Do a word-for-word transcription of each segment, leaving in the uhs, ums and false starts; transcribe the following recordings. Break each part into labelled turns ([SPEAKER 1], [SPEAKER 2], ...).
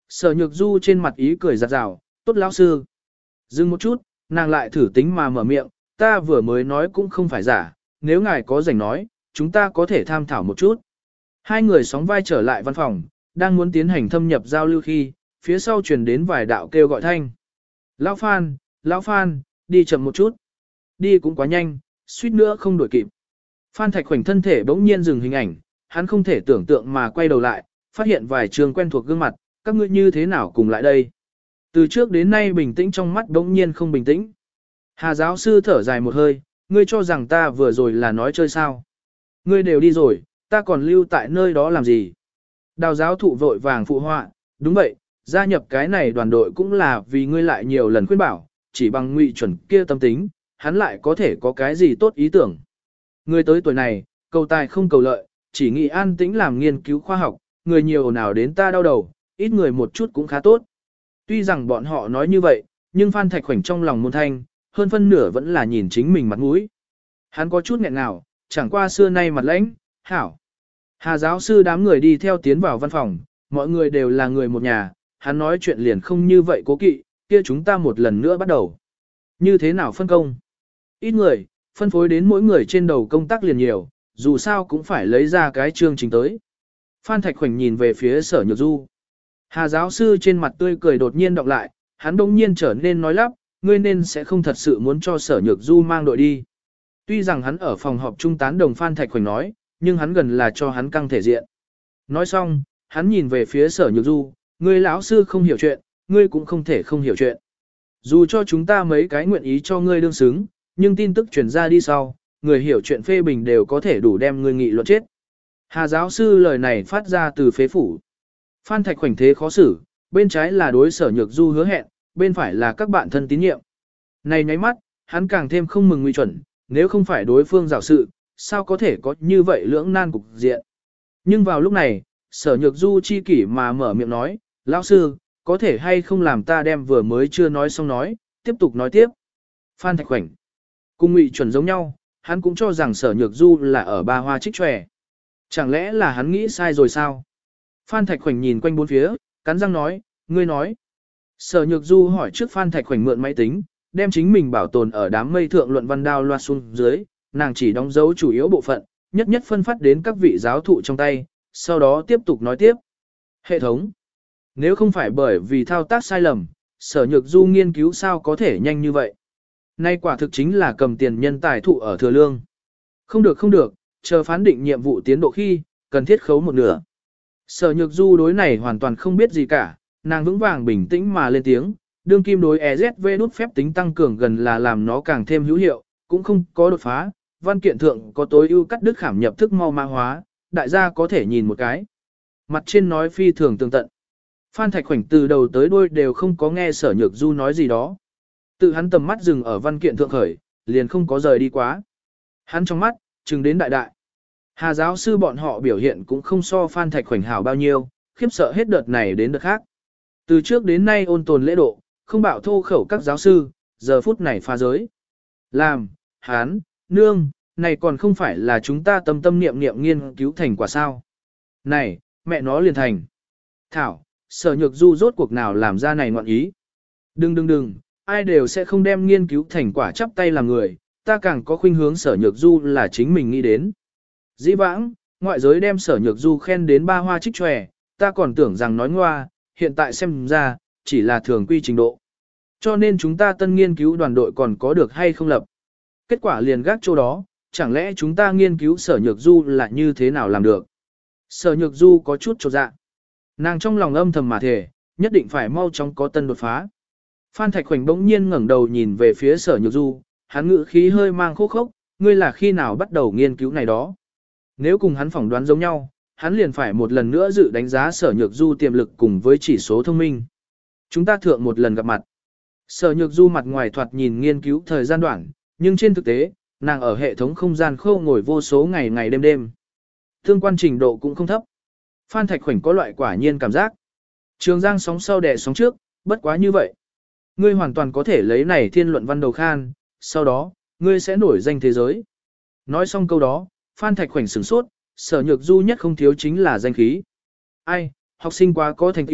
[SPEAKER 1] Sở Nhược Du trên mặt ý cười giặt rào, tốt lão sư. Dừng một chút, nàng lại thử tính mà mở miệng, ta vừa mới nói cũng không phải giả, nếu ngài có rảnh nói, chúng ta có thể tham thảo một chút. Hai người sóng vai trở lại văn phòng, đang muốn tiến hành thâm nhập giao lưu khi, phía sau truyền đến vài đạo kêu gọi thanh. Lão Phan, Lão Phan, đi chậm một chút. Đi cũng quá nhanh, suýt nữa không đuổi kịp. Phan Thạch Khoảnh thân thể bỗng nhiên dừng hình ảnh, hắn không thể tưởng tượng mà quay đầu lại, phát hiện vài trường quen thuộc gương mặt, các ngươi như thế nào cùng lại đây. Từ trước đến nay bình tĩnh trong mắt bỗng nhiên không bình tĩnh. Hà giáo sư thở dài một hơi, ngươi cho rằng ta vừa rồi là nói chơi sao. Ngươi đều đi rồi, ta còn lưu tại nơi đó làm gì. Đào giáo thụ vội vàng phụ họa, đúng vậy, gia nhập cái này đoàn đội cũng là vì ngươi lại nhiều lần khuyên bảo, chỉ bằng ngụy chuẩn kia tâm tính, hắn lại có thể có cái gì tốt ý tưởng. Ngươi tới tuổi này, cầu tài không cầu lợi, chỉ nghĩ an tĩnh làm nghiên cứu khoa học, người nhiều nào đến ta đau đầu, ít người một chút cũng khá tốt. Tuy rằng bọn họ nói như vậy, nhưng Phan Thạch Khoảnh trong lòng môn thanh, hơn phân nửa vẫn là nhìn chính mình mặt mũi. Hắn có chút nghẹn ngào, chẳng qua xưa nay mặt lãnh, hảo. Hà giáo sư đám người đi theo tiến vào văn phòng, mọi người đều là người một nhà, hắn nói chuyện liền không như vậy cố kỵ, kia chúng ta một lần nữa bắt đầu. Như thế nào phân công? Ít người, phân phối đến mỗi người trên đầu công tác liền nhiều, dù sao cũng phải lấy ra cái chương trình tới. Phan Thạch Khoảnh nhìn về phía Sở Nhược Du. Hà giáo sư trên mặt tươi cười đột nhiên đọc lại, hắn đông nhiên trở nên nói lắp, ngươi nên sẽ không thật sự muốn cho Sở Nhược Du mang đội đi. Tuy rằng hắn ở phòng họp trung tán đồng Phan Thạch Khoảnh nói, nhưng hắn gần là cho hắn căng thể diện. Nói xong, hắn nhìn về phía Sở Nhược Du, ngươi lão sư không hiểu chuyện, ngươi cũng không thể không hiểu chuyện. Dù cho chúng ta mấy cái nguyện ý cho ngươi đương xứng, nhưng tin tức truyền ra đi sau, người hiểu chuyện phê bình đều có thể đủ đem ngươi nghị luận chết. Hà giáo sư lời này phát ra từ phế phủ. Phan Thạch Khoảnh thế khó xử, bên trái là đối Sở Nhược Du hứa hẹn, bên phải là các bạn thân tín nhiệm. Này nháy mắt, hắn càng thêm không mừng nguy chuẩn, nếu không phải đối phương giảo sự, sao có thể có như vậy lưỡng nan cục diện. Nhưng vào lúc này, Sở Nhược Du chi kỷ mà mở miệng nói, lão sư, có thể hay không làm ta đem vừa mới chưa nói xong nói, tiếp tục nói tiếp. Phan Thạch Khoảnh, cùng ngụy chuẩn giống nhau, hắn cũng cho rằng Sở Nhược Du là ở ba hoa trích tròe. Chẳng lẽ là hắn nghĩ sai rồi sao? Phan Thạch Khoảnh nhìn quanh bốn phía, cắn răng nói, ngươi nói. Sở Nhược Du hỏi trước Phan Thạch Khoảnh mượn máy tính, đem chính mình bảo tồn ở đám mây thượng luận văn đao loa xuống dưới, nàng chỉ đóng dấu chủ yếu bộ phận, nhất nhất phân phát đến các vị giáo thụ trong tay, sau đó tiếp tục nói tiếp. Hệ thống. Nếu không phải bởi vì thao tác sai lầm, Sở Nhược Du nghiên cứu sao có thể nhanh như vậy. Nay quả thực chính là cầm tiền nhân tài thụ ở thừa lương. Không được không được, chờ phán định nhiệm vụ tiến độ khi, cần thiết khấu một nửa. Sở Nhược Du đối này hoàn toàn không biết gì cả, nàng vững vàng bình tĩnh mà lên tiếng, đương kim đối e zét vê đút phép tính tăng cường gần là làm nó càng thêm hữu hiệu, cũng không có đột phá, văn kiện thượng có tối ưu cắt đứt khảm nhập thức mau mã hóa, đại gia có thể nhìn một cái. Mặt trên nói phi thường tường tận. Phan Thạch Khoảnh từ đầu tới đuôi đều không có nghe Sở Nhược Du nói gì đó. Tự hắn tầm mắt dừng ở văn kiện thượng khởi, liền không có rời đi quá. Hắn trong mắt, chừng đến đại đại. Hà giáo sư bọn họ biểu hiện cũng không so Phan Thạch Khoảnh hảo bao nhiêu, khiếp sợ hết đợt này đến đợt khác. Từ trước đến nay ôn tồn lễ độ, không bạo thô khẩu các giáo sư, giờ phút này phá giới. Làm, hán, nương, này còn không phải là chúng ta tâm tâm niệm niệm nghiên cứu thành quả sao. Này, mẹ nó liền thành. Thảo, Sở Nhược Du rốt cuộc nào làm ra này ngoạn ý. Đừng đừng đừng, ai đều sẽ không đem nghiên cứu thành quả chắp tay làm người, ta càng có khuynh hướng Sở Nhược Du là chính mình nghĩ đến. Dĩ vãng, ngoại giới đem Sở Nhược Du khen đến ba hoa trích tròe, ta còn tưởng rằng nói ngoa, hiện tại xem ra, chỉ là thường quy trình độ. Cho nên chúng ta tân nghiên cứu đoàn đội còn có được hay không lập. Kết quả liền gác chỗ đó, chẳng lẽ chúng ta nghiên cứu Sở Nhược Du là như thế nào làm được. Sở Nhược Du có chút chột dạ. Nàng trong lòng âm thầm mà thề, nhất định phải mau chóng có tân đột phá. Phan Thạch Khoảnh bỗng nhiên ngẩng đầu nhìn về phía Sở Nhược Du, hắn ngữ khí hơi mang khô khốc, ngươi là khi nào bắt đầu nghiên cứu này đó. Nếu cùng hắn phỏng đoán giống nhau, hắn liền phải một lần nữa dự đánh giá Sở Nhược Du tiềm lực cùng với chỉ số thông minh. Chúng ta thượng một lần gặp mặt. Sở Nhược Du mặt ngoài thoạt nhìn nghiên cứu thời gian đoạn, nhưng trên thực tế, nàng ở hệ thống không gian khô ngồi vô số ngày ngày đêm đêm. Tương quan trình độ cũng không thấp. Phan Thạch Khoảnh có loại quả nhiên cảm giác. Trường Giang sóng sau đẻ sóng trước, bất quá như vậy. Ngươi hoàn toàn có thể lấy này thiên luận văn đầu khan, sau đó, ngươi sẽ nổi danh thế giới. Nói xong câu đó, Phan Thạch Khoảnh sửng sốt, Sở Nhược Du nhất không thiếu chính là danh khí. Ai, học sinh quá có thành tựu,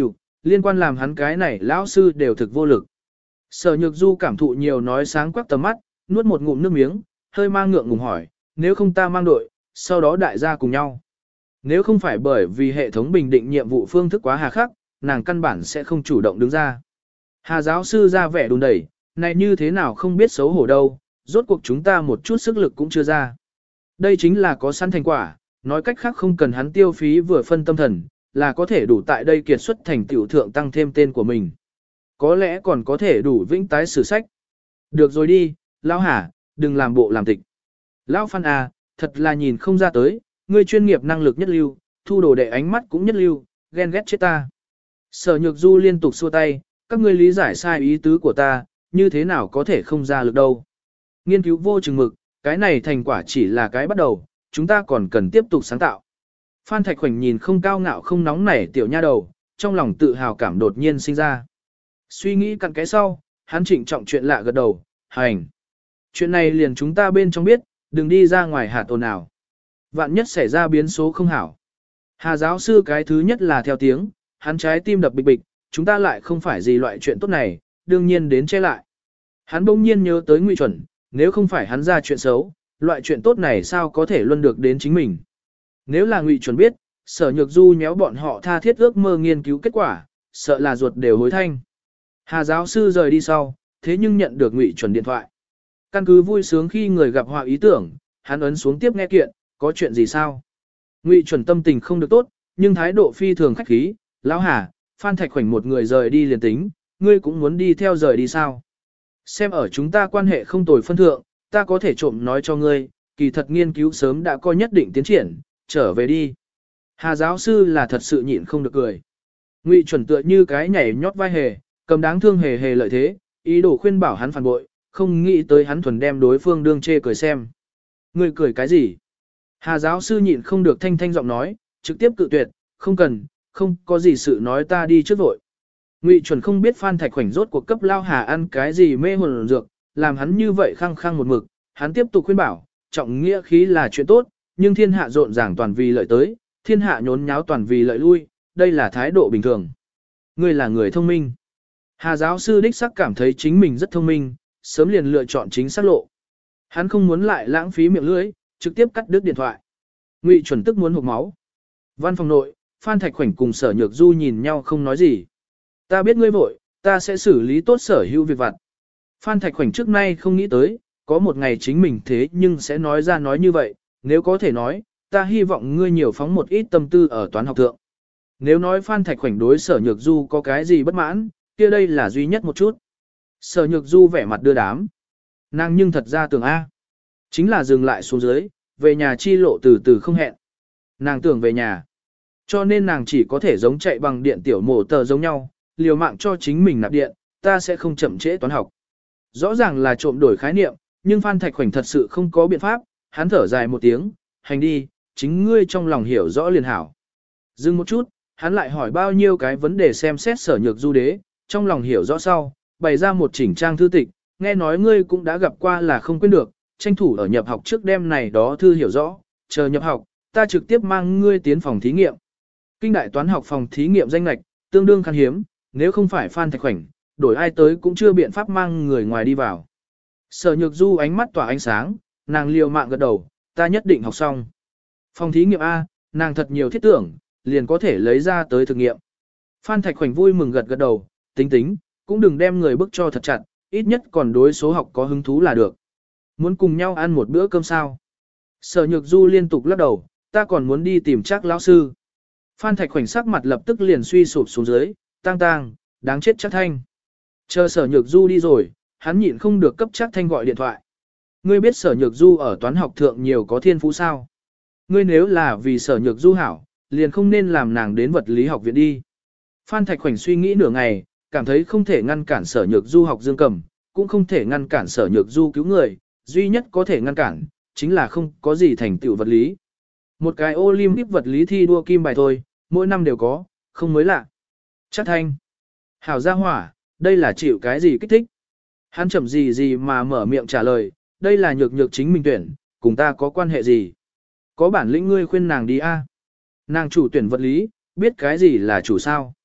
[SPEAKER 1] liên quan làm hắn cái này lão sư đều thực vô lực. Sở Nhược Du cảm thụ nhiều nói sáng quắc tầm mắt, nuốt một ngụm nước miếng, hơi mang ngượng ngùng hỏi, nếu không ta mang đội, sau đó đại gia cùng nhau. Nếu không phải bởi vì hệ thống bình định nhiệm vụ phương thức quá hà khắc, nàng căn bản sẽ không chủ động đứng ra. Hà giáo sư ra vẻ đùn đẩy, này như thế nào không biết xấu hổ đâu, rốt cuộc chúng ta một chút sức lực cũng chưa ra. Đây chính là có sẵn thành quả, nói cách khác không cần hắn tiêu phí vừa phân tâm thần, là có thể đủ tại đây kiệt xuất thành tiểu thượng tăng thêm tên của mình. Có lẽ còn có thể đủ vĩnh tái sử sách. Được rồi đi, Lão Hà, đừng làm bộ làm tịch. Lão Phan à, thật là nhìn không ra tới, ngươi chuyên nghiệp năng lực nhất lưu, thu đồ đệ ánh mắt cũng nhất lưu, ghen ghét chết ta. Sở Nhược Du liên tục xua tay, các ngươi lý giải sai ý tứ của ta, như thế nào có thể không ra lực đâu. Nghiên cứu vô chừng mực, cái này thành quả chỉ là cái bắt đầu, chúng ta còn cần tiếp tục sáng tạo. Phan Thạch Khoảnh nhìn không cao ngạo không nóng nảy tiểu nha đầu, trong lòng tự hào cảm đột nhiên sinh ra. Suy nghĩ cặn cái sau, hắn trịnh trọng chuyện lạ gật đầu, hành. Chuyện này liền chúng ta bên trong biết, đừng đi ra ngoài hạt ồn ào. Vạn nhất xảy ra biến số không hảo. Hà giáo sư cái thứ nhất là theo tiếng, hắn trái tim đập bịch bịch, chúng ta lại không phải gì loại chuyện tốt này, đương nhiên đến che lại. Hắn bỗng nhiên nhớ tới Ngụy Chuẩn, nếu không phải hắn ra chuyện xấu, loại chuyện tốt này sao có thể luân được đến chính mình. Nếu là Ngụy Chuẩn biết, Sở Nhược Du nhéo bọn họ tha thiết ước mơ nghiên cứu kết quả, sợ là ruột đều hối thanh. Hà giáo sư rời đi sau, thế nhưng nhận được Ngụy Chuẩn điện thoại. Căn cứ vui sướng khi người gặp họa ý tưởng, hắn ấn xuống tiếp nghe kiện, có chuyện gì sao? Ngụy Chuẩn tâm tình không được tốt, nhưng thái độ phi thường khách khí, Lão Hà, Phan Thạch Khoảnh một người rời đi liền tính, ngươi cũng muốn đi theo rời đi sao? Xem ở chúng ta quan hệ không tồi phân thượng, ta có thể trộm nói cho ngươi, kỳ thật nghiên cứu sớm đã có nhất định tiến triển, trở về đi. Hà giáo sư là thật sự nhịn không được cười. Ngụy Chuẩn tựa như cái nhảy nhót vai hề, cầm đáng thương hề hề lợi thế, ý đồ khuyên bảo hắn phản bội, không nghĩ tới hắn thuần đem đối phương đương chê cười xem. Ngươi cười cái gì? Hà giáo sư nhịn không được thanh thanh giọng nói, trực tiếp cự tuyệt, không cần, không có gì sự nói ta đi trước vội. Ngụy Chuẩn không biết Phan Thạch Khoảnh rốt cuộc cấp Lao Hà ăn cái gì mê hồn dược, làm hắn như vậy khăng khăng một mực, hắn tiếp tục khuyên bảo, trọng nghĩa khí là chuyện tốt, nhưng thiên hạ rộn ràng toàn vì lợi tới, thiên hạ nhốn nháo toàn vì lợi lui, đây là thái độ bình thường. Ngươi là người thông minh. Hà giáo sư đích xác cảm thấy chính mình rất thông minh, sớm liền lựa chọn chính xác lộ. Hắn không muốn lại lãng phí miệng lưỡi, trực tiếp cắt đứt điện thoại. Ngụy Chuẩn tức muốn hộc máu. Văn phòng nội, Phan Thạch Khoảnh cùng Sở Nhược Du nhìn nhau không nói gì. Ta biết ngươi vội, ta sẽ xử lý tốt sở hữu việc vặt. Phan Thạch Khoảnh trước nay không nghĩ tới, có một ngày chính mình thế nhưng sẽ nói ra nói như vậy, nếu có thể nói, ta hy vọng ngươi nhiều phóng một ít tâm tư ở toán học thượng. Nếu nói Phan Thạch Khoảnh đối Sở Nhược Du có cái gì bất mãn, kia đây là duy nhất một chút. Sở Nhược Du vẻ mặt đưa đám. Nàng nhưng thật ra tưởng A. Chính là dừng lại xuống dưới, về nhà chi lộ từ từ không hẹn. Nàng tưởng về nhà. Cho nên nàng chỉ có thể giống chạy bằng điện tiểu mổ tờ giống nhau, liều mạng cho chính mình nạp điện, ta sẽ không chậm trễ toán học. Rõ ràng là trộm đổi khái niệm, nhưng Phan Thạch Khoảnh thật sự không có biện pháp, hắn thở dài một tiếng, hành đi, chính ngươi trong lòng hiểu rõ liền hảo. Dừng một chút, hắn lại hỏi bao nhiêu cái vấn đề xem xét Sở Nhược Du đế, trong lòng hiểu rõ sau, bày ra một chỉnh trang thư tịch, nghe nói ngươi cũng đã gặp qua là không quên được, tranh thủ ở nhập học trước đêm này đó thư hiểu rõ, chờ nhập học, ta trực tiếp mang ngươi tiến phòng thí nghiệm. Kinh đại toán học phòng thí nghiệm danh lệch, tương đương khan hiếm, nếu không phải Phan Thạch Khoảnh, đổi ai tới cũng chưa biện pháp mang người ngoài đi vào. Sở Nhược Du ánh mắt tỏa ánh sáng, nàng liều mạng gật đầu, ta nhất định học xong. Phòng thí nghiệm A, nàng thật nhiều thiết tưởng, liền có thể lấy ra tới thực nghiệm. Phan Thạch Khoảnh vui mừng gật gật đầu, tính tính, cũng đừng đem người bức cho thật chặt, ít nhất còn đối số học có hứng thú là được. Muốn cùng nhau ăn một bữa cơm sao? Sở Nhược Du liên tục lắc đầu, ta còn muốn đi tìm Trác lão sư. Phan Thạch Khoảnh sắc mặt lập tức liền suy sụp xuống dưới, tang tang, đáng chết Trác Thanh. Chờ Sở Nhược Du đi rồi, hắn nhịn không được cấp Trác Thanh gọi điện thoại. Ngươi biết Sở Nhược Du ở toán học thượng nhiều có thiên phú sao? Ngươi nếu là vì Sở Nhược Du hảo, liền không nên làm nàng đến vật lý học viện đi. Phan Thạch Khoảnh suy nghĩ nửa ngày, cảm thấy không thể ngăn cản Sở Nhược Du học dương cầm, cũng không thể ngăn cản Sở Nhược Du cứu người, duy nhất có thể ngăn cản, chính là không có gì thành tựu vật lý. Một cái Olympic vật lý thi đua kim bài thôi, mỗi năm đều có, không mới lạ. Trác Thanh. Hảo gia hỏa, đây là chịu cái gì kích thích? Hắn chậm gì gì mà mở miệng trả lời, đây là nhược nhược chính mình tuyển, cùng ta có quan hệ gì? Có bản lĩnh ngươi khuyên nàng đi a. Nàng chủ tuyển vật lý, biết cái gì là chủ sao?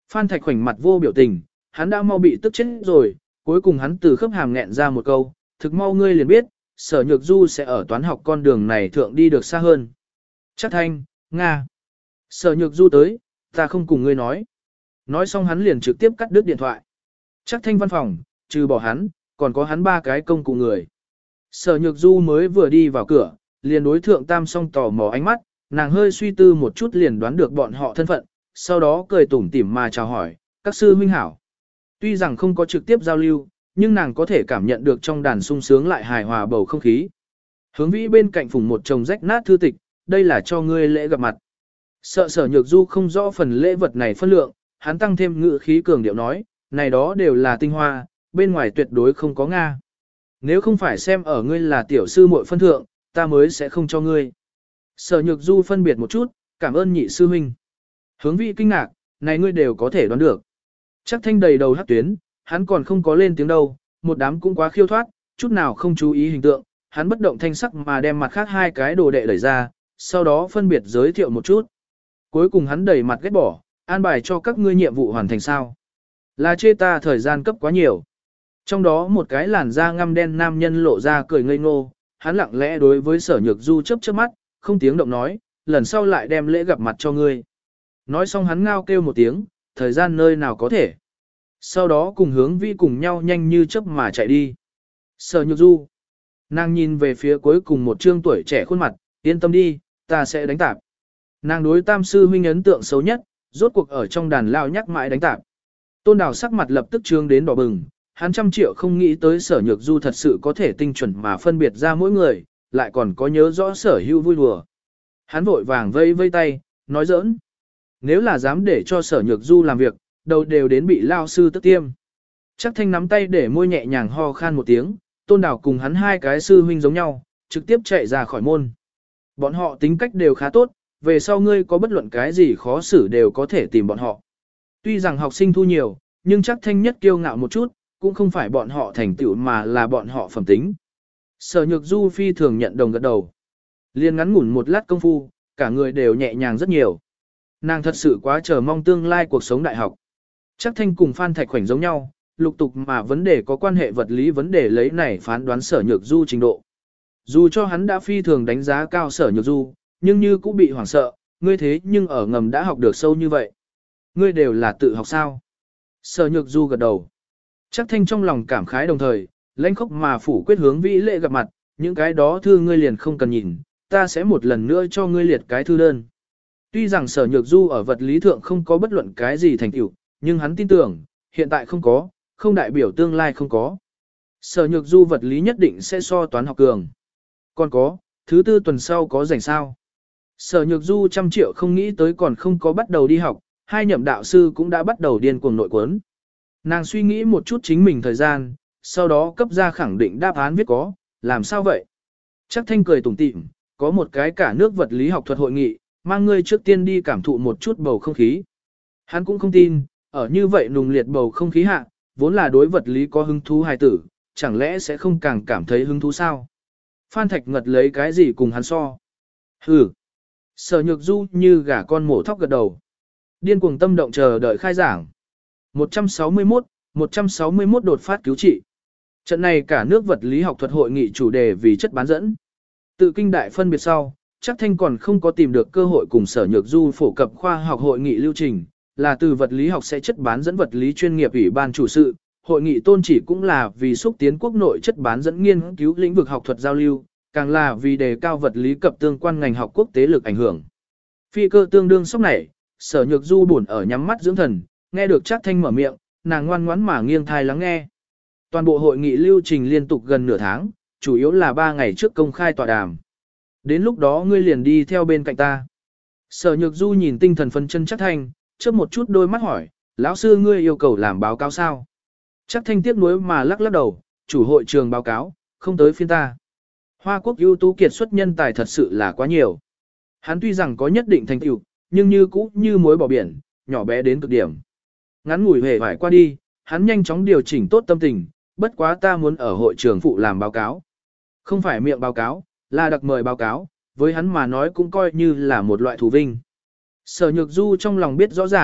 [SPEAKER 1] Phan Thạch khoảnh mặt vô biểu tình, hắn đã mau bị tức chết rồi, cuối cùng hắn từ khớp hàm nghẹn ra một câu, thực mau ngươi liền biết, Sở Nhược Du sẽ ở toán học con đường này thượng đi được xa hơn. Chắc Thanh, Nga. Sở Nhược Du tới, ta không cùng ngươi nói. Nói xong hắn liền trực tiếp cắt đứt điện thoại. Chắc Thanh văn phòng, trừ bỏ hắn, còn có hắn ba cái công cụ người. Sở Nhược Du mới vừa đi vào cửa, liền đối thượng Tam Song tò mò ánh mắt, nàng hơi suy tư một chút liền đoán được bọn họ thân phận, sau đó cười tủm tỉm mà chào hỏi, các sư huynh hảo. Tuy rằng không có trực tiếp giao lưu, nhưng nàng có thể cảm nhận được trong đàn sung sướng lại hài hòa bầu không khí. Hướng Vĩ bên cạnh phùng một chồng rách nát thư tịch, đây là cho ngươi lễ gặp mặt. Sợ Sở Nhược Du không rõ phần lễ vật này phân lượng, hắn tăng thêm ngữ khí cường điệu nói, này đó đều là tinh hoa, bên ngoài tuyệt đối không có Nga. Nếu không phải xem ở ngươi là tiểu sư muội phân thượng, ta mới sẽ không cho ngươi. Sở Nhược Du phân biệt một chút, cảm ơn nhị sư huynh. Hướng Vĩ kinh ngạc, này ngươi đều có thể đoán được. Chắc Thanh đầy đầu hắc tuyến, hắn còn không có lên tiếng đâu, một đám cũng quá khiêu thoát, chút nào không chú ý hình tượng, hắn bất động thanh sắc mà đem mặt khác hai cái đồ đệ đẩy ra, sau đó phân biệt giới thiệu một chút. Cuối cùng hắn đẩy mặt ghét bỏ, an bài cho các ngươi nhiệm vụ hoàn thành sao. Là chê ta thời gian cấp quá nhiều. Trong đó một cái làn da ngăm đen nam nhân lộ ra cười ngây ngô, hắn lặng lẽ đối với Sở Nhược Du chớp chớp mắt, không tiếng động nói, lần sau lại đem lễ gặp mặt cho ngươi. Nói xong hắn ngao kêu một tiếng, thời gian nơi nào có thể. Sau đó cùng Hướng Vĩ cùng nhau nhanh như chớp mà chạy đi. Sở Nhược Du. Nàng nhìn về phía cuối cùng một trương tuổi trẻ khuôn mặt, yên tâm đi, ta sẽ đánh tạp. Nàng đối Tam sư huynh ấn tượng xấu nhất, rốt cuộc ở trong đàn lao nhắc mãi đánh tạp. Tôn Đào sắc mặt lập tức trương đến đỏ bừng, hắn trăm triệu không nghĩ tới Sở Nhược Du thật sự có thể tinh chuẩn mà phân biệt ra mỗi người, lại còn có nhớ rõ Sở Hữu vui đùa. Hắn vội vàng vây vây tay, nói giỡn. Nếu là dám để cho Sở Nhược Du làm việc, đầu đều đến bị lao sư tức tiêm. Chắc Thanh nắm tay để môi nhẹ nhàng ho khan một tiếng, Tôn Đào cùng hắn hai cái sư huynh giống nhau, trực tiếp chạy ra khỏi môn. Bọn họ tính cách đều khá tốt, về sau ngươi có bất luận cái gì khó xử đều có thể tìm bọn họ. Tuy rằng học sinh thu nhiều, nhưng chắc Thanh nhất kiêu ngạo một chút, cũng không phải bọn họ thành tựu mà là bọn họ phẩm tính. Sở Nhược Du phi thường nhận đồng gật đầu. Liên ngắn ngủn một lát công phu, cả người đều nhẹ nhàng rất nhiều. Nàng thật sự quá chờ mong tương lai cuộc sống đại học. Chắc Thanh cùng Phan Thạch khoảnh giống nhau, lục tục mà vấn đề có quan hệ vật lý vấn đề lấy này phán đoán Sở Nhược Du trình độ. Dù cho hắn đã phi thường đánh giá cao Sở Nhược Du, nhưng như cũng bị hoảng sợ, ngươi thế nhưng ở ngầm đã học được sâu như vậy. Ngươi đều là tự học sao? Sở Nhược Du gật đầu. Chắc Thanh trong lòng cảm khái đồng thời, lãnh khốc mà phủ quyết Hướng Vĩ lễ gặp mặt, những cái đó thư ngươi liền không cần nhìn, ta sẽ một lần nữa cho ngươi liệt cái thư đơn. Tuy rằng Sở Nhược Du ở vật lý thượng không có bất luận cái gì thành tựu, nhưng hắn tin tưởng, hiện tại không có, không đại biểu tương lai không có. Sở Nhược Du vật lý nhất định sẽ so toán học cường. Còn có, thứ tư tuần sau có rảnh sao. Sở Nhược Du trăm triệu không nghĩ tới còn không có bắt đầu đi học, hai nhậm đạo sư cũng đã bắt đầu điên cuồng nội quấn. Nàng suy nghĩ một chút chính mình thời gian, sau đó cấp ra khẳng định đáp án viết có, làm sao vậy? Chắc Thanh cười tủm tỉm, có một cái cả nước vật lý học thuật hội nghị, mang ngươi trước tiên đi cảm thụ một chút bầu không khí. Hắn cũng không tin, ở như vậy nùng liệt bầu không khí hạ, vốn là đối vật lý có hứng thú hài tử, chẳng lẽ sẽ không càng cảm thấy hứng thú sao? Phan Thạch ngật lấy cái gì cùng hắn so? Hừ. Sở Nhược Du như gà con mổ thóc gật đầu. Điên cuồng tâm động chờ đợi khai giảng. một trăm sáu mươi mốt, một trăm sáu mươi mốt đột phát cứu trị. Trận này cả nước vật lý học thuật hội nghị chủ đề vì chất bán dẫn. Tự kinh đại phân biệt sau, chắc Thanh còn không có tìm được cơ hội cùng Sở Nhược Du phổ cập khoa học hội nghị lưu trình, là từ vật lý học sẽ chất bán dẫn vật lý chuyên nghiệp ủy ban chủ sự. Hội nghị tôn chỉ cũng là vì xúc tiến quốc nội chất bán dẫn nghiên cứu lĩnh vực học thuật giao lưu, càng là vì đề cao vật lý cập tương quan ngành học quốc tế lực ảnh hưởng. Phi cơ tương đương sốc nảy, Sở Nhược Du buồn ở nhắm mắt dưỡng thần, nghe được chắc Thanh mở miệng, nàng ngoan ngoãn mà nghiêng thai lắng nghe. Toàn bộ hội nghị lưu trình liên tục gần nửa tháng, chủ yếu là ba ngày trước công khai tọa đàm. Đến lúc đó ngươi liền đi theo bên cạnh ta. Sở Nhược Du nhìn tinh thần phân chân chắc Thanh, chớp một chút đôi mắt hỏi, lão sư ngươi yêu cầu làm báo cáo sao? Chắc Thanh tiếc nuối mà lắc lắc đầu, chủ hội trường báo cáo, không tới phiên ta. Hoa Quốc ưu tú kiệt xuất nhân tài thật sự là quá nhiều. Hắn tuy rằng có nhất định thành tựu, nhưng như cũ như muối bỏ biển, nhỏ bé đến cực điểm. Ngắn ngủi hề vải qua đi, hắn nhanh chóng điều chỉnh tốt tâm tình, bất quá ta muốn ở hội trường phụ làm báo cáo. Không phải miệng báo cáo, là đặc mời báo cáo, với hắn mà nói cũng coi như là một loại thù vinh. Sở Nhược Du trong lòng biết rõ ràng,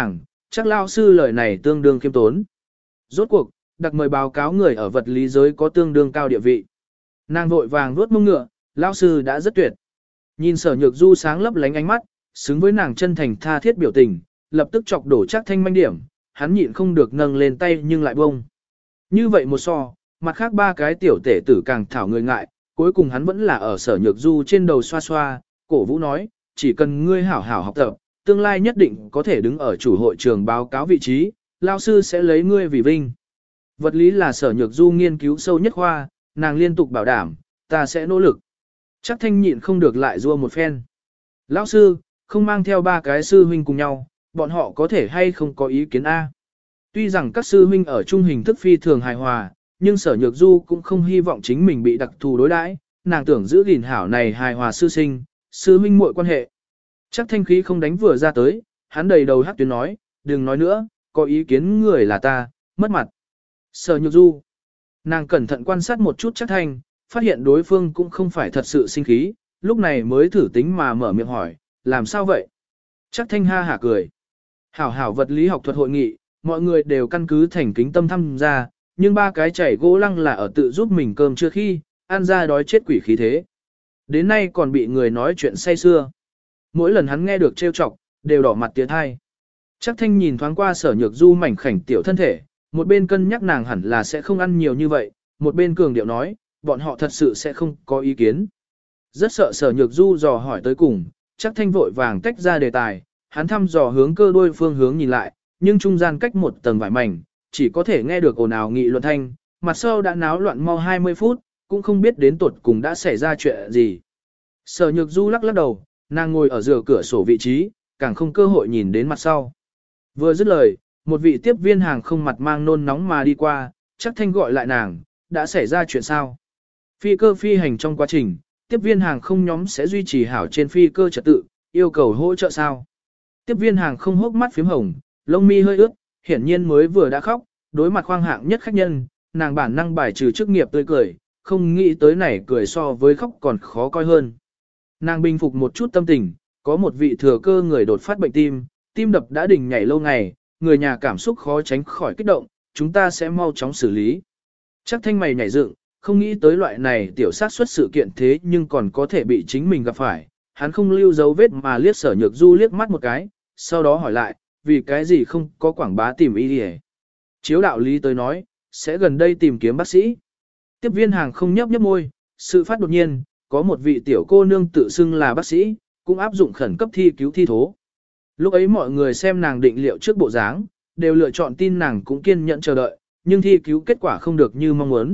[SPEAKER 1] Chắc lao sư lời này tương đương khiêm tốn. Rốt cuộc, đặc mời báo cáo người ở vật lý giới có tương đương cao địa vị. Nàng vội vàng vuốt mông ngựa, lao sư đã rất tuyệt. Nhìn sở nhược du sáng lấp lánh ánh mắt, xứng với nàng chân thành tha thiết biểu tình, lập tức chọc đổ chắc thanh manh điểm, hắn nhịn không được nâng lên tay nhưng lại bông. Như vậy một so, mặt khác ba cái tiểu tể tử càng thảo người ngại, cuối cùng hắn vẫn là ở sở nhược du trên đầu xoa xoa, cổ vũ nói, chỉ cần ngươi hảo hảo học tập, tương lai nhất định có thể đứng ở chủ hội trường báo cáo vị trí, lao sư sẽ lấy ngươi vì vinh. Vật lý là sở nhược du nghiên cứu sâu nhất khoa, nàng liên tục bảo đảm, ta sẽ nỗ lực. Chắc thanh nhịn không được lại rua một phen. Lão sư, không mang theo ba cái sư huynh cùng nhau, bọn họ có thể hay không có ý kiến A. Tuy rằng các sư huynh ở trung hình thức phi thường hài hòa, nhưng sở nhược du cũng không hy vọng chính mình bị đặc thù đối đãi, nàng tưởng giữ gìn hảo này hài hòa sư sinh, sư huynh muội quan hệ. Chắc thanh khí không đánh vừa ra tới, hắn đầy đầu hắc tuyến nói, đừng nói nữa, có ý kiến người là ta, mất mặt. Sở nhược du, nàng cẩn thận quan sát một chút chắc thanh, phát hiện đối phương cũng không phải thật sự sinh khí, lúc này mới thử tính mà mở miệng hỏi, làm sao vậy? Chắc thanh ha hả cười. Hảo hảo vật lý học thuật hội nghị, mọi người đều căn cứ thành kính tâm tham gia, nhưng ba cái chảy gỗ lăng là ở tự giúp mình cơm chưa khi, ăn ra đói chết quỷ khí thế. Đến nay còn bị người nói chuyện say xưa. Mỗi lần hắn nghe được trêu chọc, đều đỏ mặt tiến hai. Chắc thanh nhìn thoáng qua sở nhược du mảnh khảnh tiểu thân thể, một bên cân nhắc nàng hẳn là sẽ không ăn nhiều như vậy, một bên cường điệu nói, bọn họ thật sự sẽ không có ý kiến. Rất sợ sở nhược du dò hỏi tới cùng, chắc thanh vội vàng tách ra đề tài, hắn thăm dò hướng cơ đuôi phương hướng nhìn lại, nhưng trung gian cách một tầng vải mảnh, chỉ có thể nghe được ồn ào nghị luận thanh, mặt sau đã náo loạn mau hai mươi phút, cũng không biết đến tuột cùng đã xảy ra chuyện gì. Sở nhược du lắc lắc đầu, nàng ngồi ở giữa cửa sổ vị trí, càng không cơ hội nhìn đến mặt sau. Vừa dứt lời, một vị tiếp viên hàng không mặt mang nôn nóng mà đi qua, chắc thanh gọi lại nàng, đã xảy ra chuyện sao? Phi cơ phi hành trong quá trình, tiếp viên hàng không nhóm sẽ duy trì hảo trên phi cơ trật tự, yêu cầu hỗ trợ sao? Tiếp viên hàng không hốc mắt phím hồng, lông mi hơi ướt, hiển nhiên mới vừa đã khóc, đối mặt khoang hạng nhất khách nhân, nàng bản năng bài trừ chức nghiệp tươi cười, không nghĩ tới này cười so với khóc còn khó coi hơn. Nàng bình phục một chút tâm tình, có một vị thừa cơ người đột phát bệnh tim, tim đập đã đình nhảy lâu ngày, người nhà cảm xúc khó tránh khỏi kích động, chúng ta sẽ mau chóng xử lý. Chắc thanh mày nhảy dựng, không nghĩ tới loại này tiểu sát xuất sự kiện thế nhưng còn có thể bị chính mình gặp phải, hắn không lưu dấu vết mà liếc sở nhược du liếc mắt một cái, sau đó hỏi lại, vì cái gì không có quảng bá tìm y đi. Chiếu đạo lý tới nói, sẽ gần đây tìm kiếm bác sĩ. Tiếp viên hàng không nhấp nhấp môi, sự phát đột nhiên, có một vị tiểu cô nương tự xưng là bác sĩ, cũng áp dụng khẩn cấp thi cứu thi thố. Lúc ấy mọi người xem nàng định liệu trước bộ dáng, đều lựa chọn tin nàng cũng kiên nhẫn chờ đợi, nhưng thi cứu kết quả không được như mong muốn.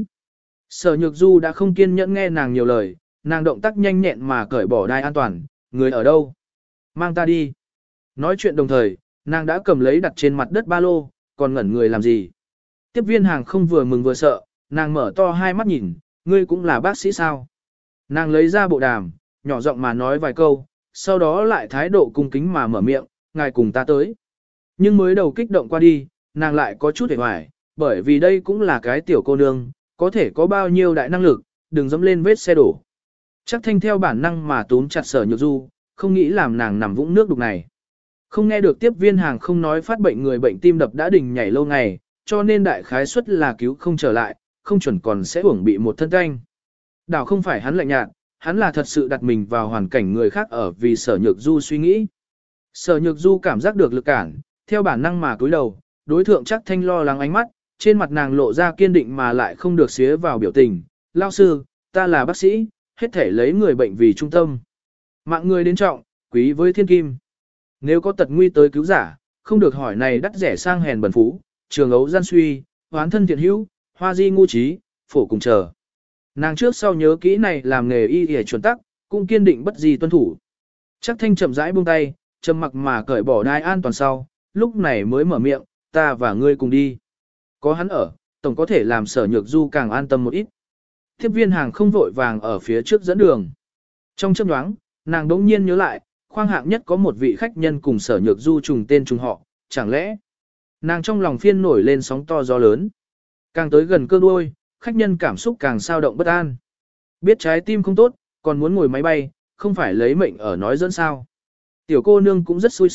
[SPEAKER 1] Sở Nhược Du đã không kiên nhẫn nghe nàng nhiều lời, nàng động tác nhanh nhẹn mà cởi bỏ đai an toàn, người ở đâu? Mang ta đi. Nói chuyện đồng thời, nàng đã cầm lấy đặt trên mặt đất ba lô, còn ngẩn người làm gì? Tiếp viên hàng không vừa mừng vừa sợ, nàng mở to hai mắt nhìn, ngươi cũng là bác sĩ sao? Nàng lấy ra bộ đàm, nhỏ giọng mà nói vài câu, sau đó lại thái độ cung kính mà mở miệng, ngài cùng ta tới. Nhưng mới đầu kích động qua đi, nàng lại có chút hề hoài, bởi vì đây cũng là cái tiểu cô nương, có thể có bao nhiêu đại năng lực, đừng dẫm lên vết xe đổ. Chắc thanh theo bản năng mà túm chặt Sở Nhược Du, không nghĩ làm nàng nằm vũng nước đục này. Không nghe được tiếp viên hàng không nói phát bệnh người bệnh tim đập đã đình nhảy lâu ngày, cho nên đại khái suất là cứu không trở lại, không chuẩn còn sẽ uổng bị một thân canh. Đảo không phải hắn lạnh nhạt, hắn là thật sự đặt mình vào hoàn cảnh người khác ở vì Sở Nhược Du suy nghĩ. Sở Nhược Du cảm giác được lực cản, theo bản năng mà cúi đầu, đối thượng chắc thanh lo lắng ánh mắt, trên mặt nàng lộ ra kiên định mà lại không được xía vào biểu tình. Lao sư, ta là bác sĩ, hết thể lấy người bệnh vì trung tâm. Mạng người đến trọng, quý với thiên kim. Nếu có tật nguy tới cứu giả, không được hỏi này đắt rẻ sang hèn bần phú, trường ấu gian suy, hoán thân thiện hữu, hoa di ngu trí, phổ cùng chờ. Nàng trước sau nhớ kỹ này làm nghề y y chuẩn tắc, cũng kiên định bất gì tuân thủ. Chắc thanh chậm rãi buông tay, trầm mặc mà cởi bỏ đai an toàn sau, lúc này mới mở miệng, ta và ngươi cùng đi. Có hắn ở, tổng có thể làm Sở Nhược Du càng an tâm một ít. Tiếp viên hàng không vội vàng ở phía trước dẫn đường. Trong chớp nhoáng, nàng đống nhiên nhớ lại, khoang hạng nhất có một vị khách nhân cùng Sở Nhược Du trùng tên trùng họ, chẳng lẽ? Nàng trong lòng phiên nổi lên sóng to gió lớn. Càng tới gần cơ đuôi, khách nhân cảm xúc càng sao động bất an. Biết trái tim không tốt, còn muốn ngồi máy bay, không phải lấy mệnh ở nói dẫn sao. Tiểu cô nương cũng rất xui xẻo,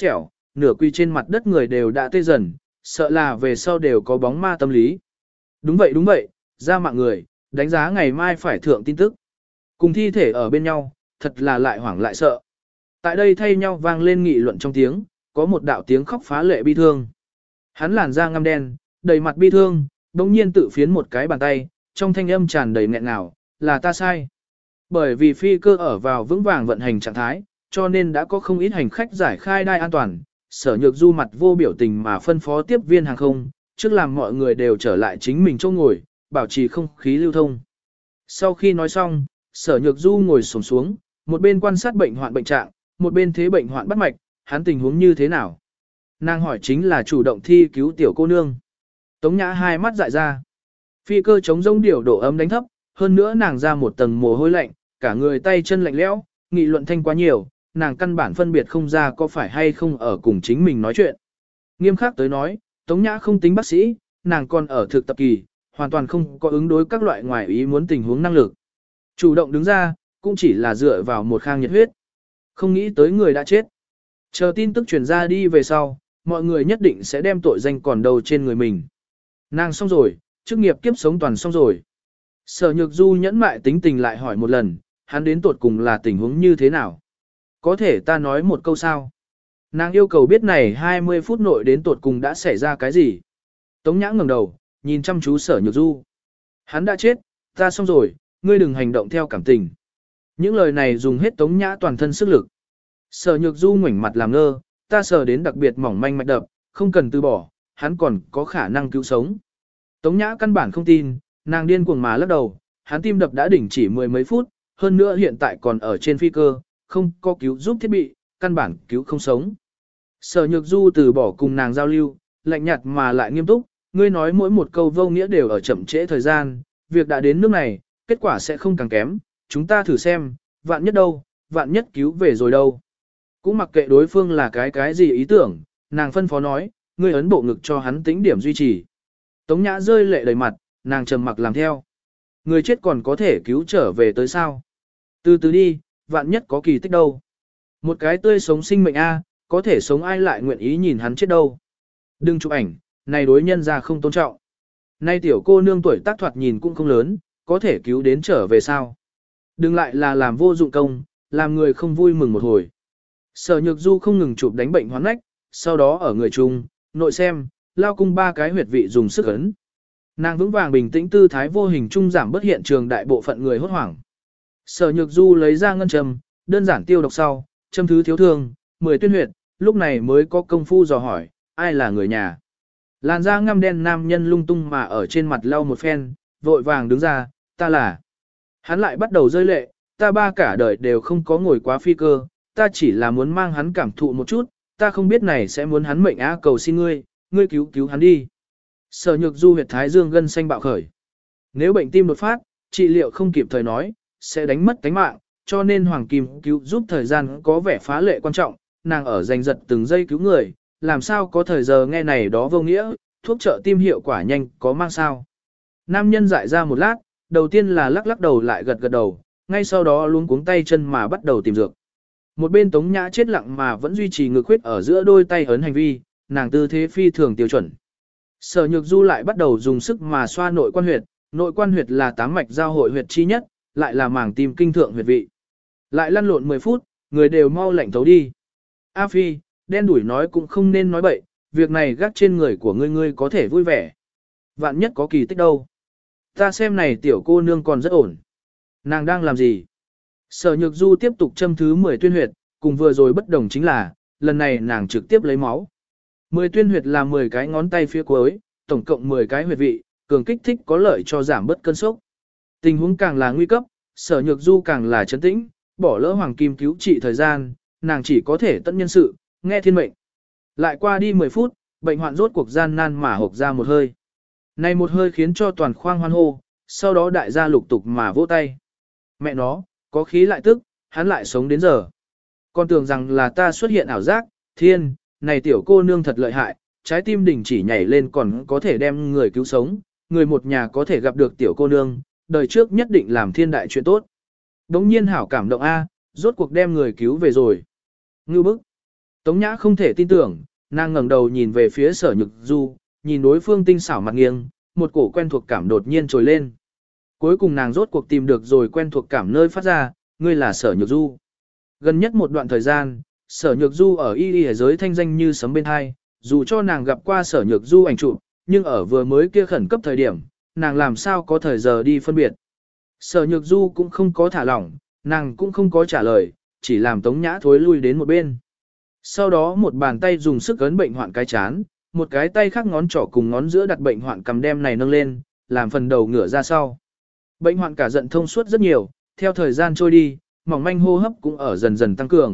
[SPEAKER 1] nửa quỳ trên mặt đất người đều đã tê dần, sợ là về sau đều có bóng ma tâm lý. Đúng vậy đúng vậy, ra mạng người, đánh giá ngày mai phải thượng tin tức. Cùng thi thể ở bên nhau, thật là lại hoảng lại sợ. Tại đây thay nhau vang lên nghị luận trong tiếng, có một đạo tiếng khóc phá lệ bi thương. Hắn làn da ngăm đen, đầy mặt bi thương, đồng nhiên tự phiến một cái bàn tay, trong thanh âm tràn đầy nghẹn ngào, là ta sai. Bởi vì phi cơ ở vào vững vàng vận hành trạng thái, cho nên đã có không ít hành khách giải khai đai an toàn. Sở Nhược Du mặt vô biểu tình mà phân phó tiếp viên hàng không, trước làm mọi người đều trở lại chính mình chỗ ngồi, bảo trì không khí lưu thông. Sau khi nói xong, Sở Nhược Du ngồi xổm xuống, một bên quan sát bệnh hoạn bệnh trạng, một bên thế bệnh hoạn bắt mạch, hắn tình huống như thế nào. Nàng hỏi chính là chủ động thi cứu tiểu cô nương. Tống Nhã hai mắt dại ra. Phi cơ chống rông điều độ ấm đánh thấp, hơn nữa nàng ra một tầng mồ hôi lạnh, cả người tay chân lạnh lẽo, nghị luận thanh quá nhiều, nàng căn bản phân biệt không ra có phải hay không ở cùng chính mình nói chuyện. Nghiêm khắc tới nói, Tống Nhã không tính bác sĩ, nàng còn ở thực tập kỳ, hoàn toàn không có ứng đối các loại ngoài ý muốn tình huống năng lực. Chủ động đứng ra, cũng chỉ là dựa vào một khang nhiệt huyết. Không nghĩ tới người đã chết. Chờ tin tức truyền ra đi về sau, mọi người nhất định sẽ đem tội danh còn đầu trên người mình. Nàng xong rồi, chức nghiệp kiếp sống toàn xong rồi. Sở Nhược Du nhẫn mại tính tình lại hỏi một lần, hắn đến tột cùng là tình huống như thế nào? Có thể ta nói một câu sao? Nàng yêu cầu biết này hai mươi phút nội đến tột cùng đã xảy ra cái gì? Tống Nhã ngẩng đầu, nhìn chăm chú Sở Nhược Du. Hắn đã chết, ta xong rồi, ngươi đừng hành động theo cảm tình. Những lời này dùng hết Tống Nhã toàn thân sức lực. Sở Nhược Du ngoảnh mặt làm ngơ, ta sờ đến đặc biệt mỏng manh mạch đập, không cần từ bỏ, hắn còn có khả năng cứu sống. Tống Nhã căn bản không tin, nàng điên cuồng mà lắc đầu, hắn tim đập đã đỉnh chỉ mười mấy phút, hơn nữa hiện tại còn ở trên phi cơ, không có cứu giúp thiết bị, căn bản cứu không sống. Sở Nhược Du từ bỏ cùng nàng giao lưu, lạnh nhạt mà lại nghiêm túc, ngươi nói mỗi một câu vô nghĩa đều ở chậm trễ thời gian, việc đã đến nước này, kết quả sẽ không càng kém, chúng ta thử xem, vạn nhất đâu, vạn nhất cứu về rồi đâu. Cũng mặc kệ đối phương là cái cái gì ý tưởng, nàng phân phó nói, ngươi ấn bộ ngực cho hắn tính điểm duy trì. Tống Nhã rơi lệ đầy mặt, nàng trầm mặc làm theo. Người chết còn có thể cứu trở về tới sao? Từ từ đi, vạn nhất có kỳ tích đâu. Một cái tươi sống sinh mệnh A, có thể sống ai lại nguyện ý nhìn hắn chết đâu. Đừng chụp ảnh, này đối nhân ra không tôn trọng. Nay tiểu cô nương tuổi tác thoạt nhìn cũng không lớn, có thể cứu đến trở về sao? Đừng lại là làm vô dụng công, làm người không vui mừng một hồi. Sở Nhược Du không ngừng chụp đánh bệnh hoán nách, sau đó ở người chung, nội xem, lao cung ba cái huyệt vị dùng sức ấn. Nàng vững vàng bình tĩnh tư thái vô hình trung giảm bớt hiện trường đại bộ phận người hốt hoảng. Sở Nhược Du lấy ra ngân châm, đơn giản tiêu độc sau, châm thứ thiếu thương, mười tuyên huyệt, lúc này mới có công phu dò hỏi, ai là người nhà. Làn da ngăm đen nam nhân lung tung mà ở trên mặt lau một phen, vội vàng đứng ra, ta là. Hắn lại bắt đầu rơi lệ, ta ba cả đời đều không có ngồi quá phi cơ, ta chỉ là muốn mang hắn cảm thụ một chút, ta không biết này sẽ muốn hắn mệnh á cầu xin ngươi, ngươi cứu cứu hắn đi. Sở Nhược Du huyệt thái dương gân xanh bạo khởi. Nếu bệnh tim đột phát, trị liệu không kịp thời nói, sẽ đánh mất tánh mạng, cho nên Hoàng Kim cứu giúp thời gian có vẻ phá lệ quan trọng, nàng ở giành giật từng giây cứu người, làm sao có thời giờ nghe này đó vô nghĩa, thuốc trợ tim hiệu quả nhanh có mang sao. Nam nhân dại ra một lát, đầu tiên là lắc lắc đầu lại gật gật đầu, ngay sau đó luống cuống tay chân mà bắt đầu tìm dược. Một bên Tống Nhã chết lặng mà vẫn duy trì ngực huyết ở giữa đôi tay ấn hành vi, nàng tư thế phi thường tiêu chuẩn. Sở Nhược Du lại bắt đầu dùng sức mà xoa nội quan huyệt, nội quan huyệt là tám mạch giao hội huyệt chi nhất, lại là màng tim kinh thượng huyệt vị. Lại lăn lộn mười phút, người đều mau lạnh thấu đi. A Phi, đen đuổi nói cũng không nên nói bậy, việc này gác trên người của ngươi ngươi có thể vui vẻ. Vạn nhất có kỳ tích đâu. Ta xem này tiểu cô nương còn rất ổn. Nàng đang làm gì? Sở Nhược Du tiếp tục châm thứ mười tuyên huyệt, cùng vừa rồi bất đồng chính là, lần này nàng trực tiếp lấy máu. mười tuyên huyệt là mười cái ngón tay phía cuối, tổng cộng mười cái huyệt vị, cường kích thích có lợi cho giảm bớt cơn sốc. Tình huống càng là nguy cấp, Sở Nhược Du càng là trấn tĩnh, bỏ lỡ Hoàng Kim cứu trị thời gian, nàng chỉ có thể tận nhân sự, nghe thiên mệnh. Lại qua đi mười phút, bệnh hoạn rốt cuộc gian nan mà hộc ra một hơi. Này một hơi khiến cho toàn khoang hoan hô, sau đó đại gia lục tục mà vỗ tay. Mẹ nó, có khí lại tức, hắn lại sống đến giờ. Con tưởng rằng là ta xuất hiện ảo giác, thiên, này tiểu cô nương thật lợi hại, trái tim đình chỉ nhảy lên còn có thể đem người cứu sống, người một nhà có thể gặp được tiểu cô nương, đời trước nhất định làm thiên đại chuyện tốt. Đống nhiên hảo cảm động A, rốt cuộc đem người cứu về rồi. Ngưu bức. Tống Nhã không thể tin tưởng, nàng ngẩng đầu nhìn về phía Sở Nhược Du, nhìn đối phương tinh xảo mặt nghiêng, một cổ quen thuộc cảm đột nhiên trồi lên. Cuối cùng nàng rốt cuộc tìm được rồi quen thuộc cảm nơi phát ra, ngươi là Sở Nhược Du. Gần nhất một đoạn thời gian, Sở Nhược Du ở y y giới thanh danh như sấm bên hai, dù cho nàng gặp qua Sở Nhược Du ảnh chụp, nhưng ở vừa mới kia khẩn cấp thời điểm, nàng làm sao có thời giờ đi phân biệt. Sở Nhược Du cũng không có thả lỏng, nàng cũng không có trả lời, chỉ làm Tống Nhã thối lui đến một bên. Sau đó một bàn tay dùng sức ấn bệnh hoạn cái chán, một cái tay khác ngón trỏ cùng ngón giữa đặt bệnh hoạn cầm đem này nâng lên, làm phần đầu ngửa ra sau. Bệnh hoạn cả giận thông suốt rất nhiều, theo thời gian trôi đi, mỏng manh hô hấp cũng ở dần dần tăng cường.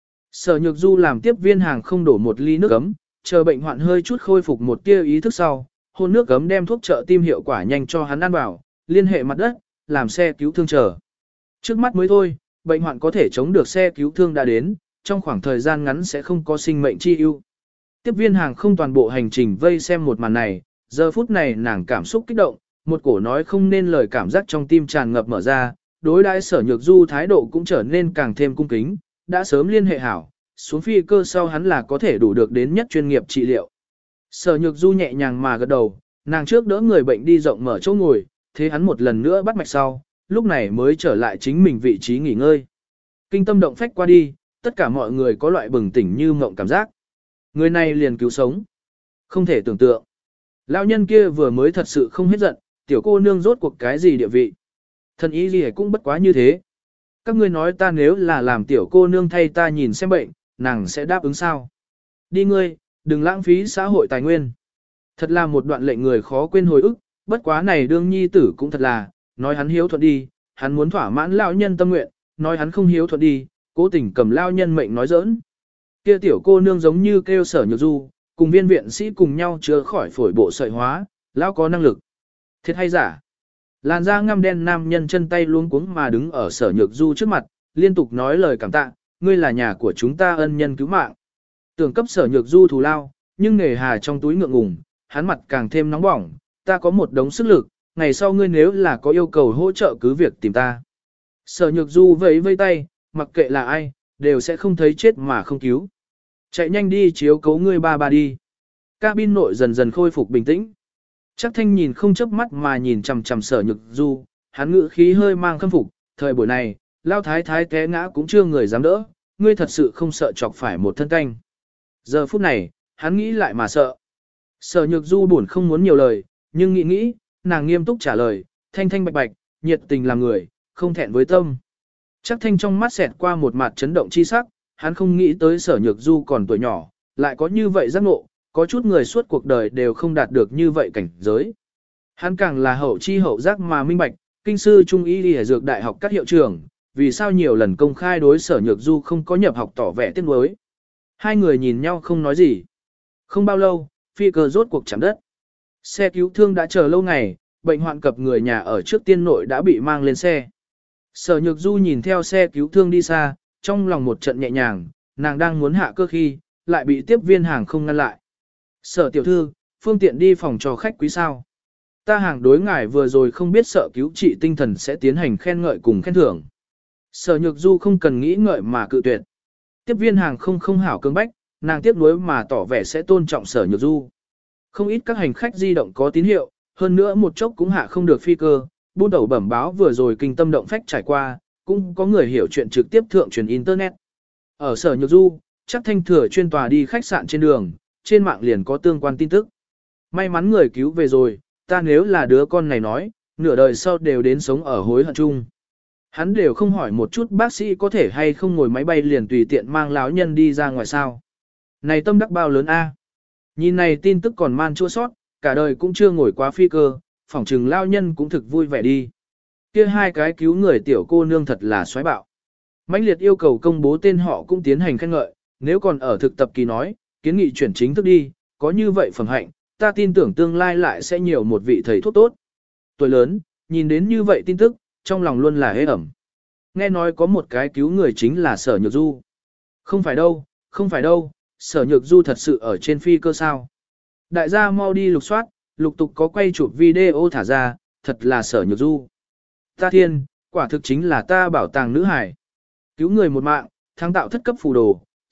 [SPEAKER 1] Sở Nhược Du làm tiếp viên hàng không đổ một ly nước ấm, chờ bệnh hoạn hơi chút khôi phục một tia ý thức sau, hôn nước ấm đem thuốc trợ tim hiệu quả nhanh cho hắn ăn vào, liên hệ mặt đất, làm xe cứu thương chờ. Trước mắt mới thôi, bệnh hoạn có thể chống được xe cứu thương đã đến, trong khoảng thời gian ngắn sẽ không có sinh mệnh chi ưu. Tiếp viên hàng không toàn bộ hành trình vây xem một màn này, giờ phút này nàng cảm xúc kích động, một cổ nói không nên lời cảm giác trong tim tràn ngập mở ra, đối đãi Sở Nhược Du thái độ cũng trở nên càng thêm cung kính, đã sớm liên hệ hảo, xuống phi cơ sau hắn là có thể đủ được đến nhất chuyên nghiệp trị liệu. Sở Nhược Du nhẹ nhàng mà gật đầu, nàng trước đỡ người bệnh đi rộng mở chỗ ngồi, thế hắn một lần nữa bắt mạch sau, lúc này mới trở lại chính mình vị trí nghỉ ngơi. Kinh tâm động phách qua đi, tất cả mọi người có loại bừng tỉnh như mộng cảm giác. Người này liền cứu sống. Không thể tưởng tượng. Lão nhân kia vừa mới thật sự không hết giận, tiểu cô nương rốt cuộc cái gì địa vị. Thần ý gì cũng bất quá như thế. Các ngươi nói ta nếu là làm tiểu cô nương thay ta nhìn xem bệnh, nàng sẽ đáp ứng sao? Đi ngươi, đừng lãng phí xã hội tài nguyên. Thật là một đoạn lệnh người khó quên hồi ức, bất quá này đương nhi tử cũng thật là, nói hắn hiếu thuận đi, hắn muốn thỏa mãn lão nhân tâm nguyện, nói hắn không hiếu thuận đi, cố tình cầm lão nhân mệnh nói giỡn. Kia tiểu cô nương giống như kêu Sở Nhược Du, cùng viên viện sĩ cùng nhau chữa khỏi phổi bộ sợi hóa, lão có năng lực. Thiệt hay giả? Làn da ngăm đen nam nhân chân tay luống cuống mà đứng ở Sở Nhược Du trước mặt, liên tục nói lời cảm tạ, ngươi là nhà của chúng ta ân nhân cứu mạng. Tưởng cấp Sở Nhược Du thù lao, nhưng nghề hà trong túi ngượng ngùng, hắn mặt càng thêm nóng bỏng, ta có một đống sức lực, ngày sau ngươi nếu là có yêu cầu hỗ trợ cứ việc tìm ta. Sở Nhược Du vẫy vây tay, mặc kệ là ai, đều sẽ không thấy chết mà không cứu. Chạy nhanh đi chiếu cấu ngươi ba ba đi. Cabin nội dần dần khôi phục bình tĩnh. Chắc Thanh nhìn không chớp mắt mà nhìn chằm chằm Sở Nhược Du, hắn ngữ khí hơi mang khâm phục, thời buổi này, lao thái thái té ngã cũng chưa người dám đỡ, ngươi thật sự không sợ chọc phải một thân canh. Giờ phút này, hắn nghĩ lại mà sợ. Sở Nhược Du buồn không muốn nhiều lời, nhưng nghĩ nghĩ, nàng nghiêm túc trả lời, thanh thanh bạch bạch, nhiệt tình làm người, không thẹn với tâm. Chắc Thanh trong mắt xẹt qua một mặt chấn động chi sắc, hắn không nghĩ tới Sở Nhược Du còn tuổi nhỏ, lại có như vậy giác ngộ, có chút người suốt cuộc đời đều không đạt được như vậy cảnh giới. Hắn càng là hậu chi hậu giác mà minh bạch, kinh sư trung y y dược đại học các hiệu trưởng, vì sao nhiều lần công khai đối Sở Nhược Du không có nhập học tỏ vẻ tiếc nuối. Hai người nhìn nhau không nói gì. Không bao lâu, phi cơ rốt cuộc chạm đất. Xe cứu thương đã chờ lâu ngày, bệnh hoạn cập người nhà ở trước tiên nội đã bị mang lên xe. Sở Nhược Du nhìn theo xe cứu thương đi xa, trong lòng một trận nhẹ nhàng, nàng đang muốn hạ cơ khi, lại bị tiếp viên hàng không ngăn lại. Sở tiểu thư, phương tiện đi phòng cho khách quý sao. Ta hàng đối ngài vừa rồi không biết sợ cứu trị tinh thần sẽ tiến hành khen ngợi cùng khen thưởng. Sở Nhược Du không cần nghĩ ngợi mà cự tuyệt. Tiếp viên hàng không không hảo cương bách, nàng tiếp nối mà tỏ vẻ sẽ tôn trọng Sở Nhược Du. Không ít các hành khách di động có tín hiệu, hơn nữa một chốc cũng hạ không được phi cơ, buôn tàu bẩm báo vừa rồi kinh tâm động phách trải qua, cũng có người hiểu chuyện trực tiếp thượng truyền internet. Ở Sở Nhược Du, chắc Thanh thừa chuyên tòa đi khách sạn trên đường, trên mạng liền có tương quan tin tức. May mắn người cứu về rồi, ta nếu là đứa con này nói, nửa đời sau đều đến sống ở hối hận chung. Hắn đều không hỏi một chút bác sĩ có thể hay không ngồi máy bay liền tùy tiện mang lão nhân đi ra ngoài sao. Này tâm đắc bao lớn a. Nhìn này tin tức còn man chua sót, cả đời cũng chưa ngồi quá phi cơ, phỏng chừng lao nhân cũng thực vui vẻ đi. Kia hai cái cứu người tiểu cô nương thật là xoáy bạo. Mãnh liệt yêu cầu công bố tên họ cũng tiến hành khen ngợi, nếu còn ở thực tập kỳ nói, kiến nghị chuyển chính thức đi, có như vậy phẩm hạnh, ta tin tưởng tương lai lại sẽ nhiều một vị thầy thuốc tốt. Tuổi lớn, nhìn đến như vậy tin tức, trong lòng luôn là hế ẩm. Nghe nói có một cái cứu người chính là Sở Nhược Du. Không phải đâu, không phải đâu, Sở Nhược Du thật sự ở trên phi cơ sao. Đại gia mau đi lục soát, lục tục có quay chụp video thả ra, thật là Sở Nhược Du. Ta thiên, quả thực chính là ta bảo tàng nữ hải. Cứu người một mạng, thắng tạo thất cấp phù đồ,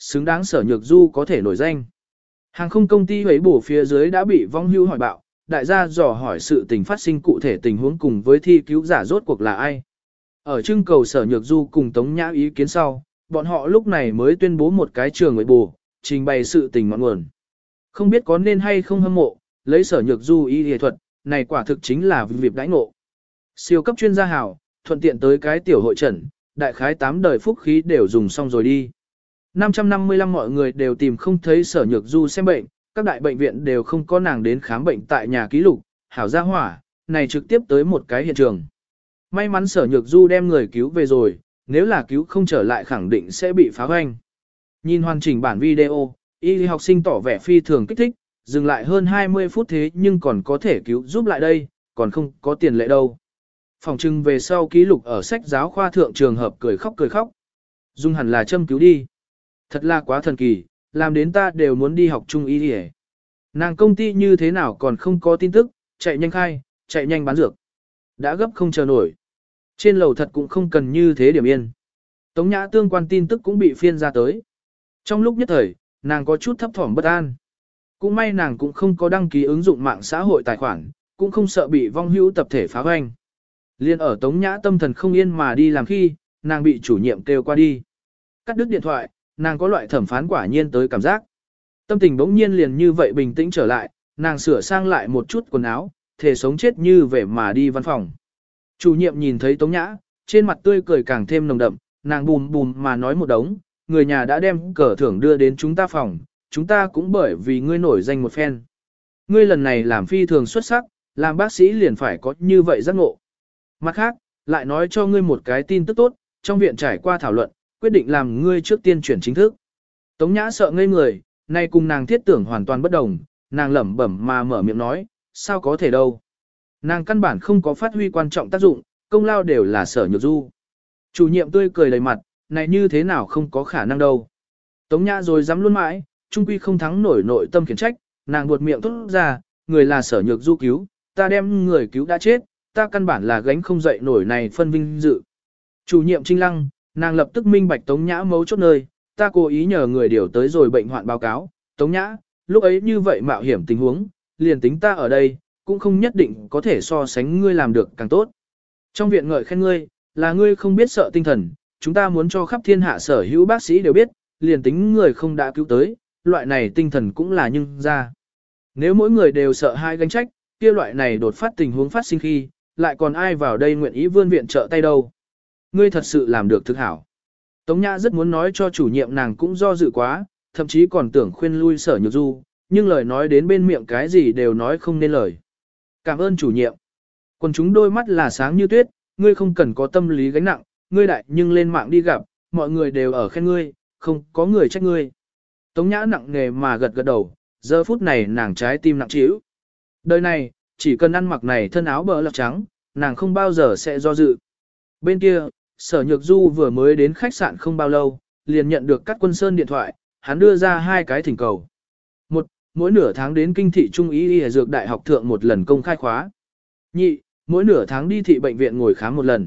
[SPEAKER 1] xứng đáng Sở Nhược Du có thể nổi danh. Hàng không công ty ấy bổ phía dưới đã bị vong hưu hỏi bạo, đại gia dò hỏi sự tình phát sinh cụ thể tình huống cùng với thi cứu giả rốt cuộc là ai. Ở trưng cầu Sở Nhược Du cùng Tống Nhã ý kiến sau, bọn họ lúc này mới tuyên bố một cái trường ấy bổ, trình bày sự tình ngọn nguồn. Không biết có nên hay không hâm mộ, lấy Sở Nhược Du y y thuật, này quả thực chính là việc đãi ngộ. Siêu cấp chuyên gia hảo, thuận tiện tới cái tiểu hội trần, đại khái tám đời phúc khí đều dùng xong rồi đi. năm trăm năm mươi lăm mọi người đều tìm không thấy Sở Nhược Du xem bệnh, các đại bệnh viện đều không có nàng đến khám bệnh tại nhà ký lục, hảo gia hỏa, này trực tiếp tới một cái hiện trường. May mắn Sở Nhược Du đem người cứu về rồi, nếu là cứu không trở lại khẳng định sẽ bị phá hoanh. Nhìn hoàn chỉnh bản video, y học sinh tỏ vẻ phi thường kích thích, dừng lại hơn hai mươi phút thế nhưng còn có thể cứu giúp lại đây, còn không có tiền lệ đâu. Phòng trưng về sau ký lục ở sách giáo khoa thượng trường hợp cười khóc cười khóc. Dung hẳn là châm cứu đi. Thật là quá thần kỳ, làm đến ta đều muốn đi học trung y đi. Nàng công ty như thế nào còn không có tin tức, chạy nhanh khai, chạy nhanh bán dược. Đã gấp không chờ nổi. Trên lầu thật cũng không cần như thế điểm yên. Tống Nhã tương quan tin tức cũng bị phiên ra tới. Trong lúc nhất thời, nàng có chút thấp thỏm bất an. Cũng may nàng cũng không có đăng ký ứng dụng mạng xã hội tài khoản, cũng không sợ bị vong hữu tập thể phá hoành. Liên ở Tống Nhã tâm thần không yên mà đi làm khi, nàng bị chủ nhiệm kêu qua đi. Cắt đứt điện thoại, nàng có loại thẩm phán quả nhiên tới cảm giác. Tâm tình bỗng nhiên liền như vậy bình tĩnh trở lại, nàng sửa sang lại một chút quần áo, thể sống chết như vẻ mà đi văn phòng. Chủ nhiệm nhìn thấy Tống Nhã, trên mặt tươi cười càng thêm nồng đậm, nàng bùm bùm mà nói một đống, người nhà đã đem cờ thưởng đưa đến chúng ta phòng, chúng ta cũng bởi vì ngươi nổi danh một phen. Ngươi lần này làm phi thường xuất sắc, làm bác sĩ liền phải có như vậy giác ngộ. Mặt khác, lại nói cho ngươi một cái tin tức tốt, trong viện trải qua thảo luận, quyết định làm ngươi trước tiên chuyển chính thức. Tống Nhã sợ ngây người, nay cùng nàng thiết tưởng hoàn toàn bất đồng, nàng lẩm bẩm mà mở miệng nói, sao có thể đâu. Nàng căn bản không có phát huy quan trọng tác dụng, công lao đều là Sở Nhược Du. Chủ nhiệm tươi cười đầy mặt, này như thế nào không có khả năng đâu. Tống Nhã rồi dám luôn mãi, trung quy không thắng nổi nội tâm khiển trách, nàng buột miệng thốt ra, người là Sở Nhược Du cứu, ta đem người cứu đã chết, ta căn bản là gánh không dậy nổi này phân vinh dự. Chủ nhiệm Trinh Lăng, nàng lập tức minh bạch Tống Nhã mấu chốt nơi, ta cố ý nhờ người điều tới rồi bệnh hoạn báo cáo, Tống Nhã, lúc ấy như vậy mạo hiểm tình huống, liền tính ta ở đây, cũng không nhất định có thể so sánh ngươi làm được càng tốt. Trong viện ngợi khen ngươi, là ngươi không biết sợ tinh thần, chúng ta muốn cho khắp thiên hạ sở hữu bác sĩ đều biết, liền tính người không đã cứu tới, loại này tinh thần cũng là nhưng ra. Nếu mỗi người đều sợ hai gánh trách, kia loại này đột phát tình huống phát sinh khi, lại còn ai vào đây nguyện ý vươn viện trợ tay đâu. Ngươi thật sự làm được thực hảo. Tống Nhã rất muốn nói cho chủ nhiệm nàng cũng do dự quá, thậm chí còn tưởng khuyên lui Sở Nhược Du, nhưng lời nói đến bên miệng cái gì đều nói không nên lời. Cảm ơn chủ nhiệm. Còn chúng đôi mắt là sáng như tuyết, ngươi không cần có tâm lý gánh nặng, ngươi đại nhưng lên mạng đi gặp, mọi người đều ở khen ngươi, không có người trách ngươi. Tống Nhã nặng nề mà gật gật đầu, giờ phút này nàng trái tim nặng trĩu. Đời này, chỉ cần ăn mặc này thân áo bờ lọc trắng, nàng không bao giờ sẽ do dự. Bên kia, Sở Nhược Du vừa mới đến khách sạn không bao lâu, liền nhận được Cát Quân Sơn điện thoại, hắn đưa ra hai cái thỉnh cầu. Một, mỗi nửa tháng đến kinh thị trung ý y dược đại học thượng một lần công khai khóa. Nhị, mỗi nửa tháng đi thị bệnh viện ngồi khám một lần.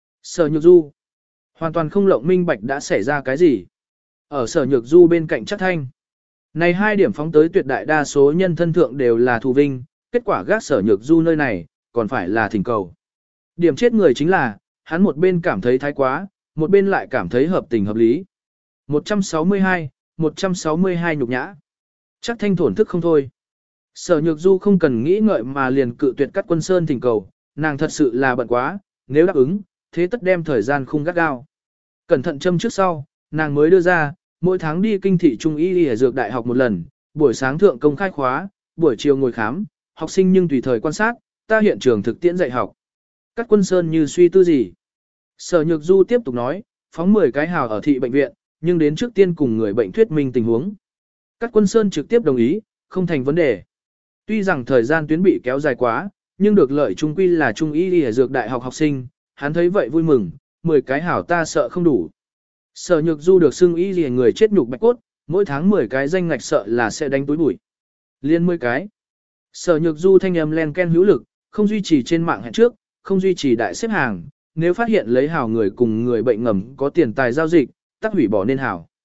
[SPEAKER 1] Sở Nhược Du hoàn toàn không lộng minh bạch đã xảy ra cái gì. Ở Sở Nhược Du bên cạnh Chắc Thanh. Này hai điểm phóng tới tuyệt đại đa số nhân thân thượng đều là thù vinh, kết quả gác Sở Nhược Du nơi này, còn phải là thỉnh cầu. Điểm chết người chính là, hắn một bên cảm thấy thái quá, một bên lại cảm thấy hợp tình hợp lý. một trăm sáu mươi hai, một trăm sáu mươi hai nhục nhã. Chắc Thanh thổn thức không thôi. Sở Nhược Du không cần nghĩ ngợi mà liền cự tuyệt Cát Quân Sơn thỉnh cầu, nàng thật sự là bận quá, nếu đáp ứng, thế tất đem thời gian khung gắt gao. Cẩn thận châm trước sau, nàng mới đưa ra, mỗi tháng đi kinh thị trung y y dược đại học một lần, buổi sáng thượng công khai khóa, buổi chiều ngồi khám, học sinh nhưng tùy thời quan sát, ta hiện trường thực tiễn dạy học. Cát Quân Sơn như suy tư gì. Sở Nhược Du tiếp tục nói, phóng mười cái hào ở thị bệnh viện, nhưng đến trước tiên cùng người bệnh thuyết minh tình huống. Cát Quân Sơn trực tiếp đồng ý, không thành vấn đề. Tuy rằng thời gian tuyến bị kéo dài quá, nhưng được lợi trung quy là trung y y dược đại học học sinh, hắn thấy vậy vui mừng, mười cái hảo ta sợ không đủ. Sở Nhược Du được xưng y y người chết nhục bạch cốt, mỗi tháng mười cái danh ngạch sợ là sẽ đánh túi bụi. Liên mười cái. Sở Nhược Du thanh âm len ken hữu lực, không duy trì trên mạng hẹn trước, không duy trì đại xếp hàng, nếu phát hiện lấy hảo người cùng người bệnh ngầm có tiền tài giao dịch, tắc hủy bỏ nên hảo.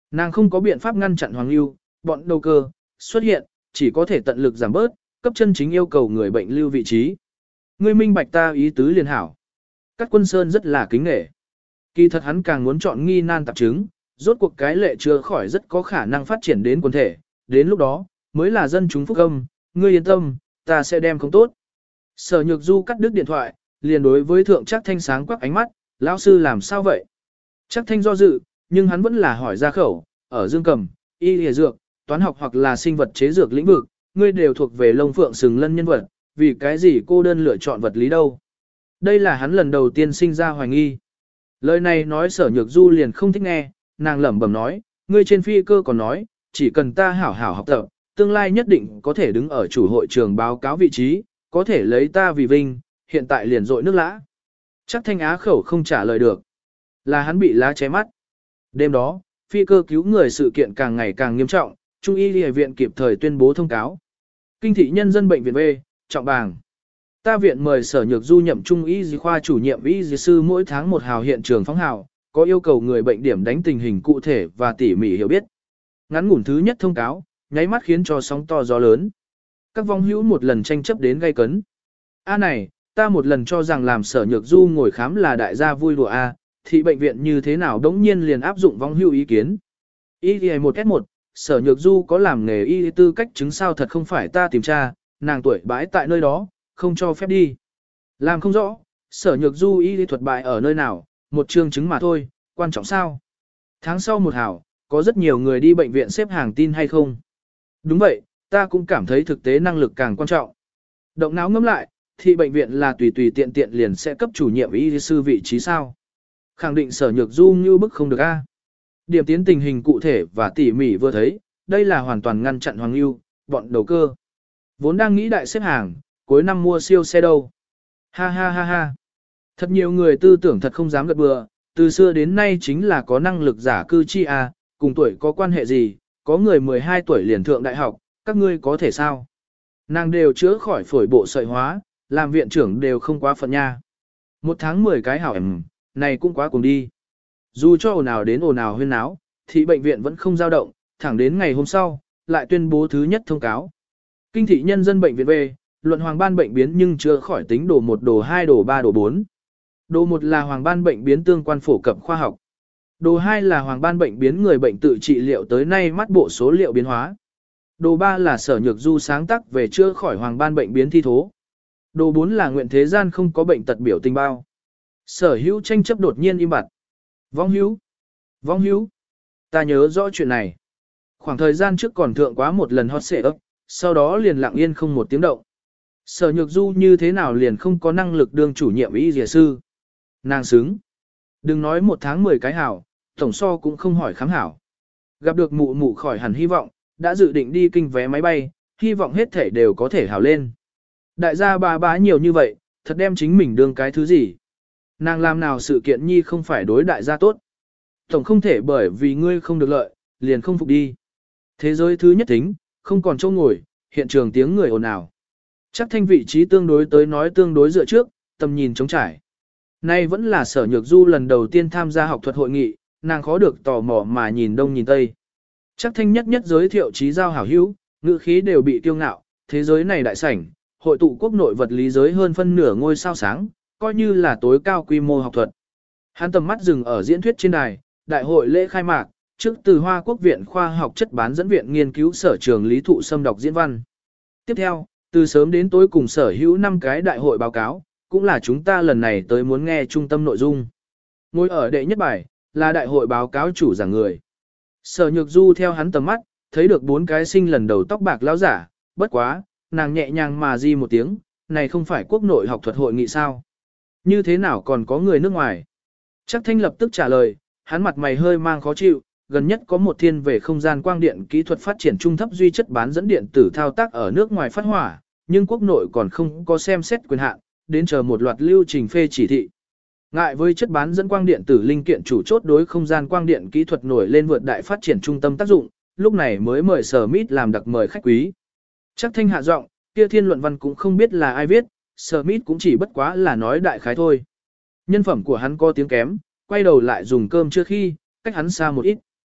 [SPEAKER 1] Nàng không có biện pháp ngăn chặn Hoàng Lưu, bọn đầu cơ, xuất hiện, chỉ có thể tận lực giảm bớt, cấp chân chính yêu cầu người bệnh lưu vị trí. Ngươi minh bạch ta ý tứ liền hảo. Cát Quân Sơn rất là kính nể. Kỳ thật hắn càng muốn chọn nghi nan tạp chứng, rốt cuộc cái lệ chưa khỏi rất có khả năng phát triển đến quần thể, đến lúc đó, mới là dân chúng phúc âm, ngươi yên tâm, ta sẽ đem không tốt. Sở Nhược Du cắt đứt điện thoại, liền đối với thượng Trác Thanh sáng quắc ánh mắt, lão sư làm sao vậy? Trác Thanh do dự, nhưng hắn vẫn là hỏi ra khẩu, ở dương cầm, y lìa dược, toán học hoặc là sinh vật chế dược lĩnh vực, ngươi đều thuộc về lông phượng sừng lân nhân vật, vì cái gì cô đơn lựa chọn vật lý đâu? Đây là hắn lần đầu tiên sinh ra hoài nghi. Lời này nói Sở Nhược Du liền không thích nghe, nàng lẩm bẩm nói, ngươi trên phi cơ còn nói, chỉ cần ta hảo hảo học tập, tương lai nhất định có thể đứng ở chủ hội trường báo cáo vị trí, có thể lấy ta vì vinh, hiện tại liền rội nước lã. Chắc Thanh á khẩu không trả lời được. Là hắn bị lá ché mắt. Đêm đó, phi cơ cứu người sự kiện càng ngày càng nghiêm trọng, Trung y y viện kịp thời tuyên bố thông cáo. Kinh thị nhân dân bệnh viện B, trọng bàng. Ta viện mời Sở Nhược Du nhậm Trung y y khoa chủ nhiệm y y sư mỗi tháng một hào hiện trường phóng hào, có yêu cầu người bệnh điểm đánh tình hình cụ thể và tỉ mỉ hiểu biết. Ngắn ngủn thứ nhất thông cáo, nháy mắt khiến cho sóng to gió lớn. Các vong hữu một lần tranh chấp đến gay cấn. A này, ta một lần cho rằng làm Sở Nhược Du ngồi khám là đại gia vui đùa A, thì bệnh viện như thế nào đống nhiên liền áp dụng vong hữu ý kiến. Y Y một S một, Sở Nhược Du có làm nghề y tư cách chứng sao thật không phải ta tìm tra, nàng tuổi bãi tại nơi đó, không cho phép đi. Làm không rõ, Sở Nhược Du y thuật bại ở nơi nào, một chương chứng mà thôi, quan trọng sao? Tháng sau một hảo, có rất nhiều người đi bệnh viện xếp hàng tin hay không? Đúng vậy, ta cũng cảm thấy thực tế năng lực càng quan trọng. Động não ngẫm lại, thì bệnh viện là tùy tùy tiện tiện liền sẽ cấp chủ nhiệm y sư vị trí sao? Khẳng định Sở Nhược Du như bức không được a. Điểm tiến tình hình cụ thể và tỉ mỉ vừa thấy, đây là hoàn toàn ngăn chặn Hoàng Lưu, bọn đầu cơ. Vốn đang nghĩ đại xếp hàng, cuối năm mua siêu xe đâu. Ha ha ha ha. Thật nhiều người tư tưởng thật không dám gật bừa, từ xưa đến nay chính là có năng lực giả cư chi a, cùng tuổi có quan hệ gì, có người mười hai tuổi liền thượng đại học, các ngươi có thể sao? Nàng đều chữa khỏi phổi bộ sợi hóa, làm viện trưởng đều không quá phận nha. Một tháng mười cái hảo ẩm, này cũng quá cùng đi. Dù cho ồn ào đến ồn ào huyên náo, thì bệnh viện vẫn không dao động, thẳng đến ngày hôm sau, lại tuyên bố thứ nhất thông cáo. Kinh thị nhân dân bệnh viện về, luận hoàng ban bệnh biến nhưng chưa khỏi tính đồ một đồ hai đồ ba đồ bốn. Đồ một là hoàng ban bệnh biến tương quan phổ cập khoa học. Đồ hai là hoàng ban bệnh biến người bệnh tự trị liệu tới nay mắt bộ số liệu biến hóa. Đồ ba là Sở Nhược Du sáng tác về chữa khỏi hoàng ban bệnh biến thi thố. Đồ bốn là nguyện thế gian không có bệnh tật biểu tình bao. Sở Hữu tranh chấp đột nhiên im bặt. Vong Hữu, Vong Hữu, ta nhớ rõ chuyện này. Khoảng thời gian trước còn thượng quá một lần hot xệ ấp, sau đó liền lặng yên không một tiếng động. Sở Nhược Du như thế nào liền không có năng lực đương chủ nhiệm y dìa sư. Nàng xứng. Đừng nói một tháng mười cái hảo, tổng so cũng không hỏi khám hảo. Gặp được mụ mụ khỏi hẳn hy vọng, đã dự định đi kinh vé máy bay, hy vọng hết thể đều có thể hảo lên. Đại gia bà bá nhiều như vậy, thật đem chính mình đương cái thứ gì. Nàng làm nào sự kiện nhi không phải đối đại gia tốt. Tổng không thể bởi vì ngươi không được lợi, liền không phục đi. Thế giới thứ nhất tính, không còn chỗ ngồi, hiện trường tiếng người ồn ào. Chắc Thanh vị trí tương đối tới nói tương đối dựa trước, tầm nhìn trống trải. Nay vẫn là Sở Nhược Du lần đầu tiên tham gia học thuật hội nghị, nàng khó được tò mò mà nhìn đông nhìn tây. Chắc Thanh nhất nhất giới thiệu trí giao hảo hữu, ngữ khí đều bị kiêu ngạo, thế giới này đại sảnh, hội tụ quốc nội vật lý giới hơn phân nửa ngôi sao sáng, coi như là tối cao quy mô học thuật. Hắn tầm mắt dừng ở diễn thuyết trên đài, đại hội lễ khai mạc, trước từ Hoa Quốc viện khoa học chất bán dẫn viện nghiên cứu sở trường lý thụ xâm đọc diễn văn. Tiếp theo, từ sớm đến tối cùng sở hữu năm cái đại hội báo cáo, cũng là chúng ta lần này tới muốn nghe trung tâm nội dung. Ngồi ở đệ nhất bài, là đại hội báo cáo chủ giảng người. Sở Nhược Du theo hắn tầm mắt, thấy được bốn cái sinh lần đầu tóc bạc lão giả, bất quá, nàng nhẹ nhàng mà di một tiếng, này không phải quốc nội học thuật hội nghị sao? Như thế nào còn có người nước ngoài? Chắc Thanh lập tức trả lời, hắn mặt mày hơi mang khó chịu, gần nhất có một thiên về không gian quang điện kỹ thuật phát triển trung thấp duy chất bán dẫn điện tử thao tác ở nước ngoài phát hỏa, nhưng quốc nội còn không có xem xét quyền hạn, đến chờ một loạt lưu trình phê chỉ thị. Ngại với chất bán dẫn quang điện tử linh kiện chủ chốt đối không gian quang điện kỹ thuật nổi lên vượt đại phát triển trung tâm tác dụng, lúc này mới mời Sở Mít làm đặc mời khách quý. Chắc Thanh hạ giọng, kia thiên luận văn cũng không biết là ai viết, Sở Mít cũng chỉ bất quá là nói đại khái thôi. Nhân phẩm của hắn có tiếng kém, quay đầu lại dùng cơm chưa khi, cách hắn xa một ít.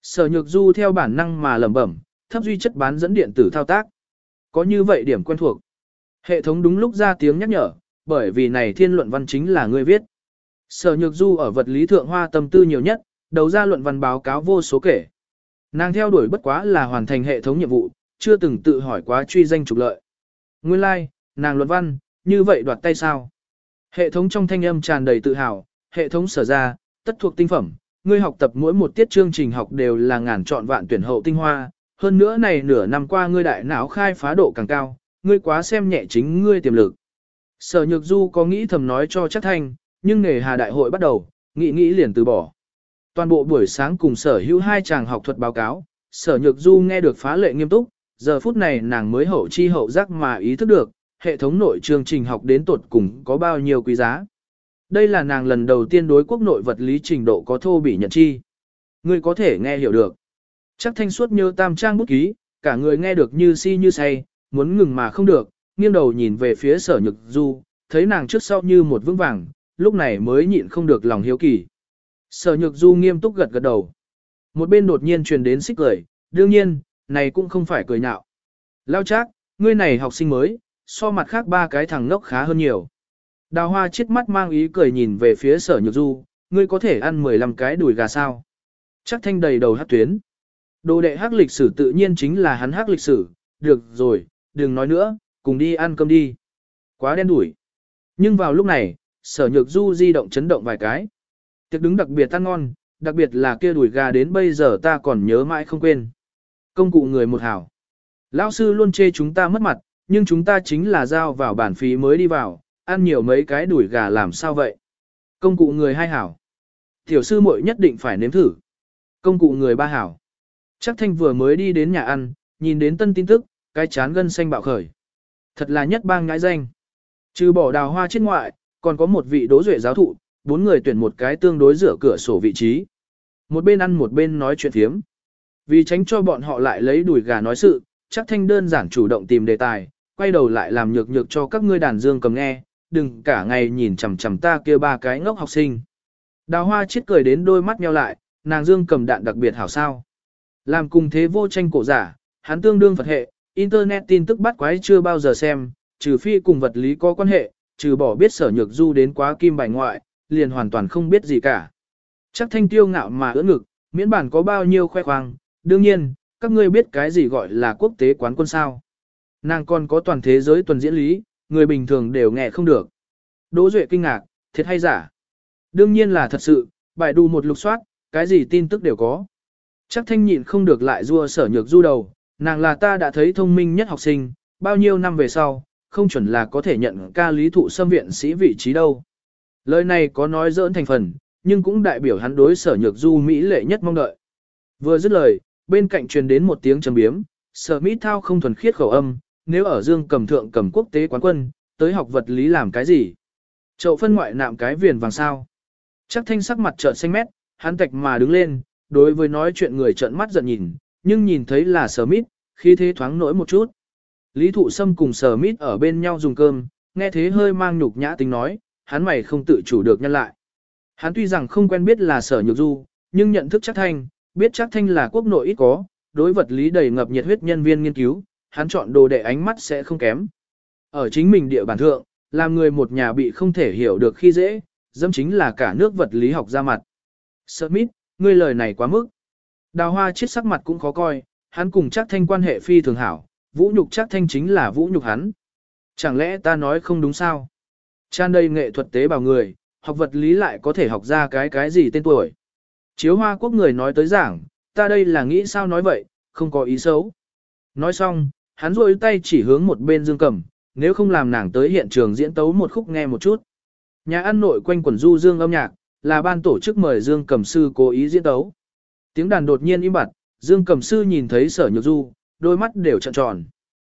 [SPEAKER 1] Sở Nhược Du theo bản năng mà lẩm bẩm, thấp duy chất bán dẫn điện tử thao tác. Có như vậy điểm quen thuộc. Hệ thống đúng lúc ra tiếng nhắc nhở, bởi vì này thiên luận văn chính là ngươi viết. Sở Nhược Du ở vật lý thượng hoa tâm tư nhiều nhất, đầu ra luận văn báo cáo vô số kể. Nàng theo đuổi bất quá là hoàn thành hệ thống nhiệm vụ, chưa từng tự hỏi quá truy danh trục lợi. Nguyên lai, like, nàng luận văn, như vậy đoạt tay sao? Hệ thống trong thanh âm tràn đầy tự hào, hệ thống sở ra, tất thuộc tinh phẩm, ngươi học tập mỗi một tiết chương trình học đều là ngàn chọn vạn tuyển hậu tinh hoa, hơn nữa này nửa năm qua ngươi đại não khai phá độ càng cao, ngươi quá xem nhẹ chính ngươi tiềm lực. Sở Nhược Du có nghĩ thầm nói cho chắc thanh, nhưng nghề hà đại hội bắt đầu, nghĩ nghĩ liền từ bỏ. Toàn bộ buổi sáng cùng sở hữu hai chàng học thuật báo cáo, sở Nhược Du nghe được phá lệ nghiêm túc, giờ phút này nàng mới hậu chi hậu giác mà ý thức được, hệ thống nội chương trình học đến tột cùng có bao nhiêu quý giá. Đây là nàng lần đầu tiên đối quốc nội vật lý trình độ có thô bỉ nhận chi. Ngươi có thể nghe hiểu được. Chắc thanh suốt nhớ tam trang bút ký, cả người nghe được như si như say, muốn ngừng mà không được, nghiêng đầu nhìn về phía sở Nhược Du, thấy nàng trước sau như một vững vàng, lúc này mới nhịn không được lòng hiếu kỳ. Sở Nhược Du nghiêm túc gật gật đầu. Một bên đột nhiên truyền đến xích cười, đương nhiên, này cũng không phải cười nhạo. Lao Trác, ngươi này học sinh mới, so mặt khác ba cái thằng ngốc khá hơn nhiều. Đào Hoa chiết mắt mang ý cười nhìn về phía sở Nhược Du, ngươi có thể ăn mười lăm cái đùi gà sao? Chắc thanh đầy đầu hát tuyến. Đồ đệ hắc lịch sử tự nhiên chính là hắn hắc lịch sử, được rồi, đừng nói nữa, cùng đi ăn cơm đi. Quá đen đủi. Nhưng vào lúc này, sở Nhược Du di động chấn động vài cái. Tiệc đứng đặc biệt ăn ngon, đặc biệt là kia đùi gà đến bây giờ ta còn nhớ mãi không quên. Công cụ người một hảo. Lão sư luôn chê chúng ta mất mặt, nhưng chúng ta chính là giao vào bản phí mới đi vào, ăn nhiều mấy cái đùi gà làm sao vậy? Công cụ người hai hảo. Tiểu sư muội nhất định phải nếm thử. Công cụ người ba hảo. Chắc thanh vừa mới đi đến nhà ăn, nhìn đến tân tin tức, cái chán gân xanh bạo khởi. Thật là nhất bang ngãi danh. Trừ bỏ Đào Hoa trên ngoại, còn có một vị đỗ duệ giáo thụ, bốn người tuyển một cái tương đối rửa cửa sổ vị trí. Một bên ăn một bên nói chuyện thiếm. Vì tránh cho bọn họ lại lấy đùi gà nói sự, chắc thanh đơn giản chủ động tìm đề tài, quay đầu lại làm nhược nhược cho các ngươi đàn dương cầm nghe, đừng cả ngày nhìn chằm chằm ta kia ba cái ngốc học sinh. Đào Hoa chết cười đến đôi mắt nheo lại, nàng dương cầm đạn đặc biệt hảo sao. Làm cùng thế vô tranh cổ giả, hắn tương đương Phật hệ, internet tin tức bắt quái chưa bao giờ xem, trừ phi cùng vật lý có quan hệ, trừ bỏ biết sở Nhược Du đến quá kim bài ngoại, liền hoàn toàn không biết gì cả. Chắc thanh tiêu ngạo mà ưỡn ngực, miễn bản có bao nhiêu khoe khoang, đương nhiên, các ngươi biết cái gì gọi là quốc tế quán quân sao. Nàng còn có toàn thế giới tuần diễn lý, người bình thường đều nghe không được. Đỗ Duệ kinh ngạc, thiệt hay giả? Đương nhiên là thật sự, bài đù một lục soát, cái gì tin tức đều có. Chắc thanh nhịn không được lại rua sở Nhược Du đầu, nàng là ta đã thấy thông minh nhất học sinh, bao nhiêu năm về sau, không chuẩn là có thể nhận ca lý thụ xâm viện sĩ vị trí đâu. Lời này có nói giỡn thành phần, nhưng cũng đại biểu hắn đối sở Nhược Du mỹ lệ nhất mong đợi. Vừa dứt lời, bên cạnh truyền đến một tiếng trầm biếm, sở Mỹ Thao không thuần khiết khẩu âm, nếu ở dương cầm thượng cầm quốc tế quán quân, tới học vật lý làm cái gì? Chậu phân ngoại nạm cái viền vàng sao? Chắc thanh sắc mặt trợn xanh mét, hắn tạch mà đứng lên, đối với nói chuyện người trợn mắt giận nhìn, nhưng nhìn thấy là sở Mít, khí thế thoáng nổi một chút. Lý Thụ Sâm cùng sở Mít ở bên nhau dùng cơm, nghe thế hơi mang nhục nhã tính nói, hắn mày không tự chủ được nhân lại. Hắn tuy rằng không quen biết là sở Nhược Du, nhưng nhận thức chắc thanh, biết chắc thanh là quốc nội ít có, đối vật lý đầy ngập nhiệt huyết nhân viên nghiên cứu, hắn chọn đồ đệ ánh mắt sẽ không kém. Ở chính mình địa bàn thượng, làm người một nhà bị không thể hiểu được khi dễ, dẫm chính là cả nước vật lý học ra mặt. Smith, ngươi lời này quá mức. Đào Hoa chết sắc mặt cũng khó coi, hắn cùng chắc thanh quan hệ phi thường hảo, vũ nhục chắc thanh chính là vũ nhục hắn. Chẳng lẽ ta nói không đúng sao? Tràn đầy nghệ thuật tế bào người, học vật lý lại có thể học ra cái cái gì tên tuổi. Chiếu Hoa Quốc người nói tới giảng, ta đây là nghĩ sao nói vậy, không có ý xấu. Nói xong, hắn rôi tay chỉ hướng một bên Dương Cầm, nếu không làm nàng tới hiện trường diễn tấu một khúc nghe một chút. Nhà ăn nội quanh quần du dương âm nhạc, là ban tổ chức mời Dương Cầm sư cố ý diễn tấu. Tiếng đàn đột nhiên im bặt, Dương Cầm sư nhìn thấy Sở Nhược Du, đôi mắt đều trợn tròn.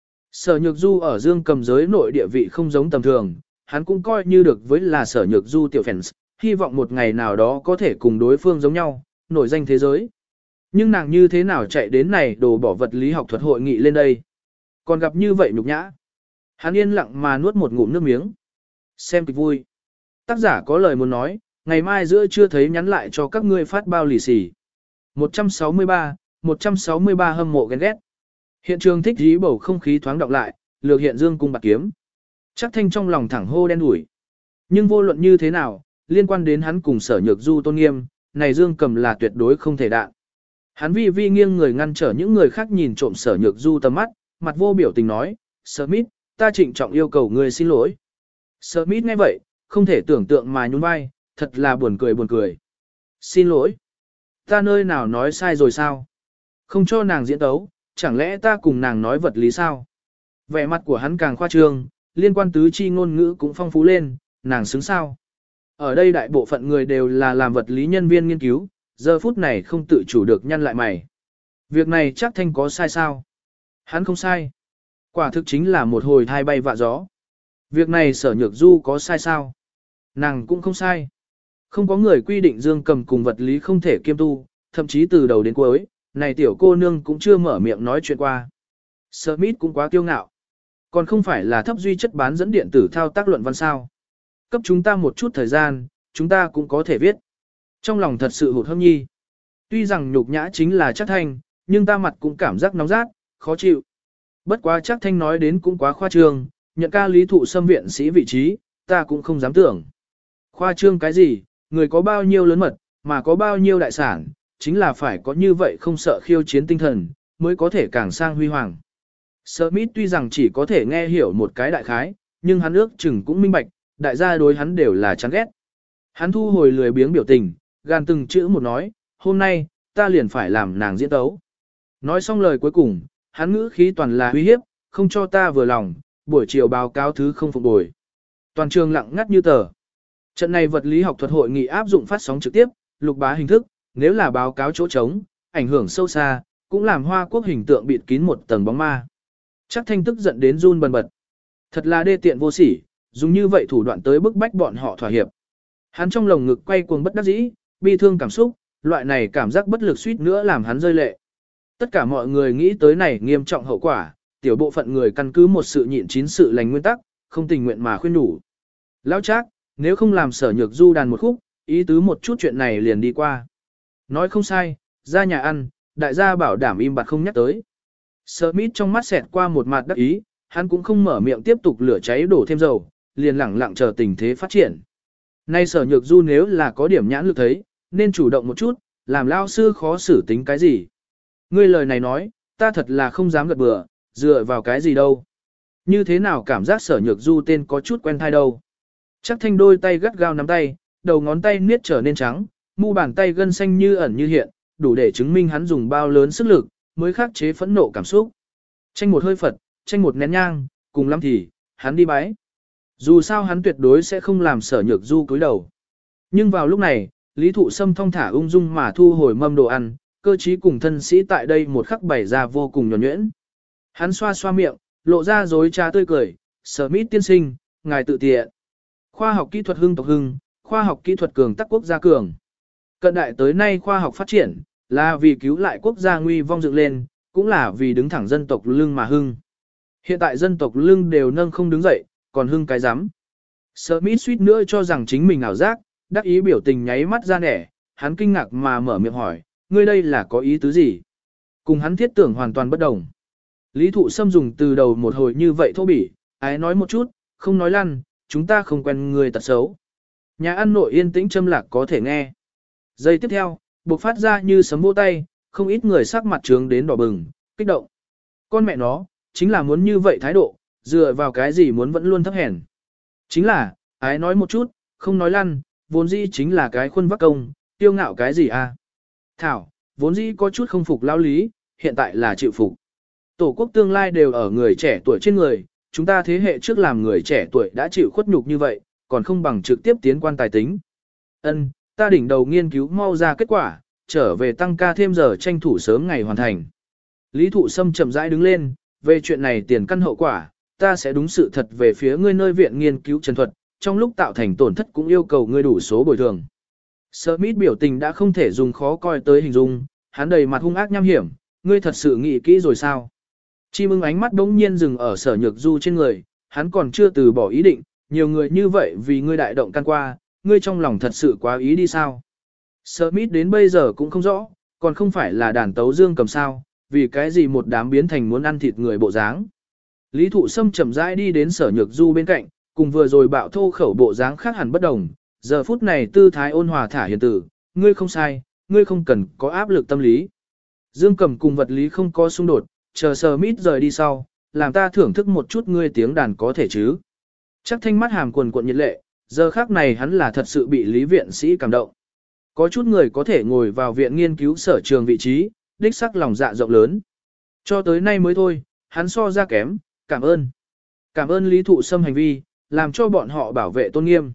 [SPEAKER 1] Sở Nhược Du ở Dương Cầm giới nội địa vị không giống tầm thường, hắn cũng coi như được với là Sở Nhược Du tiểu fans, hy vọng một ngày nào đó có thể cùng đối phương giống nhau, nổi danh thế giới. Nhưng nàng như thế nào chạy đến này đồ bỏ vật lý học thuật hội nghị lên đây? Còn gặp như vậy nhục nhã. Hắn yên lặng mà nuốt một ngụm nước miếng. Xem kịch vui. Tác giả có lời muốn nói, ngày mai giữa trưa thấy nhắn lại cho các ngươi phát bao lì xì. một trăm sáu mươi ba, một trăm sáu mươi ba hâm mộ ghen ghét. Hiện trường thích dí bầu không khí thoáng đọng lại, lược hiện dương cung bạc kiếm. Chắc thanh trong lòng thẳng hô đen đủi. Nhưng vô luận như thế nào, liên quan đến hắn cùng Sở Nhược Du tôn nghiêm, này Dương Cầm là tuyệt đối không thể đạn. Hắn vi vi nghiêng người ngăn trở những người khác nhìn trộm Sở Nhược Du tầm mắt, mặt vô biểu tình nói, Smith, ta trịnh trọng yêu cầu ngươi xin lỗi. Smith nghe vậy, không thể tưởng tượng mà nhún vai, thật là buồn cười buồn cười. Xin lỗi. Ta nơi nào nói sai rồi sao? Không cho nàng diễn tấu, chẳng lẽ ta cùng nàng nói vật lý sao? Vẻ mặt của hắn càng khoa trương, liên quan tứ chi ngôn ngữ cũng phong phú lên, nàng xứng sao? Ở đây đại bộ phận người đều là làm vật lý nhân viên nghiên cứu, giờ phút này không tự chủ được nhăn lại mày. Việc này chắc thanh có sai sao? Hắn không sai. Quả thực chính là một hồi thai bay vạ gió. Việc này Sở Nhược Du có sai sao? Nàng cũng không sai. Không có người quy định Dương Cầm cùng vật lý không thể kiêm tu, thậm chí từ đầu đến cuối, này tiểu cô nương cũng chưa mở miệng nói chuyện qua. Smith cũng quá kiêu ngạo. Còn không phải là thấp duy chất bán dẫn điện tử thao tác luận văn sao. Cấp chúng ta một chút thời gian, chúng ta cũng có thể viết. Trong lòng thật sự hụt hâm nhi. Tuy rằng nhục nhã chính là chắc thanh, nhưng ta mặt cũng cảm giác nóng rát, khó chịu. Bất quá chắc thanh nói đến cũng quá khoa trương, nhận ca lý thụ xâm viện sĩ vị trí, ta cũng không dám tưởng. Khoa trương cái gì, người có bao nhiêu lớn mật, mà có bao nhiêu đại sản, chính là phải có như vậy không sợ khiêu chiến tinh thần, mới có thể càng sang huy hoàng. Smith tuy rằng chỉ có thể nghe hiểu một cái đại khái, nhưng hắn ước chừng cũng minh bạch, đại gia đối hắn đều là chán ghét. Hắn thu hồi lười biếng biểu tình, gan từng chữ một nói, hôm nay, ta liền phải làm nàng diễn tấu. Nói xong lời cuối cùng, hắn ngữ khí toàn là uy hiếp, không cho ta vừa lòng, buổi chiều báo cáo thứ không phục bồi. Toàn trường lặng ngắt như tờ. Trận này vật lý học thuật hội nghị áp dụng phát sóng trực tiếp, lục bá hình thức, nếu là báo cáo chỗ trống, ảnh hưởng sâu xa, cũng làm Hoa Quốc hình tượng bịt kín một tầng bóng ma. Chắc thanh tức giận đến run bần bật. Thật là đê tiện vô sỉ, dùng như vậy thủ đoạn tới bức bách bọn họ thỏa hiệp. Hắn trong lồng ngực quay cuồng bất đắc dĩ, bi thương cảm xúc, loại này cảm giác bất lực suýt nữa làm hắn rơi lệ. Tất cả mọi người nghĩ tới này nghiêm trọng hậu quả, tiểu bộ phận người căn cứ một sự nhịn chín sự lành nguyên tắc, không tình nguyện mà khuyên nhủ. Lão Trác, nếu không làm Sở Nhược Du đàn một khúc, ý tứ một chút chuyện này liền đi qua. Nói không sai, ra nhà ăn, đại gia bảo đảm im bặt không nhắc tới. Smith trong mắt xẹt qua một mặt đắc ý, hắn cũng không mở miệng tiếp tục lửa cháy đổ thêm dầu, liền lẳng lặng chờ tình thế phát triển. Nay Sở Nhược Du nếu là có điểm nhãn lực thấy, nên chủ động một chút, làm lao sư khó xử tính cái gì. Ngươi lời này nói, ta thật là không dám gật bừa, dựa vào cái gì đâu. Như thế nào cảm giác Sở Nhược Du tên có chút quen thai đâu. Chắc thanh đôi tay gắt gao nắm tay, đầu ngón tay niết trở nên trắng, mu bàn tay gân xanh như ẩn như hiện, đủ để chứng minh hắn dùng bao lớn sức lực, mới khắc chế phẫn nộ cảm xúc. Tranh một hơi Phật, tranh một nén nhang, cùng lắm thì, hắn đi bái. Dù sao hắn tuyệt đối sẽ không làm Sở Nhược Du cúi đầu. Nhưng vào lúc này, Lý Thụ Sâm thong thả ung dung mà thu hồi mâm đồ ăn, cơ trí cùng thân sĩ tại đây một khắc bày ra vô cùng nhuần nhuyễn. Hắn xoa xoa miệng, lộ ra dối trá tươi cười, Smith tiên sinh, ngài tự tiện. Khoa học kỹ thuật hưng tộc hưng, khoa học kỹ thuật cường tắc quốc gia cường. Cận đại tới nay khoa học phát triển, là vì cứu lại quốc gia nguy vong dựng lên, cũng là vì đứng thẳng dân tộc lưng mà hưng. Hiện tại dân tộc lưng đều nâng không đứng dậy, còn hưng cái rắm. Smith suýt nữa cho rằng chính mình ảo giác, đắc ý biểu tình nháy mắt ra nẻ, hắn kinh ngạc mà mở miệng hỏi, ngươi đây là có ý tứ gì? Cùng hắn thiết tưởng hoàn toàn bất đồng. Lý Thụ Sâm dùng từ đầu một hồi như vậy thô bỉ, ái nói một chút, không nói lăn, chúng ta không quen người tật xấu. Nhà ăn nội yên tĩnh châm lạc có thể nghe. Giây tiếp theo, bộc phát ra như sấm vỗ tay, không ít người sắc mặt trướng đến đỏ bừng, kích động. Con mẹ nó, chính là muốn như vậy thái độ, dựa vào cái gì muốn vẫn luôn thấp hèn. Chính là, ái nói một chút, không nói lăn, vốn dĩ chính là cái khuôn vác công, tiêu ngạo cái gì à. Thảo, vốn dĩ có chút không phục lao lý, hiện tại là chịu phục. Tổ quốc tương lai đều ở người trẻ tuổi trên người, chúng ta thế hệ trước làm người trẻ tuổi đã chịu khuất nhục như vậy, còn không bằng trực tiếp tiến quan tài tính. Ân, ta đỉnh đầu nghiên cứu mau ra kết quả, trở về tăng ca thêm giờ tranh thủ sớm ngày hoàn thành. Lý Thụ Sâm chậm rãi đứng lên, về chuyện này tiền căn hậu quả, ta sẽ đúng sự thật về phía ngươi nơi viện nghiên cứu trần thuật, trong lúc tạo thành tổn thất cũng yêu cầu ngươi đủ số bồi thường. Smith biểu tình đã không thể dùng khó coi tới hình dung, hắn đầy mặt hung ác nham hiểm, ngươi thật sự nghĩ kỹ rồi sao? Chim ưng ánh mắt đống nhiên dừng ở Sở Nhược Du trên người, hắn còn chưa từ bỏ ý định, nhiều người như vậy vì ngươi đại động can qua, ngươi trong lòng thật sự quá ý đi sao? Smith đến bây giờ cũng không rõ, còn không phải là đàn tấu dương cầm sao, vì cái gì một đám biến thành muốn ăn thịt người bộ dáng. Lý Thụ Sâm chậm rãi đi đến Sở Nhược Du bên cạnh, cùng vừa rồi bạo thô khẩu bộ dáng khác hẳn bất đồng, giờ phút này tư thái ôn hòa thả hiền tử, ngươi không sai, ngươi không cần có áp lực tâm lý. Dương cầm cùng vật lý không có xung đột, chờ Sở Mít rời đi sau, làm ta thưởng thức một chút ngươi tiếng đàn có thể chứ. Chắc thanh mắt hàm quần cuộn nhiệt lệ, giờ khác này hắn là thật sự bị Lý viện sĩ cảm động. Có chút người có thể ngồi vào viện nghiên cứu sở trường vị trí, đích sắc lòng dạ rộng lớn. Cho tới nay mới thôi, hắn so ra kém, cảm ơn. Cảm ơn Lý Thụ Sâm hành vi, làm cho bọn họ bảo vệ tôn nghiêm.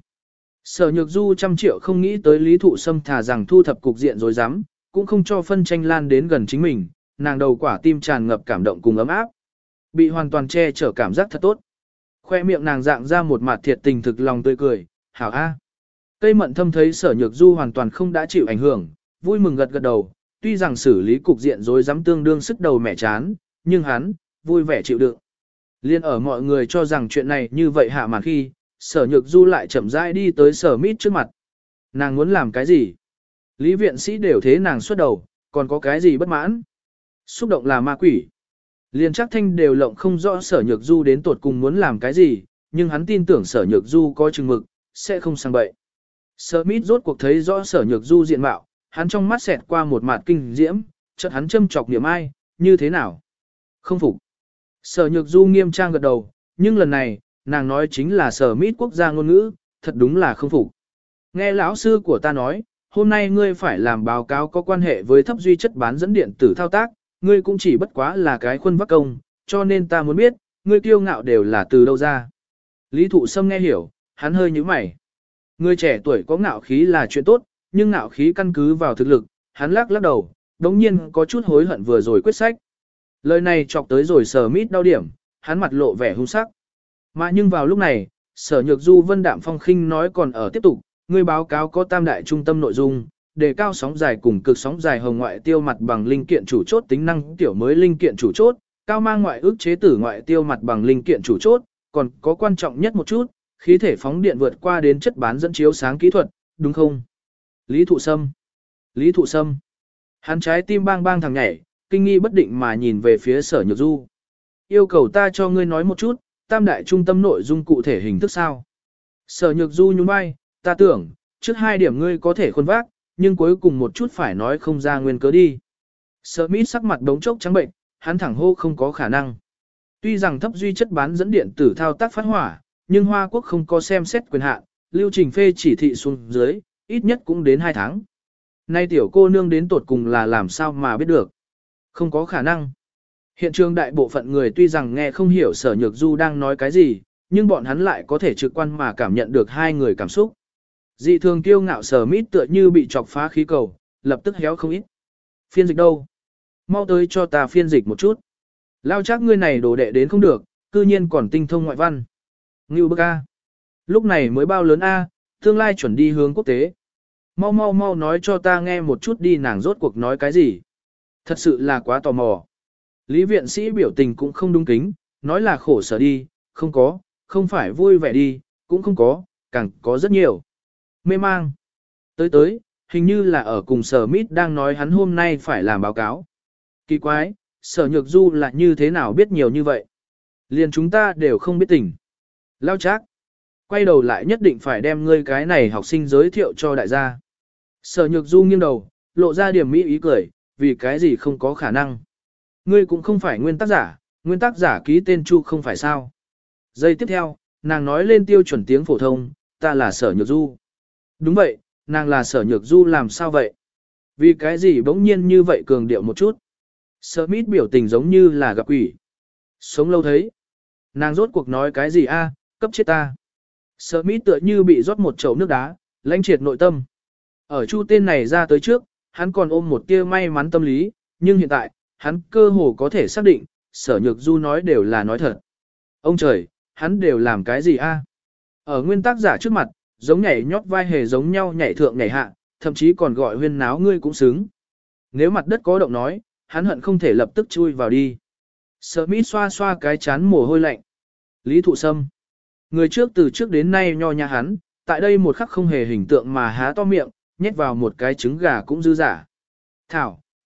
[SPEAKER 1] Sở Nhược Du trăm triệu không nghĩ tới Lý Thụ Sâm thà rằng thu thập cục diện rồi dám, cũng không cho phân tranh lan đến gần chính mình, nàng đầu quả tim tràn ngập cảm động cùng ấm áp. Bị hoàn toàn che chở cảm giác thật tốt. Khoe miệng nàng dạng ra một mặt thiệt tình thực lòng tươi cười, hảo a. Cây mận thâm thấy Sở Nhược Du hoàn toàn không đã chịu ảnh hưởng, vui mừng gật gật đầu, tuy rằng xử lý cục diện rối rắm tương đương sức đầu mẻ chán, nhưng hắn, vui vẻ chịu đựng. Liên ở mọi người cho rằng chuyện này như vậy hạ màn khi, Sở Nhược Du lại chậm rãi đi tới Sở Mít trước mặt. Nàng muốn làm cái gì? Lý viện sĩ đều thế nàng xuất đầu, còn có cái gì bất mãn? Xúc động là ma quỷ. Liên chắc thanh đều lộng không rõ Sở Nhược Du đến tột cùng muốn làm cái gì, nhưng hắn tin tưởng Sở Nhược Du có chừng mực, sẽ không sang bậy. Sở Mít rốt cuộc thấy rõ Sở Nhược Du diện mạo, hắn trong mắt xẹt qua một mặt kinh diễm, chợt hắn châm chọc niệm ai, như thế nào? Không phục. Sở Nhược Du nghiêm trang gật đầu, nhưng lần này, nàng nói chính là Sở Mít quốc gia ngôn ngữ, thật đúng là không phục. Nghe lão sư của ta nói, hôm nay ngươi phải làm báo cáo có quan hệ với thấp duy chất bán dẫn điện tử thao tác, ngươi cũng chỉ bất quá là cái khuôn vác công, cho nên ta muốn biết, ngươi kiêu ngạo đều là từ đâu ra. Lý Thụ Sâm nghe hiểu, hắn hơi nhíu mày. Người trẻ tuổi có ngạo khí là chuyện tốt, nhưng ngạo khí căn cứ vào thực lực, hắn lắc lắc đầu, đống nhiên có chút hối hận vừa rồi quyết sách. Lời này chọc tới rồi Sở Mít đau điểm, hắn mặt lộ vẻ hung sắc. Mà nhưng vào lúc này, Sở Nhược Du vân đạm phong khinh nói còn ở tiếp tục, người báo cáo có tam đại trung tâm nội dung, đề cao sóng dài cùng cực sóng dài hồng ngoại tiêu mặt bằng linh kiện chủ chốt tính năng tiểu mới linh kiện chủ chốt, cao mang ngoại ước chế tử ngoại tiêu mặt bằng linh kiện chủ chốt, còn có quan trọng nhất một chút, khí thể phóng điện vượt qua đến chất bán dẫn chiếu sáng kỹ thuật, đúng không? Lý Thụ Sâm. Lý Thụ Sâm. Hắn trái tim bang bang thằng nhảy, kinh nghi bất định mà nhìn về phía Sở Nhược Du. Yêu cầu ta cho ngươi nói một chút, tam đại trung tâm nội dung cụ thể hình thức sao? Sở Nhược Du nhún vai, ta tưởng, trước hai điểm ngươi có thể khuôn vác, nhưng cuối cùng một chút phải nói không ra nguyên cớ đi. Sở Mít sắc mặt đống chốc trắng bệnh, hắn thẳng hô không có khả năng. Tuy rằng thấp duy chất bán dẫn điện tử thao tác phát hỏa, nhưng Hoa Quốc không có xem xét quyền hạn, lưu trình phê chỉ thị xuống dưới, ít nhất cũng đến hai tháng. Nay tiểu cô nương đến tột cùng là làm sao mà biết được. Không có khả năng. Hiện trường đại bộ phận người tuy rằng nghe không hiểu Sở Nhược Du đang nói cái gì, nhưng bọn hắn lại có thể trực quan mà cảm nhận được hai người cảm xúc. Dị thường kiêu ngạo Sở Mít tựa như bị chọc phá khí cầu, lập tức héo không ít. Phiên dịch đâu? Mau tới cho ta phiên dịch một chút. Lao chắc ngươi này đồ đệ đến không được, cư nhiên còn tinh thông ngoại văn. Ngưu bức A. Lúc này mới bao lớn A, tương lai chuẩn đi hướng quốc tế. Mau mau mau nói cho ta nghe một chút đi, nàng rốt cuộc nói cái gì. Thật sự là quá tò mò. Lý viện sĩ biểu tình cũng không đúng kính, nói là khổ sở đi, không có, không phải vui vẻ đi, cũng không có, càng có rất nhiều. Mê mang. Tới tới, hình như là ở cùng Sở Mít đang nói hắn hôm nay phải làm báo cáo. Kỳ quái, Sở Nhược Du là như thế nào biết nhiều như vậy? Liền chúng ta đều không biết tình. Lao Trác, quay đầu lại nhất định phải đem ngươi cái này học sinh giới thiệu cho đại gia. Sở Nhược Du nghiêng đầu, lộ ra điểm mỹ ý cười, vì cái gì không có khả năng. Ngươi cũng không phải nguyên tác giả, nguyên tác giả ký tên Chu không phải sao. Giây tiếp theo, nàng nói lên tiêu chuẩn tiếng phổ thông, ta là Sở Nhược Du. Đúng vậy, nàng là Sở Nhược Du làm sao vậy? Vì cái gì bỗng nhiên như vậy cường điệu một chút? Sở Mít biểu tình giống như là gặp quỷ. Sống lâu thấy. Nàng rốt cuộc nói cái gì a? Cấp chết ta. Sở Mít tựa như bị rót một chậu nước đá, lãnh triệt nội tâm. Ở Chu tên này ra tới trước, hắn còn ôm một tia may mắn tâm lý, nhưng hiện tại, hắn cơ hồ có thể xác định, Sở Nhược Du nói đều là nói thật. Ông trời, hắn đều làm cái gì a? Ở nguyên tác giả trước mặt, giống nhảy nhót vai hề giống nhau nhảy thượng nhảy hạ, thậm chí còn gọi huyên náo ngươi cũng xứng. Nếu mặt đất có động nói, hắn hận không thể lập tức chui vào đi. Sở Mít xoa xoa cái chán mồ hôi lạnh. Lý Thụ Sâm. Người trước từ trước đến nay nho nhã hắn, tại đây một khắc không hề hình tượng mà há to miệng, nhét vào một cái trứng gà cũng dư giả. Thảo,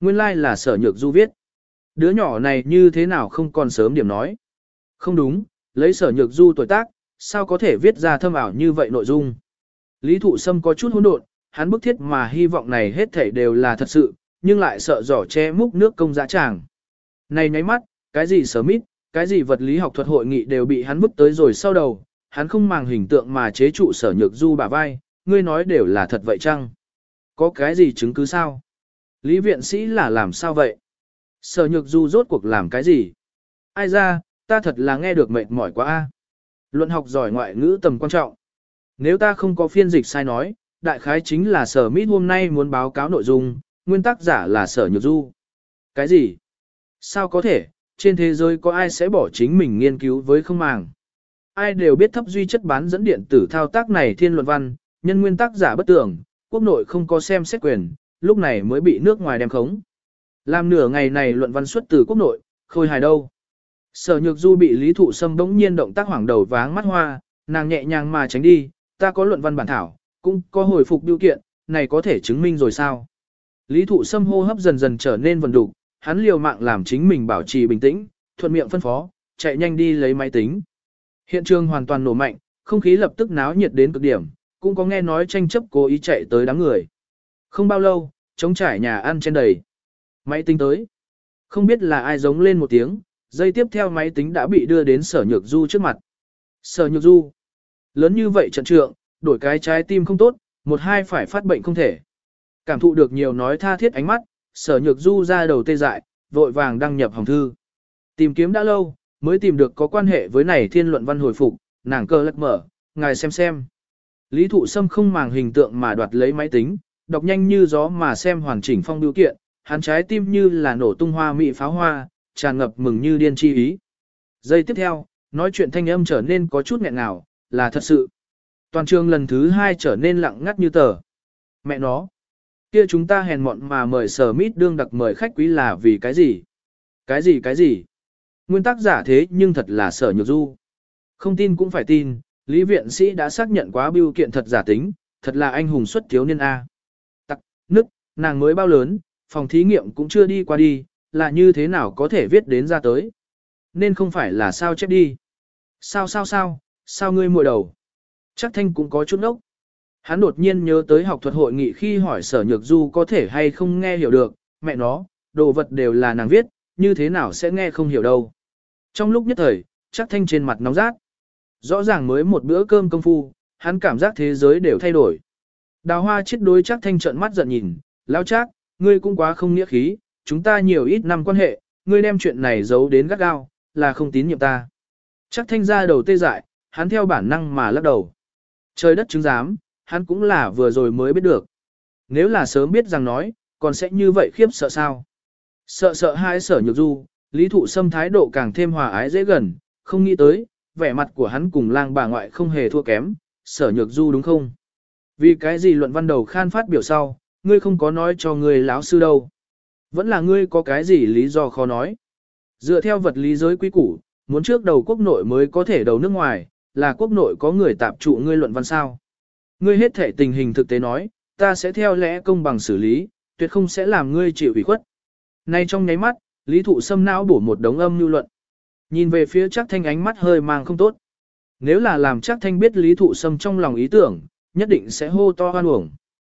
[SPEAKER 1] Nguyên lai like là Sở Nhược Du viết. Đứa nhỏ này như thế nào không còn sớm điểm nói. Không đúng, lấy Sở Nhược Du tuổi tác, sao có thể viết ra thâm ảo như vậy nội dung. Lý Thụ Sâm có chút hỗn độn, hắn bức thiết mà hy vọng này hết thảy đều là thật sự, nhưng lại sợ giỏ che múc nước công dã tràng. Này nháy mắt, cái gì sở mít, cái gì vật lý học thuật hội nghị đều bị hắn bức tới rồi sau đầu, hắn không màng hình tượng mà chế trụ Sở Nhược Du bả vai, ngươi nói đều là thật vậy chăng? Có cái gì chứng cứ sao? Lý viện sĩ là làm sao vậy? Sở Nhược Du rốt cuộc làm cái gì? Ai ra, ta thật là nghe được mệt mỏi quá a. Luận học giỏi ngoại ngữ tầm quan trọng. Nếu ta không có phiên dịch sai nói, đại khái chính là Sở Mít hôm nay muốn báo cáo nội dung, nguyên tác giả là Sở Nhược Du. Cái gì? Sao có thể, trên thế giới có ai sẽ bỏ chính mình nghiên cứu với không màng? Ai đều biết thấp duy chất bán dẫn điện tử thao tác này thiên luận văn, nhân nguyên tác giả bất tưởng, quốc nội không có xem xét quyền, lúc này mới bị nước ngoài đem khống. Làm nửa ngày này luận văn xuất từ quốc nội, khôi hài đâu. Sở Nhược Du bị Lý Thụ Sâm bỗng nhiên động tác hoảng đầu váng mắt hoa, nàng nhẹ nhàng mà tránh đi, ta có luận văn bản thảo, cũng có hồi phục biểu kiện, này có thể chứng minh rồi sao? Lý Thụ Sâm hô hấp dần dần trở nên vần đục, hắn liều mạng làm chính mình bảo trì bình tĩnh, thuận miệng phân phó, chạy nhanh đi lấy máy tính. Hiện trường hoàn toàn nổ mạnh, không khí lập tức náo nhiệt đến cực điểm, cũng có nghe nói tranh chấp cố ý chạy tới đám người. Không bao lâu, trống trải nhà ăn trên đầy. Máy tính tới. Không biết là ai giống lên một tiếng, giây tiếp theo máy tính đã bị đưa đến Sở Nhược Du trước mặt. Sở Nhược Du. Lớn như vậy trận trượng, đổi cái trái tim không tốt, một hai phải phát bệnh không thể. Cảm thụ được nhiều nói tha thiết ánh mắt, Sở Nhược Du ra đầu tê dại, vội vàng đăng nhập hòm thư. Tìm kiếm đã lâu, mới tìm được có quan hệ với này thiên luận văn hồi phục, nàng cơ lật mở, ngài xem xem. Lý Thụ Sâm không màng hình tượng mà đoạt lấy máy tính, đọc nhanh như gió mà xem hoàn chỉnh phong biểu kiện, hắn trái tim như là nổ tung hoa mị pháo hoa, tràn ngập mừng như điên chi ý. Giây tiếp theo, nói chuyện thanh âm trở nên có chút nghẹn ngào, là thật sự. Toàn trường lần thứ hai trở nên lặng ngắt như tờ. Mẹ nó, kia chúng ta hèn mọn mà mời Sở Mít đương đặc mời khách quý là vì cái gì? Cái gì cái gì? Nguyên tác giả thế nhưng thật là Sở Nhược Du. Không tin cũng phải tin, Lý viện sĩ đã xác nhận quá biêu kiện thật giả tính, thật là anh hùng xuất thiếu niên A. Tắc, nức, nàng mới bao lớn, phòng thí nghiệm cũng chưa đi qua đi, là như thế nào có thể viết đến ra tới. Nên không phải là sao chép đi. Sao sao sao, sao ngươi muội đầu? Chắc Thanh cũng có chút ốc. Hắn đột nhiên nhớ tới học thuật hội nghị khi hỏi Sở Nhược Du có thể hay không nghe hiểu được, mẹ nó, đồ vật đều là nàng viết, như thế nào sẽ nghe không hiểu đâu. Trong lúc nhất thời, Chắc Thanh trên mặt nóng rát. Rõ ràng mới một bữa cơm công phu, hắn cảm giác thế giới đều thay đổi. Đào Hoa chết đối Chắc Thanh trợn mắt giận nhìn, lão Trác, ngươi cũng quá không nghĩa khí, chúng ta nhiều ít năm quan hệ, ngươi đem chuyện này giấu đến gắt gao, là không tín nhiệm ta. Chắc Thanh ra đầu tê dại, hắn theo bản năng mà lắc đầu. Trời đất chứng giám, hắn cũng là vừa rồi mới biết được. Nếu là sớm biết rằng nói, còn sẽ như vậy khiếp sợ sao? Sợ sợ hai Sở Nhược Du, Lý Thụ Sâm thái độ càng thêm hòa ái dễ gần, không nghĩ tới, vẻ mặt của hắn cùng lang bà ngoại không hề thua kém, Sở Nhược Du đúng không? Vì cái gì luận văn đầu khan phát biểu sau, ngươi không có nói cho ngươi lão sư đâu? Vẫn là ngươi có cái gì lý do khó nói? Dựa theo vật lý giới quy củ, muốn trước đầu quốc nội mới có thể đầu nước ngoài, là quốc nội có người tạp trụ ngươi luận văn sao? Ngươi hết thể tình hình thực tế nói, ta sẽ theo lẽ công bằng xử lý, tuyệt không sẽ làm ngươi chịu ủy khuất. Nay trong nháy mắt, Lý Thụ Sâm não bổ một đống âm lưu luận. Nhìn về phía Trác Thanh ánh mắt hơi mang không tốt. Nếu là làm Trác Thanh biết Lý Thụ Sâm trong lòng ý tưởng, nhất định sẽ hô to hoan uổng.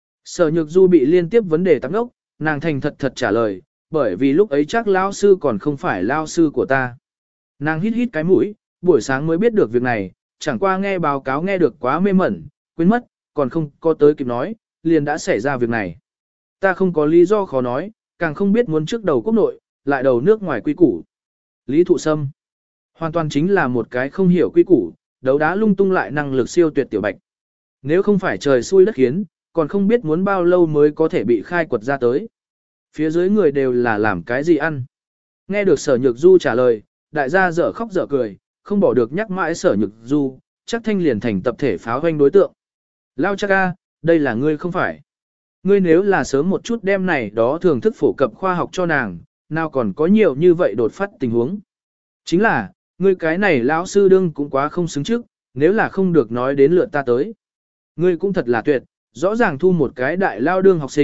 [SPEAKER 1] Sở Nhược Du bị liên tiếp vấn đề tắc ốc, nàng thành thật thật trả lời, bởi vì lúc ấy chắc lao sư còn không phải lao sư của ta. Nàng hít hít cái mũi, buổi sáng mới biết được việc này, chẳng qua nghe báo cáo nghe được quá mê mẩn, quên mất, còn không có tới kịp nói, liền đã xảy ra việc này. Ta không có lý do khó nói, càng không biết muốn trước đầu quốc nội, lại đầu nước ngoài quy củ. Lý Thụ Sâm hoàn toàn chính là một cái không hiểu quy củ, đấu đá lung tung lại năng lực siêu tuyệt tiểu bạch. Nếu không phải trời xui đất khiến, còn không biết muốn bao lâu mới có thể bị khai quật ra tới. Phía dưới người đều là làm cái gì ăn. Nghe được Sở Nhược Du trả lời, đại gia dở khóc dở cười, không bỏ được nhắc mãi Sở Nhược Du, chắc Thanh liền thành tập thể pháo hoanh đối tượng. Lao Trác a, đây là ngươi không phải. Ngươi nếu là sớm một chút đem này đó thường thức phổ cập khoa học cho nàng, nào còn có nhiều như vậy đột phát tình huống. Chính là, ngươi cái này lão sư đương cũng quá không xứng trước, nếu là không được nói đến lượt ta tới. Ngươi cũng thật là tuyệt, rõ ràng thu một cái đại lao đương học sinh,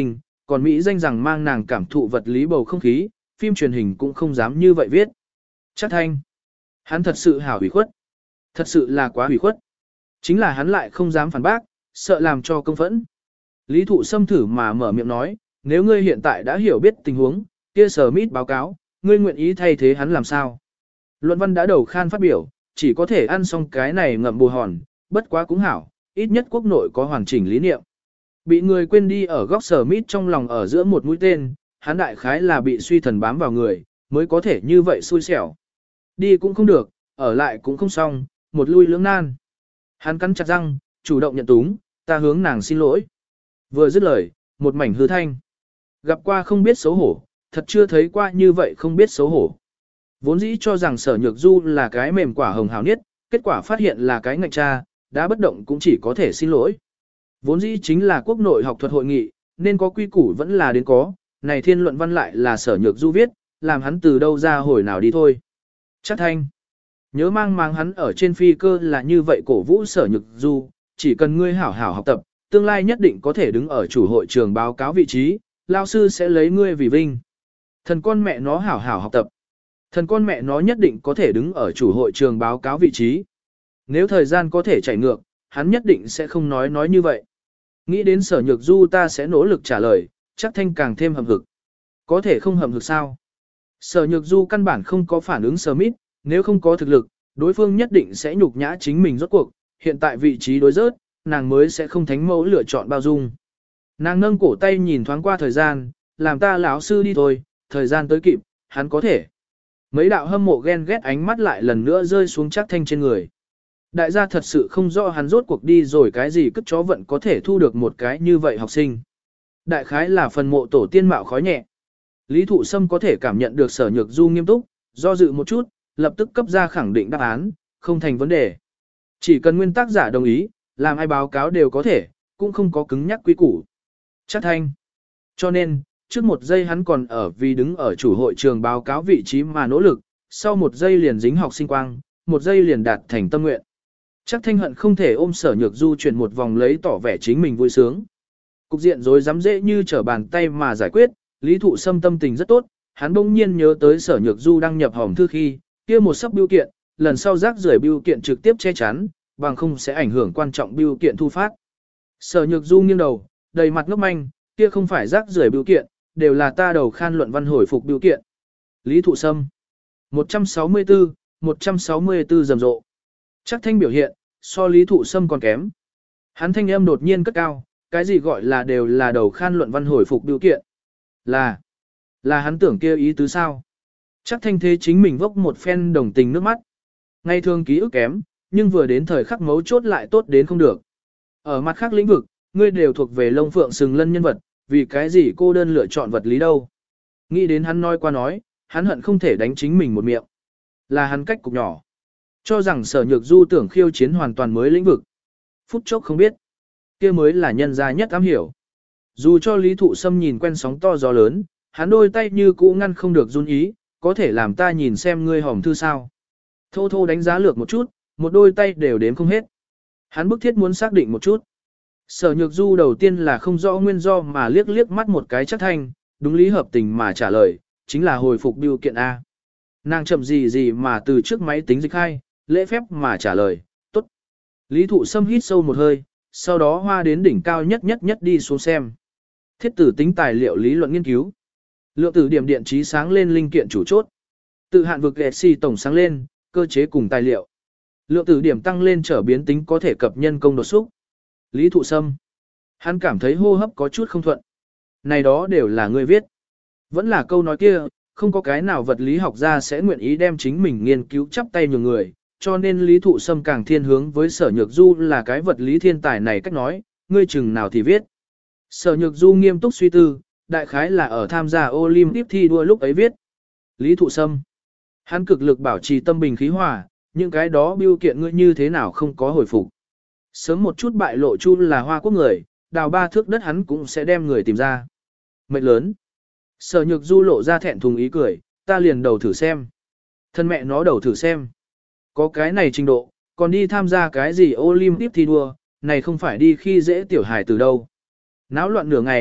[SPEAKER 1] còn Mỹ danh rằng mang nàng cảm thụ vật lý bầu không khí, phim truyền hình cũng không dám như vậy viết. Chắc thanh. Hắn thật sự hảo hủy khuất. Thật sự là quá hủy khuất. Chính là hắn lại không dám phản bác, sợ làm cho công phẫn. Lý thụ xâm thử mà mở miệng nói, nếu ngươi hiện tại đã hiểu biết tình huống, kia Smith báo cáo, ngươi nguyện ý thay thế hắn làm sao? Luận văn đã đầu khan phát biểu, chỉ có thể ăn xong cái này ngậm bù hòn, bất quá cũng hảo, ít nhất quốc nội có hoàn chỉnh lý niệm. Bị người quên đi ở góc Smith trong lòng ở giữa một mũi tên, hắn đại khái là bị suy thần bám vào người, mới có thể như vậy xui xẻo. Đi cũng không được, ở lại cũng không xong, một lui lưỡng nan. Hắn cắn chặt răng, chủ động nhận túng, ta hướng nàng xin lỗi. Vừa dứt lời, một mảnh hư thanh. Gặp qua không biết xấu hổ, thật chưa thấy qua như vậy không biết xấu hổ. Vốn dĩ cho rằng Sở Nhược Du là cái mềm quả hồng hào niết, kết quả phát hiện là cái ngạnh cha, đã bất động cũng chỉ có thể xin lỗi. Vốn dĩ chính là quốc nội học thuật hội nghị, nên có quy củ vẫn là đến có, này thiên luận văn lại là Sở Nhược Du viết, làm hắn từ đâu ra hồi nào đi thôi. Chắc thanh. Nhớ mang mang hắn ở trên phi cơ là như vậy cổ vũ Sở Nhược Du, chỉ cần ngươi hảo hảo học tập, tương lai nhất định có thể đứng ở chủ hội trường báo cáo vị trí, lao sư sẽ lấy ngươi vì vinh. Thần con mẹ nó hảo hảo học tập. Thần con mẹ nó nhất định có thể đứng ở chủ hội trường báo cáo vị trí. Nếu thời gian có thể chảy ngược, hắn nhất định sẽ không nói nói như vậy. Nghĩ đến Sở Nhược Du ta sẽ nỗ lực trả lời, chắc thanh càng thêm hậm hực. Có thể không hậm hực sao? Sở Nhược Du căn bản không có phản ứng Smith, nếu không có thực lực, đối phương nhất định sẽ nhục nhã chính mình rốt cuộc, hiện tại vị trí đối rớt, nàng mới sẽ không thánh mẫu lựa chọn bao dung. Nàng nâng cổ tay nhìn thoáng qua thời gian, làm ta lão sư đi thôi, thời gian tới kịp, hắn có thể. Mấy đạo hâm mộ ghen ghét ánh mắt lại lần nữa rơi xuống chắc thanh trên người. Đại gia thật sự không rõ hắn rốt cuộc đi rồi cái gì cất chó vận có thể thu được một cái như vậy học sinh. Đại khái là phần mộ tổ tiên mạo khói nhẹ. Lý Thụ Sâm có thể cảm nhận được Sở Nhược Du nghiêm túc, do dự một chút, lập tức cấp ra khẳng định đáp án, không thành vấn đề. Chỉ cần nguyên tác giả đồng ý, làm ai báo cáo đều có thể, cũng không có cứng nhắc quy củ. Chắc thanh. Cho nên, trước một giây hắn còn ở vì đứng ở chủ hội trường báo cáo vị trí mà nỗ lực, sau một giây liền dính học sinh quang, một giây liền đạt thành tâm nguyện. Chắc thanh hận không thể ôm Sở Nhược Du chuyển một vòng lấy tỏ vẻ chính mình vui sướng. Cục diện rối rắm dễ như trở bàn tay mà giải quyết, Lý Thụ Sâm tâm tình rất tốt, hắn bỗng nhiên nhớ tới Sở Nhược Du đang nhập hòm thư khi, kia một sấp bưu kiện, lần sau rác rưởi bưu kiện trực tiếp che chắn, bằng không sẽ ảnh hưởng quan trọng bưu kiện thu phát. Sở Nhược Du nghiêng đầu, đầy mặt ngốc manh, kia không phải rác rưởi bưu kiện, đều là ta đầu khan luận văn hồi phục bưu kiện. Lý Thụ Sâm. một trăm sáu mươi tư, một trăm sáu mươi tư rầm rộ. Chắc thanh biểu hiện, so Lý Thụ Sâm còn kém. Hắn thanh âm đột nhiên cất cao, cái gì gọi là đều là đầu khan luận văn hồi phục bưu kiện. Là, là hắn tưởng kia ý tứ sao. Chắc thanh thế chính mình vốc một phen đồng tình nước mắt. Ngày thường ký ức kém, nhưng vừa đến thời khắc mấu chốt lại tốt đến không được. Ở mặt khác lĩnh vực, ngươi đều thuộc về lông phượng sừng lân nhân vật, vì cái gì cô đơn lựa chọn vật lý đâu. Nghĩ đến hắn nói qua nói, hắn hận không thể đánh chính mình một miệng. Là hắn cách cục nhỏ. Cho rằng Sở Nhược Du tưởng khiêu chiến hoàn toàn mới lĩnh vực. Phút chốc không biết. Kia mới là nhân gia nhất ám hiểu. Dù cho Lý Thụ Sâm nhìn quen sóng to gió lớn, hắn đôi tay như cũ ngăn không được run ý, có thể làm ta nhìn xem ngươi hòm thư sao. Thô thô đánh giá lược một chút, một đôi tay đều đếm không hết. Hắn bức thiết muốn xác định một chút. Sở Nhược Du đầu tiên là không rõ nguyên do mà liếc liếc mắt một cái chắc thanh, đúng lý hợp tình mà trả lời, chính là hồi phục bưu kiện A. Nàng chậm gì gì mà từ trước máy tính dịch hai, lễ phép mà trả lời, tốt. Lý Thụ Sâm hít sâu một hơi, sau đó hoa đến đỉnh cao nhất nhất nhất đi xuống xem. Thiết tử tính tài liệu lý luận nghiên cứu. Lượng tử điểm điện trí sáng lên linh kiện chủ chốt. Tự hạn vực Galaxy tổng sáng lên, cơ chế cùng tài liệu. Lượng tử điểm tăng lên trở biến tính có thể cập nhân công đột xúc. Lý Thụ Sâm. Hắn cảm thấy hô hấp có chút không thuận. Này đó đều là người viết. Vẫn là câu nói kia, không có cái nào vật lý học gia sẽ nguyện ý đem chính mình nghiên cứu chắp tay nhường người, cho nên Lý Thụ Sâm càng thiên hướng với Sở Nhược Du là cái vật lý thiên tài này cách nói, ngươi chừng nào thì viết. Sở Nhược Du nghiêm túc suy tư, đại khái là ở tham gia Olympic thi đua lúc ấy viết. Lý Thụ Sâm. Hắn cực lực bảo trì tâm bình khí hòa, những cái đó biêu kiện ngươi như thế nào không có hồi phục. Sớm một chút bại lộ Chu là Hoa Quốc người, đào ba thước đất hắn cũng sẽ đem người tìm ra. Mệnh lớn. Sở Nhược Du lộ ra thẹn thùng ý cười, ta liền đầu thử xem. Thân mẹ nó đầu thử xem. Có cái này trình độ, còn đi tham gia cái gì Olympic thi đua, này không phải đi khi dễ tiểu hài từ đâu. Náo loạn nửa ngày,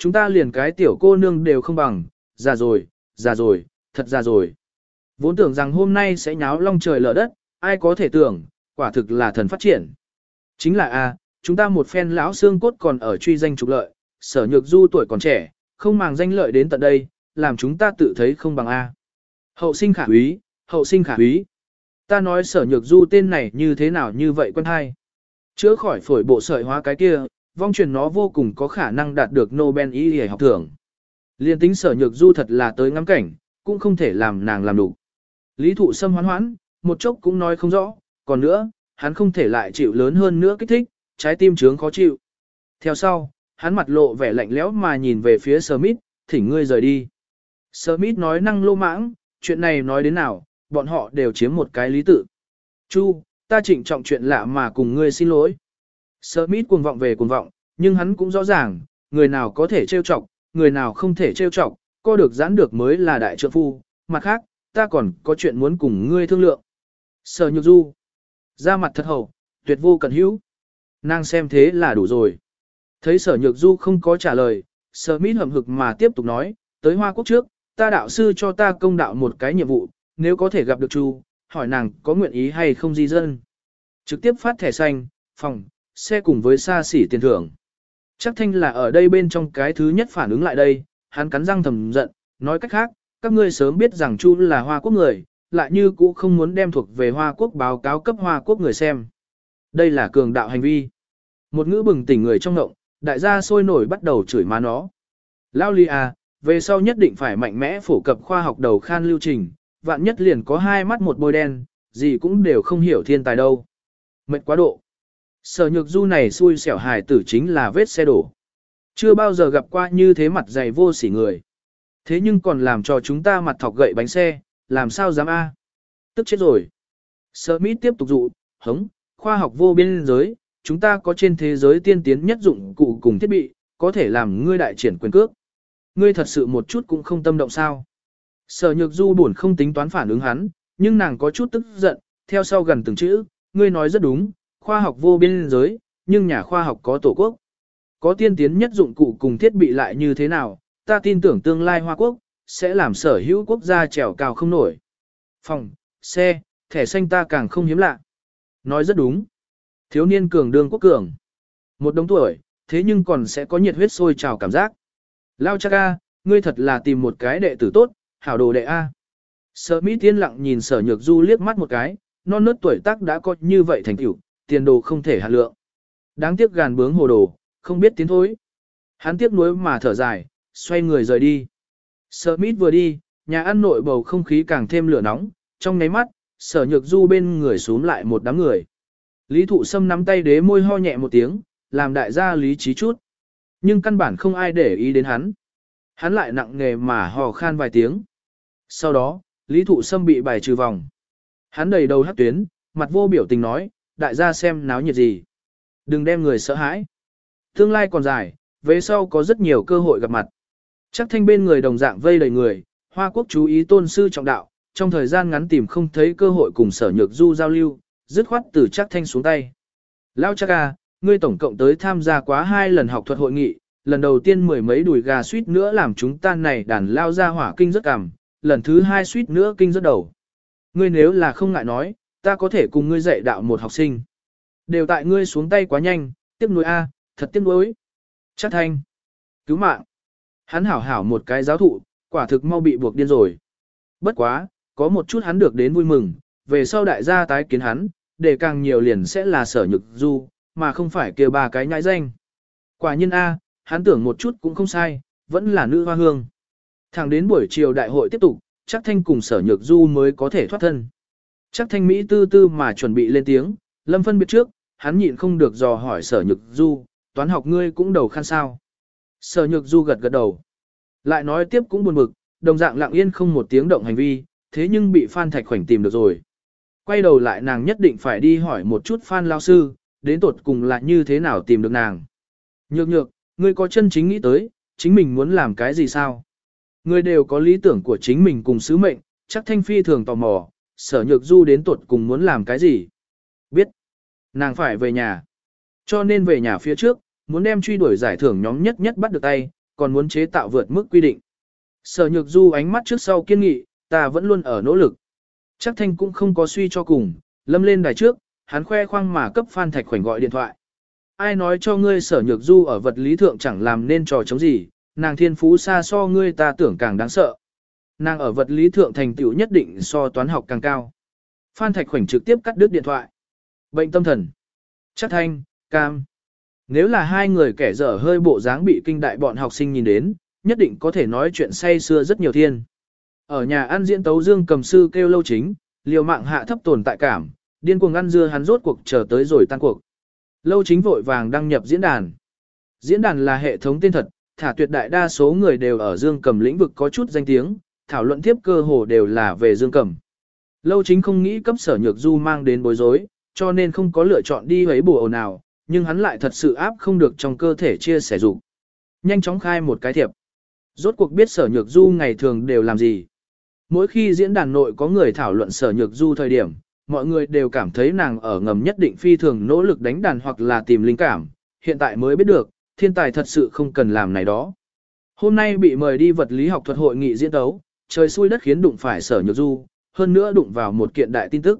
[SPEAKER 1] chúng ta liền cái tiểu cô nương đều không bằng, già rồi, già rồi, thật già rồi. Vốn tưởng rằng hôm nay sẽ nháo long trời lở đất, ai có thể tưởng, quả thực là thần phát triển. Chính là a, chúng ta một phen lão xương cốt còn ở truy danh trục lợi, Sở Nhược Du tuổi còn trẻ, không màng danh lợi đến tận đây, làm chúng ta tự thấy không bằng a. Hậu sinh khả úy, hậu sinh khả úy. Ta nói Sở Nhược Du tên này như thế nào như vậy quen hay. Chữa khỏi phổi bộ sợi hóa cái kia, vong truyền nó vô cùng có khả năng đạt được Nobel y y học thưởng. Liên tính Sở Nhược Du thật là tới ngắm cảnh, cũng không thể làm nàng làm đủ. Lý Thụ Sâm hoán hoãn, một chốc cũng nói không rõ, còn nữa, hắn không thể lại chịu lớn hơn nữa kích thích, trái tim trướng khó chịu. Theo sau, hắn mặt lộ vẻ lạnh lẽo mà nhìn về phía Smith, thỉnh ngươi rời đi. Smith nói năng lô mãng, chuyện này nói đến nào, bọn họ đều chiếm một cái lý tự. Chu, ta trịnh trọng chuyện lạ mà cùng ngươi xin lỗi. Smith cuồng vọng về cuồng vọng, nhưng hắn cũng rõ ràng, người nào có thể trêu chọc, người nào không thể trêu chọc, co được giãn được mới là đại trượng phu. Mặt khác, ta còn có chuyện muốn cùng ngươi thương lượng. Sở Nhược Du, ra mặt thật hậu, tuyệt vô cẩn hữu. Nàng xem thế là đủ rồi. Thấy Sở Nhược Du không có trả lời, Smith hậm hực mà tiếp tục nói, tới Hoa Quốc trước, ta đạo sư cho ta công đạo một cái nhiệm vụ, nếu có thể gặp được Chu, hỏi nàng có nguyện ý hay không di dân. Trực tiếp phát thẻ xanh, phòng, xe cùng với xa xỉ tiền thưởng. Chắc Thanh là ở đây bên trong cái thứ nhất phản ứng lại đây, hắn cắn răng thầm giận, nói cách khác, các ngươi sớm biết rằng Chu là Hoa Quốc người, lại như cũ không muốn đem thuộc về Hoa Quốc báo cáo cấp Hoa Quốc người xem. Đây là cường đạo hành vi. Một ngữ bừng tỉnh người trong ngộng, đại gia sôi nổi bắt đầu chửi má nó. Lao Ly à, về sau nhất định phải mạnh mẽ phổ cập khoa học đầu khan lưu trình, vạn nhất liền có hai mắt một bôi đen, gì cũng đều không hiểu thiên tài đâu. Mệt quá độ. Sở Nhược Du này xui xẻo hài tử chính là vết xe đổ. Chưa bao giờ gặp qua như thế mặt dày vô sỉ người. Thế nhưng còn làm cho chúng ta mặt thọc gậy bánh xe, làm sao dám a? Tức chết rồi. Smith tiếp tục dụ, hống, khoa học vô biên giới, chúng ta có trên thế giới tiên tiến nhất dụng cụ cùng thiết bị, có thể làm ngươi đại triển quyền cước. Ngươi thật sự một chút cũng không tâm động sao. Sở Nhược Du buồn không tính toán phản ứng hắn, nhưng nàng có chút tức giận, theo sau gần từng chữ, ngươi nói rất đúng, khoa học vô biên giới, nhưng nhà khoa học có tổ quốc. Có tiên tiến nhất dụng cụ cùng thiết bị lại như thế nào, ta tin tưởng tương lai Hoa Quốc, sẽ làm sở hữu quốc gia trèo cao không nổi. Phòng, xe, thẻ xanh ta càng không hiếm lạ. Nói rất đúng. Thiếu niên cường đương quốc cường. Một đống tuổi, thế nhưng còn sẽ có nhiệt huyết sôi trào cảm giác. Lao Cha Ca, ngươi thật là tìm một cái đệ tử tốt, hảo đồ đệ A. Sở Mỹ tiên lặng nhìn Sở Nhược Du liếc mắt một cái, non nớt tuổi tác đã có như vậy thành tựu, tiền đồ không thể hạt lượng. Đáng tiếc gàn bướng hồ đồ, không biết tiến thối. Hắn tiếc nuối mà thở dài, xoay người rời đi. Smith vừa đi, nhà ăn nội bầu không khí càng thêm lửa nóng, trong nháy mắt, Sở Nhược Du bên người xuống lại một đám người. Lý Thụ Sâm nắm tay đế môi ho nhẹ một tiếng, làm đại gia lý trí chút. Nhưng căn bản không ai để ý đến hắn. Hắn lại nặng nề mà hò khan vài tiếng. Sau đó, Lý Thụ Sâm bị bài trừ vòng. Hắn đầy đầu hắc tuyến, mặt vô biểu tình nói, đại gia xem náo nhiệt gì. Đừng đem người sợ hãi. Tương lai còn dài, về sau có rất nhiều cơ hội gặp mặt. Chắc Thanh bên người đồng dạng vây đầy người, Hoa Quốc chú ý tôn sư trọng đạo, trong thời gian ngắn tìm không thấy cơ hội cùng Sở Nhược Du giao lưu, dứt khoát từ Chắc Thanh xuống tay. Lao Chắc à, ngươi tổng cộng tới tham gia quá hai lần học thuật hội nghị, lần đầu tiên mười mấy đùi gà suýt nữa làm chúng ta này đàn lao ra hỏa kinh rất cảm, lần thứ hai suýt nữa kinh rất đầu. Ngươi nếu là không ngại nói, ta có thể cùng ngươi dạy đạo một học sinh. Đều tại ngươi xuống tay quá nhanh, tiếc nuối a, thật tiếc nuối. Chắc Thanh, cứu mạng. Hắn hảo hảo một cái giáo thụ, quả thực mau bị buộc điên rồi. Bất quá, có một chút hắn được đến vui mừng, về sau đại gia tái kiến hắn, để càng nhiều liền sẽ là Sở Nhược Du, mà không phải kêu ba cái nhãi danh. Quả nhiên a, hắn tưởng một chút cũng không sai, vẫn là nữ hoa hương. Thẳng đến buổi chiều đại hội tiếp tục, Chắc Thanh cùng Sở Nhược Du mới có thể thoát thân. Chắc Thanh Mỹ tư tư mà chuẩn bị lên tiếng, Lâm phân biệt trước, hắn nhịn không được dò hỏi Sở Nhược Du, toán học ngươi cũng đầu khăn sao. Sở Nhược Du gật gật đầu. Lại nói tiếp cũng buồn bực, đồng dạng lặng yên không một tiếng động hành vi, thế nhưng bị Phan Thạch Khoảnh tìm được rồi. Quay đầu lại nàng nhất định phải đi hỏi một chút Phan lao sư, đến tột cùng là như thế nào tìm được nàng. Nhược nhược, ngươi có chân chính nghĩ tới, chính mình muốn làm cái gì sao? Ngươi đều có lý tưởng của chính mình cùng sứ mệnh, chắc Thanh Phi thường tò mò, Sở Nhược Du đến tột cùng muốn làm cái gì? Biết, nàng phải về nhà. Cho nên về nhà phía trước, muốn đem truy đuổi giải thưởng nhóm nhất nhất bắt được tay, còn muốn chế tạo vượt mức quy định. Sở Nhược Du ánh mắt trước sau kiên nghị, ta vẫn luôn ở nỗ lực. Chắc Thanh cũng không có suy cho cùng, lâm lên đài trước, hắn khoe khoang mà cấp Phan Thạch Khoảnh gọi điện thoại. Ai nói cho ngươi Sở Nhược Du ở vật lý thượng chẳng làm nên trò chống gì, nàng thiên phú xa so ngươi ta tưởng càng đáng sợ. Nàng ở vật lý thượng thành tựu nhất định so toán học càng cao. Phan Thạch Khoảnh trực tiếp cắt đứt điện thoại. Bệnh tâm thần. Chắc Thanh, cam. Nếu là hai người kẻ dở hơi bộ dáng bị kinh đại bọn học sinh nhìn đến, nhất định có thể nói chuyện say xưa rất nhiều thiên. Ở nhà ăn diễn tấu Dương Cầm sư kêu Lâu Chính, liều mạng hạ thấp tồn tại cảm, điên cuồng ăn dưa hắn rốt cuộc chờ tới rồi tan cuộc. Lâu Chính vội vàng đăng nhập diễn đàn. Diễn đàn là hệ thống tên thật, thả tuyệt đại đa số người đều ở Dương Cầm lĩnh vực có chút danh tiếng, thảo luận tiếp cơ hồ đều là về Dương Cầm. Lâu Chính không nghĩ cấp Sở Nhược Du mang đến bối rối, cho nên không có lựa chọn đi ấy bùa ồn nào, nhưng hắn lại thật sự áp không được trong cơ thể chia sẻ dục. Nhanh chóng khai một cái thiệp. Rốt cuộc biết Sở Nhược Du ngày thường đều làm gì. Mỗi khi diễn đàn nội có người thảo luận Sở Nhược Du thời điểm, mọi người đều cảm thấy nàng ở ngầm nhất định phi thường nỗ lực đánh đàn hoặc là tìm linh cảm, hiện tại mới biết được, thiên tài thật sự không cần làm này đó. Hôm nay bị mời đi vật lý học thuật hội nghị diễn tấu, trời xui đất khiến đụng phải Sở Nhược Du, hơn nữa đụng vào một kiện đại tin tức.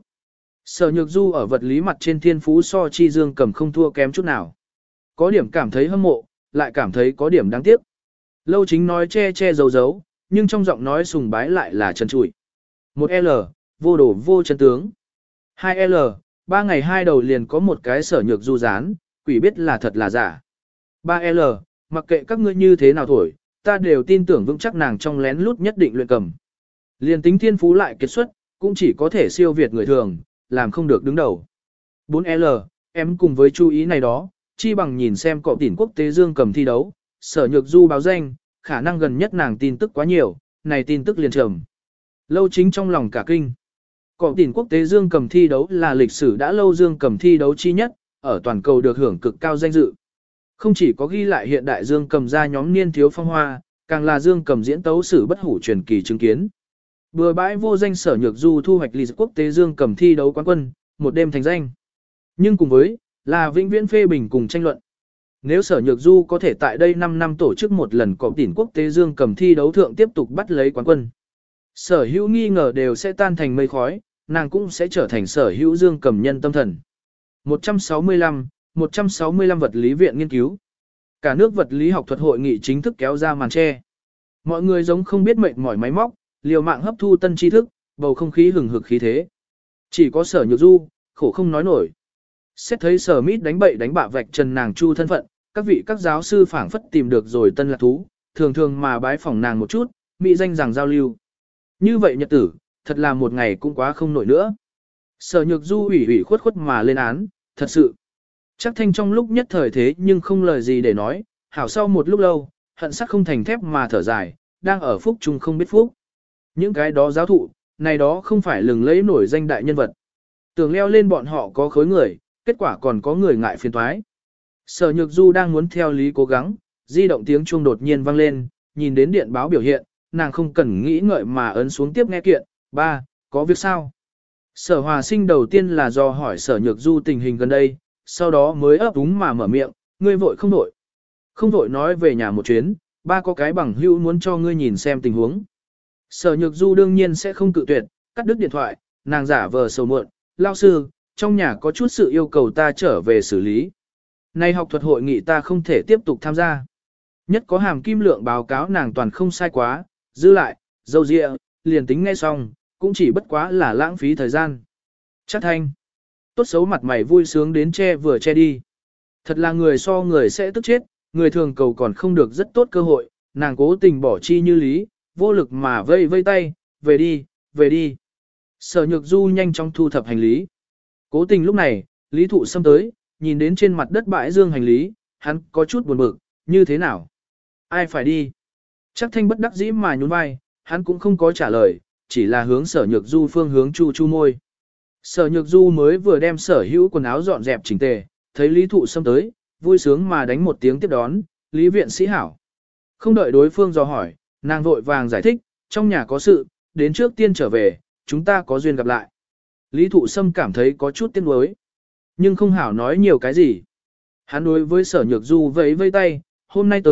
[SPEAKER 1] Sở Nhược Du ở vật lý mặt trên thiên phú so chi Dương Cầm không thua kém chút nào. Có điểm cảm thấy hâm mộ, lại cảm thấy có điểm đáng tiếc. Lâu Chính nói che che giấu giấu, nhưng trong giọng nói sùng bái lại là trần trụi. Một L, vô đồ vô chân tướng. Hai L, ba ngày hai đầu liền có một cái Sở Nhược Du dán, quỷ biết là thật là giả. Ba L, mặc kệ các ngươi như thế nào thổi, ta đều tin tưởng vững chắc nàng trong lén lút nhất định luyện cầm. Liền tính thiên phú lại kết xuất, cũng chỉ có thể siêu việt người thường, làm không được đứng đầu. Bốn L, em cùng với chú ý này đó, chi bằng nhìn xem cọ tỉnh quốc tế Dương Cầm thi đấu, Sở Nhược Du báo danh, khả năng gần nhất nàng tin tức quá nhiều, này tin tức liền trầm. Lâu Chính trong lòng cả kinh. Cọ tỉnh quốc tế Dương Cầm thi đấu là lịch sử đã lâu Dương Cầm thi đấu chi nhất, ở toàn cầu được hưởng cực cao danh dự. Không chỉ có ghi lại hiện đại Dương Cầm ra nhóm niên thiếu phong hoa, càng là Dương Cầm diễn tấu sử bất hủ truyền kỳ chứng kiến. Bừa bãi vô danh Sở Nhược Du thu hoạch lịch quốc tế Dương Cầm thi đấu quán quân, một đêm thành danh. Nhưng cùng với, là vĩnh viễn phê bình cùng tranh luận. Nếu Sở Nhược Du có thể tại đây năm năm tổ chức một lần cọ tỉnh quốc tế Dương Cầm thi đấu thượng tiếp tục bắt lấy quán quân. Sở hữu nghi ngờ đều sẽ tan thành mây khói, nàng cũng sẽ trở thành sở hữu Dương Cầm nhân tâm thần. một trăm sáu mươi lăm, một trăm sáu mươi lăm vật lý viện nghiên cứu. Cả nước vật lý học thuật hội nghị chính thức kéo ra màn che. Mọi người giống không biết mệt mỏi máy móc, liều mạng hấp thu tân tri thức, bầu không khí hừng hực khí thế. Chỉ có Sở Nhược Du, khổ không nói nổi. Xét thấy Sở Mít đánh bậy đánh bạ vạch trần nàng Chu thân phận, các vị các giáo sư phảng phất tìm được rồi tân lạc thú, thường thường mà bái phỏng nàng một chút, mỹ danh rằng giao lưu. Như vậy nhật tử, thật là một ngày cũng quá không nổi nữa. Sở Nhược Du ủy ủy khuất khuất mà lên án, thật sự. Chắc Thanh trong lúc nhất thời thế nhưng không lời gì để nói, hảo sau một lúc lâu, hận sắc không thành thép mà thở dài, đang ở phúc chung không biết phúc. Những cái đó giáo thụ, này đó không phải lừng lẫy nổi danh đại nhân vật. Tưởng leo lên bọn họ có khối người, kết quả còn có người ngại phiền toái. Sở Nhược Du đang muốn theo lý cố gắng, di động tiếng chuông đột nhiên vang lên, nhìn đến điện báo biểu hiện, nàng không cần nghĩ ngợi mà ấn xuống tiếp nghe kiện, ba, có việc sao? Sở Hòa Sinh đầu tiên là do hỏi Sở Nhược Du tình hình gần đây, sau đó mới ấp úng mà mở miệng, ngươi vội không vội. Không vội nói về nhà một chuyến, ba có cái bằng hữu muốn cho ngươi nhìn xem tình huống. Sở Nhược Du đương nhiên sẽ không cự tuyệt, cắt đứt điện thoại, nàng giả vờ sầu muộn, lao sư, trong nhà có chút sự yêu cầu ta trở về xử lý. Nay học thuật hội nghị ta không thể tiếp tục tham gia. Nhất có hàm kim lượng báo cáo nàng toàn không sai quá, dư lại, dâu dịa, liền tính nghe xong, cũng chỉ bất quá là lãng phí thời gian. Chắc Thanh. Tốt xấu mặt mày vui sướng đến che vừa che đi. Thật là người so người sẽ tức chết, người thường cầu còn không được rất tốt cơ hội, nàng cố tình bỏ chi như lý, vô lực mà vây vây tay, về đi, về đi. Sở Nhược Du nhanh chóng thu thập hành lý. Cố tình lúc này, Lý Thụ Sâm tới, nhìn đến trên mặt đất bãi dương hành lý, hắn có chút buồn bực, như thế nào? Ai phải đi? Chắc Thanh bất đắc dĩ mà nhún vai, hắn cũng không có trả lời, chỉ là hướng Sở Nhược Du phương hướng chu chu môi. Sở Nhược Du mới vừa đem sở hữu quần áo dọn dẹp chỉnh tề, thấy Lý Thụ Sâm tới, vui sướng mà đánh một tiếng tiếp đón, Lý viện sĩ hảo. Không đợi đối phương dò hỏi, nàng vội vàng giải thích, trong nhà có sự, đến trước tiên trở về, chúng ta có duyên gặp lại. Lý Thụ Sâm cảm thấy có chút tiếc nuối, nhưng không hảo nói nhiều cái gì. Hắn đối với Sở Nhược Du vẫy vây tay, hôm nay tới,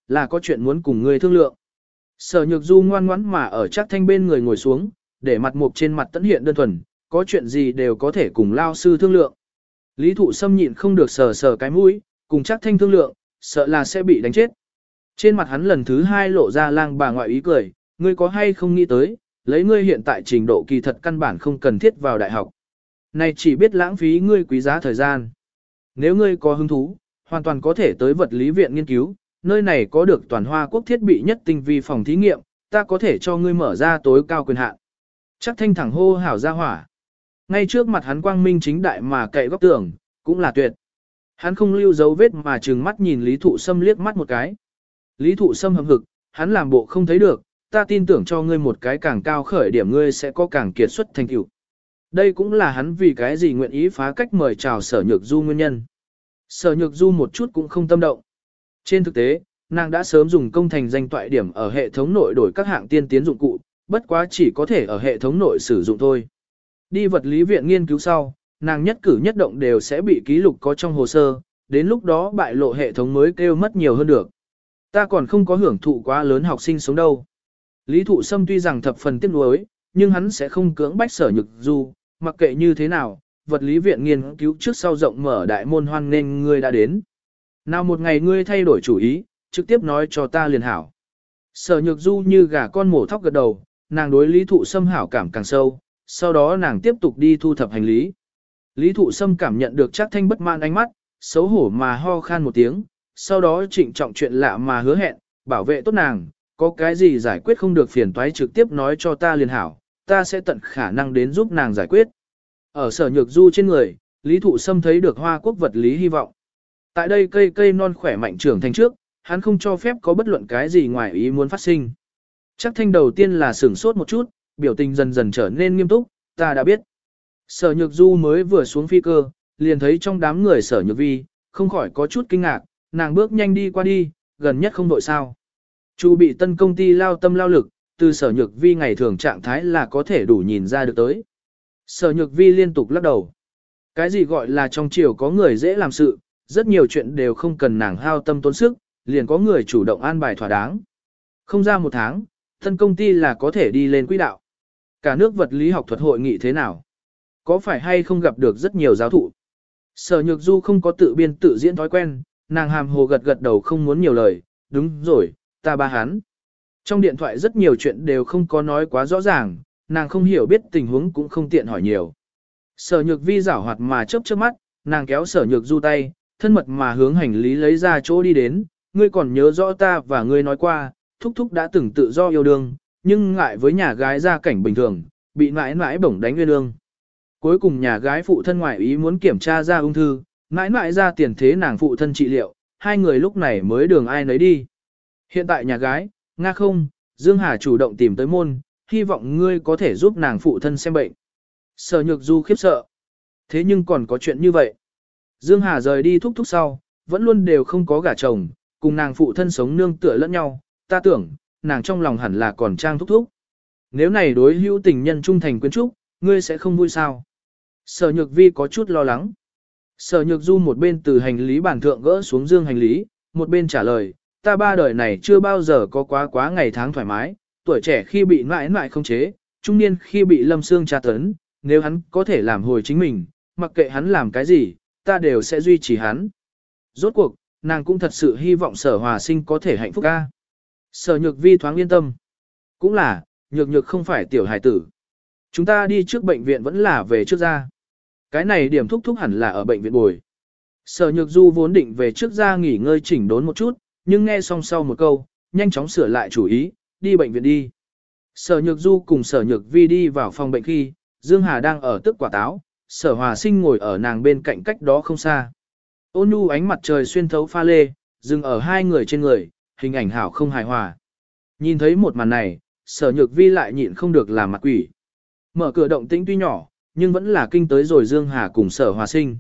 [SPEAKER 1] là có chuyện muốn cùng ngươi thương lượng. Sở Nhược Du ngoan ngoãn mà ở Trác Thanh bên người ngồi xuống, để mặt mục trên mặt tẫn hiện đơn thuần, có chuyện gì đều có thể cùng lao sư thương lượng. Lý Thụ Sâm nhịn không được sờ sờ cái mũi, cùng Trác Thanh thương lượng, sợ là sẽ bị đánh chết. Trên mặt hắn lần thứ hai lộ ra lang bà ngoại ý cười, ngươi có hay không nghĩ tới, lấy ngươi hiện tại trình độ kỳ thật căn bản không cần thiết vào đại học. Này chỉ biết lãng phí ngươi quý giá thời gian. Nếu ngươi có hứng thú, hoàn toàn có thể tới vật lý viện nghiên cứu, nơi này có được toàn Hoa Quốc thiết bị nhất tinh vi phòng thí nghiệm, ta có thể cho ngươi mở ra tối cao quyền hạn. Chắc Thanh thẳng hô hảo ra hỏa. Ngay trước mặt hắn quang minh chính đại mà cậy góc tường, cũng là tuyệt. Hắn không lưu dấu vết mà trừng mắt nhìn Lý Thụ Sâm liếc mắt một cái. Lý Thụ Sâm hậm hực, hắn làm bộ không thấy được, ta tin tưởng cho ngươi một cái càng cao khởi điểm ngươi sẽ có càng kiệt xuất thành tựu. Đây cũng là hắn vì cái gì nguyện ý phá cách mời chào Sở Nhược Du nguyên nhân. Sở Nhược Du một chút cũng không tâm động. Trên thực tế, nàng đã sớm dùng công thành danh toại điểm ở hệ thống nội đổi các hạng tiên tiến dụng cụ, bất quá chỉ có thể ở hệ thống nội sử dụng thôi. Đi vật lý viện nghiên cứu sau, nàng nhất cử nhất động đều sẽ bị ký lục có trong hồ sơ, đến lúc đó bại lộ hệ thống mới kêu mất nhiều hơn được. Ta còn không có hưởng thụ quá lớn học sinh sống đâu. Lý Thụ Sâm tuy rằng thập phần tiếc nuối, nhưng hắn sẽ không cưỡng bách Sở Nhược Du, mặc kệ như thế nào, vật lý viện nghiên cứu trước sau rộng mở đại môn hoan nên ngươi đã đến. Nào một ngày ngươi thay đổi chủ ý, trực tiếp nói cho ta liền hảo. Sở Nhược Du như gà con mổ thóc gật đầu, nàng đối Lý Thụ Sâm hảo cảm càng sâu, sau đó nàng tiếp tục đi thu thập hành lý. Lý Thụ Sâm cảm nhận được Trác Thanh bất mãn ánh mắt, xấu hổ mà ho khan một tiếng, sau đó trịnh trọng chuyện lạ mà hứa hẹn, bảo vệ tốt nàng, có cái gì giải quyết không được phiền toái trực tiếp nói cho ta liền hảo, ta sẽ tận khả năng đến giúp nàng giải quyết. Ở Sở Nhược Du trên người, Lý Thụ Sâm thấy được Hoa Quốc vật lý hy vọng. Tại đây cây cây non khỏe mạnh trưởng thành trước, hắn không cho phép có bất luận cái gì ngoài ý muốn phát sinh. Trác Thanh đầu tiên là sửng sốt một chút, biểu tình dần dần trở nên nghiêm túc, ta đã biết. Sở Nhược Du mới vừa xuống phi cơ, liền thấy trong đám người Sở Nhược Vi, không khỏi có chút kinh ngạc, nàng bước nhanh đi qua đi, gần nhất không đội sao. Chu bị tân công ty lao tâm lao lực, từ Sở Nhược Vi ngày thường trạng thái là có thể đủ nhìn ra được tới. Sở Nhược Vi liên tục lắc đầu. Cái gì gọi là trong chiều có người dễ làm sự, rất nhiều chuyện đều không cần nàng hao tâm tốn sức, liền có người chủ động an bài thỏa đáng. Không ra một tháng, tân công ty là có thể đi lên quỹ đạo. Cả nước vật lý học thuật hội nghị thế nào? Có phải hay không gặp được rất nhiều giáo thụ? Sở Nhược Du không có tự biên tự diễn thói quen, nàng hàm hồ gật gật đầu không muốn nhiều lời, đúng rồi, ta ba hắn. Trong điện thoại rất nhiều chuyện đều không có nói quá rõ ràng, nàng không hiểu biết tình huống cũng không tiện hỏi nhiều. Sở Nhược Vi giảo hoạt mà chớp chớp mắt, nàng kéo Sở Nhược Du tay, thân mật mà hướng hành lý lấy ra chỗ đi đến, ngươi còn nhớ rõ ta và ngươi nói qua, thúc thúc đã từng tự do yêu đương, nhưng ngại với nhà gái gia cảnh bình thường, bị mãi mãi bổng đánh nguyên lương. Cuối cùng nhà gái phụ thân ngoại ý muốn kiểm tra ra ung thư, mãi mãi ra tiền thế nàng phụ thân trị liệu, hai người lúc này mới đường ai nấy đi. Hiện tại nhà gái, Nga không, Dương Hà chủ động tìm tới môn, hy vọng ngươi có thể giúp nàng phụ thân xem bệnh. Sở Nhược Du khiếp sợ. Thế nhưng còn có chuyện như vậy. Dương Hà rời đi thúc thúc sau, vẫn luôn đều không có gả chồng, cùng nàng phụ thân sống nương tựa lẫn nhau, ta tưởng, nàng trong lòng hẳn là còn trang thúc thúc. Nếu này đối hữu tình nhân trung thành quyến trúc, ngươi sẽ không vui sao? Sở Nhược Vi có chút lo lắng. Sở Nhược Du một bên từ hành lý bàn thượng gỡ xuống dương hành lý, một bên trả lời, ta ba đời này chưa bao giờ có quá quá ngày tháng thoải mái, tuổi trẻ khi bị mãi mãi không chế, trung niên khi bị lâm xương tra tấn, nếu hắn có thể làm hồi chính mình, mặc kệ hắn làm cái gì, ta đều sẽ duy trì hắn. Rốt cuộc, nàng cũng thật sự hy vọng Sở Hòa Sinh có thể hạnh phúc ca. Sở Nhược Vi thoáng yên tâm. Cũng là, Nhược Nhược không phải tiểu hài tử. Chúng ta đi trước bệnh viện vẫn là về trước ra. Cái này điểm thúc thúc hẳn là ở bệnh viện bồi. Sở Nhược Du vốn định về trước ra nghỉ ngơi chỉnh đốn một chút, nhưng nghe xong sau một câu, nhanh chóng sửa lại chủ ý, đi bệnh viện đi. Sở Nhược Du cùng Sở Nhược Vi đi vào phòng bệnh khi, Dương Hà đang ở tức quả táo, Sở Hòa Sinh ngồi ở nàng bên cạnh cách đó không xa. Ôn nhu ánh mặt trời xuyên thấu pha lê, dừng ở hai người trên người, hình ảnh hảo không hài hòa. Nhìn thấy một màn này, Sở Nhược Vi lại nhịn không được làm mặt quỷ. Mở cửa động tĩnh tuy nhỏ, nhưng vẫn là kinh tới rồi Dương Hà cùng Sở Hòa Sinh.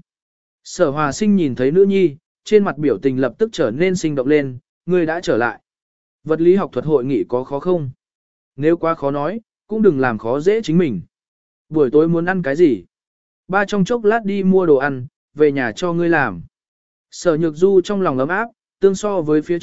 [SPEAKER 1] Sở Hòa Sinh nhìn thấy nữ nhi, trên mặt biểu tình lập tức trở nên sinh động lên, ngươi đã trở lại. Vật lý học thuật hội nghị có khó không? Nếu quá khó nói, cũng đừng làm khó dễ chính mình. Buổi tối muốn ăn cái gì? Ba trong chốc lát đi mua đồ ăn, về nhà cho ngươi làm. Sở Nhược Du trong lòng ấm áp, tương so với phía trước,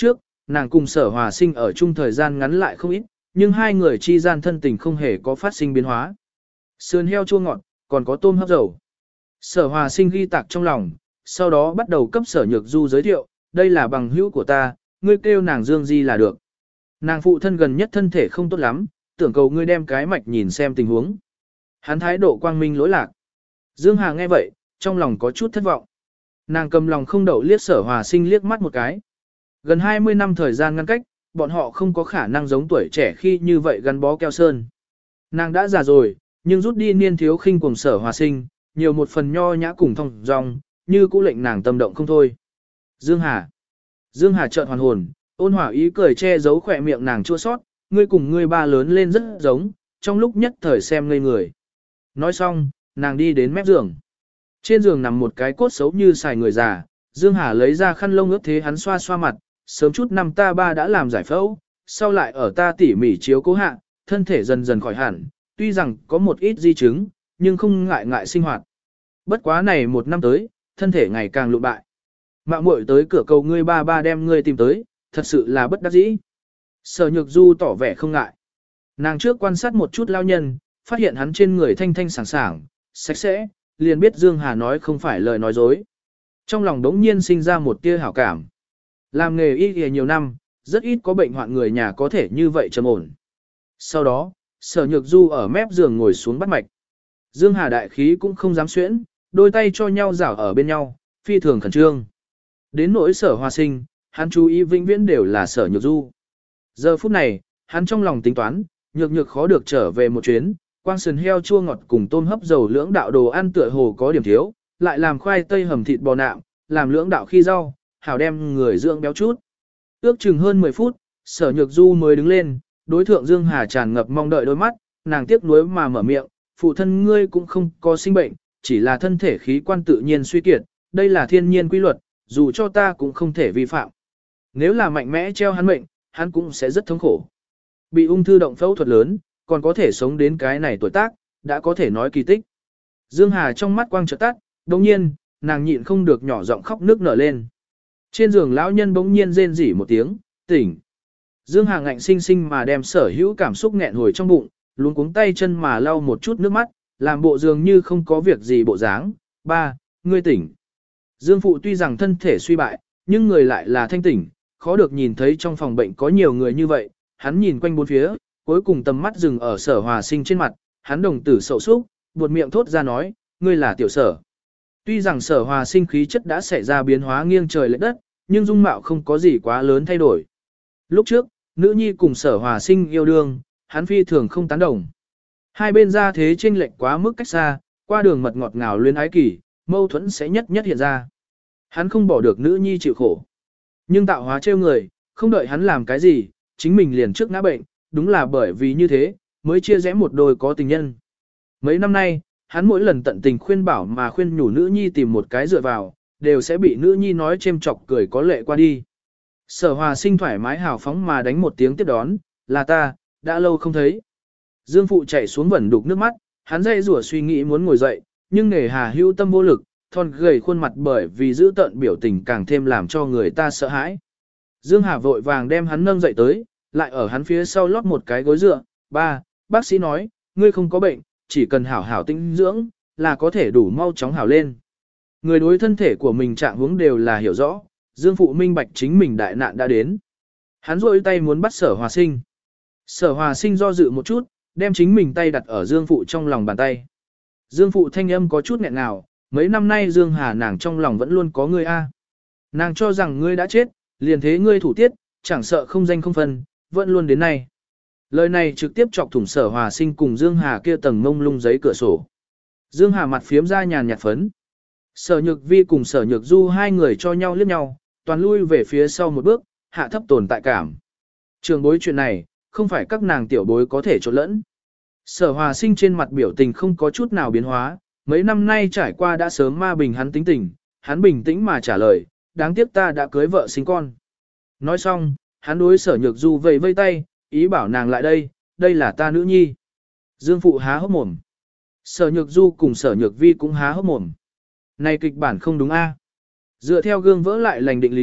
[SPEAKER 1] nàng cùng sở hòa sinh ở chung thời gian ngắn lại không ít, nhưng hai người chi gian thân tình không hề có phát sinh biến hóa. Sườn heo chua ngọt, còn có tôm hấp dầu. Sở hòa sinh ghi tạc trong lòng, sau đó bắt đầu cấp sở nhược du giới thiệu, đây là bằng hữu của ta, ngươi kêu nàng Dương Di là được. Nàng phụ thân gần nhất thân thể không tốt lắm, tưởng cầu ngươi đem cái mạch nhìn xem tình huống. Hắn thái độ quang minh lỗi lạc. Dương Hà nghe vậy, trong lòng có chút thất vọng. Nàng cầm lòng không đậu liếc sở hòa sinh liếc mắt một cái. Gần hai mươi năm thời gian ngăn cách, bọn họ không có khả năng giống tuổi trẻ khi như vậy gắn bó keo sơn. Nàng đã già rồi, nhưng rút đi niên thiếu khinh cùng sở hòa sinh, nhiều một phần nho nhã cùng thông dong, như cũ lệnh nàng tâm động không thôi. Dương Hà. Dương Hà chợt hoàn hồn, ôn hòa ý cười che giấu khỏe miệng nàng chua sót, ngươi cùng ngươi ba lớn lên rất giống, trong lúc nhất thời xem ngây người. Nói xong, nàng đi đến mép giường. Trên giường nằm một cái cốt xấu như xài người già, Dương Hà lấy ra khăn lông ướt thế hắn xoa xoa mặt, sớm chút năm ta ba đã làm giải phẫu, sau lại ở ta tỉ mỉ chiếu cố hạ, thân thể dần dần khỏi hẳn, tuy rằng có một ít di chứng, nhưng không ngại ngại sinh hoạt. Bất quá này một năm tới, thân thể ngày càng lụ bại. Mạo muội tới cửa cầu ngươi ba ba đem ngươi tìm tới, thật sự là bất đắc dĩ. Sở Nhược Du tỏ vẻ không ngại. Nàng trước quan sát một chút lao nhân, phát hiện hắn trên người thanh thanh sảng sảng, sạch sẽ, liền biết Dương Hà nói không phải lời nói dối. Trong lòng đống nhiên sinh ra một tia hảo cảm. Làm nghề y y nhiều năm, rất ít có bệnh hoạn người nhà có thể như vậy trầm ổn. Sau đó, Sở Nhược Du ở mép giường ngồi xuống bắt mạch. Dương Hà đại khí cũng không dám xuyễn, đôi tay cho nhau rảo ở bên nhau, phi thường khẩn trương. Đến nỗi Sở Hoa Sinh, hắn chú ý vĩnh viễn đều là Sở Nhược Du. Giờ phút này, hắn trong lòng tính toán, nhược nhược khó được trở về một chuyến, quang sườn heo chua ngọt cùng tôm hấp dầu lưỡng đạo đồ ăn tựa hồ có điểm thiếu, lại làm khoai tây hầm thịt bò nạm, làm lưỡng đạo khi rau, hảo đem người dưỡng béo chút. Ước chừng hơn mười phút, Sở Nhược Du mới đứng lên, đối thượng Dương Hà tràn ngập mong đợi đôi mắt, nàng tiếc nuối mà mở miệng, phụ thân ngươi cũng không có sinh bệnh, chỉ là thân thể khí quan tự nhiên suy kiệt, đây là thiên nhiên quy luật, dù cho ta cũng không thể vi phạm. Nếu là mạnh mẽ treo hắn mệnh, hắn cũng sẽ rất thống khổ. Bị ung thư động phẫu thuật lớn, còn có thể sống đến cái này tuổi tác, đã có thể nói kỳ tích. Dương Hà trong mắt quang chợt tắt, đồng nhiên, nàng nhịn không được nhỏ giọng khóc nước nở lên. Trên giường lão nhân bỗng nhiên rên rỉ một tiếng, tỉnh. Dương Hà ngạnh sinh sinh mà đem sở hữu cảm xúc nghẹn hồi trong bụng, luống cuống tay chân mà lau một chút nước mắt, làm bộ dường như không có việc gì bộ dáng. Ba, ngươi tỉnh. Dương Phụ tuy rằng thân thể suy bại, nhưng người lại là thanh tỉnh, khó được nhìn thấy trong phòng bệnh có nhiều người như vậy, hắn nhìn quanh bốn phía, cuối cùng tầm mắt dừng ở Sở Hòa Sinh trên mặt, hắn đồng tử sầu súc, buột miệng thốt ra nói, ngươi là tiểu Sở. Tuy rằng Sở Hòa Sinh khí chất đã xảy ra biến hóa nghiêng trời lệch đất, nhưng dung mạo không có gì quá lớn thay đổi. Lúc trước, nữ nhi cùng Sở Hòa Sinh yêu đương, hắn phi thường không tán đồng. Hai bên ra thế chênh lệch quá mức cách xa, qua đường mật ngọt ngào luyến ái kỳ, mâu thuẫn sẽ nhất nhất hiện ra. Hắn không bỏ được nữ nhi chịu khổ. Nhưng tạo hóa trêu người, không đợi hắn làm cái gì, chính mình liền trước ngã bệnh, đúng là bởi vì như thế, mới chia rẽ một đôi có tình nhân. Mấy năm nay, hắn mỗi lần tận tình khuyên bảo mà khuyên nhủ nữ nhi tìm một cái dựa vào, đều sẽ bị nữ nhi nói chêm chọc cười có lệ qua đi. Sở Hòa Sinh thoải mái hào phóng mà đánh một tiếng tiếp đón, là ta, đã lâu không thấy. Dương Phụ chạy xuống vẩn đục nước mắt, hắn dây rủa suy nghĩ muốn ngồi dậy, nhưng nề hà hưu tâm vô lực, thon gầy khuôn mặt bởi vì giữ tợn biểu tình càng thêm làm cho người ta sợ hãi. Dương Hà vội vàng đem hắn nâng dậy tới, lại ở hắn phía sau lót một cái gối dựa, ba, bác sĩ nói, ngươi không có bệnh, chỉ cần hảo hảo tinh dưỡng, là có thể đủ mau chóng hảo lên. Người đối thân thể của mình trạng huống đều là hiểu rõ, Dương Phụ minh bạch chính mình đại nạn đã đến. Hắn rôi tay muốn bắt Sở Hòa Sinh. Sở Hòa Sinh do dự một chút, đem chính mình tay đặt ở Dương Phụ trong lòng bàn tay. Dương Phụ thanh âm có chút nghẹn ngào, mấy năm nay Dương Hà nàng trong lòng vẫn luôn có ngươi a. Nàng cho rằng ngươi đã chết, liền thế ngươi thủ tiết, chẳng sợ không danh không phân, vẫn luôn đến nay. Lời này trực tiếp chọc thủng Sở Hòa Sinh cùng Dương Hà kia tầng mông lung giấy cửa sổ. Dương Hà mặt phiếm ra nhàn nhạt phấn. Sở Nhược Vi cùng Sở Nhược Du hai người cho nhau liếc nhau, toàn lui về phía sau một bước, hạ thấp tồn tại cảm. Trường bối chuyện này, không phải các nàng tiểu bối có thể trộn lẫn. Sở Hòa Sinh trên mặt biểu tình không có chút nào biến hóa, mấy năm nay trải qua đã sớm ma bình hắn tính tình, hắn bình tĩnh mà trả lời, đáng tiếc ta đã cưới vợ sinh con. Nói xong, hắn đối Sở Nhược Du vẫy vây tay, ý bảo nàng lại đây, đây là ta nữ nhi. Dương Phụ há hốc mồm. Sở Nhược Du cùng Sở Nhược Vi cũng há hốc mồm. Này kịch bản không đúng a. Dựa theo gương vỡ lại lành định lý,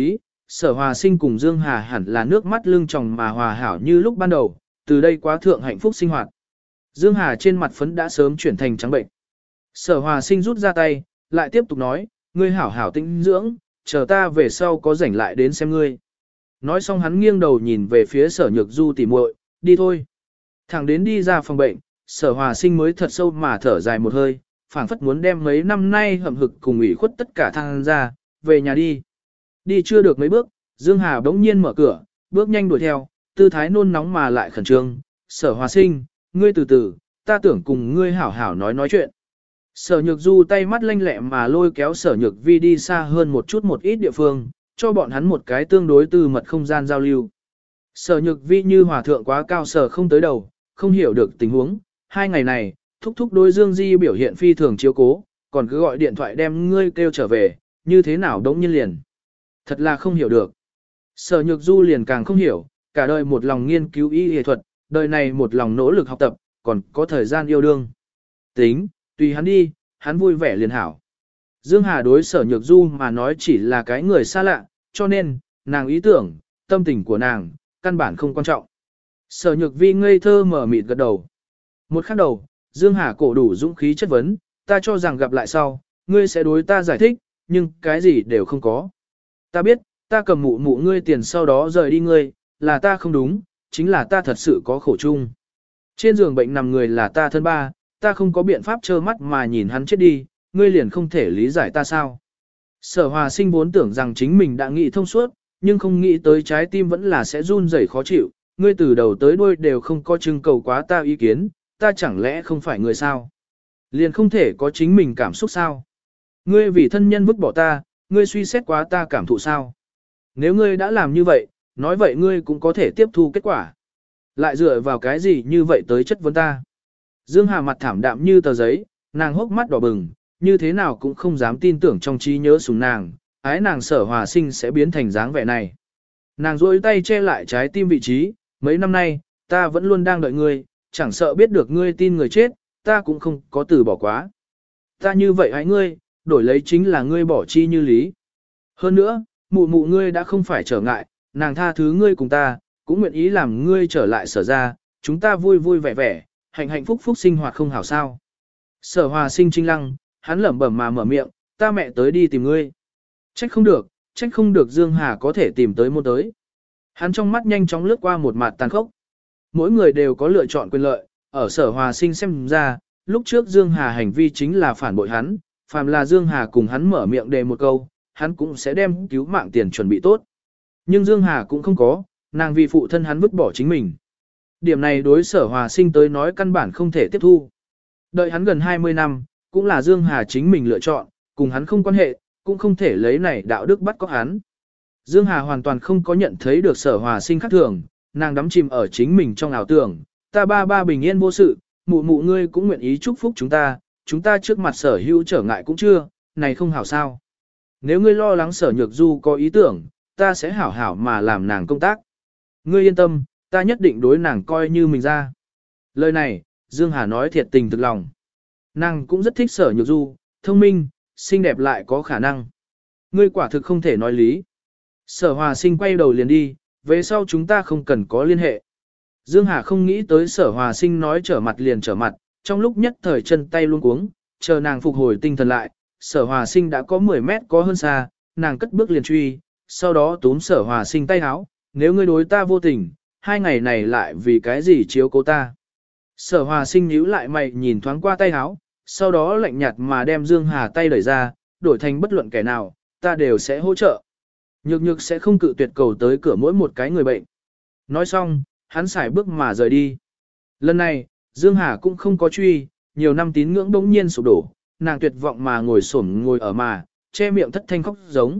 [SPEAKER 1] Sở Hòa Sinh cùng Dương Hà hẳn là nước mắt lưng tròng mà hòa hảo như lúc ban đầu, từ đây quá thượng hạnh phúc sinh hoạt. Dương Hà trên mặt phấn đã sớm chuyển thành trắng bệnh. Sở Hòa Sinh rút ra tay, lại tiếp tục nói, ngươi hảo hảo tĩnh dưỡng, chờ ta về sau có rảnh lại đến xem ngươi. Nói xong hắn nghiêng đầu nhìn về phía Sở Nhược Du tỉ muội, đi thôi. Thẳng đến đi ra phòng bệnh, Sở Hòa Sinh mới thật sâu mà thở dài một hơi, phảng phất muốn đem mấy năm nay hậm hực cùng ủy khuất tất cả thăng ra, về nhà đi. Đi chưa được mấy bước, Dương Hà bỗng nhiên mở cửa, bước nhanh đuổi theo, tư thái nôn nóng mà lại khẩn trương. Sở Hòa Sinh, ngươi từ từ, ta tưởng cùng ngươi hảo hảo nói nói chuyện. Sở Nhược Du tay mắt lanh lẹ mà lôi kéo Sở Nhược Vi đi xa hơn một chút một ít địa phương, cho bọn hắn một cái tương đối tư mật không gian giao lưu. Sở Nhược Vi như hòa thượng quá cao sở không tới đầu, không hiểu được tình huống, hai ngày này, thúc thúc đối Dương Di biểu hiện phi thường chiếu cố, còn cứ gọi điện thoại đem ngươi kêu trở về, như thế nào đống nhiên liền. Thật là không hiểu được. Sở Nhược Du liền càng không hiểu, cả đời một lòng nghiên cứu y y thuật, đời này một lòng nỗ lực học tập, còn có thời gian yêu đương. Tính, tùy hắn đi, hắn vui vẻ liền hảo. Dương Hà đối Sở Nhược Du mà nói chỉ là cái người xa lạ, cho nên, nàng ý tưởng, tâm tình của nàng, căn bản không quan trọng. Sở Nhược Vi ngây thơ mở mịt gật đầu. Một khắc đầu, Dương Hà cổ đủ dũng khí chất vấn, ta cho rằng gặp lại sau, ngươi sẽ đối ta giải thích, nhưng cái gì đều không có. Ta biết, ta cầm mụ mụ ngươi tiền sau đó rời đi ngươi, là ta không đúng, chính là ta thật sự có khổ chung. Trên giường bệnh nằm người là ta thân ba, ta không có biện pháp trơ mắt mà nhìn hắn chết đi, ngươi liền không thể lý giải ta sao. Sở Hòa Sinh vốn tưởng rằng chính mình đã nghĩ thông suốt, nhưng không nghĩ tới trái tim vẫn là sẽ run rẩy khó chịu, ngươi từ đầu tới đuôi đều không có trưng cầu quá ta ý kiến, ta chẳng lẽ không phải người sao? Liền không thể có chính mình cảm xúc sao? Ngươi vì thân nhân vứt bỏ ta, ngươi suy xét quá ta cảm thụ sao? Nếu ngươi đã làm như vậy, nói vậy ngươi cũng có thể tiếp thu kết quả. Lại dựa vào cái gì như vậy tới chất vấn ta? Dương Hà mặt thảm đạm như tờ giấy, nàng hốc mắt đỏ bừng, như thế nào cũng không dám tin tưởng trong trí nhớ sùng nàng, ái nàng Sở Hòa Sinh sẽ biến thành dáng vẻ này. Nàng duỗi tay che lại trái tim vị trí, mấy năm nay, ta vẫn luôn đang đợi ngươi, chẳng sợ biết được ngươi tin người chết, ta cũng không có từ bỏ quá. Ta như vậy hãy ngươi, đổi lấy chính là ngươi bỏ chi như lý. Hơn nữa, mụ mụ ngươi đã không phải trở ngại, nàng tha thứ ngươi cùng ta, cũng nguyện ý làm ngươi trở lại Sở ra, chúng ta vui vui vẻ vẻ, hạnh hạnh phúc phúc sinh hoạt không hảo sao. Sở Hòa Sinh trinh lăng, hắn lẩm bẩm mà mở miệng, ta mẹ tới đi tìm ngươi. Trách không được, trách không được Dương Hà có thể tìm tới môn tới. Hắn trong mắt nhanh chóng lướt qua một mặt tàn khốc. Mỗi người đều có lựa chọn quyền lợi, ở Sở Hòa Sinh xem ra, lúc trước Dương Hà hành vi chính là phản bội hắn, phàm là Dương Hà cùng hắn mở miệng đề một câu, hắn cũng sẽ đem cứu mạng tiền chuẩn bị tốt. Nhưng Dương Hà cũng không có, nàng vì phụ thân hắn vứt bỏ chính mình. Điểm này đối Sở Hòa Sinh tới nói căn bản không thể tiếp thu. Đợi hắn gần hai mươi năm, cũng là Dương Hà chính mình lựa chọn, cùng hắn không quan hệ, cũng không thể lấy này đạo đức bắt cóc hắn. Dương Hà hoàn toàn không có nhận thấy được Sở Hòa Sinh khác thường, nàng đắm chìm ở chính mình trong ảo tưởng, ta ba ba bình yên vô sự, mụ mụ ngươi cũng nguyện ý chúc phúc chúng ta, chúng ta trước mặt Sở hữu trở ngại cũng chưa, này không hảo sao. Nếu ngươi lo lắng Sở Nhược Du có ý tưởng, ta sẽ hảo hảo mà làm nàng công tác. Ngươi yên tâm, ta nhất định đối nàng coi như mình ra. Lời này, Dương Hà nói thiệt tình thực lòng. Nàng cũng rất thích Sở Nhược Du, thông minh, xinh đẹp lại có khả năng. Ngươi quả thực không thể nói lý. Sở Hòa Sinh quay đầu liền đi, về sau chúng ta không cần có liên hệ. Dương Hà không nghĩ tới Sở Hòa Sinh nói trở mặt liền trở mặt, trong lúc nhất thời chân tay luôn cuống, chờ nàng phục hồi tinh thần lại, Sở Hòa Sinh đã có mười mét có hơn xa, nàng cất bước liền truy, sau đó túm Sở Hòa Sinh tay háo, nếu ngươi đối ta vô tình, hai ngày này lại vì cái gì chiếu cố ta. Sở Hòa Sinh nhíu lại mày nhìn thoáng qua tay háo, sau đó lạnh nhạt mà đem Dương Hà tay đẩy ra, đổi thành bất luận kẻ nào, ta đều sẽ hỗ trợ. Nhược nhược sẽ không cự tuyệt cầu tới cửa mỗi một cái người bệnh. Nói xong, hắn xài bước mà rời đi. Lần này, Dương Hà cũng không có truy, nhiều năm tín ngưỡng bỗng nhiên sụp đổ, nàng tuyệt vọng mà ngồi xổm ngồi ở mà, che miệng thất thanh khóc giống.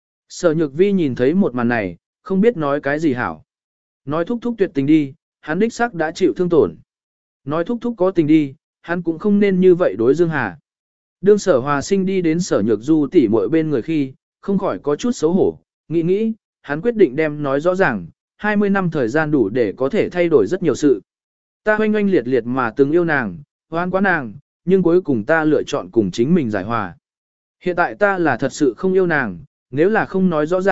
[SPEAKER 1] Sở Nhược Vi nhìn thấy một màn này, không biết nói cái gì hảo. Nói thúc thúc tuyệt tình đi, hắn đích xác đã chịu thương tổn. Nói thúc thúc có tình đi, hắn cũng không nên như vậy đối Dương Hà. Đương Sở Hòa Sinh đi đến Sở Nhược Du tỉ muội bên người khi, không khỏi có chút xấu hổ, nghĩ nghĩ, hắn quyết định đem nói rõ ràng, hai mươi năm thời gian đủ để có thể thay đổi rất nhiều sự. Ta oanh oanh liệt liệt mà từng yêu nàng, hoan quá nàng, nhưng cuối cùng ta lựa chọn cùng chính mình giải hòa. Hiện tại ta là thật sự không yêu nàng, nếu là không nói rõ ràng,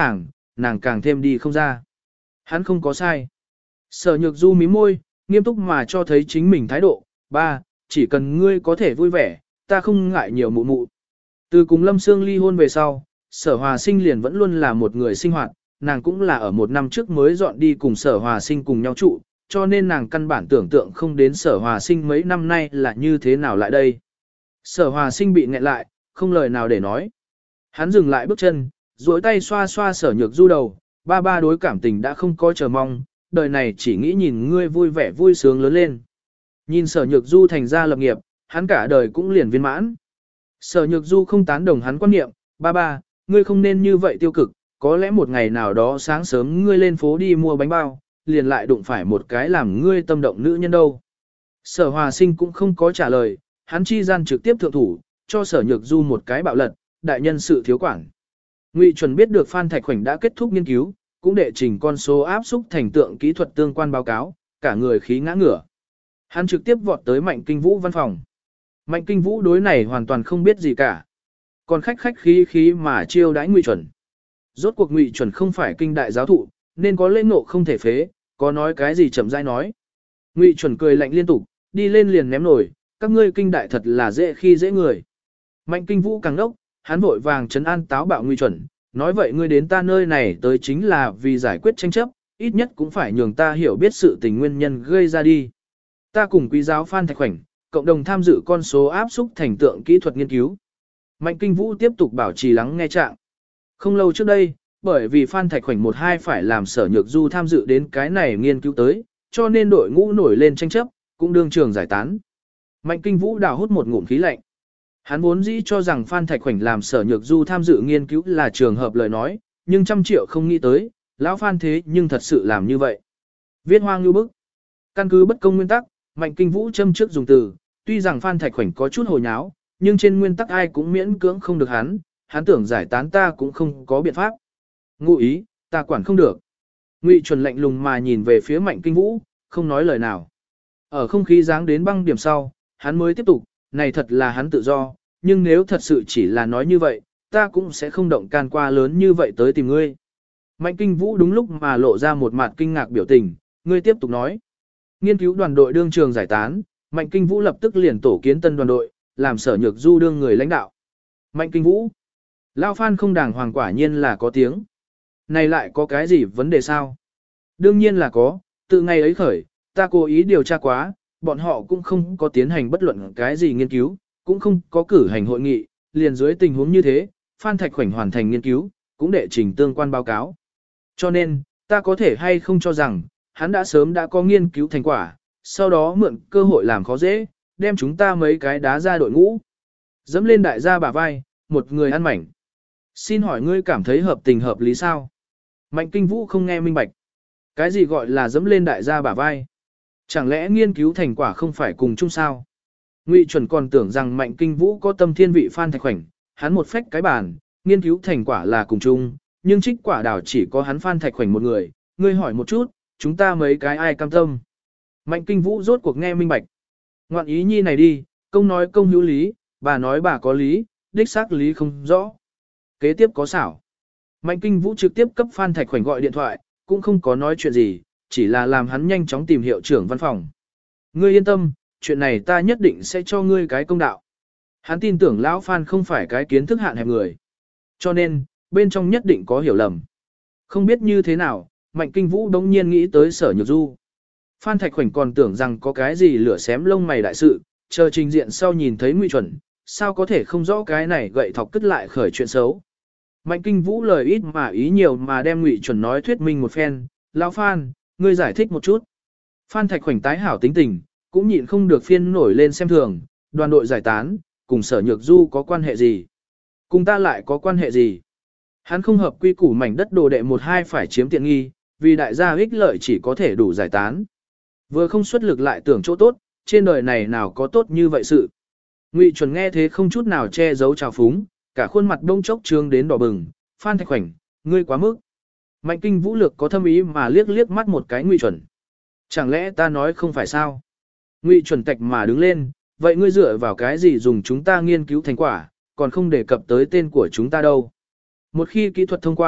[SPEAKER 1] nàng càng thêm đi không ra. Hắn không có sai. Sở Nhược Du mím môi, nghiêm túc mà cho thấy chính mình thái độ, ba, chỉ cần ngươi có thể vui vẻ, ta không ngại nhiều mụ mụ. Từ cùng Lâm Sương ly hôn về sau, Sở Hòa Sinh liền vẫn luôn là một người sinh hoạt, nàng cũng là ở một năm trước mới dọn đi cùng Sở Hòa Sinh cùng nhau trụ, cho nên nàng căn bản tưởng tượng không đến Sở Hòa Sinh mấy năm nay là như thế nào lại đây. Sở Hòa Sinh bị nghẹn lại, không lời nào để nói. Hắn dừng lại bước chân, duỗi tay xoa xoa Sở Nhược Du đầu, ba ba đối cảm tình đã không có chờ mong, đời này chỉ nghĩ nhìn ngươi vui vẻ vui sướng lớn lên. Nhìn Sở Nhược Du thành ra lập nghiệp, hắn cả đời cũng liền viên mãn. Sở Nhược Du không tán đồng hắn quan niệm, ba ba, ngươi không nên như vậy tiêu cực, có lẽ một ngày nào đó sáng sớm ngươi lên phố đi mua bánh bao, liền lại đụng phải một cái làm ngươi tâm động nữ nhân đâu. Sở Hòa Sinh cũng không có trả lời, hắn chi gian trực tiếp thượng thủ, cho Sở Nhược Du một cái bạo lật, đại nhân sự thiếu quản. Ngụy Chuẩn biết được Phan Thạch Khoảnh đã kết thúc nghiên cứu, cũng đệ trình con số áp xúc thành tượng kỹ thuật tương quan báo cáo, cả người khí ngã ngửa. Hắn trực tiếp vọt tới Mạnh Kinh Vũ văn phòng. Mạnh Kinh Vũ đối này hoàn toàn không biết gì cả. Còn khách khách khí khí mà chiêu đãi Ngụy Chuẩn. Rốt cuộc Ngụy Chuẩn không phải kinh đại giáo thụ, nên có lễ ngộ không thể phế, có nói cái gì chậm rãi nói. Ngụy Chuẩn cười lạnh liên tục, đi lên liền ném nổi, các ngươi kinh đại thật là dễ khi dễ người. Mạnh Kinh Vũ càng đốc, hắn vội vàng trấn an táo bạo Ngụy Chuẩn, nói vậy ngươi đến ta nơi này tới chính là vì giải quyết tranh chấp, ít nhất cũng phải nhường ta hiểu biết sự tình nguyên nhân gây ra đi. Ta cùng quý giáo Phan Thạch Khoảnh, cộng đồng tham dự con số áp xúc thành tượng kỹ thuật nghiên cứu. Mạnh Kinh Vũ tiếp tục bảo trì lắng nghe trạng. Không lâu trước đây, bởi vì Phan Thạch Khoảnh một hai phải làm Sở Nhược Du tham dự đến cái này nghiên cứu tới, cho nên đội ngũ nổi lên tranh chấp, cũng đương trường giải tán. Mạnh Kinh Vũ đào hút một ngụm khí lạnh. Hắn vốn dĩ cho rằng Phan Thạch Khoảnh làm Sở Nhược Du tham dự nghiên cứu là trường hợp lời nói, nhưng trăm triệu không nghĩ tới, lão Phan thế nhưng thật sự làm như vậy. Viết hoang như bức. Căn cứ bất công nguyên tắc, Mạnh Kinh Vũ châm trước dùng từ, tuy rằng Phan Thạch Khoảnh có chút hồ nháo, nhưng trên nguyên tắc ai cũng miễn cưỡng không được hắn, hắn tưởng giải tán ta cũng không có biện pháp. Ngụ ý, ta quản không được. Ngụy Chuẩn lạnh lùng mà nhìn về phía Mạnh Kinh Vũ, không nói lời nào. Ở không khí giáng đến băng điểm sau, hắn mới tiếp tục, này thật là hắn tự do, nhưng nếu thật sự chỉ là nói như vậy, ta cũng sẽ không động can qua lớn như vậy tới tìm ngươi. Mạnh Kinh Vũ đúng lúc mà lộ ra một mặt kinh ngạc biểu tình, ngươi tiếp tục nói. Nghiên cứu đoàn đội đương trường giải tán, Mạnh Kinh Vũ lập tức liền tổ kiến tân đoàn đội, làm Sở Nhược Du đương người lãnh đạo. Mạnh Kinh Vũ, Lao Phan không đàng hoàng quả nhiên là có tiếng. Này lại có cái gì vấn đề sao? Đương nhiên là có, từ ngày ấy khởi, ta cố ý điều tra quá, bọn họ cũng không có tiến hành bất luận cái gì nghiên cứu, cũng không có cử hành hội nghị, liền dưới tình huống như thế, Phan Thạch Khoảnh hoàn thành nghiên cứu, cũng đệ trình tương quan báo cáo. Cho nên, ta có thể hay không cho rằng, hắn đã sớm đã có nghiên cứu thành quả, sau đó mượn cơ hội làm khó dễ, đem chúng ta mấy cái đá ra đội ngũ. Dẫm lên đại gia bả vai, một người ăn mảnh. Xin hỏi ngươi cảm thấy hợp tình hợp lý sao? Mạnh Kinh Vũ không nghe minh bạch. Cái gì gọi là dẫm lên đại gia bả vai? Chẳng lẽ nghiên cứu thành quả không phải cùng chung sao? Ngụy Chuẩn còn tưởng rằng Mạnh Kinh Vũ có tâm thiên vị Phan Thạch Khoảnh, hắn một phách cái bàn, nghiên cứu thành quả là cùng chung, nhưng trích quả đảo chỉ có hắn Phan Thạch Khoảnh một người, ngươi hỏi một chút, chúng ta mấy cái ai cam tâm? Mạnh Kinh Vũ rốt cuộc nghe minh bạch. Ngoạn ý nhi này đi, công nói công hữu lý, bà nói bà có lý, đích xác lý không rõ. Kế tiếp có xảo. Mạnh Kinh Vũ trực tiếp cấp Phan Thạch Khoảnh gọi điện thoại, cũng không có nói chuyện gì, chỉ là làm hắn nhanh chóng tìm hiệu trưởng văn phòng. Ngươi yên tâm, chuyện này ta nhất định sẽ cho ngươi cái công đạo. Hắn tin tưởng lão Phan không phải cái kiến thức hạn hẹp người. Cho nên, bên trong nhất định có hiểu lầm. Không biết như thế nào, Mạnh Kinh Vũ đống nhiên nghĩ tới Sở Nhược Du. Phan Thạch Khoảnh còn tưởng rằng có cái gì lửa xém lông mày đại sự, chờ trình diện sau nhìn thấy Ngụy Chuẩn, sao có thể không rõ cái này gậy thọc cất lại khởi chuyện xấu. Mạnh Kinh Vũ lời ít mà ý nhiều mà đem Ngụy Chuẩn nói thuyết minh một phen, lão Phan, ngươi giải thích một chút. Phan Thạch Khoảnh tái hảo tính tình, cũng nhịn không được phiên nổi lên xem thường, đoàn đội giải tán, cùng Sở Nhược Du có quan hệ gì? Cùng ta lại có quan hệ gì? Hắn không hợp quy củ mảnh đất đồ đệ một hai phải chiếm tiện nghi, vì đại gia ích lợi chỉ có thể đủ giải tán. Vừa không xuất lực lại tưởng chỗ tốt, trên đời này nào có tốt như vậy sự. Ngụy Chuẩn nghe thế không chút nào che giấu trào phúng, cả khuôn mặt đông chốc trương đến đỏ bừng, Phan Thạch Khoảnh, ngươi quá mức. Mạnh Kinh Vũ lược có thâm ý mà liếc liếc mắt một cái Ngụy Chuẩn. Chẳng lẽ ta nói không phải sao? Ngụy Chuẩn tạch mà đứng lên, vậy ngươi dựa vào cái gì dùng chúng ta nghiên cứu thành quả, còn không đề cập tới tên của chúng ta đâu. Một khi kỹ thuật thông qua,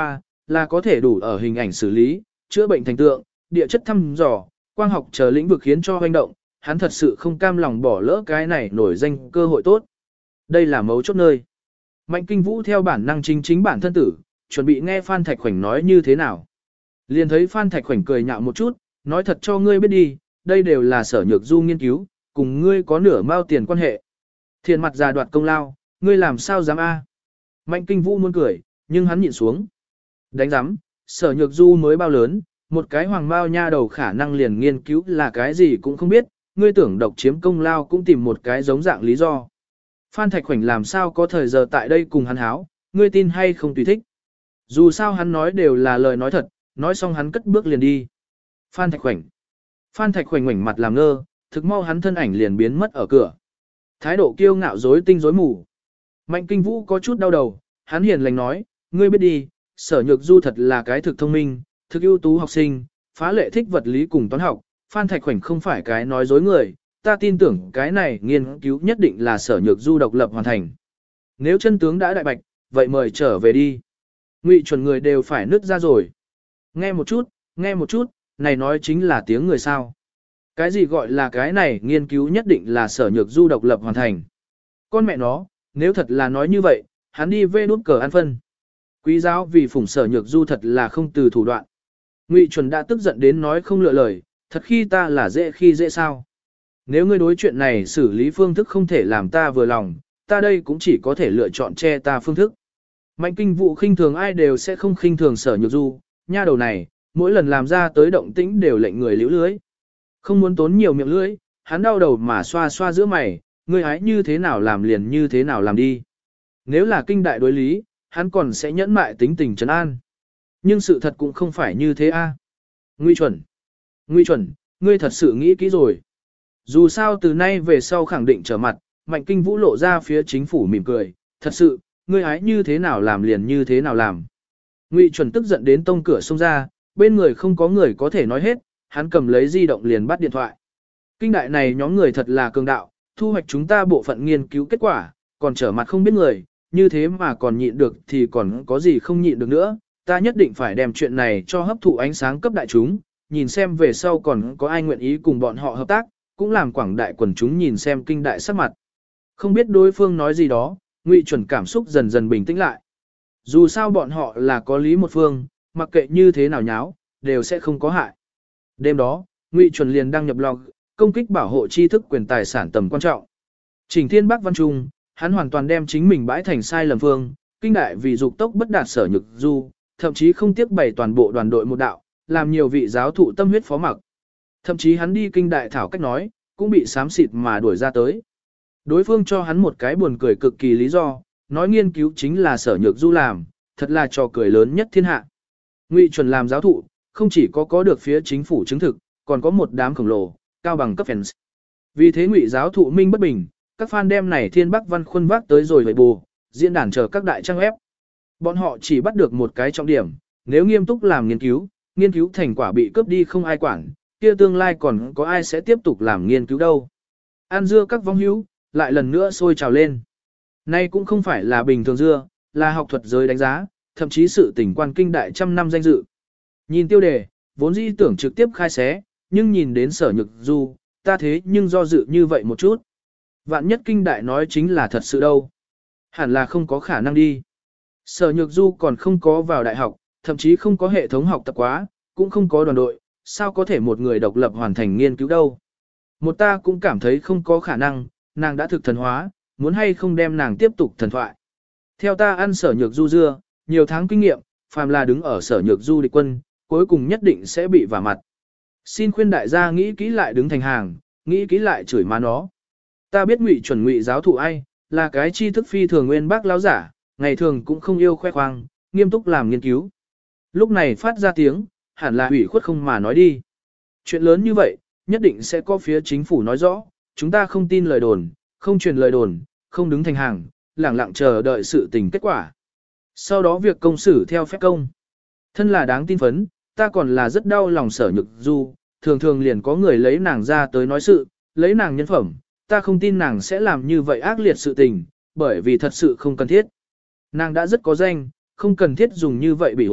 [SPEAKER 1] là có thể đủ ở hình ảnh xử lý, chữa bệnh thành tượng, địa chất thăm dò, quang học chờ lĩnh vực khiến cho hoành động, hắn thật sự không cam lòng bỏ lỡ cái này nổi danh cơ hội tốt. Đây là mấu chốt nơi. Mạnh Kinh Vũ theo bản năng chính chính bản thân tử, chuẩn bị nghe Phan Thạch Khoảnh nói như thế nào. Liền thấy Phan Thạch Khoảnh cười nhạo một chút, nói thật cho ngươi biết đi, đây đều là Sở Nhược Du nghiên cứu, cùng ngươi có nửa mao tiền quan hệ. Thiện mặt già đoạt công lao, ngươi làm sao dám a? Mạnh Kinh Vũ muốn cười, nhưng hắn nhịn xuống. Đánh giám, Sở Nhược Du mới bao lớn, một cái hoàng mao nha đầu khả năng liền nghiên cứu là cái gì cũng không biết, ngươi tưởng độc chiếm công lao cũng tìm một cái giống dạng lý do. Phan Thạch Khoảnh làm sao có thời giờ tại đây cùng hắn háo, ngươi tin hay không tùy thích. Dù sao hắn nói đều là lời nói thật, nói xong hắn cất bước liền đi. Phan Thạch Khoảnh. Phan Thạch Khoảnh ngoảnh mặt làm ngơ, thực mau hắn thân ảnh liền biến mất ở cửa. Thái độ kiêu ngạo rối tinh rối mù. Mạnh Kinh Vũ có chút đau đầu, hắn hiền lành nói, ngươi biết đi, Sở Nhược Du thật là cái thực thông minh, thực ưu tú học sinh, phá lệ thích vật lý cùng toán học, Phan Thạch Khoảnh không phải cái nói dối người, ta tin tưởng cái này nghiên cứu nhất định là Sở Nhược Du độc lập hoàn thành. Nếu chân tướng đã đại bạch, vậy mời trở về đi. Ngụy chuẩn người đều phải nứt ra rồi. Nghe một chút, nghe một chút, này nói chính là tiếng người sao. Cái gì gọi là cái này nghiên cứu nhất định là Sở Nhược Du độc lập hoàn thành. Con mẹ nó, nếu thật là nói như vậy, hắn đi vê đút cờ ăn phân. Quý giáo vì phủng Sở Nhược Du thật là không từ thủ đoạn. Ngụy chuẩn đã tức giận đến nói không lựa lời, thật khi ta là dễ khi dễ sao. Nếu ngươi đối chuyện này xử lý phương thức không thể làm ta vừa lòng, ta đây cũng chỉ có thể lựa chọn che ta phương thức. Mạnh Kinh Vũ khinh thường ai đều sẽ không khinh thường Sở Nhược Du, nha đầu này, mỗi lần làm ra tới động tĩnh đều lệnh người liễu lưới. Không muốn tốn nhiều miệng lưỡi, hắn đau đầu mà xoa xoa giữa mày, ngươi hái như thế nào làm liền như thế nào làm đi. Nếu là kinh đại đối lý, hắn còn sẽ nhẫn mại tính tình trấn an. Nhưng sự thật cũng không phải như thế a. Nguy chuẩn. Nguy chuẩn, ngươi thật sự nghĩ kỹ rồi. Dù sao từ nay về sau khẳng định trở mặt, Mạnh Kinh Vũ lộ ra phía chính phủ mỉm cười, thật sự, ngươi hái như thế nào làm liền như thế nào làm. Ngụy chuẩn tức giận đến tông cửa xông ra, bên người không có người có thể nói hết, hắn cầm lấy di động liền bắt điện thoại. Kinh đại này nhóm người thật là cường đạo, thu hoạch chúng ta bộ phận nghiên cứu kết quả, còn trở mặt không biết người, như thế mà còn nhịn được thì còn có gì không nhịn được nữa, ta nhất định phải đem chuyện này cho hấp thụ ánh sáng cấp đại chúng, nhìn xem về sau còn có ai nguyện ý cùng bọn họ hợp tác, cũng làm quảng đại quần chúng nhìn xem kinh đại sắc mặt. Không biết đối phương nói gì đó, Ngụy chuẩn cảm xúc dần dần bình tĩnh lại. Dù sao bọn họ là có lý một phương, mặc kệ như thế nào nháo, đều sẽ không có hại. Đêm đó, Ngụy chuẩn liền đăng nhập blog, công kích bảo hộ tri thức quyền tài sản tầm quan trọng. Trình Thiên Bắc Văn Trung, hắn hoàn toàn đem chính mình bãi thành sai lầm phương, kinh đại vì dục tốc bất đạt Sở Nhược Du, thậm chí không tiếc bày toàn bộ đoàn đội một đạo, làm nhiều vị giáo thụ tâm huyết phó mặc. Thậm chí hắn đi kinh đại thảo cách nói, cũng bị xám xịt mà đuổi ra tới. Đối phương cho hắn một cái buồn cười cực kỳ lý do, nói nghiên cứu chính là Sở Nhược Du làm, thật là trò cười lớn nhất thiên hạ. Ngụy chuẩn làm giáo thụ, không chỉ có có được phía chính phủ chứng thực, còn có một đám khổng lồ, cao bằng cấp fans. Vì thế Ngụy giáo thụ minh bất bình, các fan đem này Thiên Bắc Văn khuôn vác tới rồi về bù, diễn đàn chờ các đại trang web. Bọn họ chỉ bắt được một cái trọng điểm, nếu nghiêm túc làm nghiên cứu, nghiên cứu thành quả bị cướp đi không ai quản, kia tương lai còn có ai sẽ tiếp tục làm nghiên cứu đâu. An dưa các vong hữu, lại lần nữa sôi trào lên. Nay cũng không phải là bình thường dưa, là học thuật giới đánh giá, thậm chí sự tình quan kinh đại trăm năm danh dự. Nhìn tiêu đề, vốn dĩ tưởng trực tiếp khai xé, nhưng nhìn đến Sở Nhược Du, ta thế nhưng do dự như vậy một chút. Vạn nhất kinh đại nói chính là thật sự đâu. Hẳn là không có khả năng đi. Sở Nhược Du còn không có vào đại học, thậm chí không có hệ thống học tập quá, cũng không có đoàn đội, sao có thể một người độc lập hoàn thành nghiên cứu đâu. Một ta cũng cảm thấy không có khả năng, nàng đã thực thần hóa, muốn hay không đem nàng tiếp tục thần thoại. Theo ta ăn Sở Nhược Du dưa, nhiều tháng kinh nghiệm, phàm là đứng ở Sở Nhược Du địch quân, cuối cùng nhất định sẽ bị vả mặt. Xin khuyên đại gia nghĩ kỹ lại đứng thành hàng, nghĩ kỹ lại chửi má nó. Ta biết Ngụy chuẩn Ngụy giáo thụ ai, là cái tri thức phi thường nguyên bác lão giả, ngày thường cũng không yêu khoe khoang, nghiêm túc làm nghiên cứu. Lúc này phát ra tiếng, hẳn là ủy khuất không mà nói đi. Chuyện lớn như vậy, nhất định sẽ có phía chính phủ nói rõ, chúng ta không tin lời đồn, không truyền lời đồn, không đứng thành hàng, lẳng lặng chờ đợi sự tình kết quả. Sau đó việc công xử theo phép công. Thân là đáng tin phấn, ta còn là rất đau lòng Sở Nhược Du, thường thường liền có người lấy nàng ra tới nói sự, lấy nàng nhân phẩm, ta không tin nàng sẽ làm như vậy ác liệt sự tình, bởi vì thật sự không cần thiết. Nàng đã rất có danh, không cần thiết dùng như vậy bị ổi,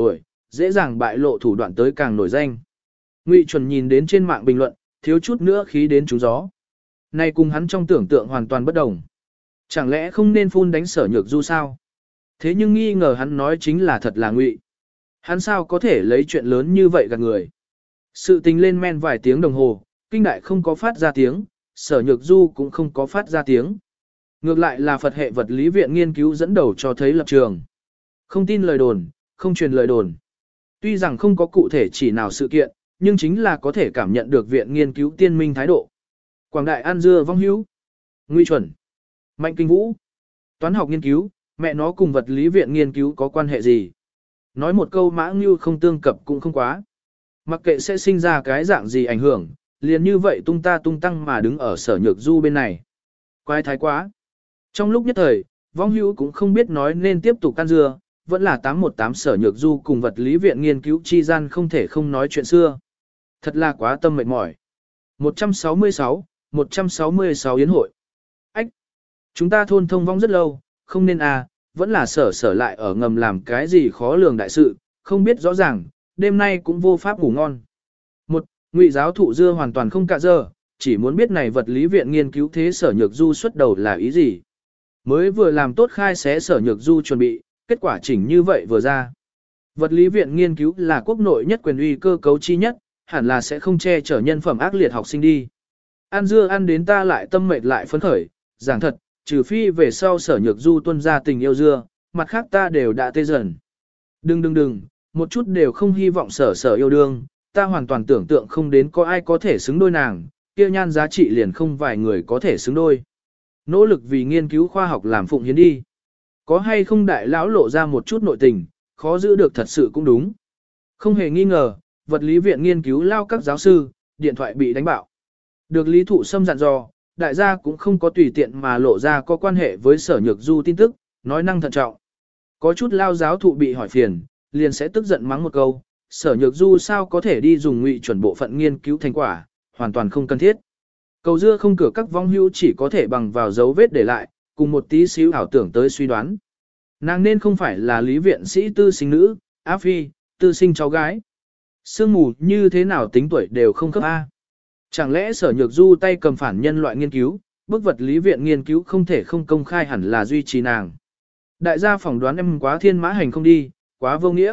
[SPEAKER 1] dễ dàng bại lộ thủ đoạn tới càng nổi danh. Ngụy Chuẩn nhìn đến trên mạng bình luận, thiếu chút nữa khí đến trúng gió. Này cùng hắn trong tưởng tượng hoàn toàn bất đồng. Chẳng lẽ không nên phun đánh Sở Nhược Du sao? Thế nhưng nghi ngờ hắn nói chính là thật là Ngụy. Hắn sao có thể lấy chuyện lớn như vậy gạt người? Sự tình lên men vài tiếng đồng hồ, kinh đại không có phát ra tiếng, Sở Nhược Du cũng không có phát ra tiếng. Ngược lại là Phật hệ vật lý viện nghiên cứu dẫn đầu cho thấy lập trường. Không tin lời đồn, không truyền lời đồn. Tuy rằng không có cụ thể chỉ nào sự kiện, nhưng chính là có thể cảm nhận được viện nghiên cứu tiên minh thái độ. Quảng đại ăn dưa vong hữu. Ngụy Chuẩn. Mạnh Kinh Vũ. Toán học nghiên cứu, mẹ nó cùng vật lý viện nghiên cứu có quan hệ gì? Nói một câu mã ngưu không tương cập cũng không quá. Mặc kệ sẽ sinh ra cái dạng gì ảnh hưởng, liền như vậy tung ta tung tăng mà đứng ở Sở Nhược Du bên này. Quái thái quá. Trong lúc nhất thời, vong hữu cũng không biết nói nên tiếp tục ăn dưa, vẫn là tám một tám Sở Nhược Du cùng vật lý viện nghiên cứu chi gian không thể không nói chuyện xưa. Thật là quá tâm mệt mỏi. một trăm sáu mươi sáu, một trăm sáu mươi sáu yến hội. Ách! Chúng ta thôn thông vong rất lâu, không nên à, vẫn là sở sở lại ở ngầm làm cái gì khó lường đại sự, không biết rõ ràng, đêm nay cũng vô pháp ngủ ngon. Một, Ngụy giáo thụ dưa hoàn toàn không cạ dơ, chỉ muốn biết này vật lý viện nghiên cứu thế Sở Nhược Du xuất đầu là ý gì. Mới vừa làm tốt khai xé Sở Nhược Du chuẩn bị, kết quả chỉnh như vậy vừa ra. Vật lý viện nghiên cứu là quốc nội nhất quyền uy cơ cấu chi nhất, hẳn là sẽ không che chở nhân phẩm ác liệt học sinh đi. Ăn dưa ăn đến ta lại tâm mệt lại phấn khởi, giảng thật, trừ phi về sau Sở Nhược Du tuân ra tình yêu dưa, mặt khác ta đều đã tê dần. Đừng đừng đừng, một chút đều không hy vọng sở sở yêu đương, ta hoàn toàn tưởng tượng không đến có ai có thể xứng đôi nàng, kia nhan giá trị liền không vài người có thể xứng đôi. Nỗ lực vì nghiên cứu khoa học làm phụng hiến đi. Có hay không đại lão lộ ra một chút nội tình, khó giữ được thật sự cũng đúng. Không hề nghi ngờ, vật lý viện nghiên cứu lao các giáo sư, điện thoại bị đánh bạo. Được Lý Thụ Sâm dặn dò, đại gia cũng không có tùy tiện mà lộ ra có quan hệ với Sở Nhược Du tin tức, nói năng thận trọng. Có chút lao giáo thụ bị hỏi phiền, liền sẽ tức giận mắng một câu, Sở Nhược Du sao có thể đi dùng Ngụy Chuẩn bộ phận nghiên cứu thành quả, hoàn toàn không cần thiết. Cầu dưa không cửa các vong hữu chỉ có thể bằng vào dấu vết để lại, cùng một tí xíu ảo tưởng tới suy đoán. Nàng nên không phải là lý viện sĩ tư sinh nữ, á phi, tư sinh cháu gái. Sương mù như thế nào tính tuổi đều không khớp A. Chẳng lẽ Sở Nhược Du tay cầm phản nhân loại nghiên cứu, bức vật lý viện nghiên cứu không thể không công khai hẳn là duy trì nàng. Đại gia phỏng đoán em quá thiên mã hành không đi, quá vô nghĩa.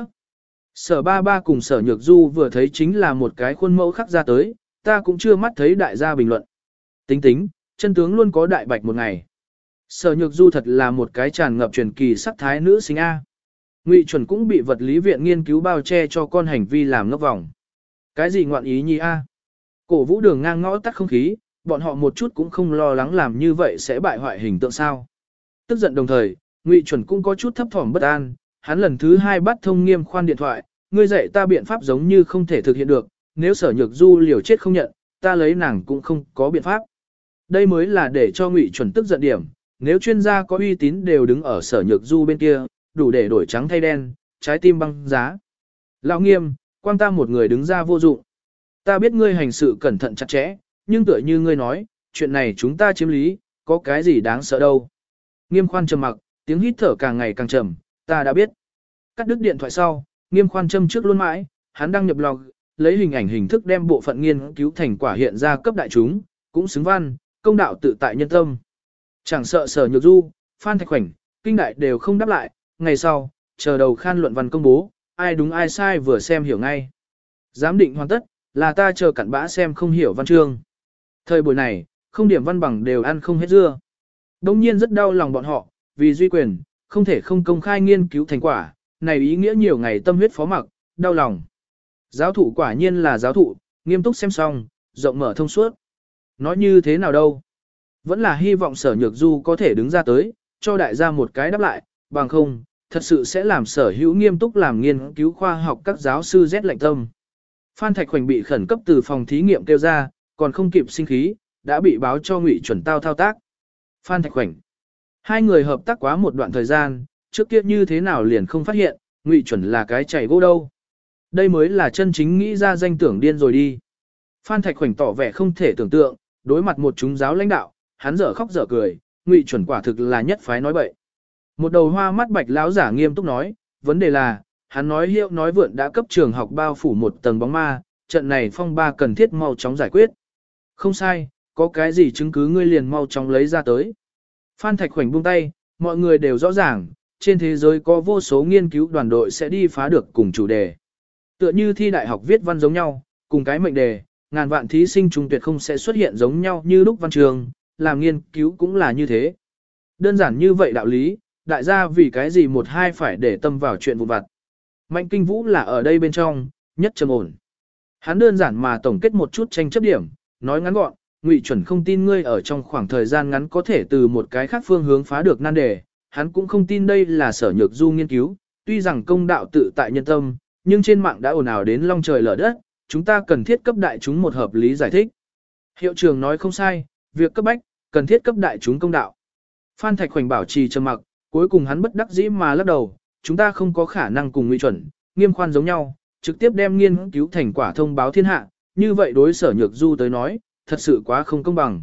[SPEAKER 1] Sở ba ba cùng Sở Nhược Du vừa thấy chính là một cái khuôn mẫu khắc ra tới, ta cũng chưa mắt thấy đại gia bình luận. Tính tính, chân tướng luôn có đại bạch một ngày. Sở Nhược Du thật là một cái tràn ngập truyền kỳ sắc thái nữ sinh A. Ngụy Chuẩn cũng bị vật lý viện nghiên cứu bao che cho con hành vi làm ngốc vòng. Cái gì ngoạn ý nhi A? Cổ vũ đường ngang ngõ tắt không khí, bọn họ một chút cũng không lo lắng làm như vậy sẽ bại hoại hình tượng sao. Tức giận đồng thời, Ngụy Chuẩn cũng có chút thấp thỏm bất an, hắn lần thứ hai bắt thông Nghiêm Khoan điện thoại, ngươi dạy ta biện pháp giống như không thể thực hiện được, nếu Sở Nhược Du liều chết không nhận, ta lấy nàng cũng không có biện pháp. Đây mới là để cho Ngụy Chuẩn tức giận điểm, nếu chuyên gia có uy tín đều đứng ở Sở Nhược Du bên kia, đủ để đổi trắng thay đen, trái tim băng giá. Lão Nghiêm, quang ta một người đứng ra vô dụng. Ta biết ngươi hành sự cẩn thận chặt chẽ, nhưng tựa như ngươi nói, chuyện này chúng ta chiếm lý, có cái gì đáng sợ đâu. Nghiêm Khoan trầm mặc, tiếng hít thở càng ngày càng trầm, ta đã biết. Cắt đứt điện thoại sau, Nghiêm Khoan châm trước luôn mãi, hắn đăng nhập log, lấy hình ảnh hình thức đem bộ phận nghiên cứu thành quả hiện ra cấp đại chúng, cũng xứng văn, công đạo tự tại nhân tâm. Chẳng sợ Sở Nhược Du, Phan Thạch Khoảnh, kinh đại đều không đáp lại, ngày sau, chờ đầu khan luận văn công bố, ai đúng ai sai vừa xem hiểu ngay. Giám định hoàn tất, là ta chờ cặn bã xem không hiểu văn chương. Thời buổi này, không điểm văn bằng đều ăn không hết dưa. Đông nhiên rất đau lòng bọn họ, vì duy quyền, không thể không công khai nghiên cứu thành quả, này ý nghĩa nhiều ngày tâm huyết phó mặc, đau lòng. Giáo thụ quả nhiên là giáo thụ, nghiêm túc xem xong, rộng mở thông suốt. Nói như thế nào đâu? Vẫn là hy vọng Sở Nhược Du có thể đứng ra tới, cho đại gia một cái đáp lại, bằng không, thật sự sẽ làm Sở Hữu nghiêm túc làm nghiên cứu khoa học các giáo sư rét lạnh tâm. Phan Thạch Khoảnh bị khẩn cấp từ phòng thí nghiệm kêu ra, còn không kịp sinh khí, đã bị báo cho Ngụy Chuẩn tao thao tác. Phan Thạch Khoảnh. Hai người hợp tác quá một đoạn thời gian, trước kia như thế nào liền không phát hiện, Ngụy Chuẩn là cái chảy gỗ đâu. Đây mới là chân chính nghĩ ra danh tưởng điên rồi đi. Phan Thạch Khoảnh tỏ vẻ không thể tưởng tượng, đối mặt một chúng giáo lãnh đạo, hắn dở khóc dở cười, Ngụy Chuẩn quả thực là nhất phái nói bậy. Một đầu hoa mắt bạch lão giả nghiêm túc nói, vấn đề là, hắn nói hiệu nói vượn đã cấp trường học bao phủ một tầng bóng ma, trận này phong ba cần thiết mau chóng giải quyết. Không sai, có cái gì chứng cứ ngươi liền mau chóng lấy ra tới. Phan Thạch Khoảnh buông tay, mọi người đều rõ ràng, trên thế giới có vô số nghiên cứu đoàn đội sẽ đi phá được cùng chủ đề. Tựa như thi đại học viết văn giống nhau, cùng cái mệnh đề, ngàn vạn thí sinh trung tuyệt không sẽ xuất hiện giống nhau như lúc văn trường, làm nghiên cứu cũng là như thế. Đơn giản như vậy đạo lý, đại gia vì cái gì một hai phải để tâm vào chuyện vụn vặt. Mạnh Kinh Vũ là ở đây bên trong, nhất trầm ổn. Hắn đơn giản mà tổng kết một chút tranh chấp điểm, nói ngắn gọn, Ngụy Chuẩn không tin ngươi ở trong khoảng thời gian ngắn có thể từ một cái khác phương hướng phá được nan đề, hắn cũng không tin đây là Sở Nhược Du nghiên cứu, tuy rằng công đạo tự tại nhân tâm, nhưng trên mạng đã ồn ào đến long trời lở đất, chúng ta cần thiết cấp đại chúng một hợp lý giải thích. Hiệu trưởng nói không sai, việc cấp bách, cần thiết cấp đại chúng công đạo. Phan Thạch Khoảnh bảo trì trầm mặc, cuối cùng hắn bất đắc dĩ mà lắc đầu, chúng ta không có khả năng cùng Ngụy Chuẩn, Nghiêm Khoan giống nhau, trực tiếp đem nghiên cứu thành quả thông báo thiên hạ, như vậy đối Sở Nhược Du tới nói, thật sự quá không công bằng.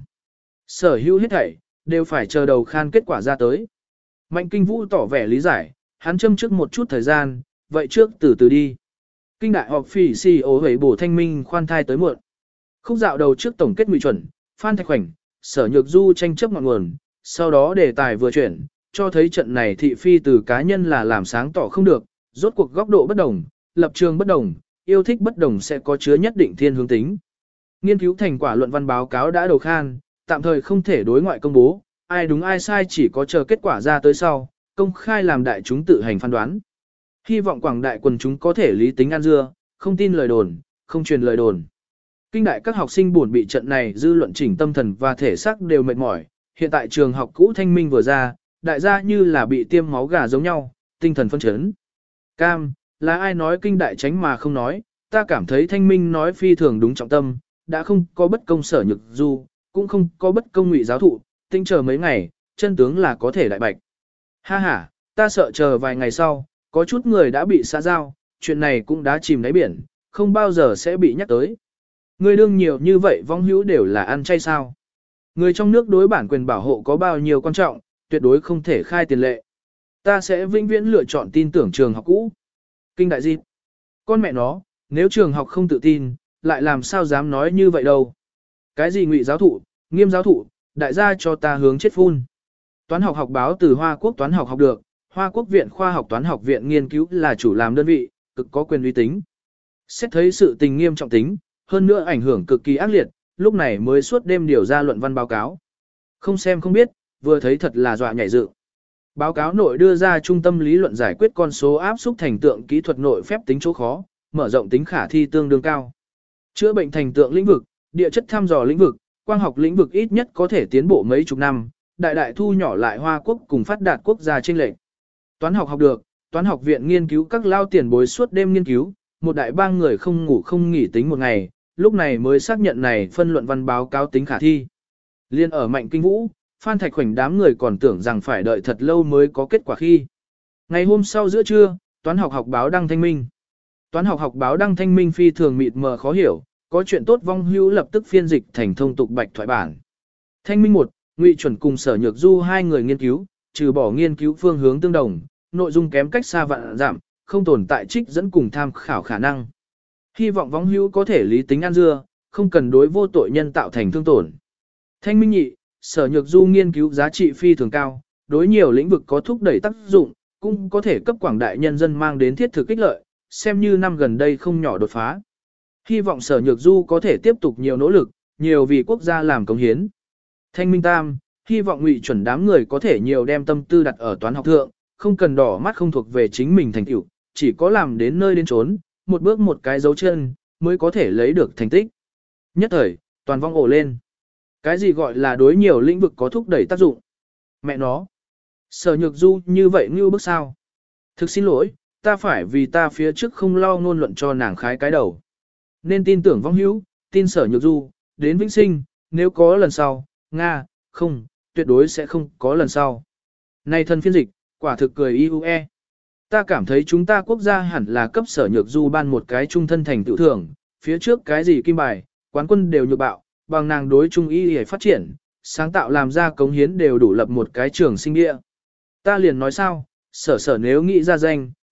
[SPEAKER 1] Sở hữu hết thảy, đều phải chờ đầu khan kết quả ra tới. Mạnh Kinh Vũ tỏ vẻ lý giải, hắn châm trước một chút thời gian, vậy trước từ từ đi. Kinh đại họp phỉ xì ố hầy bổ thanh minh khoan thai tới muộn. Khúc dạo đầu trước tổng kết Ngụy Chuẩn, Phan Thạch Khoảnh, Sở Nhược Du tranh chấp ngọn nguồn, sau đó đề tài vừa chuyển, cho thấy trận này thị phi từ cá nhân là làm sáng tỏ không được, rốt cuộc góc độ bất đồng, lập trường bất đồng, yêu thích bất đồng sẽ có chứa nhất định thiên hướng tính. Nghiên cứu thành quả luận văn báo cáo đã đầu khan, tạm thời không thể đối ngoại công bố, ai đúng ai sai chỉ có chờ kết quả ra tới sau, công khai làm đại chúng tự hành phán đoán. Hy vọng quảng đại quần chúng có thể lý tính ăn dưa, không tin lời đồn, không truyền lời đồn. Kinh đại các học sinh buồn bị trận này dư luận chỉnh tâm thần và thể xác đều mệt mỏi, hiện tại trường học cũ Thanh Minh vừa ra, đại gia như là bị tiêm máu gà giống nhau, tinh thần phân chấn. Cam, là ai nói kinh đại tránh mà không nói, ta cảm thấy Thanh Minh nói phi thường đúng trọng tâm, đã không có bất công Sở Nhược Du, cũng không có bất công Ngụy giáo thụ, tinh chờ mấy ngày, chân tướng là có thể đại bạch. Ha ha, ta sợ chờ vài ngày sau, có chút người đã bị xã giao, chuyện này cũng đã chìm đáy biển, không bao giờ sẽ bị nhắc tới. Người đương nhiều như vậy vong hữu đều là ăn chay sao. Người trong nước đối bản quyền bảo hộ có bao nhiêu quan trọng, tuyệt đối không thể khai tiền lệ. Ta sẽ vĩnh viễn lựa chọn tin tưởng trường học cũ. Kinh đại dịp. Con mẹ nó, nếu trường học không tự tin, lại làm sao dám nói như vậy đâu. Cái gì Ngụy giáo thụ, Nghiêm giáo thụ, đại gia cho ta hướng chết phun. Toán học học báo từ Hoa Quốc toán học học được, Hoa Quốc viện khoa học toán học viện nghiên cứu là chủ làm đơn vị, cực có quyền uy tín. Xét thấy sự tình nghiêm trọng tính, hơn nữa ảnh hưởng cực kỳ ác liệt, lúc này mới suốt đêm điều ra luận văn báo cáo. Không xem không biết, vừa thấy thật là dọa nhảy dựng. Báo cáo nội đưa ra trung tâm lý luận giải quyết con số áp xúc thành tượng kỹ thuật nội phép tính chỗ khó, mở rộng tính khả thi tương đương cao. Chữa bệnh thành tượng lĩnh vực, địa chất thăm dò lĩnh vực, quang học lĩnh vực ít nhất có thể tiến bộ mấy chục năm, đại đại thu nhỏ lại Hoa Quốc cùng phát đạt quốc gia chênh lệch. Toán học học được, toán học viện nghiên cứu các lao tiền bối suốt đêm nghiên cứu, một đại bang người không ngủ không nghỉ tính một ngày, lúc này mới xác nhận này phân luận văn báo cáo tính khả thi. Liên ở Mạnh Kinh Vũ, Phan Thạch Khoảnh đám người còn tưởng rằng phải đợi thật lâu mới có kết quả khi. Ngày hôm sau giữa trưa, toán học học báo đăng thanh minh. Toán học học báo đăng thanh minh phi thường mịt mờ khó hiểu, có chuyện tốt vong hữu lập tức phiên dịch thành thông tục bạch thoại bản. Thanh minh một, Ngụy Chuẩn cùng Sở Nhược Du hai người nghiên cứu, trừ bỏ nghiên cứu phương hướng tương đồng, nội dung kém cách xa vạn giảm, không tồn tại trích dẫn cùng tham khảo khả năng. Hy vọng vong hữu có thể lý tính ăn dưa, không cần đối vô tội nhân tạo thành thương tổn. Thanh minh nhị, Sở Nhược Du nghiên cứu giá trị phi thường cao, đối nhiều lĩnh vực có thúc đẩy tác dụng, cũng có thể cấp quảng đại nhân dân mang đến thiết thực ích lợi, xem như năm gần đây không nhỏ đột phá. Hy vọng Sở Nhược Du có thể tiếp tục nhiều nỗ lực, nhiều vì quốc gia làm công hiến. Thanh minh tam, hy vọng Ngụy Chuẩn đám người có thể nhiều đem tâm tư đặt ở toán học thượng, không cần đỏ mắt không thuộc về chính mình thành tựu, chỉ có làm đến nơi đến chốn, một bước một cái dấu chân, mới có thể lấy được thành tích. Nhất thời, toàn vong ổ lên. Cái gì gọi là đối nhiều lĩnh vực có thúc đẩy tác dụng? Mẹ nó. Sở Nhược Du như vậy như bước sao? Thực xin lỗi, ta phải vì ta phía trước không lo ngôn luận cho nàng khái cái đầu. Nên tin tưởng vong hữu, tin Sở Nhược Du, đến vĩnh sinh, nếu có lần sau, Nga, không, tuyệt đối sẽ không có lần sau. Này thân phiên dịch, quả thực cười i u e. Ta cảm thấy chúng ta quốc gia hẳn là cấp Sở Nhược Du ban một cái trung thân thành tựu thưởng, phía trước cái gì kim bài, quán quân đều nhược bạo, bằng nàng đối trung y để phát triển, sáng tạo làm ra cống hiến đều đủ lập một cái trường sinh địa. Ta liền nói sao, Sở Sở nếu nghĩ ra danh,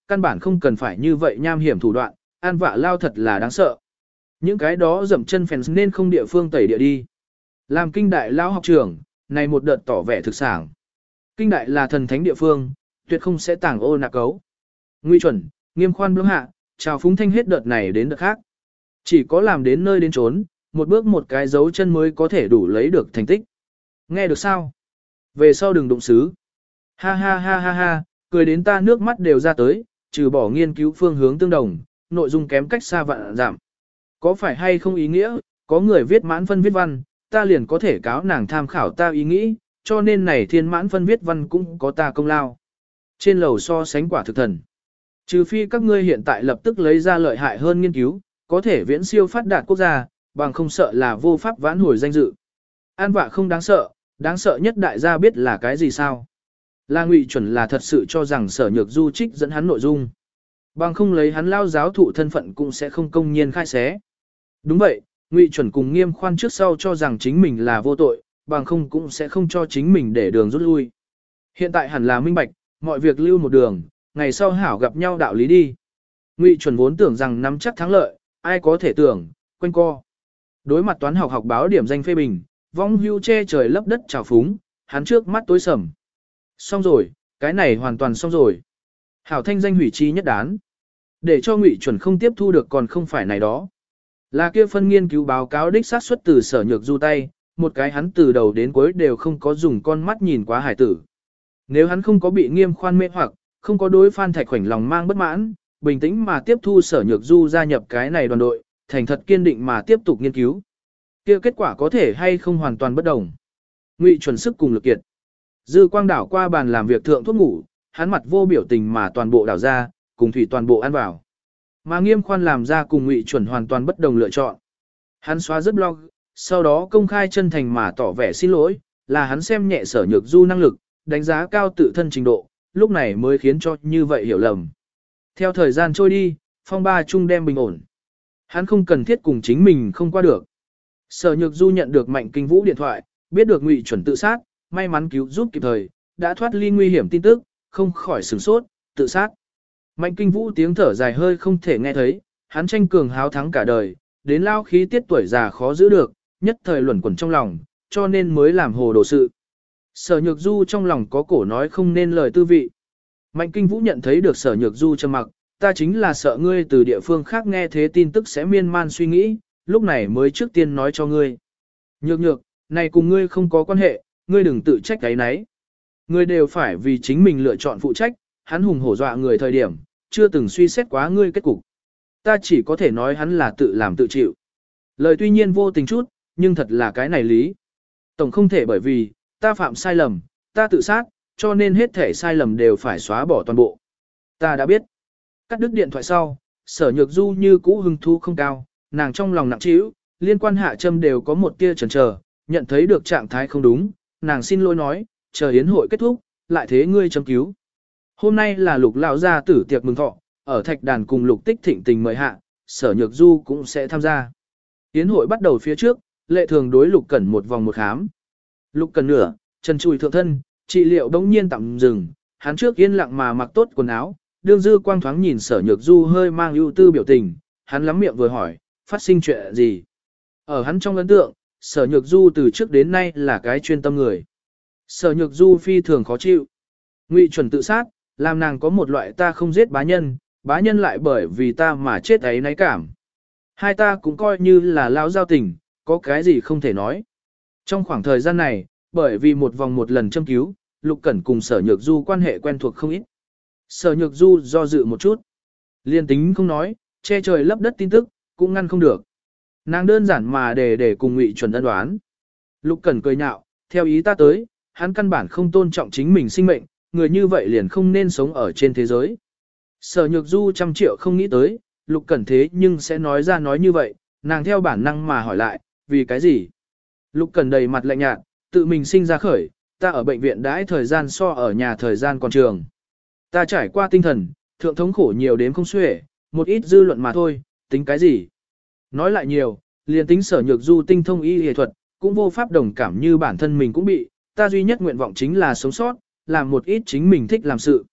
[SPEAKER 1] căn bản không cần phải như vậy nham hiểm thủ đoạn, An Vạ Lao thật là đáng sợ. Những cái đó dậm chân fans nên không địa phương tẩy địa đi. Làm kinh đại lao học trưởng, này một đợt tỏ vẻ thực sản. Kinh đại là thần thánh địa phương, tuyệt không sẽ tàng ô nạc cấu. Nguy chuẩn, nghiêm khoan bướng hạ, chào phúng thanh hết đợt này đến đợt khác. Chỉ có làm đến nơi đến trốn, một bước một cái dấu chân mới có thể đủ lấy được thành tích. Nghe được sao? Về sau đừng đụng xứ. Ha ha ha ha ha, cười đến ta nước mắt đều ra tới, trừ bỏ nghiên cứu phương hướng tương đồng, nội dung kém cách xa vạn giảm. Có phải hay không ý nghĩa, có người viết mãn phân viết văn, ta liền có thể cáo nàng tham khảo ta ý nghĩ, cho nên này thiên mãn phân viết văn cũng có ta công lao. Trên lầu so sánh quả thực thần. Trừ phi các ngươi hiện tại lập tức lấy ra lợi hại hơn nghiên cứu, có thể viễn siêu phát đạt quốc gia, bằng không sợ là vô pháp vãn hồi danh dự. An Vạ không đáng sợ, đáng sợ nhất đại gia biết là cái gì sao? Là Ngụy Chuẩn là thật sự cho rằng Sở Nhược Du trích dẫn hắn nội dung. Bằng không lấy hắn lao giáo thụ thân phận cũng sẽ không công nhiên khai xé. Đúng vậy, Ngụy Chuẩn cùng Nghiêm Khoan trước sau cho rằng chính mình là vô tội, bằng không cũng sẽ không cho chính mình để đường rút lui. Hiện tại hẳn là minh bạch, mọi việc lưu một đường, ngày sau hảo gặp nhau đạo lý đi. Ngụy Chuẩn vốn tưởng rằng nắm chắc thắng lợi, ai có thể tưởng, quanh co. Đối mặt toán học học báo điểm danh phê bình, vong hưu che trời lấp đất trào phúng, hắn trước mắt tối sầm. Xong rồi, cái này hoàn toàn xong rồi. Hảo thanh danh hủy chi nhất đán. Để cho Ngụy Chuẩn không tiếp thu được còn không phải này đó. Là kia phân nghiên cứu báo cáo đích xác xuất từ Sở Nhược Du tay, một cái hắn từ đầu đến cuối đều không có dùng con mắt nhìn quá hải tử. Nếu hắn không có bị Nghiêm Khoan mê hoặc, không có đối Phan Thạch Khoảnh lòng mang bất mãn, bình tĩnh mà tiếp thu Sở Nhược Du gia nhập cái này đoàn đội, thành thật kiên định mà tiếp tục nghiên cứu. Kia kết quả có thể hay không hoàn toàn bất đồng. Ngụy Chuẩn sức cùng lực kiệt. Dư quang đảo qua bàn làm việc thượng thuốc ngủ, hắn mặt vô biểu tình mà toàn bộ đảo ra, cùng thủy toàn bộ ăn vào. Mà Nghiêm Khoan làm ra cùng Ngụy Chuẩn hoàn toàn bất đồng lựa chọn. Hắn xóa rất blog, sau đó công khai chân thành mà tỏ vẻ xin lỗi, là hắn xem nhẹ Sở Nhược Du năng lực, đánh giá cao tự thân trình độ, lúc này mới khiến cho như vậy hiểu lầm. Theo thời gian trôi đi, phong ba chung đem bình ổn. Hắn không cần thiết cùng chính mình không qua được. Sở Nhược Du nhận được Mạnh Kinh Vũ điện thoại, biết được Ngụy Chuẩn tự sát, may mắn cứu giúp kịp thời, đã thoát ly nguy hiểm tin tức, không khỏi sửng sốt, tự sát. Mạnh Kinh Vũ tiếng thở dài hơi không thể nghe thấy, hắn tranh cường háo thắng cả đời, đến lao khí tiết tuổi già khó giữ được, nhất thời luẩn quẩn trong lòng, cho nên mới làm hồ đồ sự. Sở Nhược Du trong lòng có cổ nói không nên lời tư vị. Mạnh Kinh Vũ nhận thấy được Sở Nhược Du trầm mặc, ta chính là sợ ngươi từ địa phương khác nghe thế tin tức sẽ miên man suy nghĩ, lúc này mới trước tiên nói cho ngươi. Nhược nhược, này cùng ngươi không có quan hệ, ngươi đừng tự trách cái nấy. Ngươi đều phải vì chính mình lựa chọn phụ trách, hắn hùng hổ dọa người thời điểm, chưa từng suy xét quá ngươi kết cục. Ta chỉ có thể nói hắn là tự làm tự chịu. Lời tuy nhiên vô tình chút, nhưng thật là cái này lý. Tổng không thể bởi vì, ta phạm sai lầm, ta tự sát, cho nên hết thể sai lầm đều phải xóa bỏ toàn bộ. Ta đã biết. Cắt đứt điện thoại sau, Sở Nhược Du như cũ hứng thú không cao, nàng trong lòng nặng trĩu, liên quan hạ châm đều có một tia chần chờ, nhận thấy được trạng thái không đúng, nàng xin lỗi nói, chờ yến hội kết thúc, lại thế ngươi châm cứu. Hôm nay là Lục lão gia tử tiệc mừng thọ, ở thạch đàn cùng Lục Tích thịnh tình mời hạ, Sở Nhược Du cũng sẽ tham gia. Yến hội bắt đầu phía trước, lệ thường đối Lục Cẩn một vòng một khám. Lục Cẩn nửa, chân chùi thượng thân, trị liệu đống nhiên tạm dừng, hắn trước yên lặng mà mặc tốt quần áo, đương dư quang thoáng nhìn Sở Nhược Du hơi mang ưu tư biểu tình, hắn lắm miệng vừa hỏi, phát sinh chuyện gì? Ở hắn trong ấn tượng, Sở Nhược Du từ trước đến nay là cái chuyên tâm người. Sở Nhược Du phi thường khó chịu. Ngụy Chuẩn tự sát, làm nàng có một loại ta không giết bá nhân, bá nhân lại bởi vì ta mà chết ấy náy cảm. Hai ta cũng coi như là lão giao tình, có cái gì không thể nói. Trong khoảng thời gian này, bởi vì một vòng một lần châm cứu, Lục Cẩn cùng Sở Nhược Du quan hệ quen thuộc không ít. Sở Nhược Du do dự một chút. Liên tính không nói, che trời lấp đất tin tức, cũng ngăn không được. Nàng đơn giản mà để để cùng Ngụy Chuẩn ân đoán. Lục Cẩn cười nhạo, theo ý ta tới, hắn căn bản không tôn trọng chính mình sinh mệnh, người như vậy liền không nên sống ở trên thế giới. Sở Nhược Du trăm triệu không nghĩ tới, Lục Cẩn thế nhưng sẽ nói ra nói như vậy, nàng theo bản năng mà hỏi lại, vì cái gì? Lục Cẩn đầy mặt lạnh nhạt, tự mình sinh ra khởi, ta ở bệnh viện đãi thời gian so ở nhà thời gian còn trường. Ta trải qua tinh thần, thượng thống khổ nhiều đến không xuể, một ít dư luận mà thôi, tính cái gì? Nói lại nhiều, liền tính Sở Nhược Du tinh thông y y thuật, cũng vô pháp đồng cảm như bản thân mình cũng bị, ta duy nhất nguyện vọng chính là sống sót, làm một ít chính mình thích làm sự.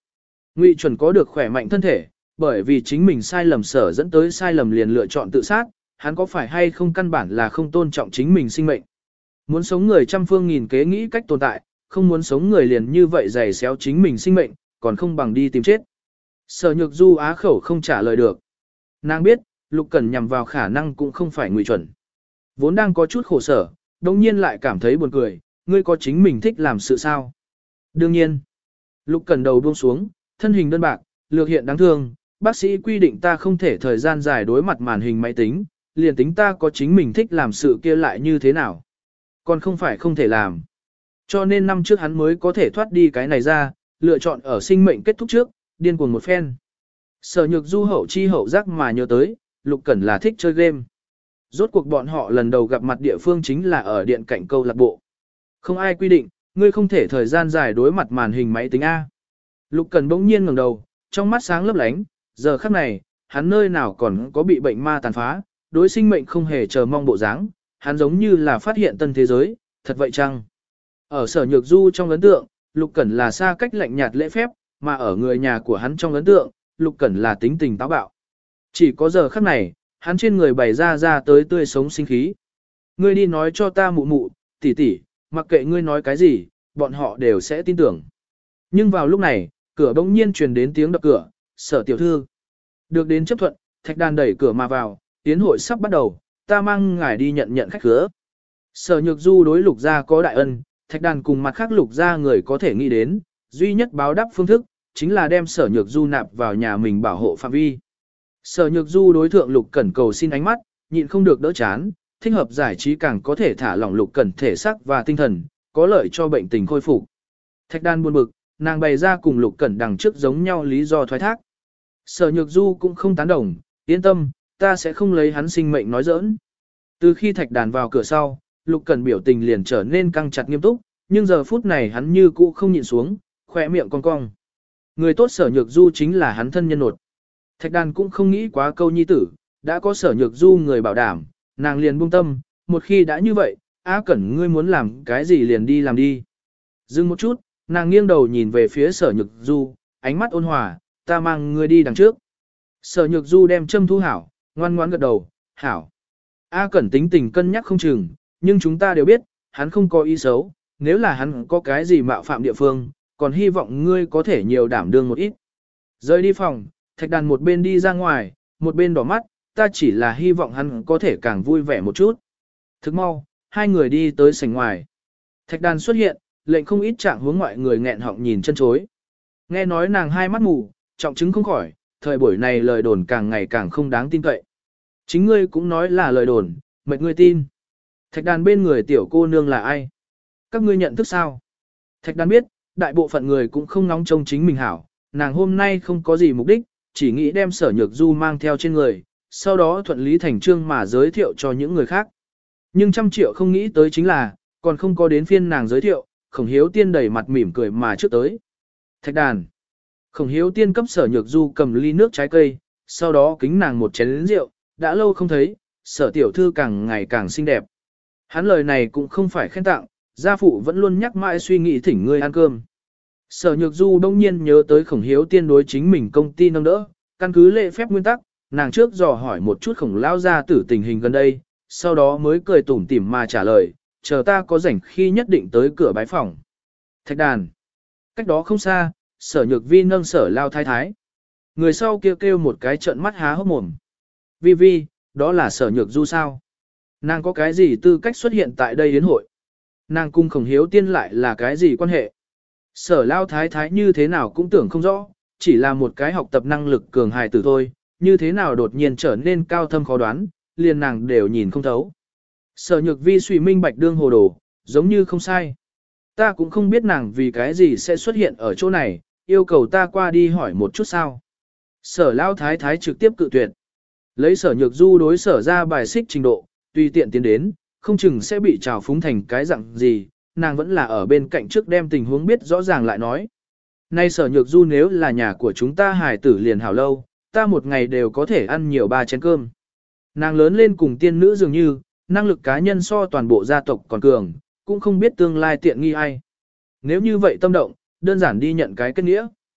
[SPEAKER 1] Ngụy Chuẩn có được khỏe mạnh thân thể, bởi vì chính mình sai lầm sở dẫn tới sai lầm liền lựa chọn tự sát, hắn có phải hay không căn bản là không tôn trọng chính mình sinh mệnh. Muốn sống người trăm phương nghìn kế nghĩ cách tồn tại, không muốn sống người liền như vậy giày xéo chính mình sinh mệnh, còn không bằng đi tìm chết. Sở Nhược Du á khẩu không trả lời được. Nàng biết, Lục Cẩn nhằm vào khả năng cũng không phải Ngụy Chuẩn. Vốn đang có chút khổ sở, đồng nhiên lại cảm thấy buồn cười, ngươi có chính mình thích làm sự sao? Đương nhiên. Lục Cẩn đầu buông xuống, thân hình đơn bạc, lược hiện đáng thương, bác sĩ quy định ta không thể thời gian dài đối mặt màn hình máy tính, liền tính ta có chính mình thích làm sự kia lại như thế nào? Còn không phải không thể làm. Cho nên năm trước hắn mới có thể thoát đi cái này ra, lựa chọn ở sinh mệnh kết thúc trước, điên cuồng một phen. Sở Nhược Du hậu chi hậu giác mà nhớ tới, Lục Cẩn là thích chơi game. Rốt cuộc bọn họ lần đầu gặp mặt địa phương chính là ở điện cạnh câu lạc bộ. Không ai quy định, ngươi không thể thời gian dài đối mặt màn hình máy tính A. Lục Cẩn bỗng nhiên ngẩng đầu, trong mắt sáng lấp lánh, giờ khắc này, hắn nơi nào còn có bị bệnh ma tàn phá, đối sinh mệnh không hề chờ mong bộ dáng, hắn giống như là phát hiện tân thế giới, thật vậy chăng? Ở Sở Nhược Du trong ấn tượng, Lục Cẩn là xa cách lạnh nhạt lễ phép, mà ở người nhà của hắn trong ấn tượng, Lục Cẩn là tính tình táo bạo. Chỉ có giờ khắc này, hắn trên người bày ra ra tới tươi sống sinh khí. Ngươi đi nói cho ta mụ mụ, tỷ tỷ, mặc kệ ngươi nói cái gì, bọn họ đều sẽ tin tưởng. Nhưng vào lúc này, cửa bỗng nhiên truyền đến tiếng đập cửa, Sở tiểu thư. Được đến chấp thuận, Thạch Đàn đẩy cửa mà vào, tiến hội sắp bắt đầu, ta mang ngài đi nhận nhận khách khứa. Sở Nhược Du đối Lục gia có đại ân, Thạch Đàn cùng mặt khác Lục gia người có thể nghĩ đến, duy nhất báo đáp phương thức, chính là đem Sở Nhược Du nạp vào nhà mình bảo hộ phạm vi. Sở Nhược Du đối thượng Lục Cẩn cầu xin ánh mắt, nhịn không được đỡ chán, thích hợp giải trí càng có thể thả lỏng Lục Cẩn thể xác và tinh thần, có lợi cho bệnh tình khôi phục. Thạch Đan buồn bực, nàng bày ra cùng Lục Cẩn đằng trước giống nhau lý do thoái thác. Sở Nhược Du cũng không tán đồng, yên tâm, ta sẽ không lấy hắn sinh mệnh nói giỡn. Từ khi Thạch Đàn vào cửa sau, Lục Cẩn biểu tình liền trở nên căng chặt nghiêm túc, nhưng giờ phút này hắn như cũ không nhịn xuống, khỏe miệng cong cong. Người tốt Sở Nhược Du chính là hắn thân nhân nột. Thạch Đàn cũng không nghĩ quá câu nhi tử, đã có Sở Nhược Du người bảo đảm, nàng liền buông tâm, một khi đã như vậy, Á Cẩn ngươi muốn làm cái gì liền đi làm đi. Dừng một chút, nàng nghiêng đầu nhìn về phía Sở Nhược Du, ánh mắt ôn hòa, ta mang ngươi đi đằng trước. Sở Nhược Du đem châm thu hảo, ngoan ngoãn gật đầu, hảo. A Cẩn tính tình cân nhắc không chừng, nhưng chúng ta đều biết, hắn không có ý xấu, nếu là hắn có cái gì mạo phạm địa phương, còn hy vọng ngươi có thể nhiều đảm đương một ít. Rời đi phòng, Thạch Đàn một bên đi ra ngoài, một bên đỏ mắt, ta chỉ là hy vọng hắn có thể càng vui vẻ một chút. Thức mau, hai người đi tới sảnh ngoài. Thạch Đàn xuất hiện, lệnh không ít trạng hướng ngoại người nghẹn họng nhìn chân chối. Nghe nói nàng hai mắt mù, trọng chứng không khỏi, thời buổi này lời đồn càng ngày càng không đáng tin cậy. Chính ngươi cũng nói là lời đồn, mệt ngươi tin. Thạch Đàn bên người tiểu cô nương là ai? Các ngươi nhận thức sao? Thạch Đàn biết, đại bộ phận người cũng không nóng trông chính mình hảo, nàng hôm nay không có gì mục đích, chỉ nghĩ đem Sở Nhược Du mang theo trên người, sau đó thuận lý thành trương mà giới thiệu cho những người khác. Nhưng trăm triệu không nghĩ tới chính là, còn không có đến phiên nàng giới thiệu, Khổng Hiếu Tiên đầy mặt mỉm cười mà trước tới. Thạch Đàn. Khổng Hiếu Tiên cấp Sở Nhược Du cầm ly nước trái cây, sau đó kính nàng một chén rượu, đã lâu không thấy, Sở tiểu thư càng ngày càng xinh đẹp. Hắn lời này cũng không phải khen tặng, gia phụ vẫn luôn nhắc mãi suy nghĩ thỉnh ngươi ăn cơm. Sở Nhược Du đông nhiên nhớ tới Khổng Hiếu Tiên đối chính mình công ty nâng đỡ, căn cứ lễ phép nguyên tắc, nàng trước dò hỏi một chút Khổng lao gia tử tình hình gần đây, sau đó mới cười tủm tỉm mà trả lời, chờ ta có rảnh khi nhất định tới cửa bái phòng. Thạch Đàn. Cách đó không xa, Sở Nhược Vi nâng Sở lao thái thái. Người sau kêu kêu một cái trợn mắt há hốc mồm. Vi Vi, đó là Sở Nhược Du sao? Nàng có cái gì tư cách xuất hiện tại đây đến hội? Nàng cung Khổng Hiếu Tiên lại là cái gì quan hệ? Sở lao thái thái như thế nào cũng tưởng không rõ, chỉ là một cái học tập năng lực cường hài tử thôi, như thế nào đột nhiên trở nên cao thâm khó đoán, liền nàng đều nhìn không thấu. Sở Nhược Vi suy minh bạch đương hồ đồ, giống như không sai. Ta cũng không biết nàng vì cái gì sẽ xuất hiện ở chỗ này, yêu cầu ta qua đi hỏi một chút sao. Sở lao thái thái trực tiếp cự tuyệt. Lấy Sở Nhược Du đối sở ra bài xích trình độ, tùy tiện tiến đến, không chừng sẽ bị trào phúng thành cái dạng gì, nàng vẫn là ở bên cạnh trước đem tình huống biết rõ ràng lại nói. Nay Sở Nhược Du nếu là nhà của chúng ta hài tử liền hảo lâu, ta một ngày đều có thể ăn nhiều ba chén cơm. Nàng lớn lên cùng tiên nữ dường như, năng lực cá nhân so toàn bộ gia tộc còn cường, cũng không biết tương lai tiện nghi ai. Nếu như vậy tâm động, đơn giản đi nhận cái kết nghĩa.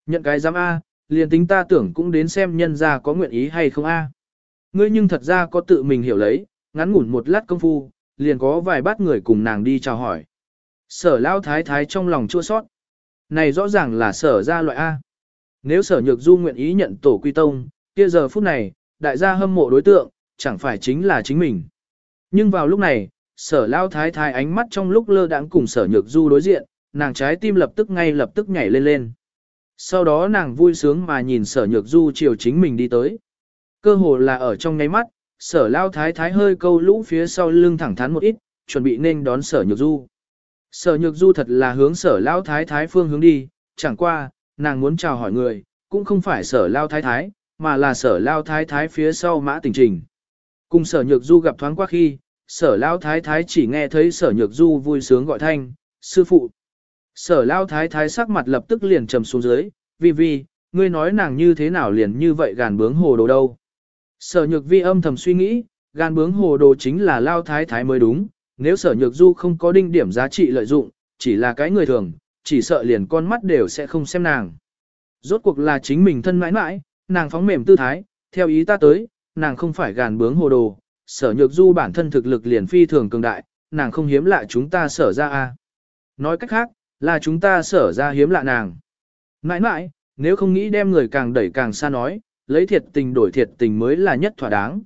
[SPEAKER 1] Nhận cái giám A, liền tính ta tưởng cũng đến xem nhân ra có nguyện ý hay không A. Ngươi nhưng thật ra có tự mình hiểu lấy, ngắn ngủn một lát công phu, liền có vài bát người cùng nàng đi chào hỏi. Sở lao thái thái trong lòng chua sót. Này rõ ràng là sở ra loại A. Nếu sở nhược du nguyện ý nhận tổ quy tông, kia giờ phút này, đại gia hâm mộ đối tượng, chẳng phải chính là chính mình. Nhưng vào lúc này, sở lao thái thái ánh mắt trong lúc lơ đãng cùng sở nhược du đối diện, nàng trái tim lập tức ngay lập tức nhảy lên lên. Sau đó nàng vui sướng mà nhìn sở nhược du chiều chính mình đi tới. Cơ hồ là ở trong nháy mắt, sở lao thái thái hơi câu lũ phía sau lưng thẳng thắn một ít, chuẩn bị nên đón sở nhược du. Sở nhược du thật là hướng sở lao thái thái phương hướng đi, chẳng qua, nàng muốn chào hỏi người, cũng không phải sở lao thái thái, mà là sở lao thái thái phía sau mã tình trình. Cùng sở nhược du gặp thoáng qua khi, sở lao thái thái chỉ nghe thấy sở nhược du vui sướng gọi thanh, sư phụ. Sở lao thái thái sắc mặt lập tức liền trầm xuống dưới, vì vì, ngươi nói nàng như thế nào liền như vậy gàn bướng hồ đồ đâu. Sở nhược vi âm thầm suy nghĩ, gàn bướng hồ đồ chính là lao thái thái mới đúng, nếu sở nhược du không có đinh điểm giá trị lợi dụng, chỉ là cái người thường, chỉ sợ liền con mắt đều sẽ không xem nàng. Rốt cuộc là chính mình thân mãi mãi, nàng phóng mềm tư thái, theo ý ta tới, nàng không phải gàn bướng hồ đồ, sở nhược du bản thân thực lực liền phi thường cường đại, nàng không hiếm lạ chúng ta sở ra a. Nói cách khác, là chúng ta sở ra hiếm lạ nàng. Mãi mãi, nếu không nghĩ đem người càng đẩy càng xa nói, lấy thiệt tình đổi thiệt tình mới là nhất thỏa đáng.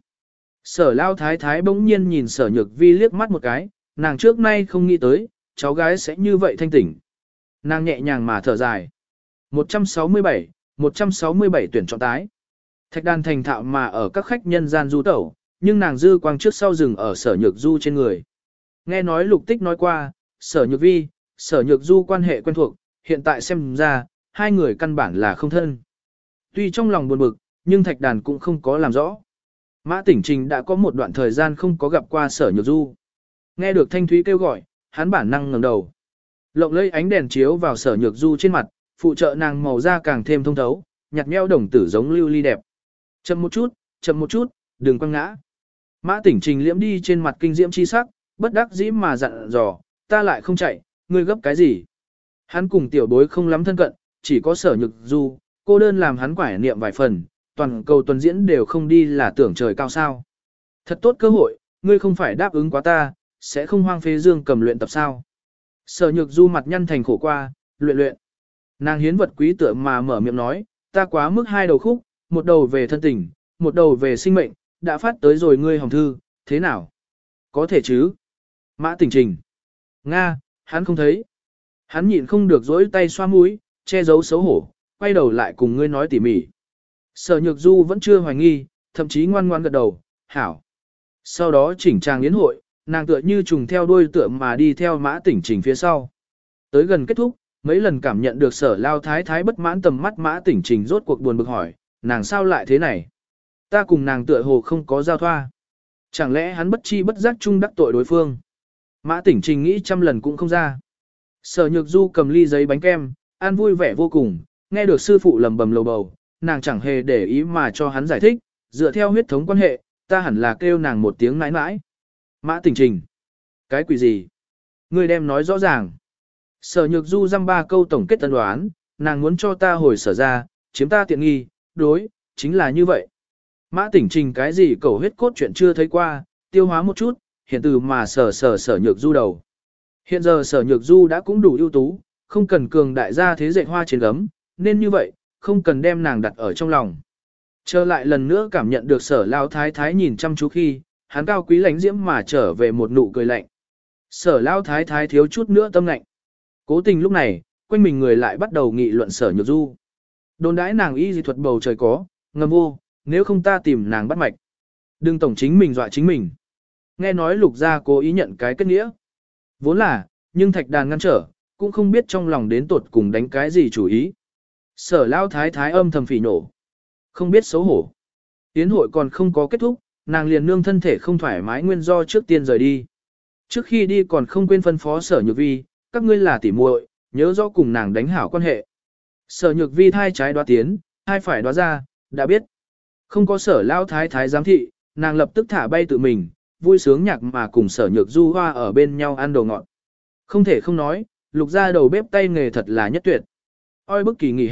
[SPEAKER 1] Sở lao thái thái bỗng nhiên nhìn sở nhược vi liếc mắt một cái, nàng trước nay không nghĩ tới, cháu gái sẽ như vậy thanh tỉnh. Nàng nhẹ nhàng mà thở dài. một trăm sáu mươi bảy, một trăm sáu mươi bảy tuyển chọn tái. Thạch đàn thành thạo mà ở các khách nhân gian du tẩu, nhưng nàng dư quang trước sau rừng ở sở nhược du trên người. Nghe nói lục tích nói qua, sở nhược vi, sở nhược du quan hệ quen thuộc, hiện tại xem ra, hai người căn bản là không thân. Tuy trong lòng buồn bực, nhưng thạch đàn cũng không có làm rõ. Mã Tỉnh Trình đã có một đoạn thời gian không có gặp qua sở nhược du. Nghe được thanh thúy kêu gọi, hắn bản năng ngẩng đầu. Lộng lẫy ánh đèn chiếu vào sở nhược du trên mặt, phụ trợ nàng màu da càng thêm thông thấu, nhạt nhẽo đồng tử giống lưu ly đẹp. Chậm một chút, chậm một chút, đừng quăng ngã. Mã Tỉnh Trình liễm đi trên mặt kinh diễm chi sắc, bất đắc dĩ mà dặn dò, ta lại không chạy, ngươi gấp cái gì? Hắn cùng tiểu bối không lắm thân cận, chỉ có sở nhược du, cô đơn làm hắn quải niệm vài phần, toàn cầu tuần diễn đều không đi là tưởng trời cao sao. Thật tốt cơ hội, ngươi không phải đáp ứng quá ta, sẽ không hoang phế dương cầm luyện tập sao. Sở nhược du mặt nhăn thành khổ qua, luyện luyện. Nàng hiến vật quý tựa mà mở miệng nói, ta quá mức hai đầu khúc, một đầu về thân tình, một đầu về sinh mệnh, đã phát tới rồi ngươi hồng thư, thế nào? Có thể chứ? Mã Tỉnh Trình. Nga, hắn không thấy. Hắn nhịn không được dỗi tay xoa mũi, che giấu xấu hổ, quay đầu lại cùng ngươi nói tỉ mỉ. Sở nhược du vẫn chưa hoài nghi, thậm chí ngoan ngoan gật đầu, hảo. Sau đó chỉnh trang yến hội, nàng tựa như trùng theo đuôi tựa mà đi theo Mã Tỉnh Trình phía sau. Tới gần kết thúc, mấy lần cảm nhận được sở lao thái thái bất mãn tầm mắt Mã Tỉnh Trình rốt cuộc buồn bực hỏi, nàng sao lại thế này? Ta cùng nàng tựa hồ không có giao thoa. Chẳng lẽ hắn bất chi bất giác chung đắc tội đối phương? Mã Tỉnh Trình nghĩ trăm lần cũng không ra. Sở nhược du cầm ly giấy bánh kem, ăn vui vẻ vô cùng, nghe được sư phụ lầm bầm lầu bầu, nàng chẳng hề để ý mà cho hắn giải thích, dựa theo huyết thống quan hệ, ta hẳn là kêu nàng một tiếng nãi nãi. Mã Tỉnh Trình. Cái quỷ gì? Ngươi đem nói rõ ràng. Sở nhược du dăm ba câu tổng kết tân đoán, nàng muốn cho ta hồi sở ra, chiếm ta tiện nghi, đối, chính là như vậy. Mã Tỉnh Trình cái gì cầu huyết cốt chuyện chưa thấy qua, tiêu hóa một chút, hiện từ mà sở sở sở nhược du đầu. Hiện giờ sở nhược du đã cũng đủ ưu tú, không cần cường đại gia thế dạy hoa trên gấm, nên như vậy, không cần đem nàng đặt ở trong lòng. Trở lại lần nữa cảm nhận được sở lao thái thái nhìn chăm chú khi, hắn cao quý lãnh diễm mà trở về một nụ cười lạnh. Sở lao thái thái thiếu chút nữa tâm lạnh. Cố tình lúc này, quanh mình người lại bắt đầu nghị luận sở nhược du. Đồn đãi nàng y dị thuật bầu trời có, ngầm vô, nếu không ta tìm nàng bắt mạch. Đừng tổng chính mình dọa chính mình. Nghe nói lục gia cố ý nhận cái kết nghĩa. Vốn là, nhưng thạch đàn ngăn trở, cũng không biết trong lòng đến tột cùng đánh cái gì chủ ý. Sở lao thái thái âm thầm phỉ nổ. Không biết xấu hổ. Tiến hội còn không có kết thúc, nàng liền nương thân thể không thoải mái nguyên do trước tiên rời đi. Trước khi đi còn không quên phân phó sở nhược vi, các ngươi là tỉ muội, nhớ rõ cùng nàng đánh hảo quan hệ. Sở nhược vi thai trái đoá tiến, thai phải đoá ra, đã biết. Không có sở lao thái thái giám thị, nàng lập tức thả bay tự mình, vui sướng nhạc mà cùng sở nhược du hoa ở bên nhau ăn đồ ngọt. Không thể không nói, lục ra đầu bếp tay nghề thật là nhất tuyệt. Oi bức kỳ nghỉ hè,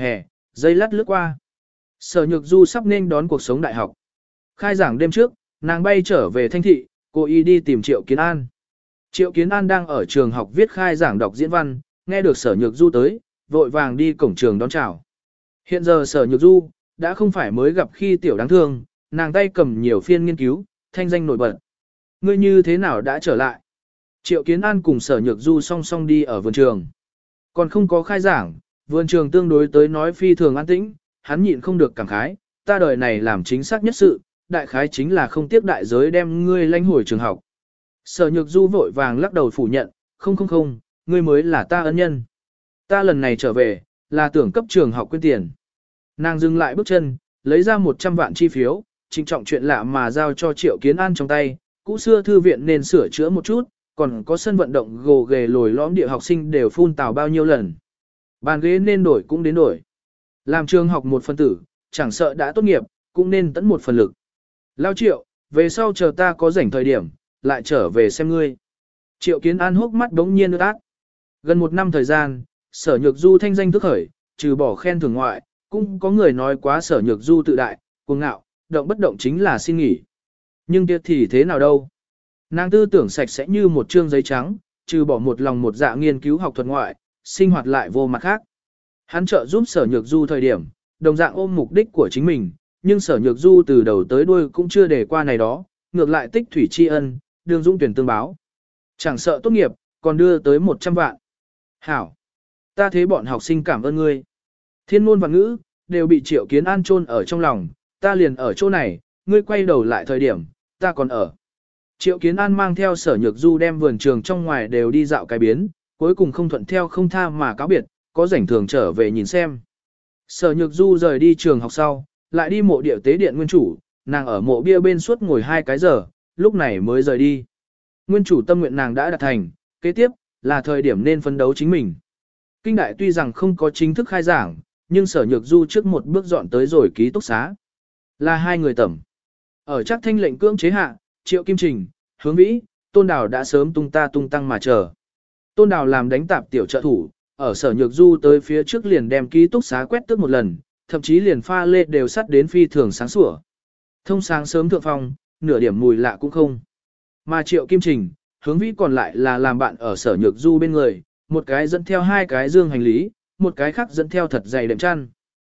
[SPEAKER 1] dây lát lướt qua. Sở Nhược Du sắp nên đón cuộc sống đại học. Khai giảng đêm trước, nàng bay trở về Thanh Thị, cô y đi tìm Triệu Kiến An. Triệu Kiến An đang ở trường học viết khai giảng đọc diễn văn, nghe được Sở Nhược Du tới, vội vàng đi cổng trường đón chào. Hiện giờ Sở Nhược Du đã không phải mới gặp khi tiểu đáng thương, nàng tay cầm nhiều phiên nghiên cứu, thanh danh nổi bật. Ngươi như thế nào đã trở lại? Triệu Kiến An cùng Sở Nhược Du song song đi ở vườn trường. Còn không có khai giảng, vườn trường tương đối tới nói phi thường an tĩnh, hắn nhịn không được cảm khái, ta đời này làm chính xác nhất sự, đại khái chính là không tiếc đại giới đem ngươi lãnh hồi trường học. Sở Nhược Du vội vàng lắc đầu phủ nhận, không không không, ngươi mới là ta ân nhân. Ta lần này trở về, là tưởng cấp trường học quyên tiền. Nàng dừng lại bước chân, lấy ra một trăm vạn chi phiếu, trịnh trọng chuyện lạ mà giao cho Triệu Kiến An trong tay, cũ xưa thư viện nên sửa chữa một chút, còn có sân vận động gồ ghề lồi lõm địa học sinh đều phun tào bao nhiêu lần. Bàn ghế nên đổi cũng đến đổi. Làm trường học một phân tử, chẳng sợ đã tốt nghiệp, cũng nên tận một phần lực. Lao Triệu, về sau chờ ta có rảnh thời điểm, lại trở về xem ngươi. Triệu Kiến An hốc mắt đống nhiên ướt át. Gần một năm thời gian, Sở Nhược Du thanh danh thức khởi, trừ bỏ khen thưởng ngoại, cũng có người nói quá Sở Nhược Du tự đại, cuồng ngạo, động bất động chính là xin nghỉ. Nhưng kia thì thế nào đâu? Nàng tư tưởng sạch sẽ như một trương giấy trắng, trừ bỏ một lòng một dạ nghiên cứu học thuật ngoại, sinh hoạt lại vô mặt khác. Hắn trợ giúp Sở Nhược Du thời điểm, đồng dạng ôm mục đích của chính mình, nhưng Sở Nhược Du từ đầu tới đuôi cũng chưa để qua này đó, ngược lại tích thủy tri ân, đường dung tuyển tương báo. Chẳng sợ tốt nghiệp, còn đưa tới một trăm vạn. Hảo! Ta thấy bọn học sinh cảm ơn ngươi. Thiên ngôn và ngữ, đều bị Triệu Kiến An chôn ở trong lòng, ta liền ở chỗ này, ngươi quay đầu lại thời điểm, ta còn ở. Triệu Kiến An mang theo Sở Nhược Du đem vườn trường trong ngoài đều đi dạo cái biến, cuối cùng không thuận theo không tha mà cáo biệt, có rảnh thường trở về nhìn xem. Sở Nhược Du rời đi trường học sau, lại đi mộ địa tế điện nguyên chủ, nàng ở mộ bia bên suốt ngồi hai cái giờ, lúc này mới rời đi. Nguyên chủ tâm nguyện nàng đã đạt thành, kế tiếp, là thời điểm nên phấn đấu chính mình. Kinh đại tuy rằng không có chính thức khai giảng, nhưng Sở Nhược Du trước một bước dọn tới rồi ký túc xá. Là hai người tẩm. Ở chắc thanh lệnh cưỡng chế hạ, Triệu Kim Trình, Hướng Vĩ, Tôn Đào đã sớm tung ta tung tăng mà chờ. Tôn Đào làm đánh tạp tiểu trợ thủ, ở Sở Nhược Du tới phía trước liền đem ký túc xá quét tước một lần, thậm chí liền pha lê đều sắt đến phi thường sáng sủa. Thông sáng sớm thượng phòng, nửa điểm mùi lạ cũng không. Mà Triệu Kim Trình, Hướng Vĩ còn lại là làm bạn ở Sở Nhược Du bên người, một cái dẫn theo hai cái dương hành lý, một cái khác dẫn theo thật dày đệm chăn.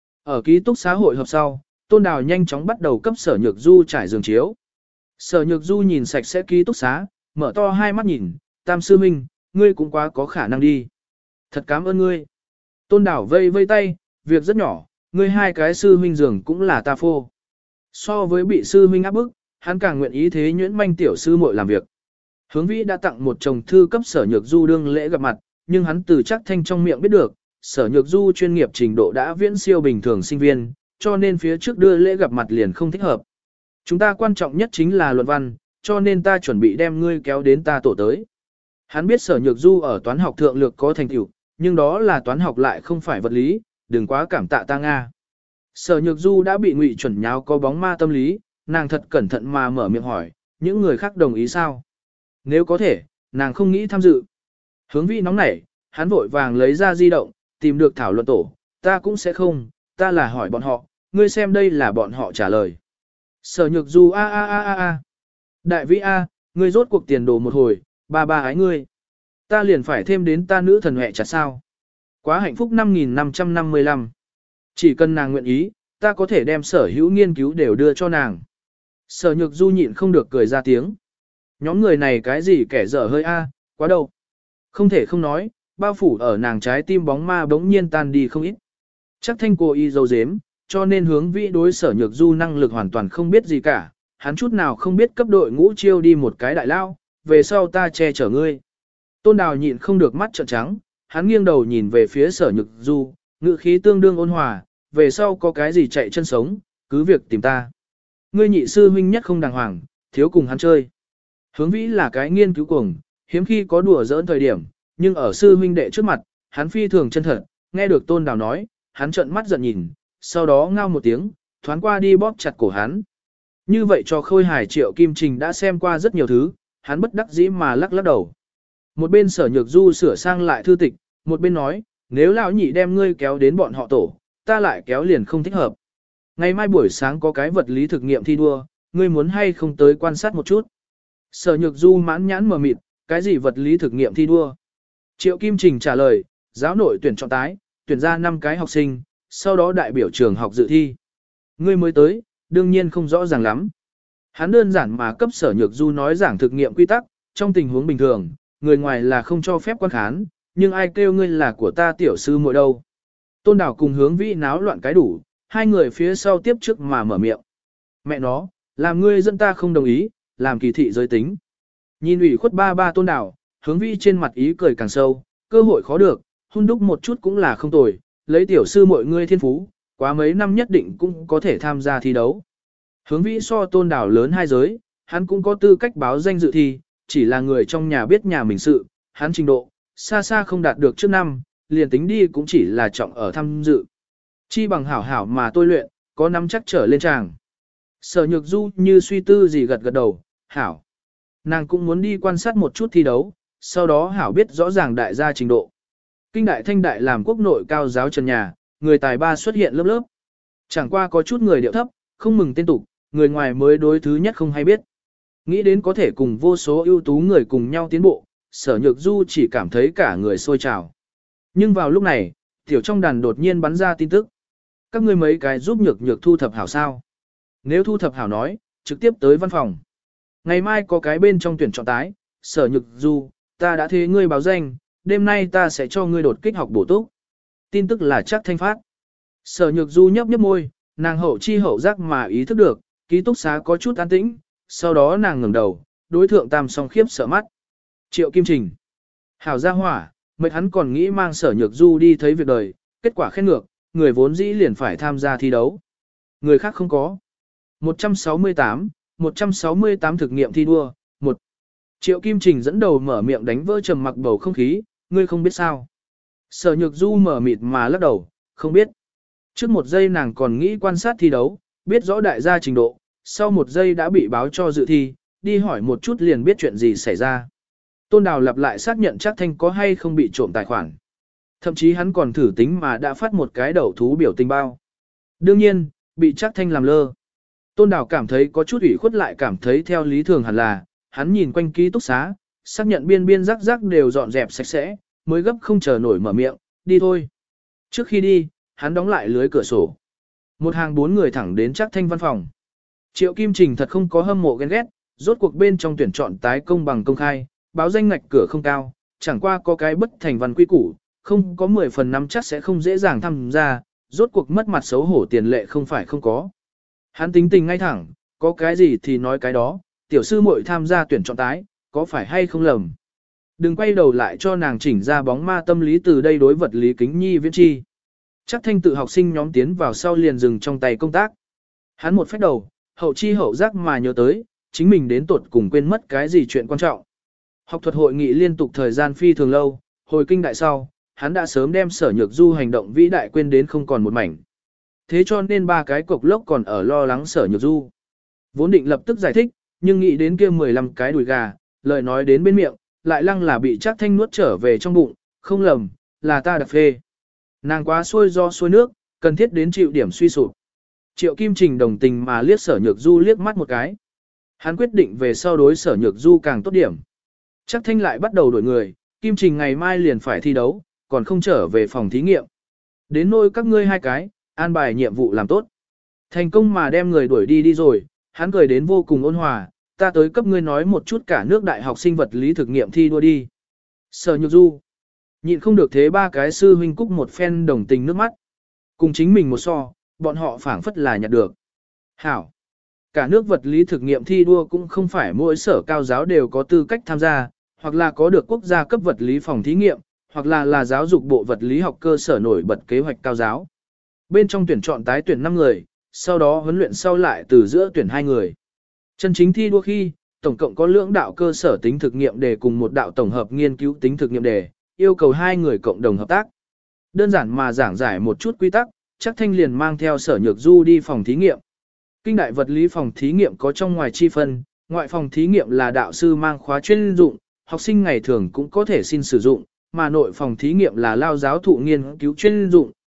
[SPEAKER 1] Ở ký túc xá hội hợp sau, Tôn Đào nhanh chóng bắt đầu cấp Sở Nhược Du trải giường chiếu. Sở Nhược Du nhìn sạch sẽ ký túc xá, mở to hai mắt nhìn, Tam sư minh, ngươi cũng quá có khả năng đi. Thật cảm ơn ngươi. Tôn Đào vây vây tay, việc rất nhỏ, ngươi hai cái sư huynh giường cũng là ta phô. So với bị sư huynh áp bức, hắn càng nguyện ý thế nhuyễn manh tiểu sư muội làm việc. Hướng Vĩ đã tặng một chồng thư cấp Sở Nhược Du đương lễ gặp mặt, nhưng hắn từ chắc thanh trong miệng biết được, Sở Nhược Du chuyên nghiệp trình độ đã viễn siêu bình thường sinh viên, cho nên phía trước đưa lễ gặp mặt liền không thích hợp. Chúng ta quan trọng nhất chính là luận văn, cho nên ta chuẩn bị đem ngươi kéo đến ta tổ tới. Hắn biết Sở Nhược Du ở toán học thượng lược có thành tựu, nhưng đó là toán học lại không phải vật lý, đừng quá cảm tạ ta Nga. Sở Nhược Du đã bị Ngụy Chuẩn nháo có bóng ma tâm lý, nàng thật cẩn thận mà mở miệng hỏi, những người khác đồng ý sao? Nếu có thể, nàng không nghĩ tham dự. Hướng Vĩ nóng nảy, hắn vội vàng lấy ra di động, tìm được thảo luận tổ, ta cũng sẽ không, ta là hỏi bọn họ, ngươi xem đây là bọn họ trả lời. Sở Nhược Du a a a a a. Đại Vĩ a, ngươi rốt cuộc tiền đồ một hồi, ba ba ái ngươi. Ta liền phải thêm đến ta nữ thần huệ chặt sao. Quá hạnh phúc năm nghìn năm trăm năm mươi lăm. Chỉ cần nàng nguyện ý, ta có thể đem sở hữu nghiên cứu đều đưa cho nàng. Sở Nhược Du nhịn không được cười ra tiếng. Nhóm người này cái gì kẻ dở hơi a, quá đâu. Không thể không nói, bao phủ ở nàng trái tim bóng ma bỗng nhiên tan đi không ít. Chắc thanh cô y dâu dếm, cho nên Hướng Vĩ đối Sở Nhược Du năng lực hoàn toàn không biết gì cả, hắn chút nào không biết cấp đội ngũ chiêu đi một cái đại lao, về sau ta che chở ngươi. Tôn Đào nhịn không được mắt trợn trắng, hắn nghiêng đầu nhìn về phía Sở Nhược Du, ngữ khí tương đương ôn hòa, về sau có cái gì chạy chân sống, cứ việc tìm ta. Ngươi nhị sư huynh nhất không đàng hoàng, thiếu cùng hắn chơi. Hướng Vĩ là cái nghiên cứu cuồng, hiếm khi có đùa giỡn thời điểm, nhưng ở sư huynh đệ trước mặt, hắn phi thường chân thật, nghe được Tôn Đào nói, hắn trợn mắt giận nhìn, sau đó ngao một tiếng, thoáng qua đi bóp chặt cổ hắn. Như vậy cho Khôi Hải Triệu Kim Trình đã xem qua rất nhiều thứ, hắn bất đắc dĩ mà lắc lắc đầu. Một bên Sở Nhược Du sửa sang lại thư tịch, một bên nói, nếu lão nhị đem ngươi kéo đến bọn họ tổ, ta lại kéo liền không thích hợp. Ngày mai buổi sáng có cái vật lý thực nghiệm thi đua, ngươi muốn hay không tới quan sát một chút. Sở Nhược Du mãn nhãn mờ mịt, cái gì vật lý thực nghiệm thi đua? Triệu Kim Trình trả lời, giáo nội tuyển chọn tái, tuyển ra năm cái học sinh, sau đó đại biểu trường học dự thi. Ngươi mới tới, đương nhiên không rõ ràng lắm. Hắn đơn giản mà cấp Sở Nhược Du nói giảng thực nghiệm quy tắc, trong tình huống bình thường, người ngoài là không cho phép quan khán, nhưng ai kêu ngươi là của ta tiểu sư muội đâu. Tôn Đảo cùng Hướng Vĩ náo loạn cái đủ, hai người phía sau tiếp trước mà mở miệng. Mẹ nó, làm ngươi dẫn ta không đồng ý, làm kỳ thị giới tính. Nhìn ủy khuất ba ba Tôn Đảo, Hướng Vĩ trên mặt ý cười càng sâu, cơ hội khó được, hun đúc một chút cũng là không tồi, lấy tiểu sư muội ngươi thiên phú, quá mấy năm nhất định cũng có thể tham gia thi đấu. Hướng Vĩ so Tôn Đảo lớn hai giới, hắn cũng có tư cách báo danh dự thi, chỉ là người trong nhà biết nhà mình sự, hắn trình độ, xa xa không đạt được trước năm, liền tính đi cũng chỉ là trọng ở tham dự. Chi bằng hảo hảo mà tôi luyện, có nắm chắc trở lên tràng. Sở Nhược Du như suy tư gì gật gật đầu, hảo. Nàng cũng muốn đi quan sát một chút thi đấu, sau đó hảo biết rõ ràng đại gia trình độ. Kinh đại thanh đại làm quốc nội cao giáo trần nhà, người tài ba xuất hiện lớp lớp. Chẳng qua có chút người điệu thấp, không mừng tên tục, người ngoài mới đối thứ nhất không hay biết. Nghĩ đến có thể cùng vô số ưu tú người cùng nhau tiến bộ, Sở Nhược Du chỉ cảm thấy cả người sôi trào. Nhưng vào lúc này, tiểu trong đàn đột nhiên bắn ra tin tức. Các ngươi mấy cái giúp Nhược Nhược thu thập hảo sao? Nếu thu thập hảo nói, trực tiếp tới văn phòng. Ngày mai có cái bên trong tuyển chọn tái, Sở Nhược Du, ta đã thế ngươi báo danh, đêm nay ta sẽ cho ngươi đột kích học bổ túc. Tin tức là chắc thanh phát. Sở Nhược Du nhấp nhấp môi, nàng hậu chi hậu giác mà ý thức được, ký túc xá có chút an tĩnh, sau đó nàng ngẩng đầu, đối thượng Tam Song khiếp sợ mắt. Triệu Kim Trình. Hảo gia hỏa, mệt hắn còn nghĩ mang Sở Nhược Du đi thấy việc đời, kết quả khen ngược, người vốn dĩ liền phải tham gia thi đấu. Người khác không có. một trăm sáu mươi tám, một trăm sáu mươi tám thực nghiệm thi đua, một. Triệu Kim Trình dẫn đầu mở miệng đánh vỡ trầm mặc bầu không khí, ngươi không biết sao. Sở Nhược Du mở mịt mà lắc đầu, không biết. Trước một giây nàng còn nghĩ quan sát thi đấu, biết rõ đại gia trình độ, sau một giây đã bị báo cho dự thi, đi hỏi một chút liền biết chuyện gì xảy ra. Tôn Đào lặp lại xác nhận chắc thanh có hay không bị trộm tài khoản. Thậm chí hắn còn thử tính mà đã phát một cái đầu thú biểu tình bao. Đương nhiên, bị chắc thanh làm lơ. Tôn Đào cảm thấy có chút ủy khuất lại cảm thấy theo lý thường hẳn là, hắn nhìn quanh ký túc xá, xác nhận biên biên rắc rắc đều dọn dẹp sạch sẽ, mới gấp không chờ nổi mở miệng, đi thôi. Trước khi đi, hắn đóng lại lưới cửa sổ. Một hàng bốn người thẳng đến chắc thanh văn phòng. Triệu Kim Trình thật không có hâm mộ ghen ghét, rốt cuộc bên trong tuyển chọn tái công bằng công khai, báo danh ngạch cửa không cao, chẳng qua có cái bất thành văn quy củ, không có mười phần năm chắc sẽ không dễ dàng tham gia, rốt cuộc mất mặt xấu hổ tiền lệ không phải không có. Hắn tính tình ngay thẳng, có cái gì thì nói cái đó, tiểu sư muội tham gia tuyển chọn tái, có phải hay không lầm. Đừng quay đầu lại cho nàng chỉnh ra bóng ma tâm lý từ đây đối vật lý kính nhi viễn chi. Chắc thanh tự học sinh nhóm tiến vào sau liền dừng trong tay công tác. Hắn một phách đầu, hậu chi hậu giác mà nhớ tới, chính mình đến tuột cùng quên mất cái gì chuyện quan trọng. Học thuật hội nghị liên tục thời gian phi thường lâu, hồi kinh đại sau, hắn đã sớm đem Sở Nhược Du hành động vĩ đại quên đến không còn một mảnh. Thế cho nên ba cái cục lốc còn ở lo lắng Sở Nhược Du. Vốn định lập tức giải thích, nhưng nghĩ đến kia mười lăm cái đùi gà, lời nói đến bên miệng, lại lăng là bị chắc thanh nuốt trở về trong bụng, không lầm, là ta đặc phê. Nàng quá xuôi do xuôi nước, cần thiết đến chịu điểm suy sụp. Triệu Kim Trình đồng tình mà liếc Sở Nhược Du liếc mắt một cái. Hắn quyết định về sau đối Sở Nhược Du càng tốt điểm. Chắc thanh lại bắt đầu đổi người, Kim Trình ngày mai liền phải thi đấu, còn không trở về phòng thí nghiệm. Đến nôi các ngươi hai cái, an bài nhiệm vụ làm tốt. Thành công mà đem người đuổi đi đi rồi, hắn cười đến vô cùng ôn hòa, ta tới cấp ngươi nói một chút cả nước đại học sinh vật lý thực nghiệm thi đua đi. Sở Nhược Du nhịn không được thế ba cái sư huynh cúc một phen đồng tình nước mắt. Cùng chính mình một so, bọn họ phảng phất là nhặt được. Hảo. Cả nước vật lý thực nghiệm thi đua cũng không phải mỗi sở cao giáo đều có tư cách tham gia, hoặc là có được quốc gia cấp vật lý phòng thí nghiệm, hoặc là là giáo dục bộ vật lý học cơ sở nổi bật kế hoạch cao giáo. Bên trong tuyển chọn tái tuyển năm người, sau đó huấn luyện sau lại từ giữa tuyển hai người. Chân chính thi đua khi, tổng cộng có lưỡng đạo cơ sở tính thực nghiệm đề cùng một đạo tổng hợp nghiên cứu tính thực nghiệm đề, yêu cầu hai người cộng đồng hợp tác. Đơn giản mà giảng giải một chút quy tắc, chắc thanh liền mang theo Sở Nhược Du đi phòng thí nghiệm. Kinh đại vật lý phòng thí nghiệm có trong ngoài chi phân, ngoại phòng thí nghiệm là đạo sư mang khóa chuyên dụng, học sinh ngày thường cũng có thể xin sử dụng, mà nội phòng thí nghiệm là lao giáo thụ nghiên cứu chuyên dụng,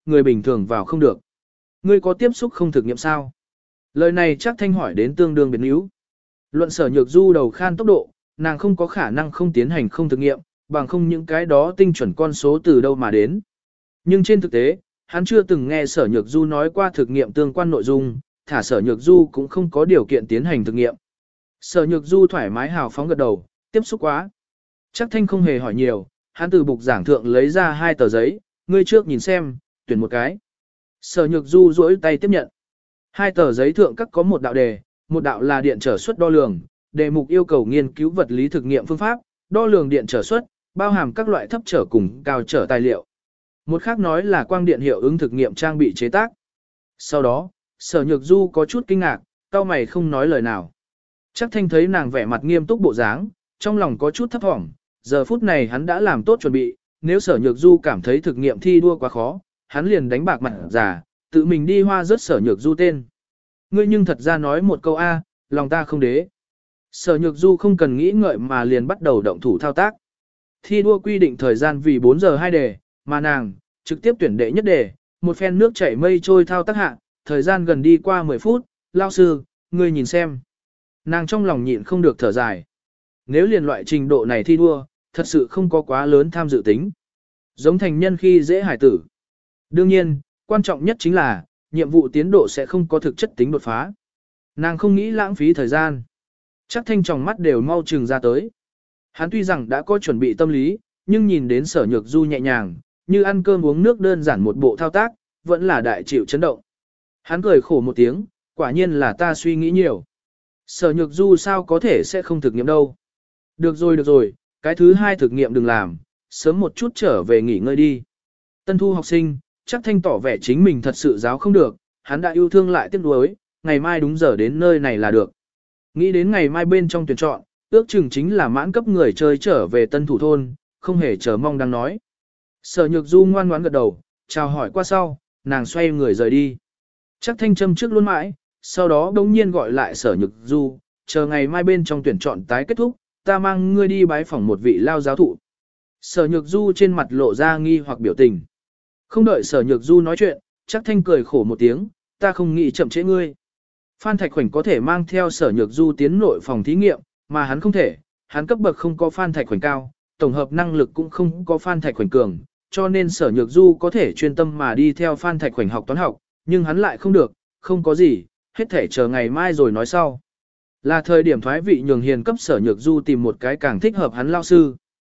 [SPEAKER 1] người bình thường vào không được. Ngươi có tiếp xúc không thực nghiệm sao? Lời này chắc Thanh hỏi đến tương đương biến yếu. Luận Sở Nhược Du đầu khan tốc độ, nàng không có khả năng không tiến hành không thực nghiệm, bằng không những cái đó tinh chuẩn con số từ đâu mà đến. Nhưng trên thực tế, hắn chưa từng nghe Sở Nhược Du nói qua thực nghiệm tương quan nội dung, thả Sở Nhược Du cũng không có điều kiện tiến hành thực nghiệm. Sở Nhược Du thoải mái hào phóng gật đầu, tiếp xúc quá. Chắc Thanh không hề hỏi nhiều, hắn từ bục giảng thượng lấy ra hai tờ giấy, ngươi trước nhìn xem, tuyển một cái. Sở Nhược Du duỗi tay tiếp nhận. Hai tờ giấy thượng các có một đạo đề, một đạo là điện trở suất đo lường, đề mục yêu cầu nghiên cứu vật lý thực nghiệm phương pháp, đo lường điện trở suất, bao hàm các loại thấp trở cùng cao trở tài liệu. Một khác nói là quang điện hiệu ứng thực nghiệm trang bị chế tác. Sau đó, Sở Nhược Du có chút kinh ngạc, cau mày không nói lời nào. Chắc Thanh thấy nàng vẻ mặt nghiêm túc bộ dáng, trong lòng có chút thấp thỏm, giờ phút này hắn đã làm tốt chuẩn bị, nếu Sở Nhược Du cảm thấy thực nghiệm thi đua quá khó, hắn liền đánh bạc mặt giả, tự mình đi hoa rớt Sở Nhược Du tên. Ngươi nhưng thật ra nói một câu A, lòng ta không đế. Sở Nhược Du không cần nghĩ ngợi mà liền bắt đầu động thủ thao tác. Thi đua quy định thời gian vì bốn giờ hai đề, mà nàng, trực tiếp tuyển đệ nhất đề, một phen nước chảy mây trôi thao tác hạ, thời gian gần đi qua mười phút, lao sư, ngươi nhìn xem. Nàng trong lòng nhịn không được thở dài. Nếu liền loại trình độ này thi đua, thật sự không có quá lớn tham dự tính. Giống thành nhân khi dễ hải tử. Đương nhiên, quan trọng nhất chính là, nhiệm vụ tiến độ sẽ không có thực chất tính đột phá. Nàng không nghĩ lãng phí thời gian. Chắc Thanh tròng mắt đều mau chừng ra tới. Hắn tuy rằng đã có chuẩn bị tâm lý, nhưng nhìn đến Sở Nhược Du nhẹ nhàng, như ăn cơm uống nước đơn giản một bộ thao tác, vẫn là đại chịu chấn động. Hắn cười khổ một tiếng, quả nhiên là ta suy nghĩ nhiều. Sở Nhược Du sao có thể sẽ không thực nghiệm đâu. Được rồi được rồi, cái thứ hai thực nghiệm đừng làm, sớm một chút trở về nghỉ ngơi đi. Tân thu học sinh, chắc Thanh tỏ vẻ chính mình thật sự giáo không được, hắn đã yêu thương lại tiếc nuối, ngày mai đúng giờ đến nơi này là được. Nghĩ đến ngày mai bên trong tuyển chọn, ước chừng chính là mãn cấp người chơi trở về tân thủ thôn, không hề chờ mong đang nói. Sở Nhược Du ngoan ngoãn gật đầu, chào hỏi qua sau, nàng xoay người rời đi. Chắc Thanh châm trước luôn mãi, sau đó đống nhiên gọi lại Sở Nhược Du, chờ ngày mai bên trong tuyển chọn tái kết thúc, ta mang ngươi đi bái phỏng một vị lao giáo thụ. Sở Nhược Du trên mặt lộ ra nghi hoặc biểu tình. Không đợi Sở Nhược Du nói chuyện, chắc Thanh cười khổ một tiếng, ta không nghĩ chậm trễ ngươi. Phan Thạch Khoảnh có thể mang theo Sở Nhược Du tiến nội phòng thí nghiệm, mà hắn không thể, hắn cấp bậc không có Phan Thạch Khoảnh cao, tổng hợp năng lực cũng không có Phan Thạch Khoảnh cường, cho nên Sở Nhược Du có thể chuyên tâm mà đi theo Phan Thạch Khoảnh học toán học, nhưng hắn lại không được, không có gì, hết thể chờ ngày mai rồi nói sau. Là thời điểm thoái vị nhường hiền cấp Sở Nhược Du tìm một cái càng thích hợp hắn lao sư.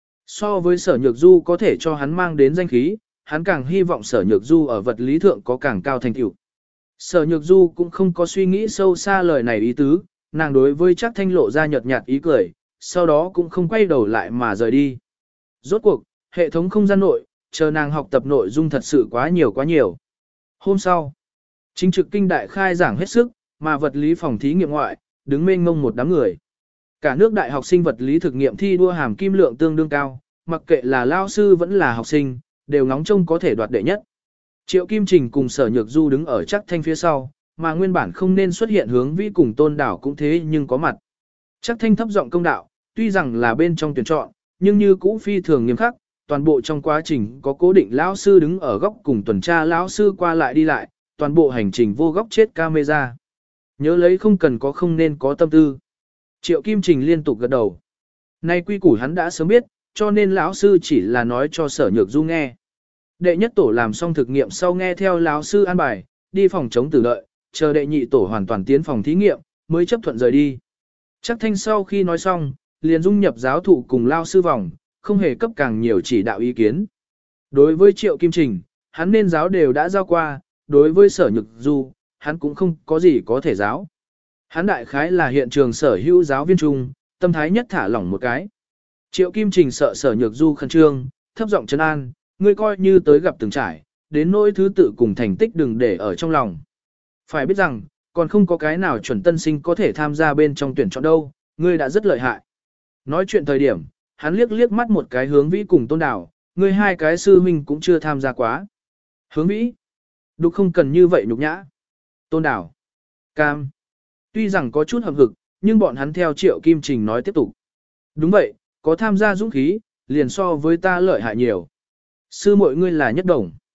[SPEAKER 1] So với Sở Nhược Du có thể cho hắn mang đến danh khí, hắn càng hy vọng Sở Nhược Du ở vật lý thượng có càng cao thành tựu. Sở Nhược Du cũng không có suy nghĩ sâu xa lời này ý tứ, nàng đối với Trác Thanh lộ ra nhợt nhạt ý cười, sau đó cũng không quay đầu lại mà rời đi. Rốt cuộc, hệ thống không gian nội, chờ nàng học tập nội dung thật sự quá nhiều quá nhiều. Hôm sau, chính trực kinh đại khai giảng hết sức, mà vật lý phòng thí nghiệm ngoại, đứng mênh mông một đám người. Cả nước đại học sinh vật lý thực nghiệm thi đua hàm kim lượng tương đương cao, mặc kệ là lao sư vẫn là học sinh, đều ngóng trông có thể đoạt đệ nhất. Triệu Kim Trình cùng Sở Nhược Du đứng ở Trác Thanh phía sau, mà nguyên bản không nên xuất hiện Hướng Vĩ cùng Tôn Đảo cũng thế nhưng có mặt. Trác Thanh thấp giọng công đạo, tuy rằng là bên trong tuyển chọn, nhưng như cũ phi thường nghiêm khắc, toàn bộ trong quá trình có cố định lão sư đứng ở góc cùng tuần tra lão sư qua lại đi lại, toàn bộ hành trình vô góc chết camera. Nhớ lấy không cần có không nên có tâm tư. Triệu Kim Trình liên tục gật đầu. Nay quy củ hắn đã sớm biết, cho nên lão sư chỉ là nói cho Sở Nhược Du nghe. Đệ nhất tổ làm xong thực nghiệm sau nghe theo lão sư an bài, đi phòng chống tử đợi, chờ đệ nhị tổ hoàn toàn tiến phòng thí nghiệm, mới chấp thuận rời đi. Trác Thanh sau khi nói xong, liền dung nhập giáo thụ cùng lao sư vòng, không hề cấp càng nhiều chỉ đạo ý kiến. Đối với Triệu Kim Trình, hắn nên giáo đều đã giao qua, đối với Sở Nhược Du, hắn cũng không có gì có thể giáo. Hắn đại khái là hiện trường sở hữu giáo viên trung, tâm thái nhất thả lỏng một cái. Triệu Kim Trình sợ Sở Nhược Du khẩn trương, thấp giọng trấn an, ngươi coi như tới gặp từng trải, đến nỗi thứ tự cùng thành tích đừng để ở trong lòng. Phải biết rằng, còn không có cái nào chuẩn tân sinh có thể tham gia bên trong tuyển chọn đâu, ngươi đã rất lợi hại. Nói chuyện thời điểm, hắn liếc liếc mắt một cái Hướng Vĩ cùng Tôn Đảo, ngươi hai cái sư huynh cũng chưa tham gia quá. Hướng Vĩ, đục không cần như vậy nhục nhã. Tôn Đảo, cam. Tuy rằng có chút hậm hực, nhưng bọn hắn theo Triệu Kim Trình nói tiếp tục. Đúng vậy, có tham gia dũng khí, liền so với ta lợi hại nhiều. Sư muội ngươi là nhất đồng.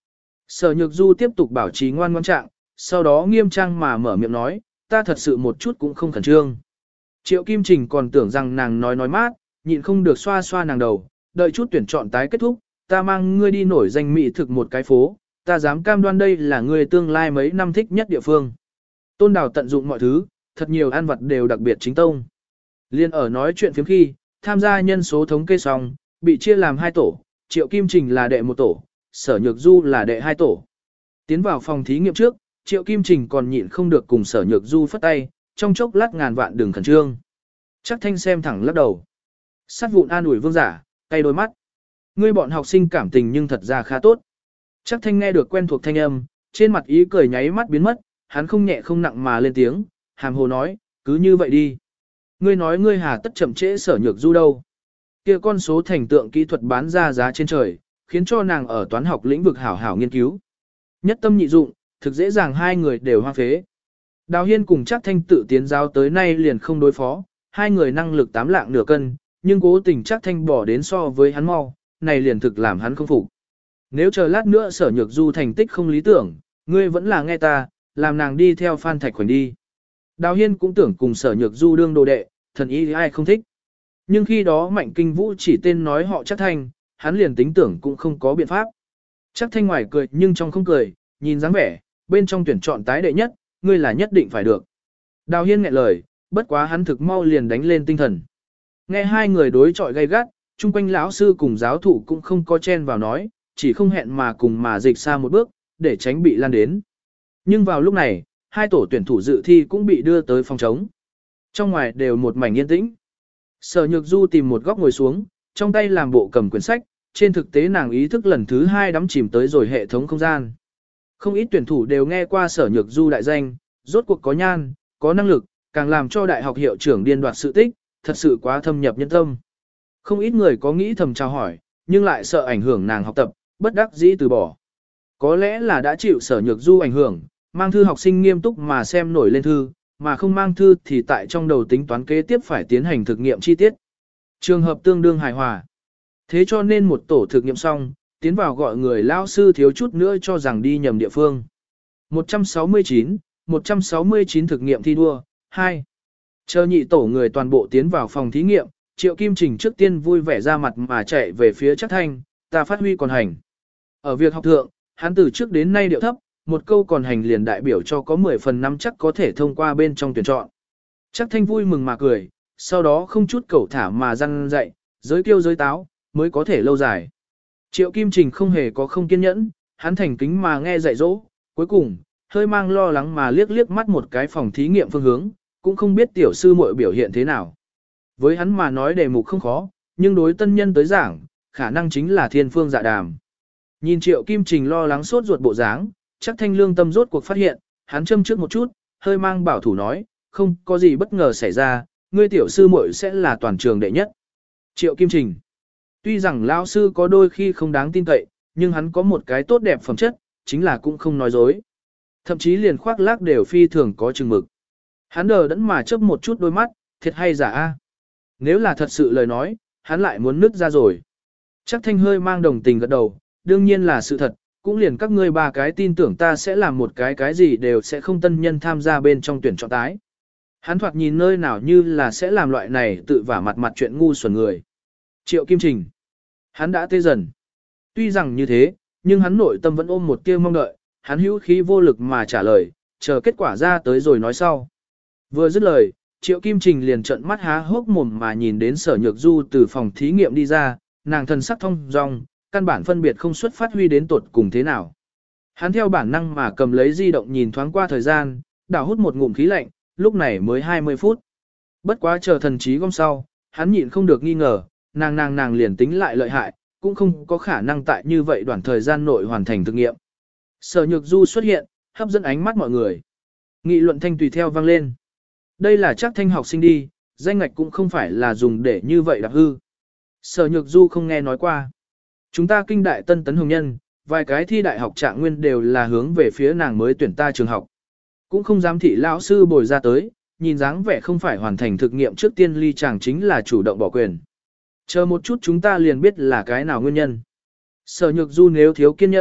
[SPEAKER 1] Sở Nhược Du tiếp tục bảo trì ngoan ngoãn trạng, sau đó nghiêm trang mà mở miệng nói, ta thật sự một chút cũng không khẩn trương. Triệu Kim Trình còn tưởng rằng nàng nói nói mát, nhịn không được xoa xoa nàng đầu, đợi chút tuyển chọn tái kết thúc, ta mang ngươi đi nổi danh mỹ thực một cái phố, ta dám cam đoan đây là ngươi tương lai mấy năm thích nhất địa phương. Tôn Đào tận dụng mọi thứ, thật nhiều ăn vật đều đặc biệt chính tông. Liên ở nói chuyện phiếm khi, tham gia nhân số thống kê xong, bị chia làm hai tổ, Triệu Kim Trình là đệ một tổ, Sở Nhược Du là đệ hai tổ. Tiến vào phòng thí nghiệm trước, Triệu Kim Trình còn nhịn không được cùng Sở Nhược Du phất tay, trong chốc lát ngàn vạn đường khẩn trương. Chắc Thanh xem thẳng lắc đầu. Sát vụn an ủi Vương Giả, cay đôi mắt. Ngươi bọn học sinh cảm tình nhưng thật ra khá tốt. Chắc Thanh nghe được quen thuộc thanh âm, trên mặt ý cười nháy mắt biến mất, hắn không nhẹ không nặng mà lên tiếng, hàm hồ nói, cứ như vậy đi. Ngươi nói ngươi hà tất chậm trễ Sở Nhược Du đâu. Kia con số thành tượng kỹ thuật bán ra giá trên trời, khiến cho nàng ở toán học lĩnh vực hảo hảo nghiên cứu. Nhất tâm nhị dụng, thực dễ dàng hai người đều hoang phế. Đào Hiên cùng Trác Thanh tự tiến giáo tới nay liền không đối phó, hai người năng lực tám lạng nửa cân, nhưng cố tình Trác Thanh bỏ đến so với hắn mau, này liền thực làm hắn không phục. Nếu chờ lát nữa Sở Nhược Du thành tích không lý tưởng, ngươi vẫn là nghe ta, làm nàng đi theo Phan Thạch Khoảnh đi. Đào Hiên cũng tưởng cùng Sở Nhược Du đương đồ đệ, thần ý ai không thích. Nhưng khi đó Mạnh Kinh Vũ chỉ tên nói họ Trác Thanh, hắn liền tính tưởng cũng không có biện pháp. Trác Thanh ngoài cười nhưng trong không cười, nhìn dáng vẻ, bên trong tuyển chọn tái đệ nhất, ngươi là nhất định phải được. Đào Hiên nghẹn lời, bất quá hắn thực mau liền đánh lên tinh thần. Nghe hai người đối chọi gay gắt, chung quanh lão sư cùng giáo thụ cũng không có chen vào nói, chỉ không hẹn mà cùng mà dịch xa một bước, để tránh bị lan đến. Nhưng vào lúc này, hai tổ tuyển thủ dự thi cũng bị đưa tới phòng trống. Trong ngoài đều một mảnh yên tĩnh. Sở Nhược Du tìm một góc ngồi xuống, trong tay làm bộ cầm quyển sách, trên thực tế nàng ý thức lần thứ hai đắm chìm tới rồi hệ thống không gian. Không ít tuyển thủ đều nghe qua Sở Nhược Du đại danh, rốt cuộc có nhan, có năng lực, càng làm cho đại học hiệu trưởng điên đoạt sự tích, thật sự quá thâm nhập nhân tâm. Không ít người có nghĩ thầm chào hỏi, nhưng lại sợ ảnh hưởng nàng học tập, bất đắc dĩ từ bỏ. Có lẽ là đã chịu Sở Nhược Du ảnh hưởng, mang thư học sinh nghiêm túc mà xem nổi lên thư, mà không mang thư thì tại trong đầu tính toán kế tiếp phải tiến hành thực nghiệm chi tiết. Trường hợp tương đương hài hòa. Thế cho nên một tổ thực nghiệm xong, tiến vào gọi người lao sư thiếu chút nữa cho rằng đi nhầm địa phương. một trăm sáu mươi chín, một trăm sáu mươi chín thực nghiệm thi đua, hai. Chờ nhị tổ người toàn bộ tiến vào phòng thí nghiệm, Triệu Kim Trình trước tiên vui vẻ ra mặt mà chạy về phía Trác Thanh, ta phát huy còn hành. Ở việc học thượng, hắn từ trước đến nay điệu thấp, một câu còn hành liền đại biểu cho có mười phần năm chắc có thể thông qua bên trong tuyển chọn. Trác Thanh vui mừng mà cười, sau đó không chút cẩu thả mà răn dạy, giới kiêu giới táo, mới có thể lâu dài. Triệu Kim Trình không hề có không kiên nhẫn, hắn thành kính mà nghe dạy dỗ, cuối cùng, hơi mang lo lắng mà liếc liếc mắt một cái phòng thí nghiệm phương hướng, cũng không biết tiểu sư muội biểu hiện thế nào. Với hắn mà nói đề mục không khó, nhưng đối tân nhân tới giảng, khả năng chính là thiên phương dạ đàm. Nhìn Triệu Kim Trình lo lắng sốt ruột bộ dáng, Trác Thanh lương tâm rốt cuộc phát hiện, hắn châm trước một chút, hơi mang bảo thủ nói, không có gì bất ngờ xảy ra, ngươi tiểu sư muội sẽ là toàn trường đệ nhất. Triệu Kim Trình. Tuy rằng lão sư có đôi khi không đáng tin cậy, nhưng hắn có một cái tốt đẹp phẩm chất, chính là cũng không nói dối. Thậm chí liền khoác lác đều phi thường có chừng mực. Hắn đờ đẫn mà chớp một chút đôi mắt, thiệt hay giả a? Nếu là thật sự lời nói, hắn lại muốn nứt ra rồi. Trác Thanh hơi mang đồng tình gật đầu, đương nhiên là sự thật, cũng liền các ngươi ba cái tin tưởng ta sẽ làm một cái cái gì đều sẽ không tân nhân tham gia bên trong tuyển chọn tái. Hắn thoạt nhìn nơi nào như là sẽ làm loại này tự vả mặt mặt chuyện ngu xuẩn người. Triệu Kim Trình. Hắn đã tê dần. Tuy rằng như thế, nhưng hắn nội tâm vẫn ôm một tia mong đợi, hắn hữu khí vô lực mà trả lời, chờ kết quả ra tới rồi nói sau. Vừa dứt lời, Triệu Kim Trình liền trợn mắt há hốc mồm mà nhìn đến Sở Nhược Du từ phòng thí nghiệm đi ra, nàng thần sắc thông dong, căn bản phân biệt không xuất phát huy đến tột cùng thế nào. Hắn theo bản năng mà cầm lấy di động nhìn thoáng qua thời gian, đảo hút một ngụm khí lạnh, lúc này mới hai mươi phút. Bất quá chờ thần trí gom sau, hắn nhịn không được nghi ngờ, nàng nàng nàng liền tính lại lợi hại, cũng không có khả năng tại như vậy đoạn thời gian nội hoàn thành thực nghiệm. Sở Nhược Du xuất hiện, hấp dẫn ánh mắt mọi người. Nghị luận thanh tùy theo vang lên. Đây là Trác Thanh học sinh đi, danh ngạch cũng không phải là dùng để như vậy đạp hư. Sở Nhược Du không nghe nói qua. Chúng ta kinh đại tân tấn hồng nhân, vài cái thi đại học trạng nguyên đều là hướng về phía nàng mới tuyển ta trường học. Cũng không dám thị lão sư bồi ra tới, nhìn dáng vẻ không phải hoàn thành thực nghiệm trước tiên ly chàng chính là chủ động bỏ quyền. Chờ một chút chúng ta liền biết là cái nào nguyên nhân. Sở Nhược Du nếu thiếu kiên nhẫn,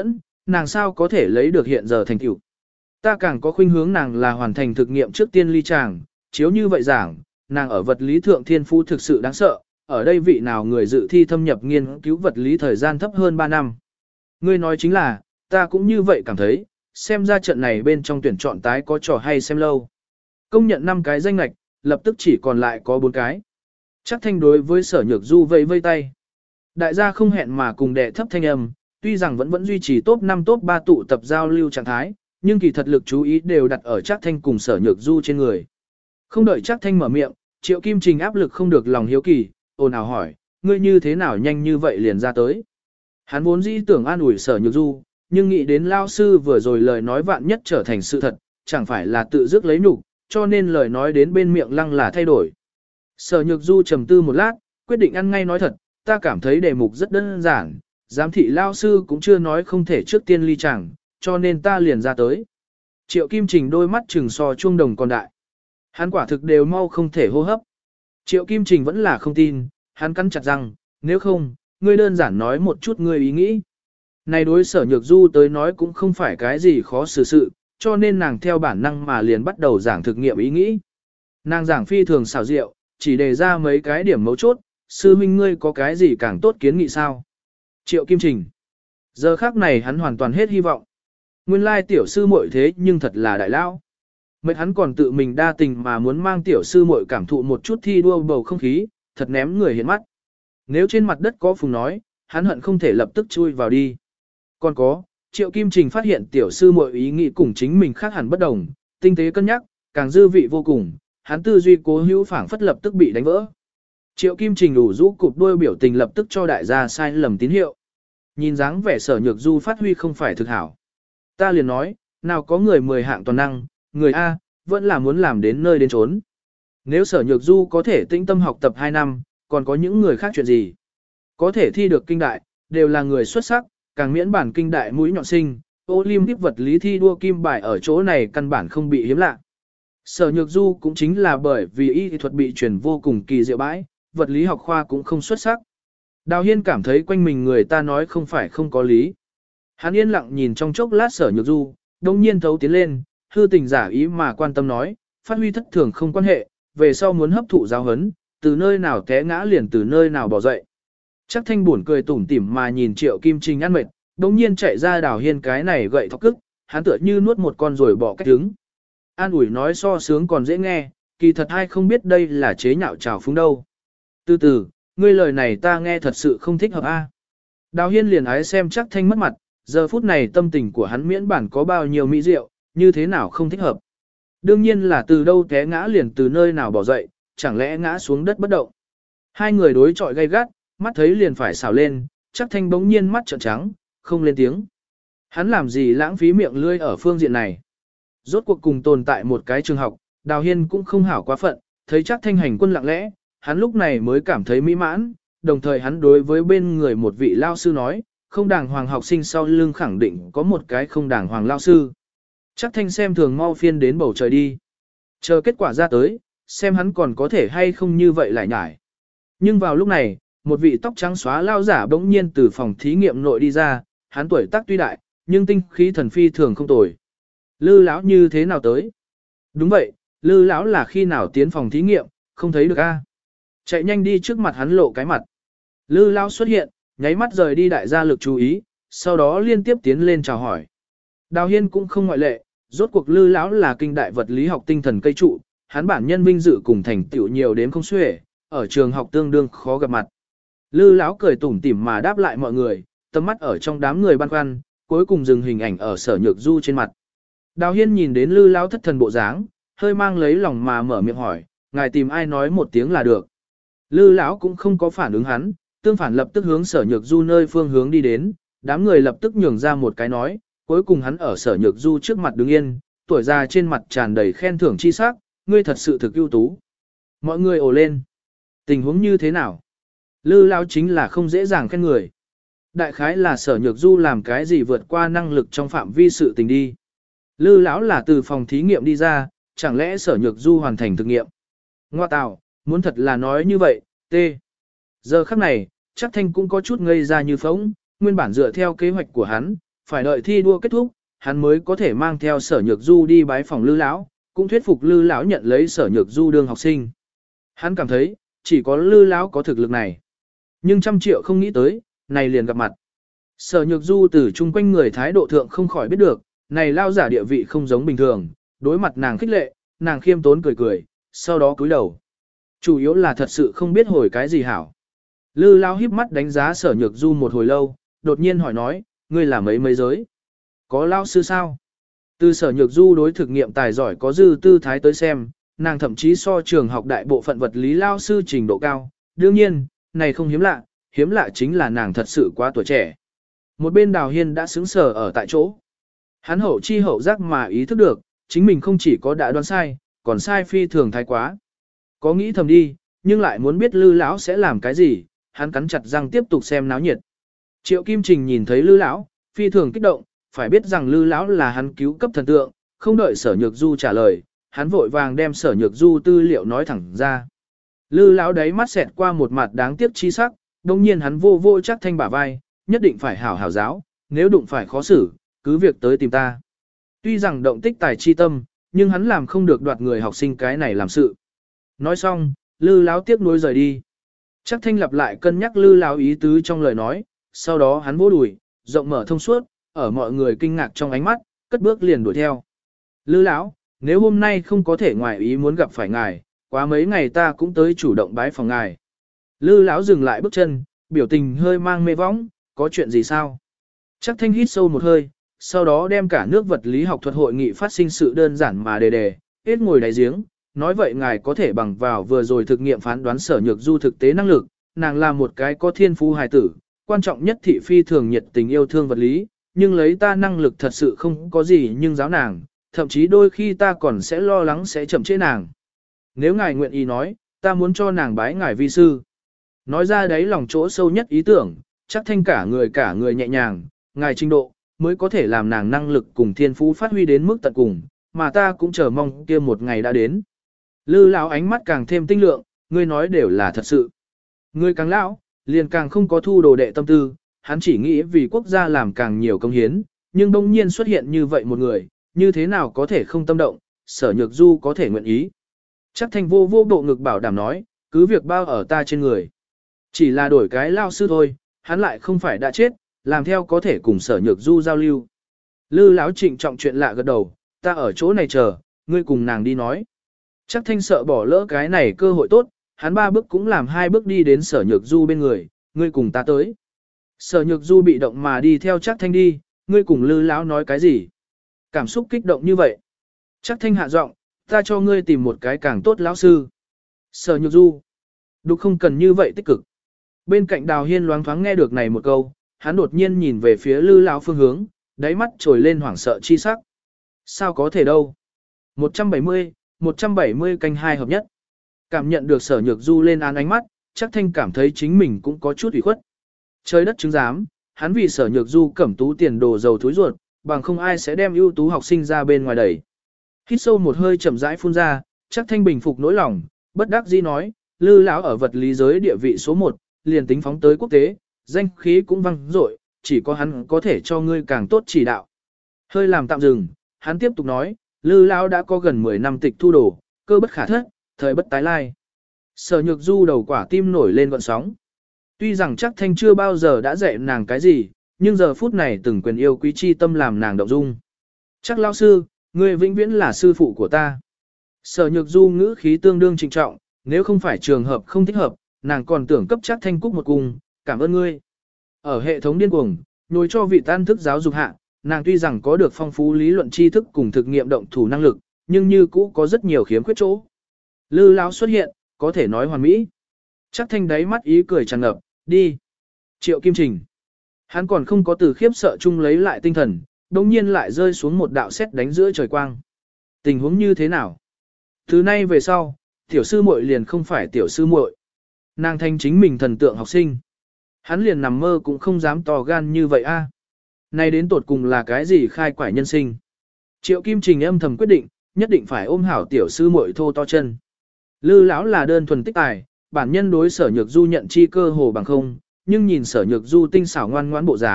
[SPEAKER 1] nàng sao có thể lấy được hiện giờ thành tựu. Ta càng có khuynh hướng nàng là hoàn thành thực nghiệm trước tiên ly chàng, chiếu như vậy giảng, nàng ở vật lý thượng thiên phú thực sự đáng sợ, ở đây vị nào người dự thi thâm nhập nghiên cứu vật lý thời gian thấp hơn ba năm. Ngươi nói chính là, ta cũng như vậy cảm thấy, xem ra trận này bên trong tuyển chọn tái có trò hay xem lâu. Công nhận năm cái danh lạch, lập tức chỉ còn lại có bốn cái. Chắc thanh đối với sở nhược du vây vây tay. Đại gia không hẹn mà cùng đệ thấp thanh âm, tuy rằng vẫn vẫn duy trì top năm top ba tụ tập giao lưu trạng thái, nhưng kỳ thật lực chú ý đều đặt ở Trác Thanh cùng sở nhược du trên người. Không đợi Trác Thanh mở miệng, Triệu Kim Trình áp lực không được lòng hiếu kỳ, ồn ào hỏi, ngươi như thế nào nhanh như vậy liền ra tới. Hắn vốn dĩ tưởng an ủi sở nhược du, nhưng nghĩ đến lao sư vừa rồi lời nói vạn nhất trở thành sự thật, chẳng phải là tự dứt lấy nhục, cho nên lời nói đến bên miệng lăng là thay đổi. Sở nhược du trầm tư một lát, quyết định ăn ngay nói thật, ta cảm thấy đề mục rất đơn giản, giám thị lao sư cũng chưa nói không thể trước tiên ly chẳng, cho nên ta liền ra tới. Triệu Kim Trình đôi mắt trừng so chuông đồng còn đại. Hắn quả thực đều mau không thể hô hấp. Triệu Kim Trình vẫn là không tin, hắn cắn chặt răng, nếu không, ngươi đơn giản nói một chút ngươi ý nghĩ. Này đối sở nhược du tới nói cũng không phải cái gì khó xử sự, cho nên nàng theo bản năng mà liền bắt đầu giảng thực nghiệm ý nghĩ. Nàng giảng phi thường xảo diệu, chỉ đề ra mấy cái điểm mấu chốt, sư huynh ngươi có cái gì càng tốt kiến nghị sao? Triệu Kim Trình. Giờ khác này hắn hoàn toàn hết hy vọng. Nguyên lai tiểu sư muội thế nhưng thật là đại lao. Mấy hắn còn tự mình đa tình mà muốn mang tiểu sư muội cảm thụ một chút thi đua bầu không khí, thật ném người hiện mắt. Nếu trên mặt đất có phùng nói, hắn hận không thể lập tức chui vào đi. Còn có, Triệu Kim Trình phát hiện tiểu sư muội ý nghĩ cùng chính mình khác hẳn bất đồng, tinh tế cân nhắc, càng dư vị vô cùng, hắn tư duy cố hữu phảng phất lập tức bị đánh vỡ. Triệu Kim Trình đủ rũ cụp đôi biểu tình lập tức cho đại gia sai lầm tín hiệu. Nhìn dáng vẻ sở nhược du phát huy không phải thực hảo. Ta liền nói, nào có người mười hạng toàn năng, người A, vẫn là muốn làm đến nơi đến chốn. Nếu sở nhược du có thể tĩnh tâm học tập hai năm, còn có những người khác chuyện gì? Có thể thi được kinh đại, đều là người xuất sắc, càng miễn bản kinh đại mũi nhọn sinh, Olympic vật lý thi đua kim bài ở chỗ này căn bản không bị hiếm lạ. Sở nhược du cũng chính là bởi vì y thuật bị truyền vô cùng kỳ diệu bãi, vật lý học khoa cũng không xuất sắc. Đào Hiên cảm thấy quanh mình người ta nói không phải không có lý. Hắn yên lặng nhìn trong chốc lát sở nhược du, đông nhiên thấu tiến lên, hư tình giả ý mà quan tâm nói, phát huy thất thường không quan hệ, về sau muốn hấp thụ giáo huấn, từ nơi nào té ngã liền từ nơi nào bỏ dậy. Chắc thanh buồn cười tủm tỉm mà nhìn Triệu Kim Trình ăn mệt, đông nhiên chạy ra Đào Hiên cái này gậy thọc cức, hắn tựa như nuốt một con rồi bỏ cách trứng. An ủi nói so sướng còn dễ nghe, kỳ thật ai không biết đây là chế nhạo trào phúng đâu. Từ từ, ngươi lời này ta nghe thật sự không thích hợp a. Đào Hiên liền ái xem chắc thanh mất mặt, giờ phút này tâm tình của hắn miễn bản có bao nhiêu mỹ diệu, như thế nào không thích hợp. Đương nhiên là từ đâu té ngã liền từ nơi nào bỏ dậy, chẳng lẽ ngã xuống đất bất động. Hai người đối chọi gay gắt, mắt thấy liền phải xào lên, chắc thanh bỗng nhiên mắt trợn trắng, không lên tiếng. Hắn làm gì lãng phí miệng lươi ở phương diện này. Rốt cuộc cùng tồn tại một cái trường học, Đào Hiên cũng không hảo quá phận, thấy chắc thanh hành quân lặng lẽ, hắn lúc này mới cảm thấy mỹ mãn, đồng thời hắn đối với bên người một vị lao sư nói, không đàng hoàng học sinh sau lưng khẳng định có một cái không đàng hoàng lao sư. Chắc thanh xem thường mau phiên đến bầu trời đi. Chờ kết quả ra tới, xem hắn còn có thể hay không như vậy lại nhải. Nhưng vào lúc này, một vị tóc trắng xóa lao giả bỗng nhiên từ phòng thí nghiệm nội đi ra, hắn tuổi tác tuy đại, nhưng tinh khí thần phi thường không tồi. Lư lão như thế nào tới? Đúng vậy, Lư lão là khi nào tiến phòng thí nghiệm, không thấy được a. Chạy nhanh đi trước mặt hắn lộ cái mặt. Lư lão xuất hiện, nháy mắt rời đi đại gia lực chú ý, sau đó liên tiếp tiến lên chào hỏi. Đào Hiên cũng không ngoại lệ, rốt cuộc Lư lão là kinh đại vật lý học tinh thần cây trụ, hắn bản nhân vinh dự cùng thành tựu nhiều đến không xuể, ở trường học tương đương khó gặp mặt. Lư lão cười tủm tỉm mà đáp lại mọi người, tầm mắt ở trong đám người băn khoăn, cuối cùng dừng hình ảnh ở Sở Nhược Du trên mặt. Đào Hiên nhìn đến Lư lão thất thần bộ dáng, hơi mang lấy lòng mà mở miệng hỏi, ngài tìm ai nói một tiếng là được. Lư lão cũng không có phản ứng hắn, tương phản lập tức hướng Sở Nhược Du nơi phương hướng đi đến, đám người lập tức nhường ra một cái nói, cuối cùng hắn ở Sở Nhược Du trước mặt đứng yên, tuổi già trên mặt tràn đầy khen thưởng chi sắc, ngươi thật sự thực ưu tú. Mọi người ồ lên. Tình huống như thế nào? Lư lão chính là không dễ dàng khen người. Đại khái là Sở Nhược Du làm cái gì vượt qua năng lực trong phạm vi sự tình đi. Lư lão là từ phòng thí nghiệm đi ra, chẳng lẽ Sở Nhược Du hoàn thành thực nghiệm? Ngoa tào, muốn thật là nói như vậy, tê. Giờ khắc này, chắc thanh cũng có chút ngây ra như phóng, nguyên bản dựa theo kế hoạch của hắn, phải đợi thi đua kết thúc, hắn mới có thể mang theo Sở Nhược Du đi bái phòng Lư lão, cũng thuyết phục Lư lão nhận lấy Sở Nhược Du đương học sinh. Hắn cảm thấy, chỉ có Lư lão có thực lực này. Nhưng trăm triệu không nghĩ tới, này liền gặp mặt. Sở Nhược Du từ chung quanh người thái độ thượng không khỏi biết được, này lao giả địa vị không giống bình thường, đối mặt nàng khích lệ, nàng khiêm tốn cười cười, sau đó cúi đầu. Chủ yếu là thật sự không biết hồi cái gì hảo. Lư lao híp mắt đánh giá Sở Nhược Du một hồi lâu, đột nhiên hỏi nói, ngươi là mấy mấy giới? Có lao sư sao? Từ Sở Nhược Du đối thực nghiệm tài giỏi có dư tư thái tới xem, nàng thậm chí so trường học đại bộ phận vật lý lao sư trình độ cao. Đương nhiên, này không hiếm lạ, hiếm lạ chính là nàng thật sự quá tuổi trẻ. Một bên Đào Hiên đã sững sờ ở tại chỗ. Hắn hậu chi hậu giác mà ý thức được, chính mình không chỉ có đã đoán sai, còn sai phi thường thái quá. Có nghĩ thầm đi, nhưng lại muốn biết Lư lão sẽ làm cái gì, hắn cắn chặt răng tiếp tục xem náo nhiệt. Triệu Kim Trình nhìn thấy Lư lão, phi thường kích động, phải biết rằng Lư lão là hắn cứu cấp thần tượng, không đợi Sở Nhược Du trả lời, hắn vội vàng đem Sở Nhược Du tư liệu nói thẳng ra. Lư lão đáy mắt xẹt qua một mặt đáng tiếc chi sắc, đồng nhiên hắn vô vô chắc thanh bả vai, nhất định phải hảo hảo giáo, nếu đụng phải khó xử, cứ việc tới tìm ta. Tuy rằng động tích tài chi tâm, nhưng hắn làm không được đoạt người học sinh cái này làm sự. Nói xong, Lư lão tiếc nuối rời đi. Chắc thanh lặp lại cân nhắc Lư lão ý tứ trong lời nói, sau đó hắn vỗ đùi, rộng mở thông suốt, ở mọi người kinh ngạc trong ánh mắt, cất bước liền đuổi theo. Lư lão, nếu hôm nay không có thể ngoài ý muốn gặp phải ngài, quá mấy ngày ta cũng tới chủ động bái phòng ngài. Lư lão dừng lại bước chân, biểu tình hơi mang mê võng, có chuyện gì sao? Chắc thanh hít sâu một hơi, sau đó đem cả nước vật lý học thuật hội nghị phát sinh sự đơn giản mà đề đề, hết ngồi đáy giếng, nói vậy ngài có thể bằng vào vừa rồi thực nghiệm phán đoán Sở Nhược Du thực tế năng lực, nàng là một cái có thiên phú hài tử, quan trọng nhất thị phi thường nhiệt tình yêu thương vật lý, nhưng lấy ta năng lực thật sự không có gì nhưng giáo nàng, thậm chí đôi khi ta còn sẽ lo lắng sẽ chậm trễ nàng. Nếu ngài nguyện ý nói, ta muốn cho nàng bái ngài vi sư. Nói ra đấy lòng chỗ sâu nhất ý tưởng, chắc thanh cả người cả người nhẹ nhàng, ngài trình độ, mới có thể làm nàng năng lực cùng thiên phú phát huy đến mức tận cùng, mà ta cũng chờ mong kia một ngày đã đến. Lư lão ánh mắt càng thêm tinh lượng, ngươi nói đều là thật sự. Ngươi càng lão, liền càng không có thu đồ đệ tâm tư, hắn chỉ nghĩ vì quốc gia làm càng nhiều công hiến, nhưng đông nhiên xuất hiện như vậy một người, như thế nào có thể không tâm động, Sở Nhược Du có thể nguyện ý. Chắc thanh vô vô bộ ngực bảo đảm nói, cứ việc bao ở ta trên người. Chỉ là đổi cái lao sư thôi, hắn lại không phải đã chết, làm theo có thể cùng Sở Nhược Du giao lưu. Lư lão trịnh trọng chuyện lạ gật đầu, ta ở chỗ này chờ, ngươi cùng nàng đi nói. Chắc thanh sợ bỏ lỡ cái này cơ hội tốt, hắn ba bước cũng làm hai bước đi đến Sở Nhược Du bên người, ngươi cùng ta tới. Sở Nhược Du bị động mà đi theo chắc thanh đi, ngươi cùng Lư lão nói cái gì? Cảm xúc kích động như vậy. Chắc thanh hạ giọng, ta cho ngươi tìm một cái càng tốt lão sư. Sở Nhược Du, đục không cần như vậy tích cực. Bên cạnh Đào Hiên loáng thoáng nghe được này một câu, hắn đột nhiên nhìn về phía Lư lão phương hướng, đáy mắt trồi lên hoảng sợ chi sắc. Sao có thể đâu? một trăm bảy mươi, một trăm bảy mươi canh hai hợp nhất. Cảm nhận được Sở Nhược Du lên án ánh mắt, chắc thanh cảm thấy chính mình cũng có chút ủy khuất. Trời đất chứng giám, hắn vì Sở Nhược Du cẩm tú tiền đồ dầu thúi ruột, bằng không ai sẽ đem ưu tú học sinh ra bên ngoài đẩy. Hít sâu một hơi chậm rãi phun ra, chắc thanh bình phục nỗi lòng, bất đắc dĩ nói, Lư lão ở vật lý giới địa vị số một, liền tính phóng tới quốc tế, danh khí cũng vang dội, chỉ có hắn có thể cho ngươi càng tốt chỉ đạo. Hơi làm tạm dừng, hắn tiếp tục nói, Lư lão đã có gần mười năm tịch thu đồ, cơ bất khả thất, thời bất tái lai. Sở Nhược Du đầu quả tim nổi lên gọn sóng. Tuy rằng chắc thanh chưa bao giờ đã dạy nàng cái gì, nhưng giờ phút này từng quyền yêu quý chi tâm làm nàng động dung. Chắc lão sư, ngươi vĩnh viễn là sư phụ của ta. Sở Nhược Du ngữ khí tương đương trịnh trọng, nếu không phải trường hợp không thích hợp, nàng còn tưởng cấp chắc thanh cúc một cung, cảm ơn ngươi. Ở hệ thống điên cuồng, nhồi cho vị tan thức giáo dục hạ, nàng tuy rằng có được phong phú lý luận tri thức cùng thực nghiệm động thủ năng lực, nhưng như cũ có rất nhiều khiếm khuyết chỗ. Lư lão xuất hiện, có thể nói hoàn mỹ. Chắc thanh đáy mắt ý cười tràn ngập, đi. Triệu Kim Trình. Hắn còn không có từ khiếp sợ chung lấy lại tinh thần, đồng nhiên lại rơi xuống một đạo sét đánh giữa trời quang. Tình huống như thế nào? Từ nay về sau, tiểu sư muội liền không phải tiểu sư muội. Nàng thanh chính mình thần tượng học sinh. Hắn liền nằm mơ cũng không dám to gan như vậy a. Này đến tột cùng là cái gì khai quải nhân sinh? Triệu Kim Trình âm thầm quyết định, nhất định phải ôm hảo tiểu sư muội thô to chân. Lư lão là đơn thuần tích tài, bản nhân đối Sở Nhược Du nhận chi cơ hồ bằng không, nhưng nhìn Sở Nhược Du tinh xảo ngoan ngoãn bộ dáng,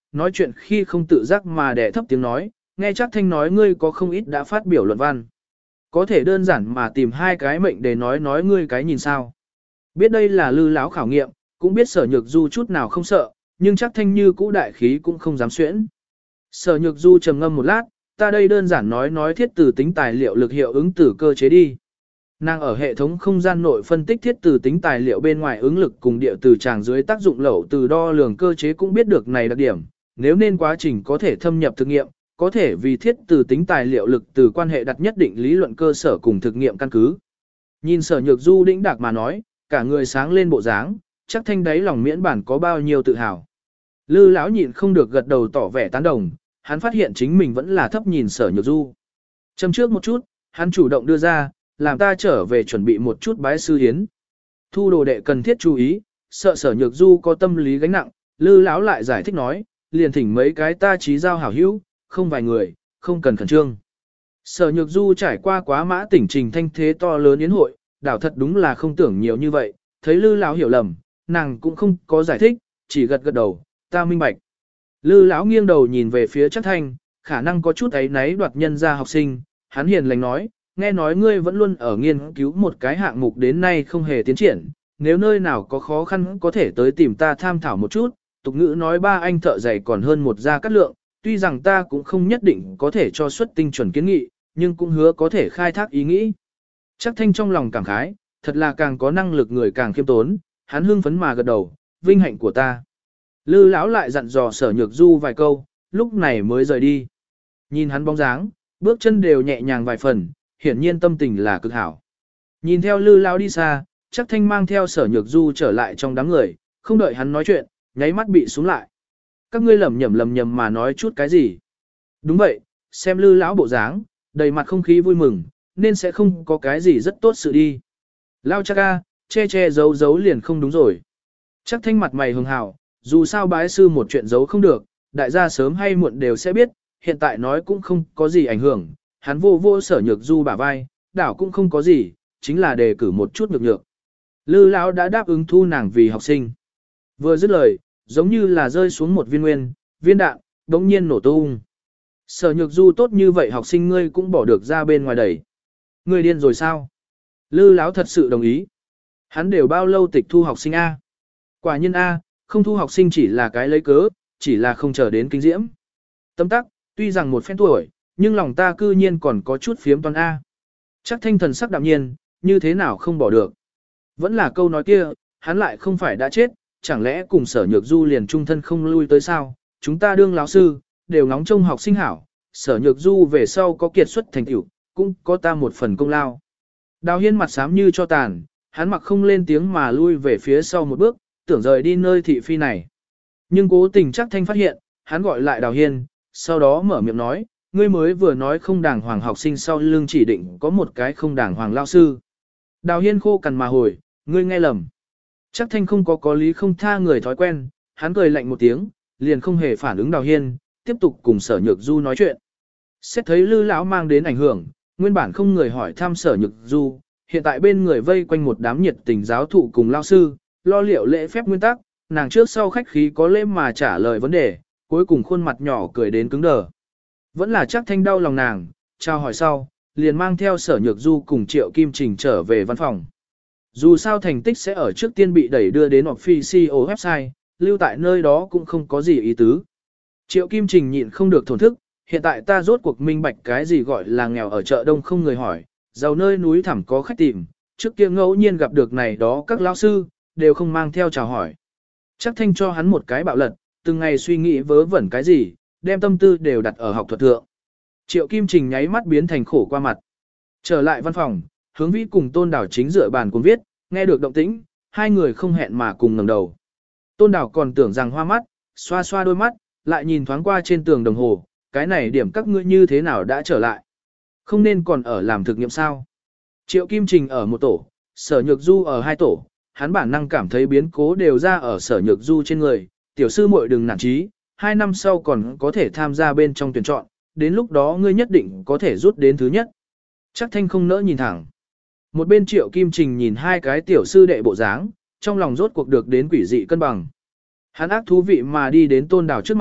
[SPEAKER 1] nói chuyện khi không tự giác mà đẻ thấp tiếng nói, nghe chắc thanh nói ngươi có không ít đã phát biểu luận văn. Có thể đơn giản mà tìm hai cái mệnh để nói nói ngươi cái nhìn sao. Biết đây là lư láo khảo nghiệm, cũng biết sở nhược du chút nào không sợ, nhưng chắc thanh như cũ đại khí cũng không dám xuyễn. Sở nhược du trầm ngâm một lát, ta đây đơn giản nói nói thiết từ tính tài liệu lực hiệu ứng từ cơ chế đi. Nàng ở hệ thống không gian nội phân tích thiết từ tính tài liệu bên ngoài ứng lực cùng địa từ tràng dưới tác dụng lẩu từ đo lường cơ chế cũng biết được này đặc điểm, nếu nên quá trình có thể thâm nhập thực nghiệm, có thể vì thiết từ tính tài liệu lực từ quan hệ đặt nhất định lý luận cơ sở cùng thực nghiệm căn cứ. Nhìn sở nhược du đĩnh đạc mà nói, cả người sáng lên bộ dáng, chắc thanh đáy lòng miễn bản có bao nhiêu tự hào. Lư lão nhịn không được gật đầu tỏ vẻ tán đồng, hắn phát hiện chính mình vẫn là thấp nhìn sở nhược du. Châm trước một chút, hắn chủ động đưa ra, làm ta trở về chuẩn bị một chút bái sư hiến. Thu đồ đệ cần thiết chú ý, sợ sở nhược du có tâm lý gánh nặng, lư lão lại giải thích nói, liền thỉnh mấy cái ta trí giao hảo hữu, không vài người, không cần khẩn trương. Sở nhược du trải qua quá mã tỉnh trình thanh thế to lớn yến hội, đảo thật đúng là không tưởng nhiều như vậy, thấy lư lão hiểu lầm, nàng cũng không có giải thích, chỉ gật gật đầu, ta minh bạch. Lư lão nghiêng đầu nhìn về phía chắc thanh, khả năng có chút ấy náy đoạt nhân ra học sinh, hắn hiền lành nói, nghe nói ngươi vẫn luôn ở nghiên cứu một cái hạng mục đến nay không hề tiến triển, nếu nơi nào có khó khăn có thể tới tìm ta tham thảo một chút, tục ngữ nói ba anh thợ giày còn hơn một gia cát lượng, tuy rằng ta cũng không nhất định có thể cho xuất tinh chuẩn kiến nghị, nhưng cũng hứa có thể khai thác ý nghĩ. Chắc thanh trong lòng cảm khái, thật là càng có năng lực người càng khiêm tốn, hắn hưng phấn mà gật đầu, vinh hạnh của ta. Lư lão lại dặn dò sở nhược du vài câu, lúc này mới rời đi. Nhìn hắn bóng dáng, bước chân đều nhẹ nhàng vài phần, hiển nhiên tâm tình là cực hảo. Nhìn theo lư lão đi xa, chắc thanh mang theo sở nhược du trở lại trong đám người, không đợi hắn nói chuyện, nháy mắt bị xuống lại. Các ngươi lầm nhầm lầm nhầm mà nói chút cái gì? Đúng vậy, xem lư lão bộ dáng, đầy mặt không khí vui mừng, nên sẽ không có cái gì rất tốt sự đi. Lao chắc ca, che che giấu giấu liền không đúng rồi. Chắc thanh mặt mày hường hào, dù sao bái sư một chuyện giấu không được, đại gia sớm hay muộn đều sẽ biết, hiện tại nói cũng không có gì ảnh hưởng, hắn vô vô sở nhược du bả vai, đảo cũng không có gì, chính là đề cử một chút nhược nhược. Lư lão đã đáp ứng thu nàng vì học sinh. Vừa dứt lời, giống như là rơi xuống một viên nguyên, viên đạn, đống nhiên nổ tung. Sở nhược du tốt như vậy học sinh ngươi cũng bỏ được ra bên ngoài đẩy. Ngươi điên rồi sao? Lư lão thật sự đồng ý. Hắn đều bao lâu tịch thu học sinh A? Quả nhiên A, không thu học sinh chỉ là cái lấy cớ, chỉ là không chờ đến kinh diễm. Tâm tắc, tuy rằng một phen tuổi, nhưng lòng ta cư nhiên còn có chút phiếm toán A. Chắc thanh thần sắc đạm nhiên, như thế nào không bỏ được. Vẫn là câu nói kia, hắn lại không phải đã chết, chẳng lẽ cùng sở nhược du liền trung thân không lui tới sao, chúng ta đương lão sư, đều ngóng trông học sinh hảo, sở nhược du về sau có kiệt xuất thành tựu, cũng có ta một phần công lao. Đào Hiên mặt xám như cho tàn, hắn mặc không lên tiếng mà lui về phía sau một bước, tưởng rời đi nơi thị phi này. Nhưng cố tình chắc thanh phát hiện, hắn gọi lại Đào Hiên, sau đó mở miệng nói, ngươi mới vừa nói không đàng hoàng học sinh sau lưng chỉ định có một cái không đàng hoàng lao sư. Đào Hiên khô cằn mà hồi, ngươi nghe lầm. Chắc thanh không có có lý không tha người thói quen, hắn cười lạnh một tiếng, liền không hề phản ứng Đào Hiên, tiếp tục cùng sở nhược du nói chuyện. Xét thấy lư lão mang đến ảnh hưởng, nguyên bản không người hỏi thăm sở nhược du, hiện tại bên người vây quanh một đám nhiệt tình giáo thụ cùng lao sư, lo liệu lễ phép nguyên tắc, nàng trước sau khách khí có lễ mà trả lời vấn đề, cuối cùng khuôn mặt nhỏ cười đến cứng đờ. Vẫn là chắc thanh đau lòng nàng, trao hỏi sau, liền mang theo sở nhược du cùng Triệu Kim Trình trở về văn phòng. Dù sao thành tích sẽ ở trước tiên bị đẩy đưa đến official website, lưu tại nơi đó cũng không có gì ý tứ. Triệu Kim Trình nhịn không được thổn thức, hiện tại ta rốt cuộc minh bạch cái gì gọi là nghèo ở chợ đông không người hỏi, giàu nơi núi thẳm có khách tìm, trước kia ngẫu nhiên gặp được này đó các lão sư, đều không mang theo chào hỏi. Chắc thanh cho hắn một cái bạo lật, từng ngày suy nghĩ vớ vẩn cái gì, đem tâm tư đều đặt ở học thuật thượng. Triệu Kim Trình nháy mắt biến thành khổ qua mặt. Trở lại văn phòng, Hướng Vĩ cùng Tôn Đảo chính dựa bàn cùng viết, nghe được động tĩnh, hai người không hẹn mà cùng ngẩng đầu. Tôn Đảo còn tưởng rằng hoa mắt, xoa xoa đôi mắt, lại nhìn thoáng qua trên tường đồng hồ, cái này điểm các ngươi như thế nào đã trở lại. Không nên còn ở làm thực nghiệm sao. Triệu Kim Trình ở một tổ, Sở Nhược Du ở hai tổ, hắn bản năng cảm thấy biến cố đều ra ở Sở Nhược Du trên người, tiểu sư muội đừng nản chí, hai năm sau còn có thể tham gia bên trong tuyển chọn, đến lúc đó ngươi nhất định có thể rút đến thứ nhất. Chắc thanh không nỡ nhìn thẳng. Một bên Triệu Kim Trình nhìn hai cái tiểu sư đệ bộ dáng, trong lòng rốt cuộc được đến quỷ dị cân bằng. Hắn ác thú vị mà đi đến Tôn Đảo trước mặt,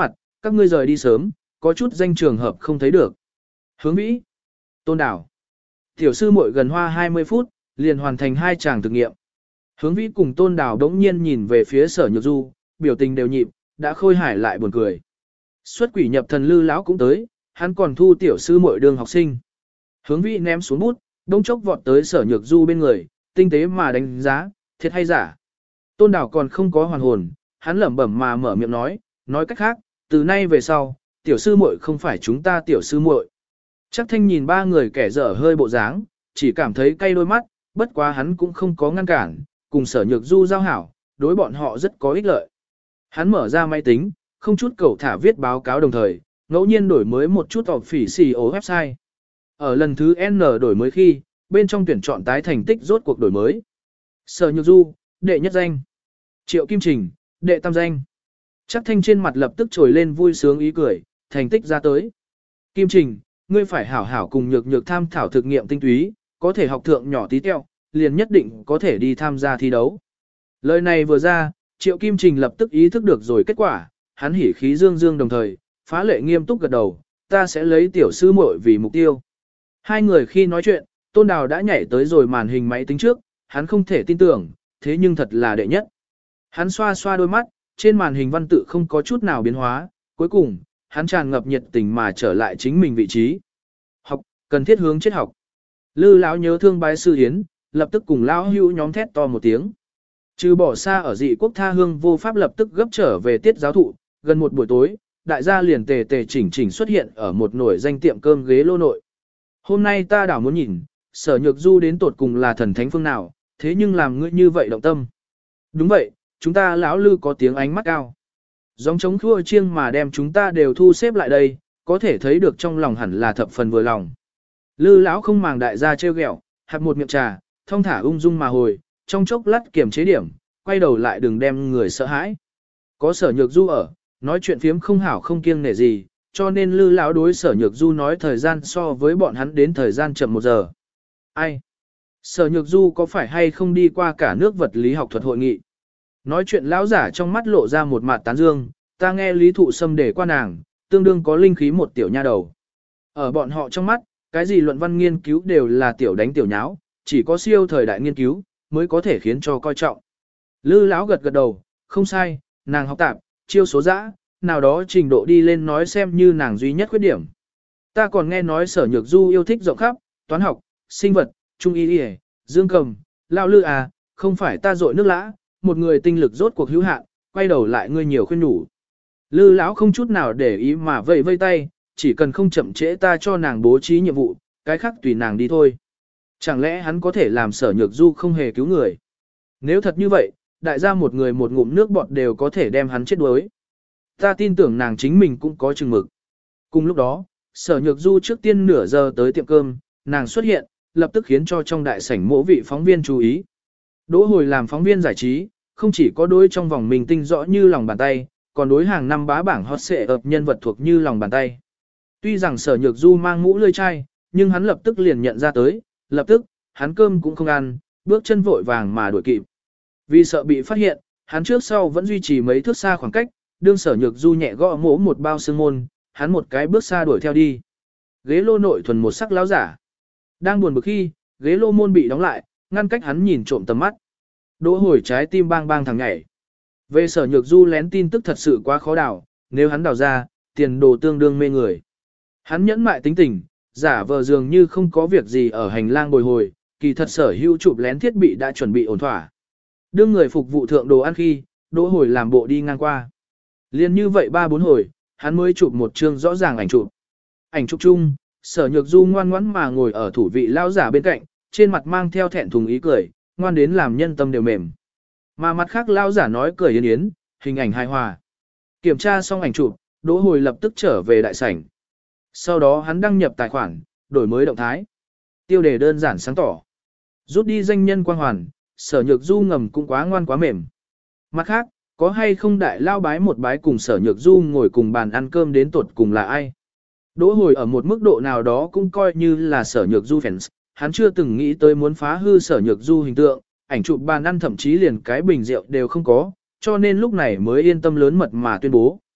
[SPEAKER 1] các ngươi rời đi sớm, có chút danh trường hợp không thấy được. Hướng vĩ, Tôn Đảo. Tiểu sư muội gần hoa hai mươi phút, liền hoàn thành hai chàng thực nghiệm. Hướng vĩ cùng Tôn Đảo đống nhiên nhìn về phía Sở Nhược Du, biểu tình đều nhịp, đã khôi hài lại buồn cười. Xuất quỷ nhập thần Lư lão cũng tới, hắn còn thu tiểu sư muội đường học sinh. Hướng vĩ ném xuống bút, đông chốc vọt tới Sở Nhược Du bên người, tinh tế mà đánh giá, thiệt hay giả. Tôn Đảo còn không có hoàn hồn, hắn lẩm bẩm mà mở miệng nói, nói cách khác, từ nay về sau, tiểu sư muội không phải chúng ta tiểu sư muội. Chắc thanh nhìn ba người kẻ dở hơi bộ dáng, chỉ cảm thấy cay đôi mắt, bất quá hắn cũng không có ngăn cản, cùng Sở Nhược Du giao hảo, đối bọn họ rất có ích lợi. Hắn mở ra máy tính, không chút cầu thả viết báo cáo đồng thời, ngẫu nhiên đổi mới một chút họp phỉ xì ổ website. Ở lần thứ N đổi mới khi, bên trong tuyển chọn tái thành tích rốt cuộc đổi mới. Sở Nhược Du, đệ nhất danh. Triệu Kim Trình, đệ tam danh. Chắc thanh trên mặt lập tức trồi lên vui sướng ý cười, thành tích ra tới. Kim Trình, ngươi phải hảo hảo cùng nhược nhược tham thảo thực nghiệm tinh túy, có thể học thượng nhỏ tí teo, liền nhất định có thể đi tham gia thi đấu. Lời này vừa ra, Triệu Kim Trình lập tức ý thức được rồi kết quả, hắn hỉ khí dương dương đồng thời, phá lệ nghiêm túc gật đầu, ta sẽ lấy tiểu sư muội vì mục tiêu. Hai người khi nói chuyện, Tôn Đào đã nhảy tới rồi màn hình máy tính trước, hắn không thể tin tưởng, thế nhưng thật là đệ nhất. Hắn xoa xoa đôi mắt, trên màn hình văn tự không có chút nào biến hóa, cuối cùng, hắn tràn ngập nhiệt tình mà trở lại chính mình vị trí. Học, cần thiết hướng chết học. Lư lão nhớ thương bái sư hiến, lập tức cùng lão hữu nhóm thét to một tiếng. Trừ bỏ xa ở dị quốc tha hương vô pháp lập tức gấp trở về tiết giáo thụ, gần một buổi tối, đại gia liền tề tề chỉnh chỉnh xuất hiện ở một nổi danh tiệm cơm ghế lô nội. Hôm nay ta đảo muốn nhìn, Sở Nhược Du đến tột cùng là thần thánh phương nào, thế nhưng làm ngươi như vậy động tâm. Đúng vậy, chúng ta lão Lư có tiếng ánh mắt cao. Giống chống thua chiêng mà đem chúng ta đều thu xếp lại đây, có thể thấy được trong lòng hẳn là thập phần vừa lòng. Lư lão không màng đại gia trêu ghẹo, hạp một miệng trà, thông thả ung dung mà hồi, trong chốc lát kiểm chế điểm, quay đầu lại đừng đem người sợ hãi. Có Sở Nhược Du ở, nói chuyện phiếm không hảo không kiêng nể gì, cho nên Lư lão đối Sở Nhược Du nói thời gian so với bọn hắn đến thời gian chậm một giờ. Ai? Sở Nhược Du có phải hay không đi qua cả nước vật lý học thuật hội nghị? Nói chuyện lão giả trong mắt lộ ra một mặt tán dương, ta nghe Lý Thụ Sâm để qua nàng, tương đương có linh khí một tiểu nha đầu. Ở bọn họ trong mắt, cái gì luận văn nghiên cứu đều là tiểu đánh tiểu nháo, chỉ có siêu thời đại nghiên cứu mới có thể khiến cho coi trọng. Lư lão gật gật đầu, không sai, nàng học tạp, chiêu số dã, nào đó trình độ đi lên nói xem như nàng duy nhất khuyết điểm. Ta còn nghe nói Sở Nhược Du yêu thích rộng khắp, toán học, sinh vật, trung y y, dương cầm, lao lư à, không phải ta dội nước lã, một người tinh lực rốt cuộc hữu hạn, quay đầu lại ngươi nhiều khuyên nhủ. Lư lão không chút nào để ý mà vẫy vây tay, chỉ cần không chậm trễ ta cho nàng bố trí nhiệm vụ, cái khác tùy nàng đi thôi. Chẳng lẽ hắn có thể làm Sở Nhược Du không hề cứu người? Nếu thật như vậy, đại gia một người một ngụm nước bọt đều có thể đem hắn chết đuối. Ta tin tưởng nàng chính mình cũng có chừng mực. Cùng lúc đó, Sở Nhược Du trước tiên nửa giờ tới tiệm cơm, nàng xuất hiện, lập tức khiến cho trong đại sảnh mỗi vị phóng viên chú ý. Đỗ Hồi làm phóng viên giải trí, không chỉ có đối trong vòng mình tinh rõ như lòng bàn tay, còn đối hàng năm bá bảng hot xệ ập nhân vật thuộc như lòng bàn tay. Tuy rằng Sở Nhược Du mang mũ lươi chai, nhưng hắn lập tức liền nhận ra tới, lập tức, hắn cơm cũng không ăn, bước chân vội vàng mà đuổi kịp. Vì sợ bị phát hiện, hắn trước sau vẫn duy trì mấy thước xa khoảng cách, đương Sở Nhược Du nhẹ gõ mỗ một bao sương môn, hắn một cái bước xa đuổi theo đi. Ghế lô nội thuần một sắc láo giả. Đang buồn bực khi, ghế lô môn bị đóng lại, ngăn cách hắn nhìn trộm tầm mắt. Đỗ Hồi trái tim bang bang thằng nhảy. Về Sở Nhược Du lén tin tức thật sự quá khó đào, nếu hắn đào ra, tiền đồ tương đương mê người. Hắn nhẫn mại tính tình, giả vờ dường như không có việc gì ở hành lang bồi hồi, kỳ thật sở hữu chụp lén thiết bị đã chuẩn bị ổn thỏa. Đương người phục vụ thượng đồ ăn khi, Đỗ Hồi làm bộ đi ngang qua. Liên như vậy ba bốn hồi, hắn mới chụp một chương rõ ràng ảnh chụp. Ảnh chụp chung, Sở Nhược Du ngoan ngoãn mà ngồi ở thủ vị lao giả bên cạnh, trên mặt mang theo thẹn thùng ý cười, ngoan đến làm nhân tâm đều mềm. Mà mặt khác lao giả nói cười yến yến, hình ảnh hài hòa. Kiểm tra xong ảnh chụp, Đỗ Hồi lập tức trở về đại sảnh. Sau đó hắn đăng nhập tài khoản, đổi mới động thái. Tiêu đề đơn giản sáng tỏ. Rút đi danh nhân quang hoàn, Sở Nhược Du ngầm cũng quá ngoan quá mềm. Mặt khác, có hay không đại lao bái một bái cùng Sở Nhược Du ngồi cùng bàn ăn cơm đến tuột cùng là ai? Đỗ Hồi ở một mức độ nào đó cũng coi như là Sở Nhược Du fans, hắn chưa từng nghĩ tới muốn phá hư Sở Nhược Du hình tượng, ảnh chụp bàn ăn thậm chí liền cái bình rượu đều không có, cho nên lúc này mới yên tâm lớn mật mà tuyên bố.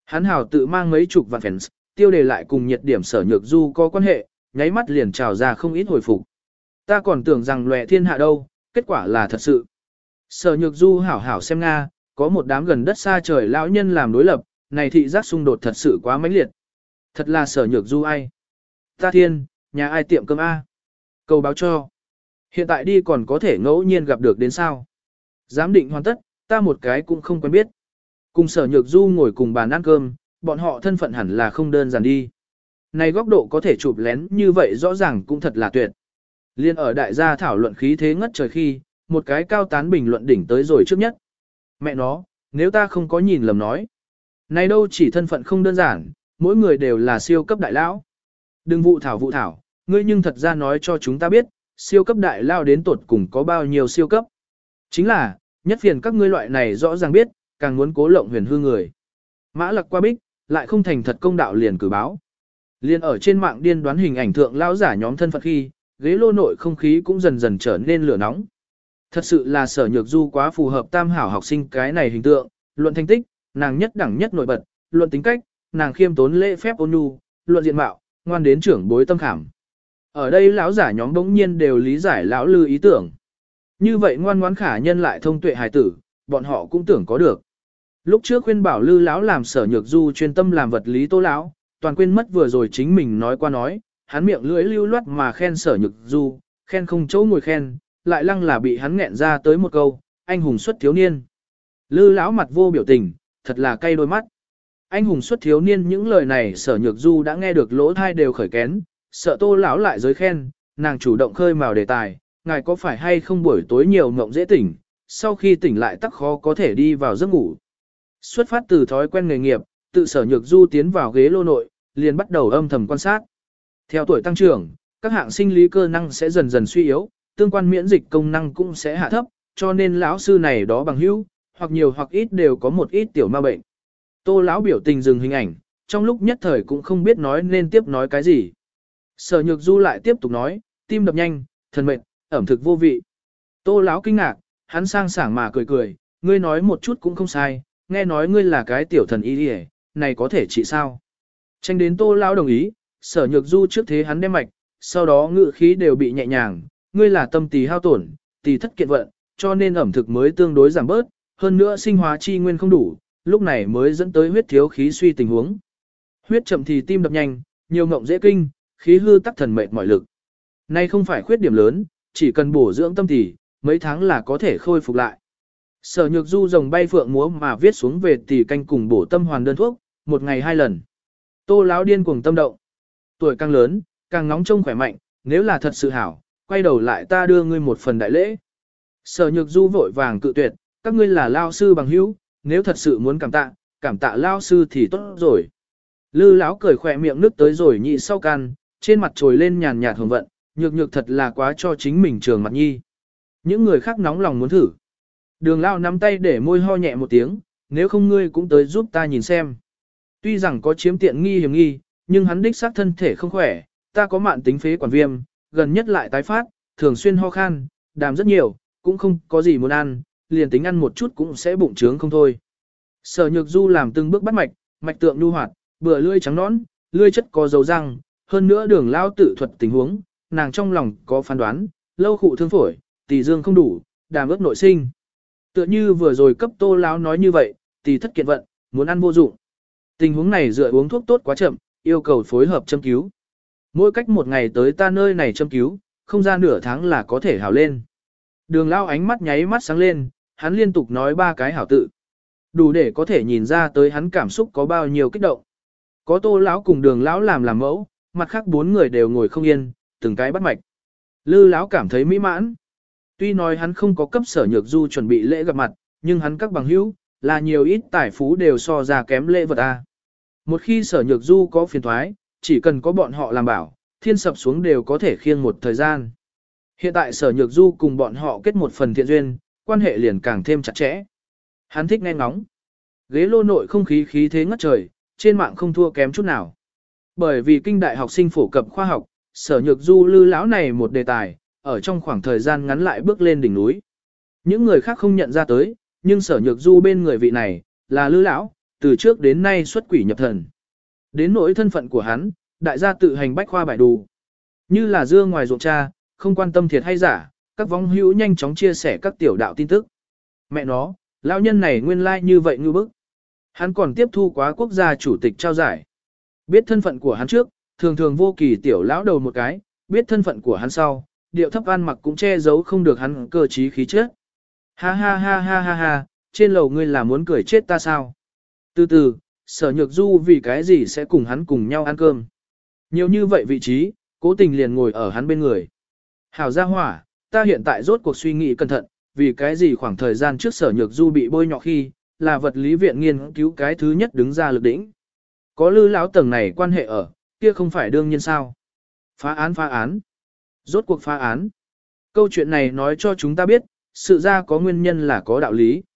[SPEAKER 1] Hắn hào tự mang mấy chục vạn fans, tiêu đề lại cùng nhiệt điểm sở nhược du có quan hệ, nháy mắt liền trào ra không ít hồi phục. Ta còn tưởng rằng lòe thiên hạ đâu, kết quả là thật sự. Sở nhược du hảo hảo xem Nga, có một đám gần đất xa trời lão nhân làm đối lập, này thị giác xung đột thật sự quá mãnh liệt. Thật là sở nhược du ai? Ta thiên, nhà ai tiệm cơm A? Cầu báo cho. Hiện tại đi còn có thể ngẫu nhiên gặp được đến sao? Giám định hoàn tất, ta một cái cũng không quen biết. Cùng sở nhược du ngồi cùng bàn ăn cơm, bọn họ thân phận hẳn là không đơn giản đi. Này góc độ có thể chụp lén như vậy rõ ràng cũng thật là tuyệt. Liên ở đại gia thảo luận khí thế ngất trời khi, một cái cao tán bình luận đỉnh tới rồi trước nhất. Mẹ nó, nếu ta không có nhìn lầm nói. Này đâu chỉ thân phận không đơn giản, mỗi người đều là siêu cấp đại lão. Đừng vụ thảo vụ thảo, ngươi nhưng thật ra nói cho chúng ta biết, siêu cấp đại lao đến tột cùng có bao nhiêu siêu cấp. Chính là, nhất phiền các ngươi loại này rõ ràng biết, càng muốn cố lộng huyền hư người. Mã lặc qua bích, lại không thành thật công đạo liền cử báo. Liên ở trên mạng điên đoán hình ảnh thượng lão giả nhóm thân phận khi, ghế lô nội không khí cũng dần dần trở nên lửa nóng. Thật sự là sở nhược du quá phù hợp tam hảo học sinh cái này hình tượng, luận thành tích, nàng nhất đẳng nhất nổi bật, luận tính cách, nàng khiêm tốn lễ phép ôn nhu, luận diện mạo, ngoan đến trưởng bối tâm khảm. Ở đây lão giả nhóm bỗng nhiên đều lý giải lão lư ý tưởng. Như vậy ngoan ngoãn khả nhân lại thông tuệ hài tử, bọn họ cũng tưởng có được. Lúc trước khuyên bảo lư lão làm sở nhược du chuyên tâm làm vật lý tô lão, toàn quên mất vừa rồi chính mình nói qua nói, hắn miệng lưỡi lưu loát mà khen sở nhược du, khen không chỗ ngồi khen, lại lăng là bị hắn nghẹn ra tới một câu, anh hùng xuất thiếu niên. Lư lão mặt vô biểu tình, thật là cay đôi mắt. Anh hùng xuất thiếu niên những lời này sở nhược du đã nghe được lỗ thai đều khởi kén, sợ tô lão lại giới khen, nàng chủ động khơi mào đề tài, ngài có phải hay không buổi tối nhiều mộng dễ tỉnh, sau khi tỉnh lại tắc khó có thể đi vào giấc ngủ. Xuất phát từ thói quen nghề nghiệp, tự sở nhược du tiến vào ghế lô nội, liền bắt đầu âm thầm quan sát. Theo tuổi tăng trưởng, các hạng sinh lý cơ năng sẽ dần dần suy yếu, tương quan miễn dịch công năng cũng sẽ hạ thấp, cho nên lão sư này đó bằng hữu, hoặc nhiều hoặc ít đều có một ít tiểu ma bệnh. Tô lão biểu tình dừng hình ảnh, trong lúc nhất thời cũng không biết nói nên tiếp nói cái gì. Sở nhược du lại tiếp tục nói, tim đập nhanh, thần mệt, ẩm thực vô vị. Tô lão kinh ngạc, hắn sang sảng mà cười cười, ngươi nói một chút cũng không sai, nghe nói ngươi là cái tiểu thần y đi, này có thể trị sao? Tranh đến tô lão đồng ý, sở nhược du trước thế hắn đem mạch, sau đó ngự khí đều bị nhẹ nhàng, ngươi là tâm tỳ hao tổn, tỳ thất kiện vận, cho nên ẩm thực mới tương đối giảm bớt, hơn nữa sinh hóa chi nguyên không đủ, lúc này mới dẫn tới huyết thiếu khí suy tình huống. Huyết chậm thì tim đập nhanh, nhiều ngộng dễ kinh, khí hư tắc thần mệt mỏi lực. Nay không phải khuyết điểm lớn, chỉ cần bổ dưỡng tâm tỳ, mấy tháng là có thể khôi phục lại. Sở nhược du rồng bay phượng múa mà viết xuống về tỳ canh cùng bổ tâm hoàn đơn thuốc, một ngày hai lần. Tô lão điên cuồng tâm động. Tuổi càng lớn, càng nóng trông khỏe mạnh, nếu là thật sự hảo, quay đầu lại ta đưa ngươi một phần đại lễ. Sở nhược du vội vàng cự tuyệt, các ngươi là lao sư bằng hữu, nếu thật sự muốn cảm tạ, cảm tạ lao sư thì tốt rồi. Lư lão cười khỏe miệng nước tới rồi nhị sau can, trên mặt trồi lên nhàn nhạt hồng vận, nhược nhược thật là quá cho chính mình trường mặt nhi. Những người khác nóng lòng muốn thử. Đường lao nắm tay để môi ho nhẹ một tiếng, nếu không ngươi cũng tới giúp ta nhìn xem. Tuy rằng có chiếm tiện nghi hiểm nghi, nhưng hắn đích xác thân thể không khỏe, ta có mạn tính phế quản viêm, gần nhất lại tái phát, thường xuyên ho khan, đàm rất nhiều, cũng không có gì muốn ăn, liền tính ăn một chút cũng sẽ bụng trướng không thôi. Sở nhược du làm từng bước bắt mạch, mạch tượng nhu hoạt, bừa lưỡi trắng nõn, lưỡi chất có dấu răng, hơn nữa đường lao tự thuật tình huống, nàng trong lòng có phán đoán, lâu khụ thương phổi, tỳ dương không đủ, đàm ướt nội sinh. Tựa như vừa rồi cấp tô lão nói như vậy, tỳ thất kiện vận, muốn ăn vô dụng. Tình huống này dựa uống thuốc tốt quá chậm, yêu cầu phối hợp châm cứu. Mỗi cách một ngày tới ta nơi này châm cứu, không ra nửa tháng là có thể hảo lên. Đường lao ánh mắt nháy mắt sáng lên, hắn liên tục nói ba cái hảo tự. Đủ để có thể nhìn ra tới hắn cảm xúc có bao nhiêu kích động. Có tô lão cùng đường lão làm làm mẫu, mặt khác bốn người đều ngồi không yên, từng cái bắt mạch. Lư lão cảm thấy mỹ mãn. Tuy nói hắn không có cấp sở nhược du chuẩn bị lễ gặp mặt, nhưng hắn các bằng hữu, là nhiều ít tài phú đều so ra kém lễ vật a. Một khi sở nhược du có phiền thoái, chỉ cần có bọn họ làm bảo, thiên sập xuống đều có thể khiêng một thời gian. Hiện tại sở nhược du cùng bọn họ kết một phần thiện duyên, quan hệ liền càng thêm chặt chẽ. Hắn thích nghe ngóng. Ghế lô nội không khí khí thế ngất trời, trên mạng không thua kém chút nào. Bởi vì kinh đại học sinh phổ cập khoa học, sở nhược du lư lão này một đề tài, ở trong khoảng thời gian ngắn lại bước lên đỉnh núi. Những người khác không nhận ra tới, nhưng sở nhược du bên người vị này, là lư lão, từ trước đến nay xuất quỷ nhập thần. Đến nỗi thân phận của hắn, đại gia tự hành bách khoa bài đủ. Như là dưa ngoài ruộng cha, không quan tâm thiệt hay giả, các vong hữu nhanh chóng chia sẻ các tiểu đạo tin tức. Mẹ nó, lão nhân này nguyên lai like như vậy như bức. Hắn còn tiếp thu quá quốc gia chủ tịch trao giải. Biết thân phận của hắn trước, thường thường vô kỳ tiểu lão đầu một cái, biết thân phận của hắn sau, điệu thấp ăn mặc cũng che giấu không được hắn cơ trí khí chất. Ha ha ha ha ha ha, trên lầu ngươi là muốn cười chết ta sao? Từ từ, Sở Nhược Du vì cái gì sẽ cùng hắn cùng nhau ăn cơm? Nhiều như vậy vị trí, cố tình liền ngồi ở hắn bên người. Hảo gia hỏa, ta hiện tại rốt cuộc suy nghĩ cẩn thận, vì cái gì khoảng thời gian trước Sở Nhược Du bị bôi nhọ khi, là vật lý viện nghiên cứu cái thứ nhất đứng ra lực đỉnh. Có Lư lão tầng này quan hệ ở, kia không phải đương nhiên sao? Phá án phá án. Rốt cuộc phá án. Câu chuyện này nói cho chúng ta biết, sự ra có nguyên nhân là có đạo lý.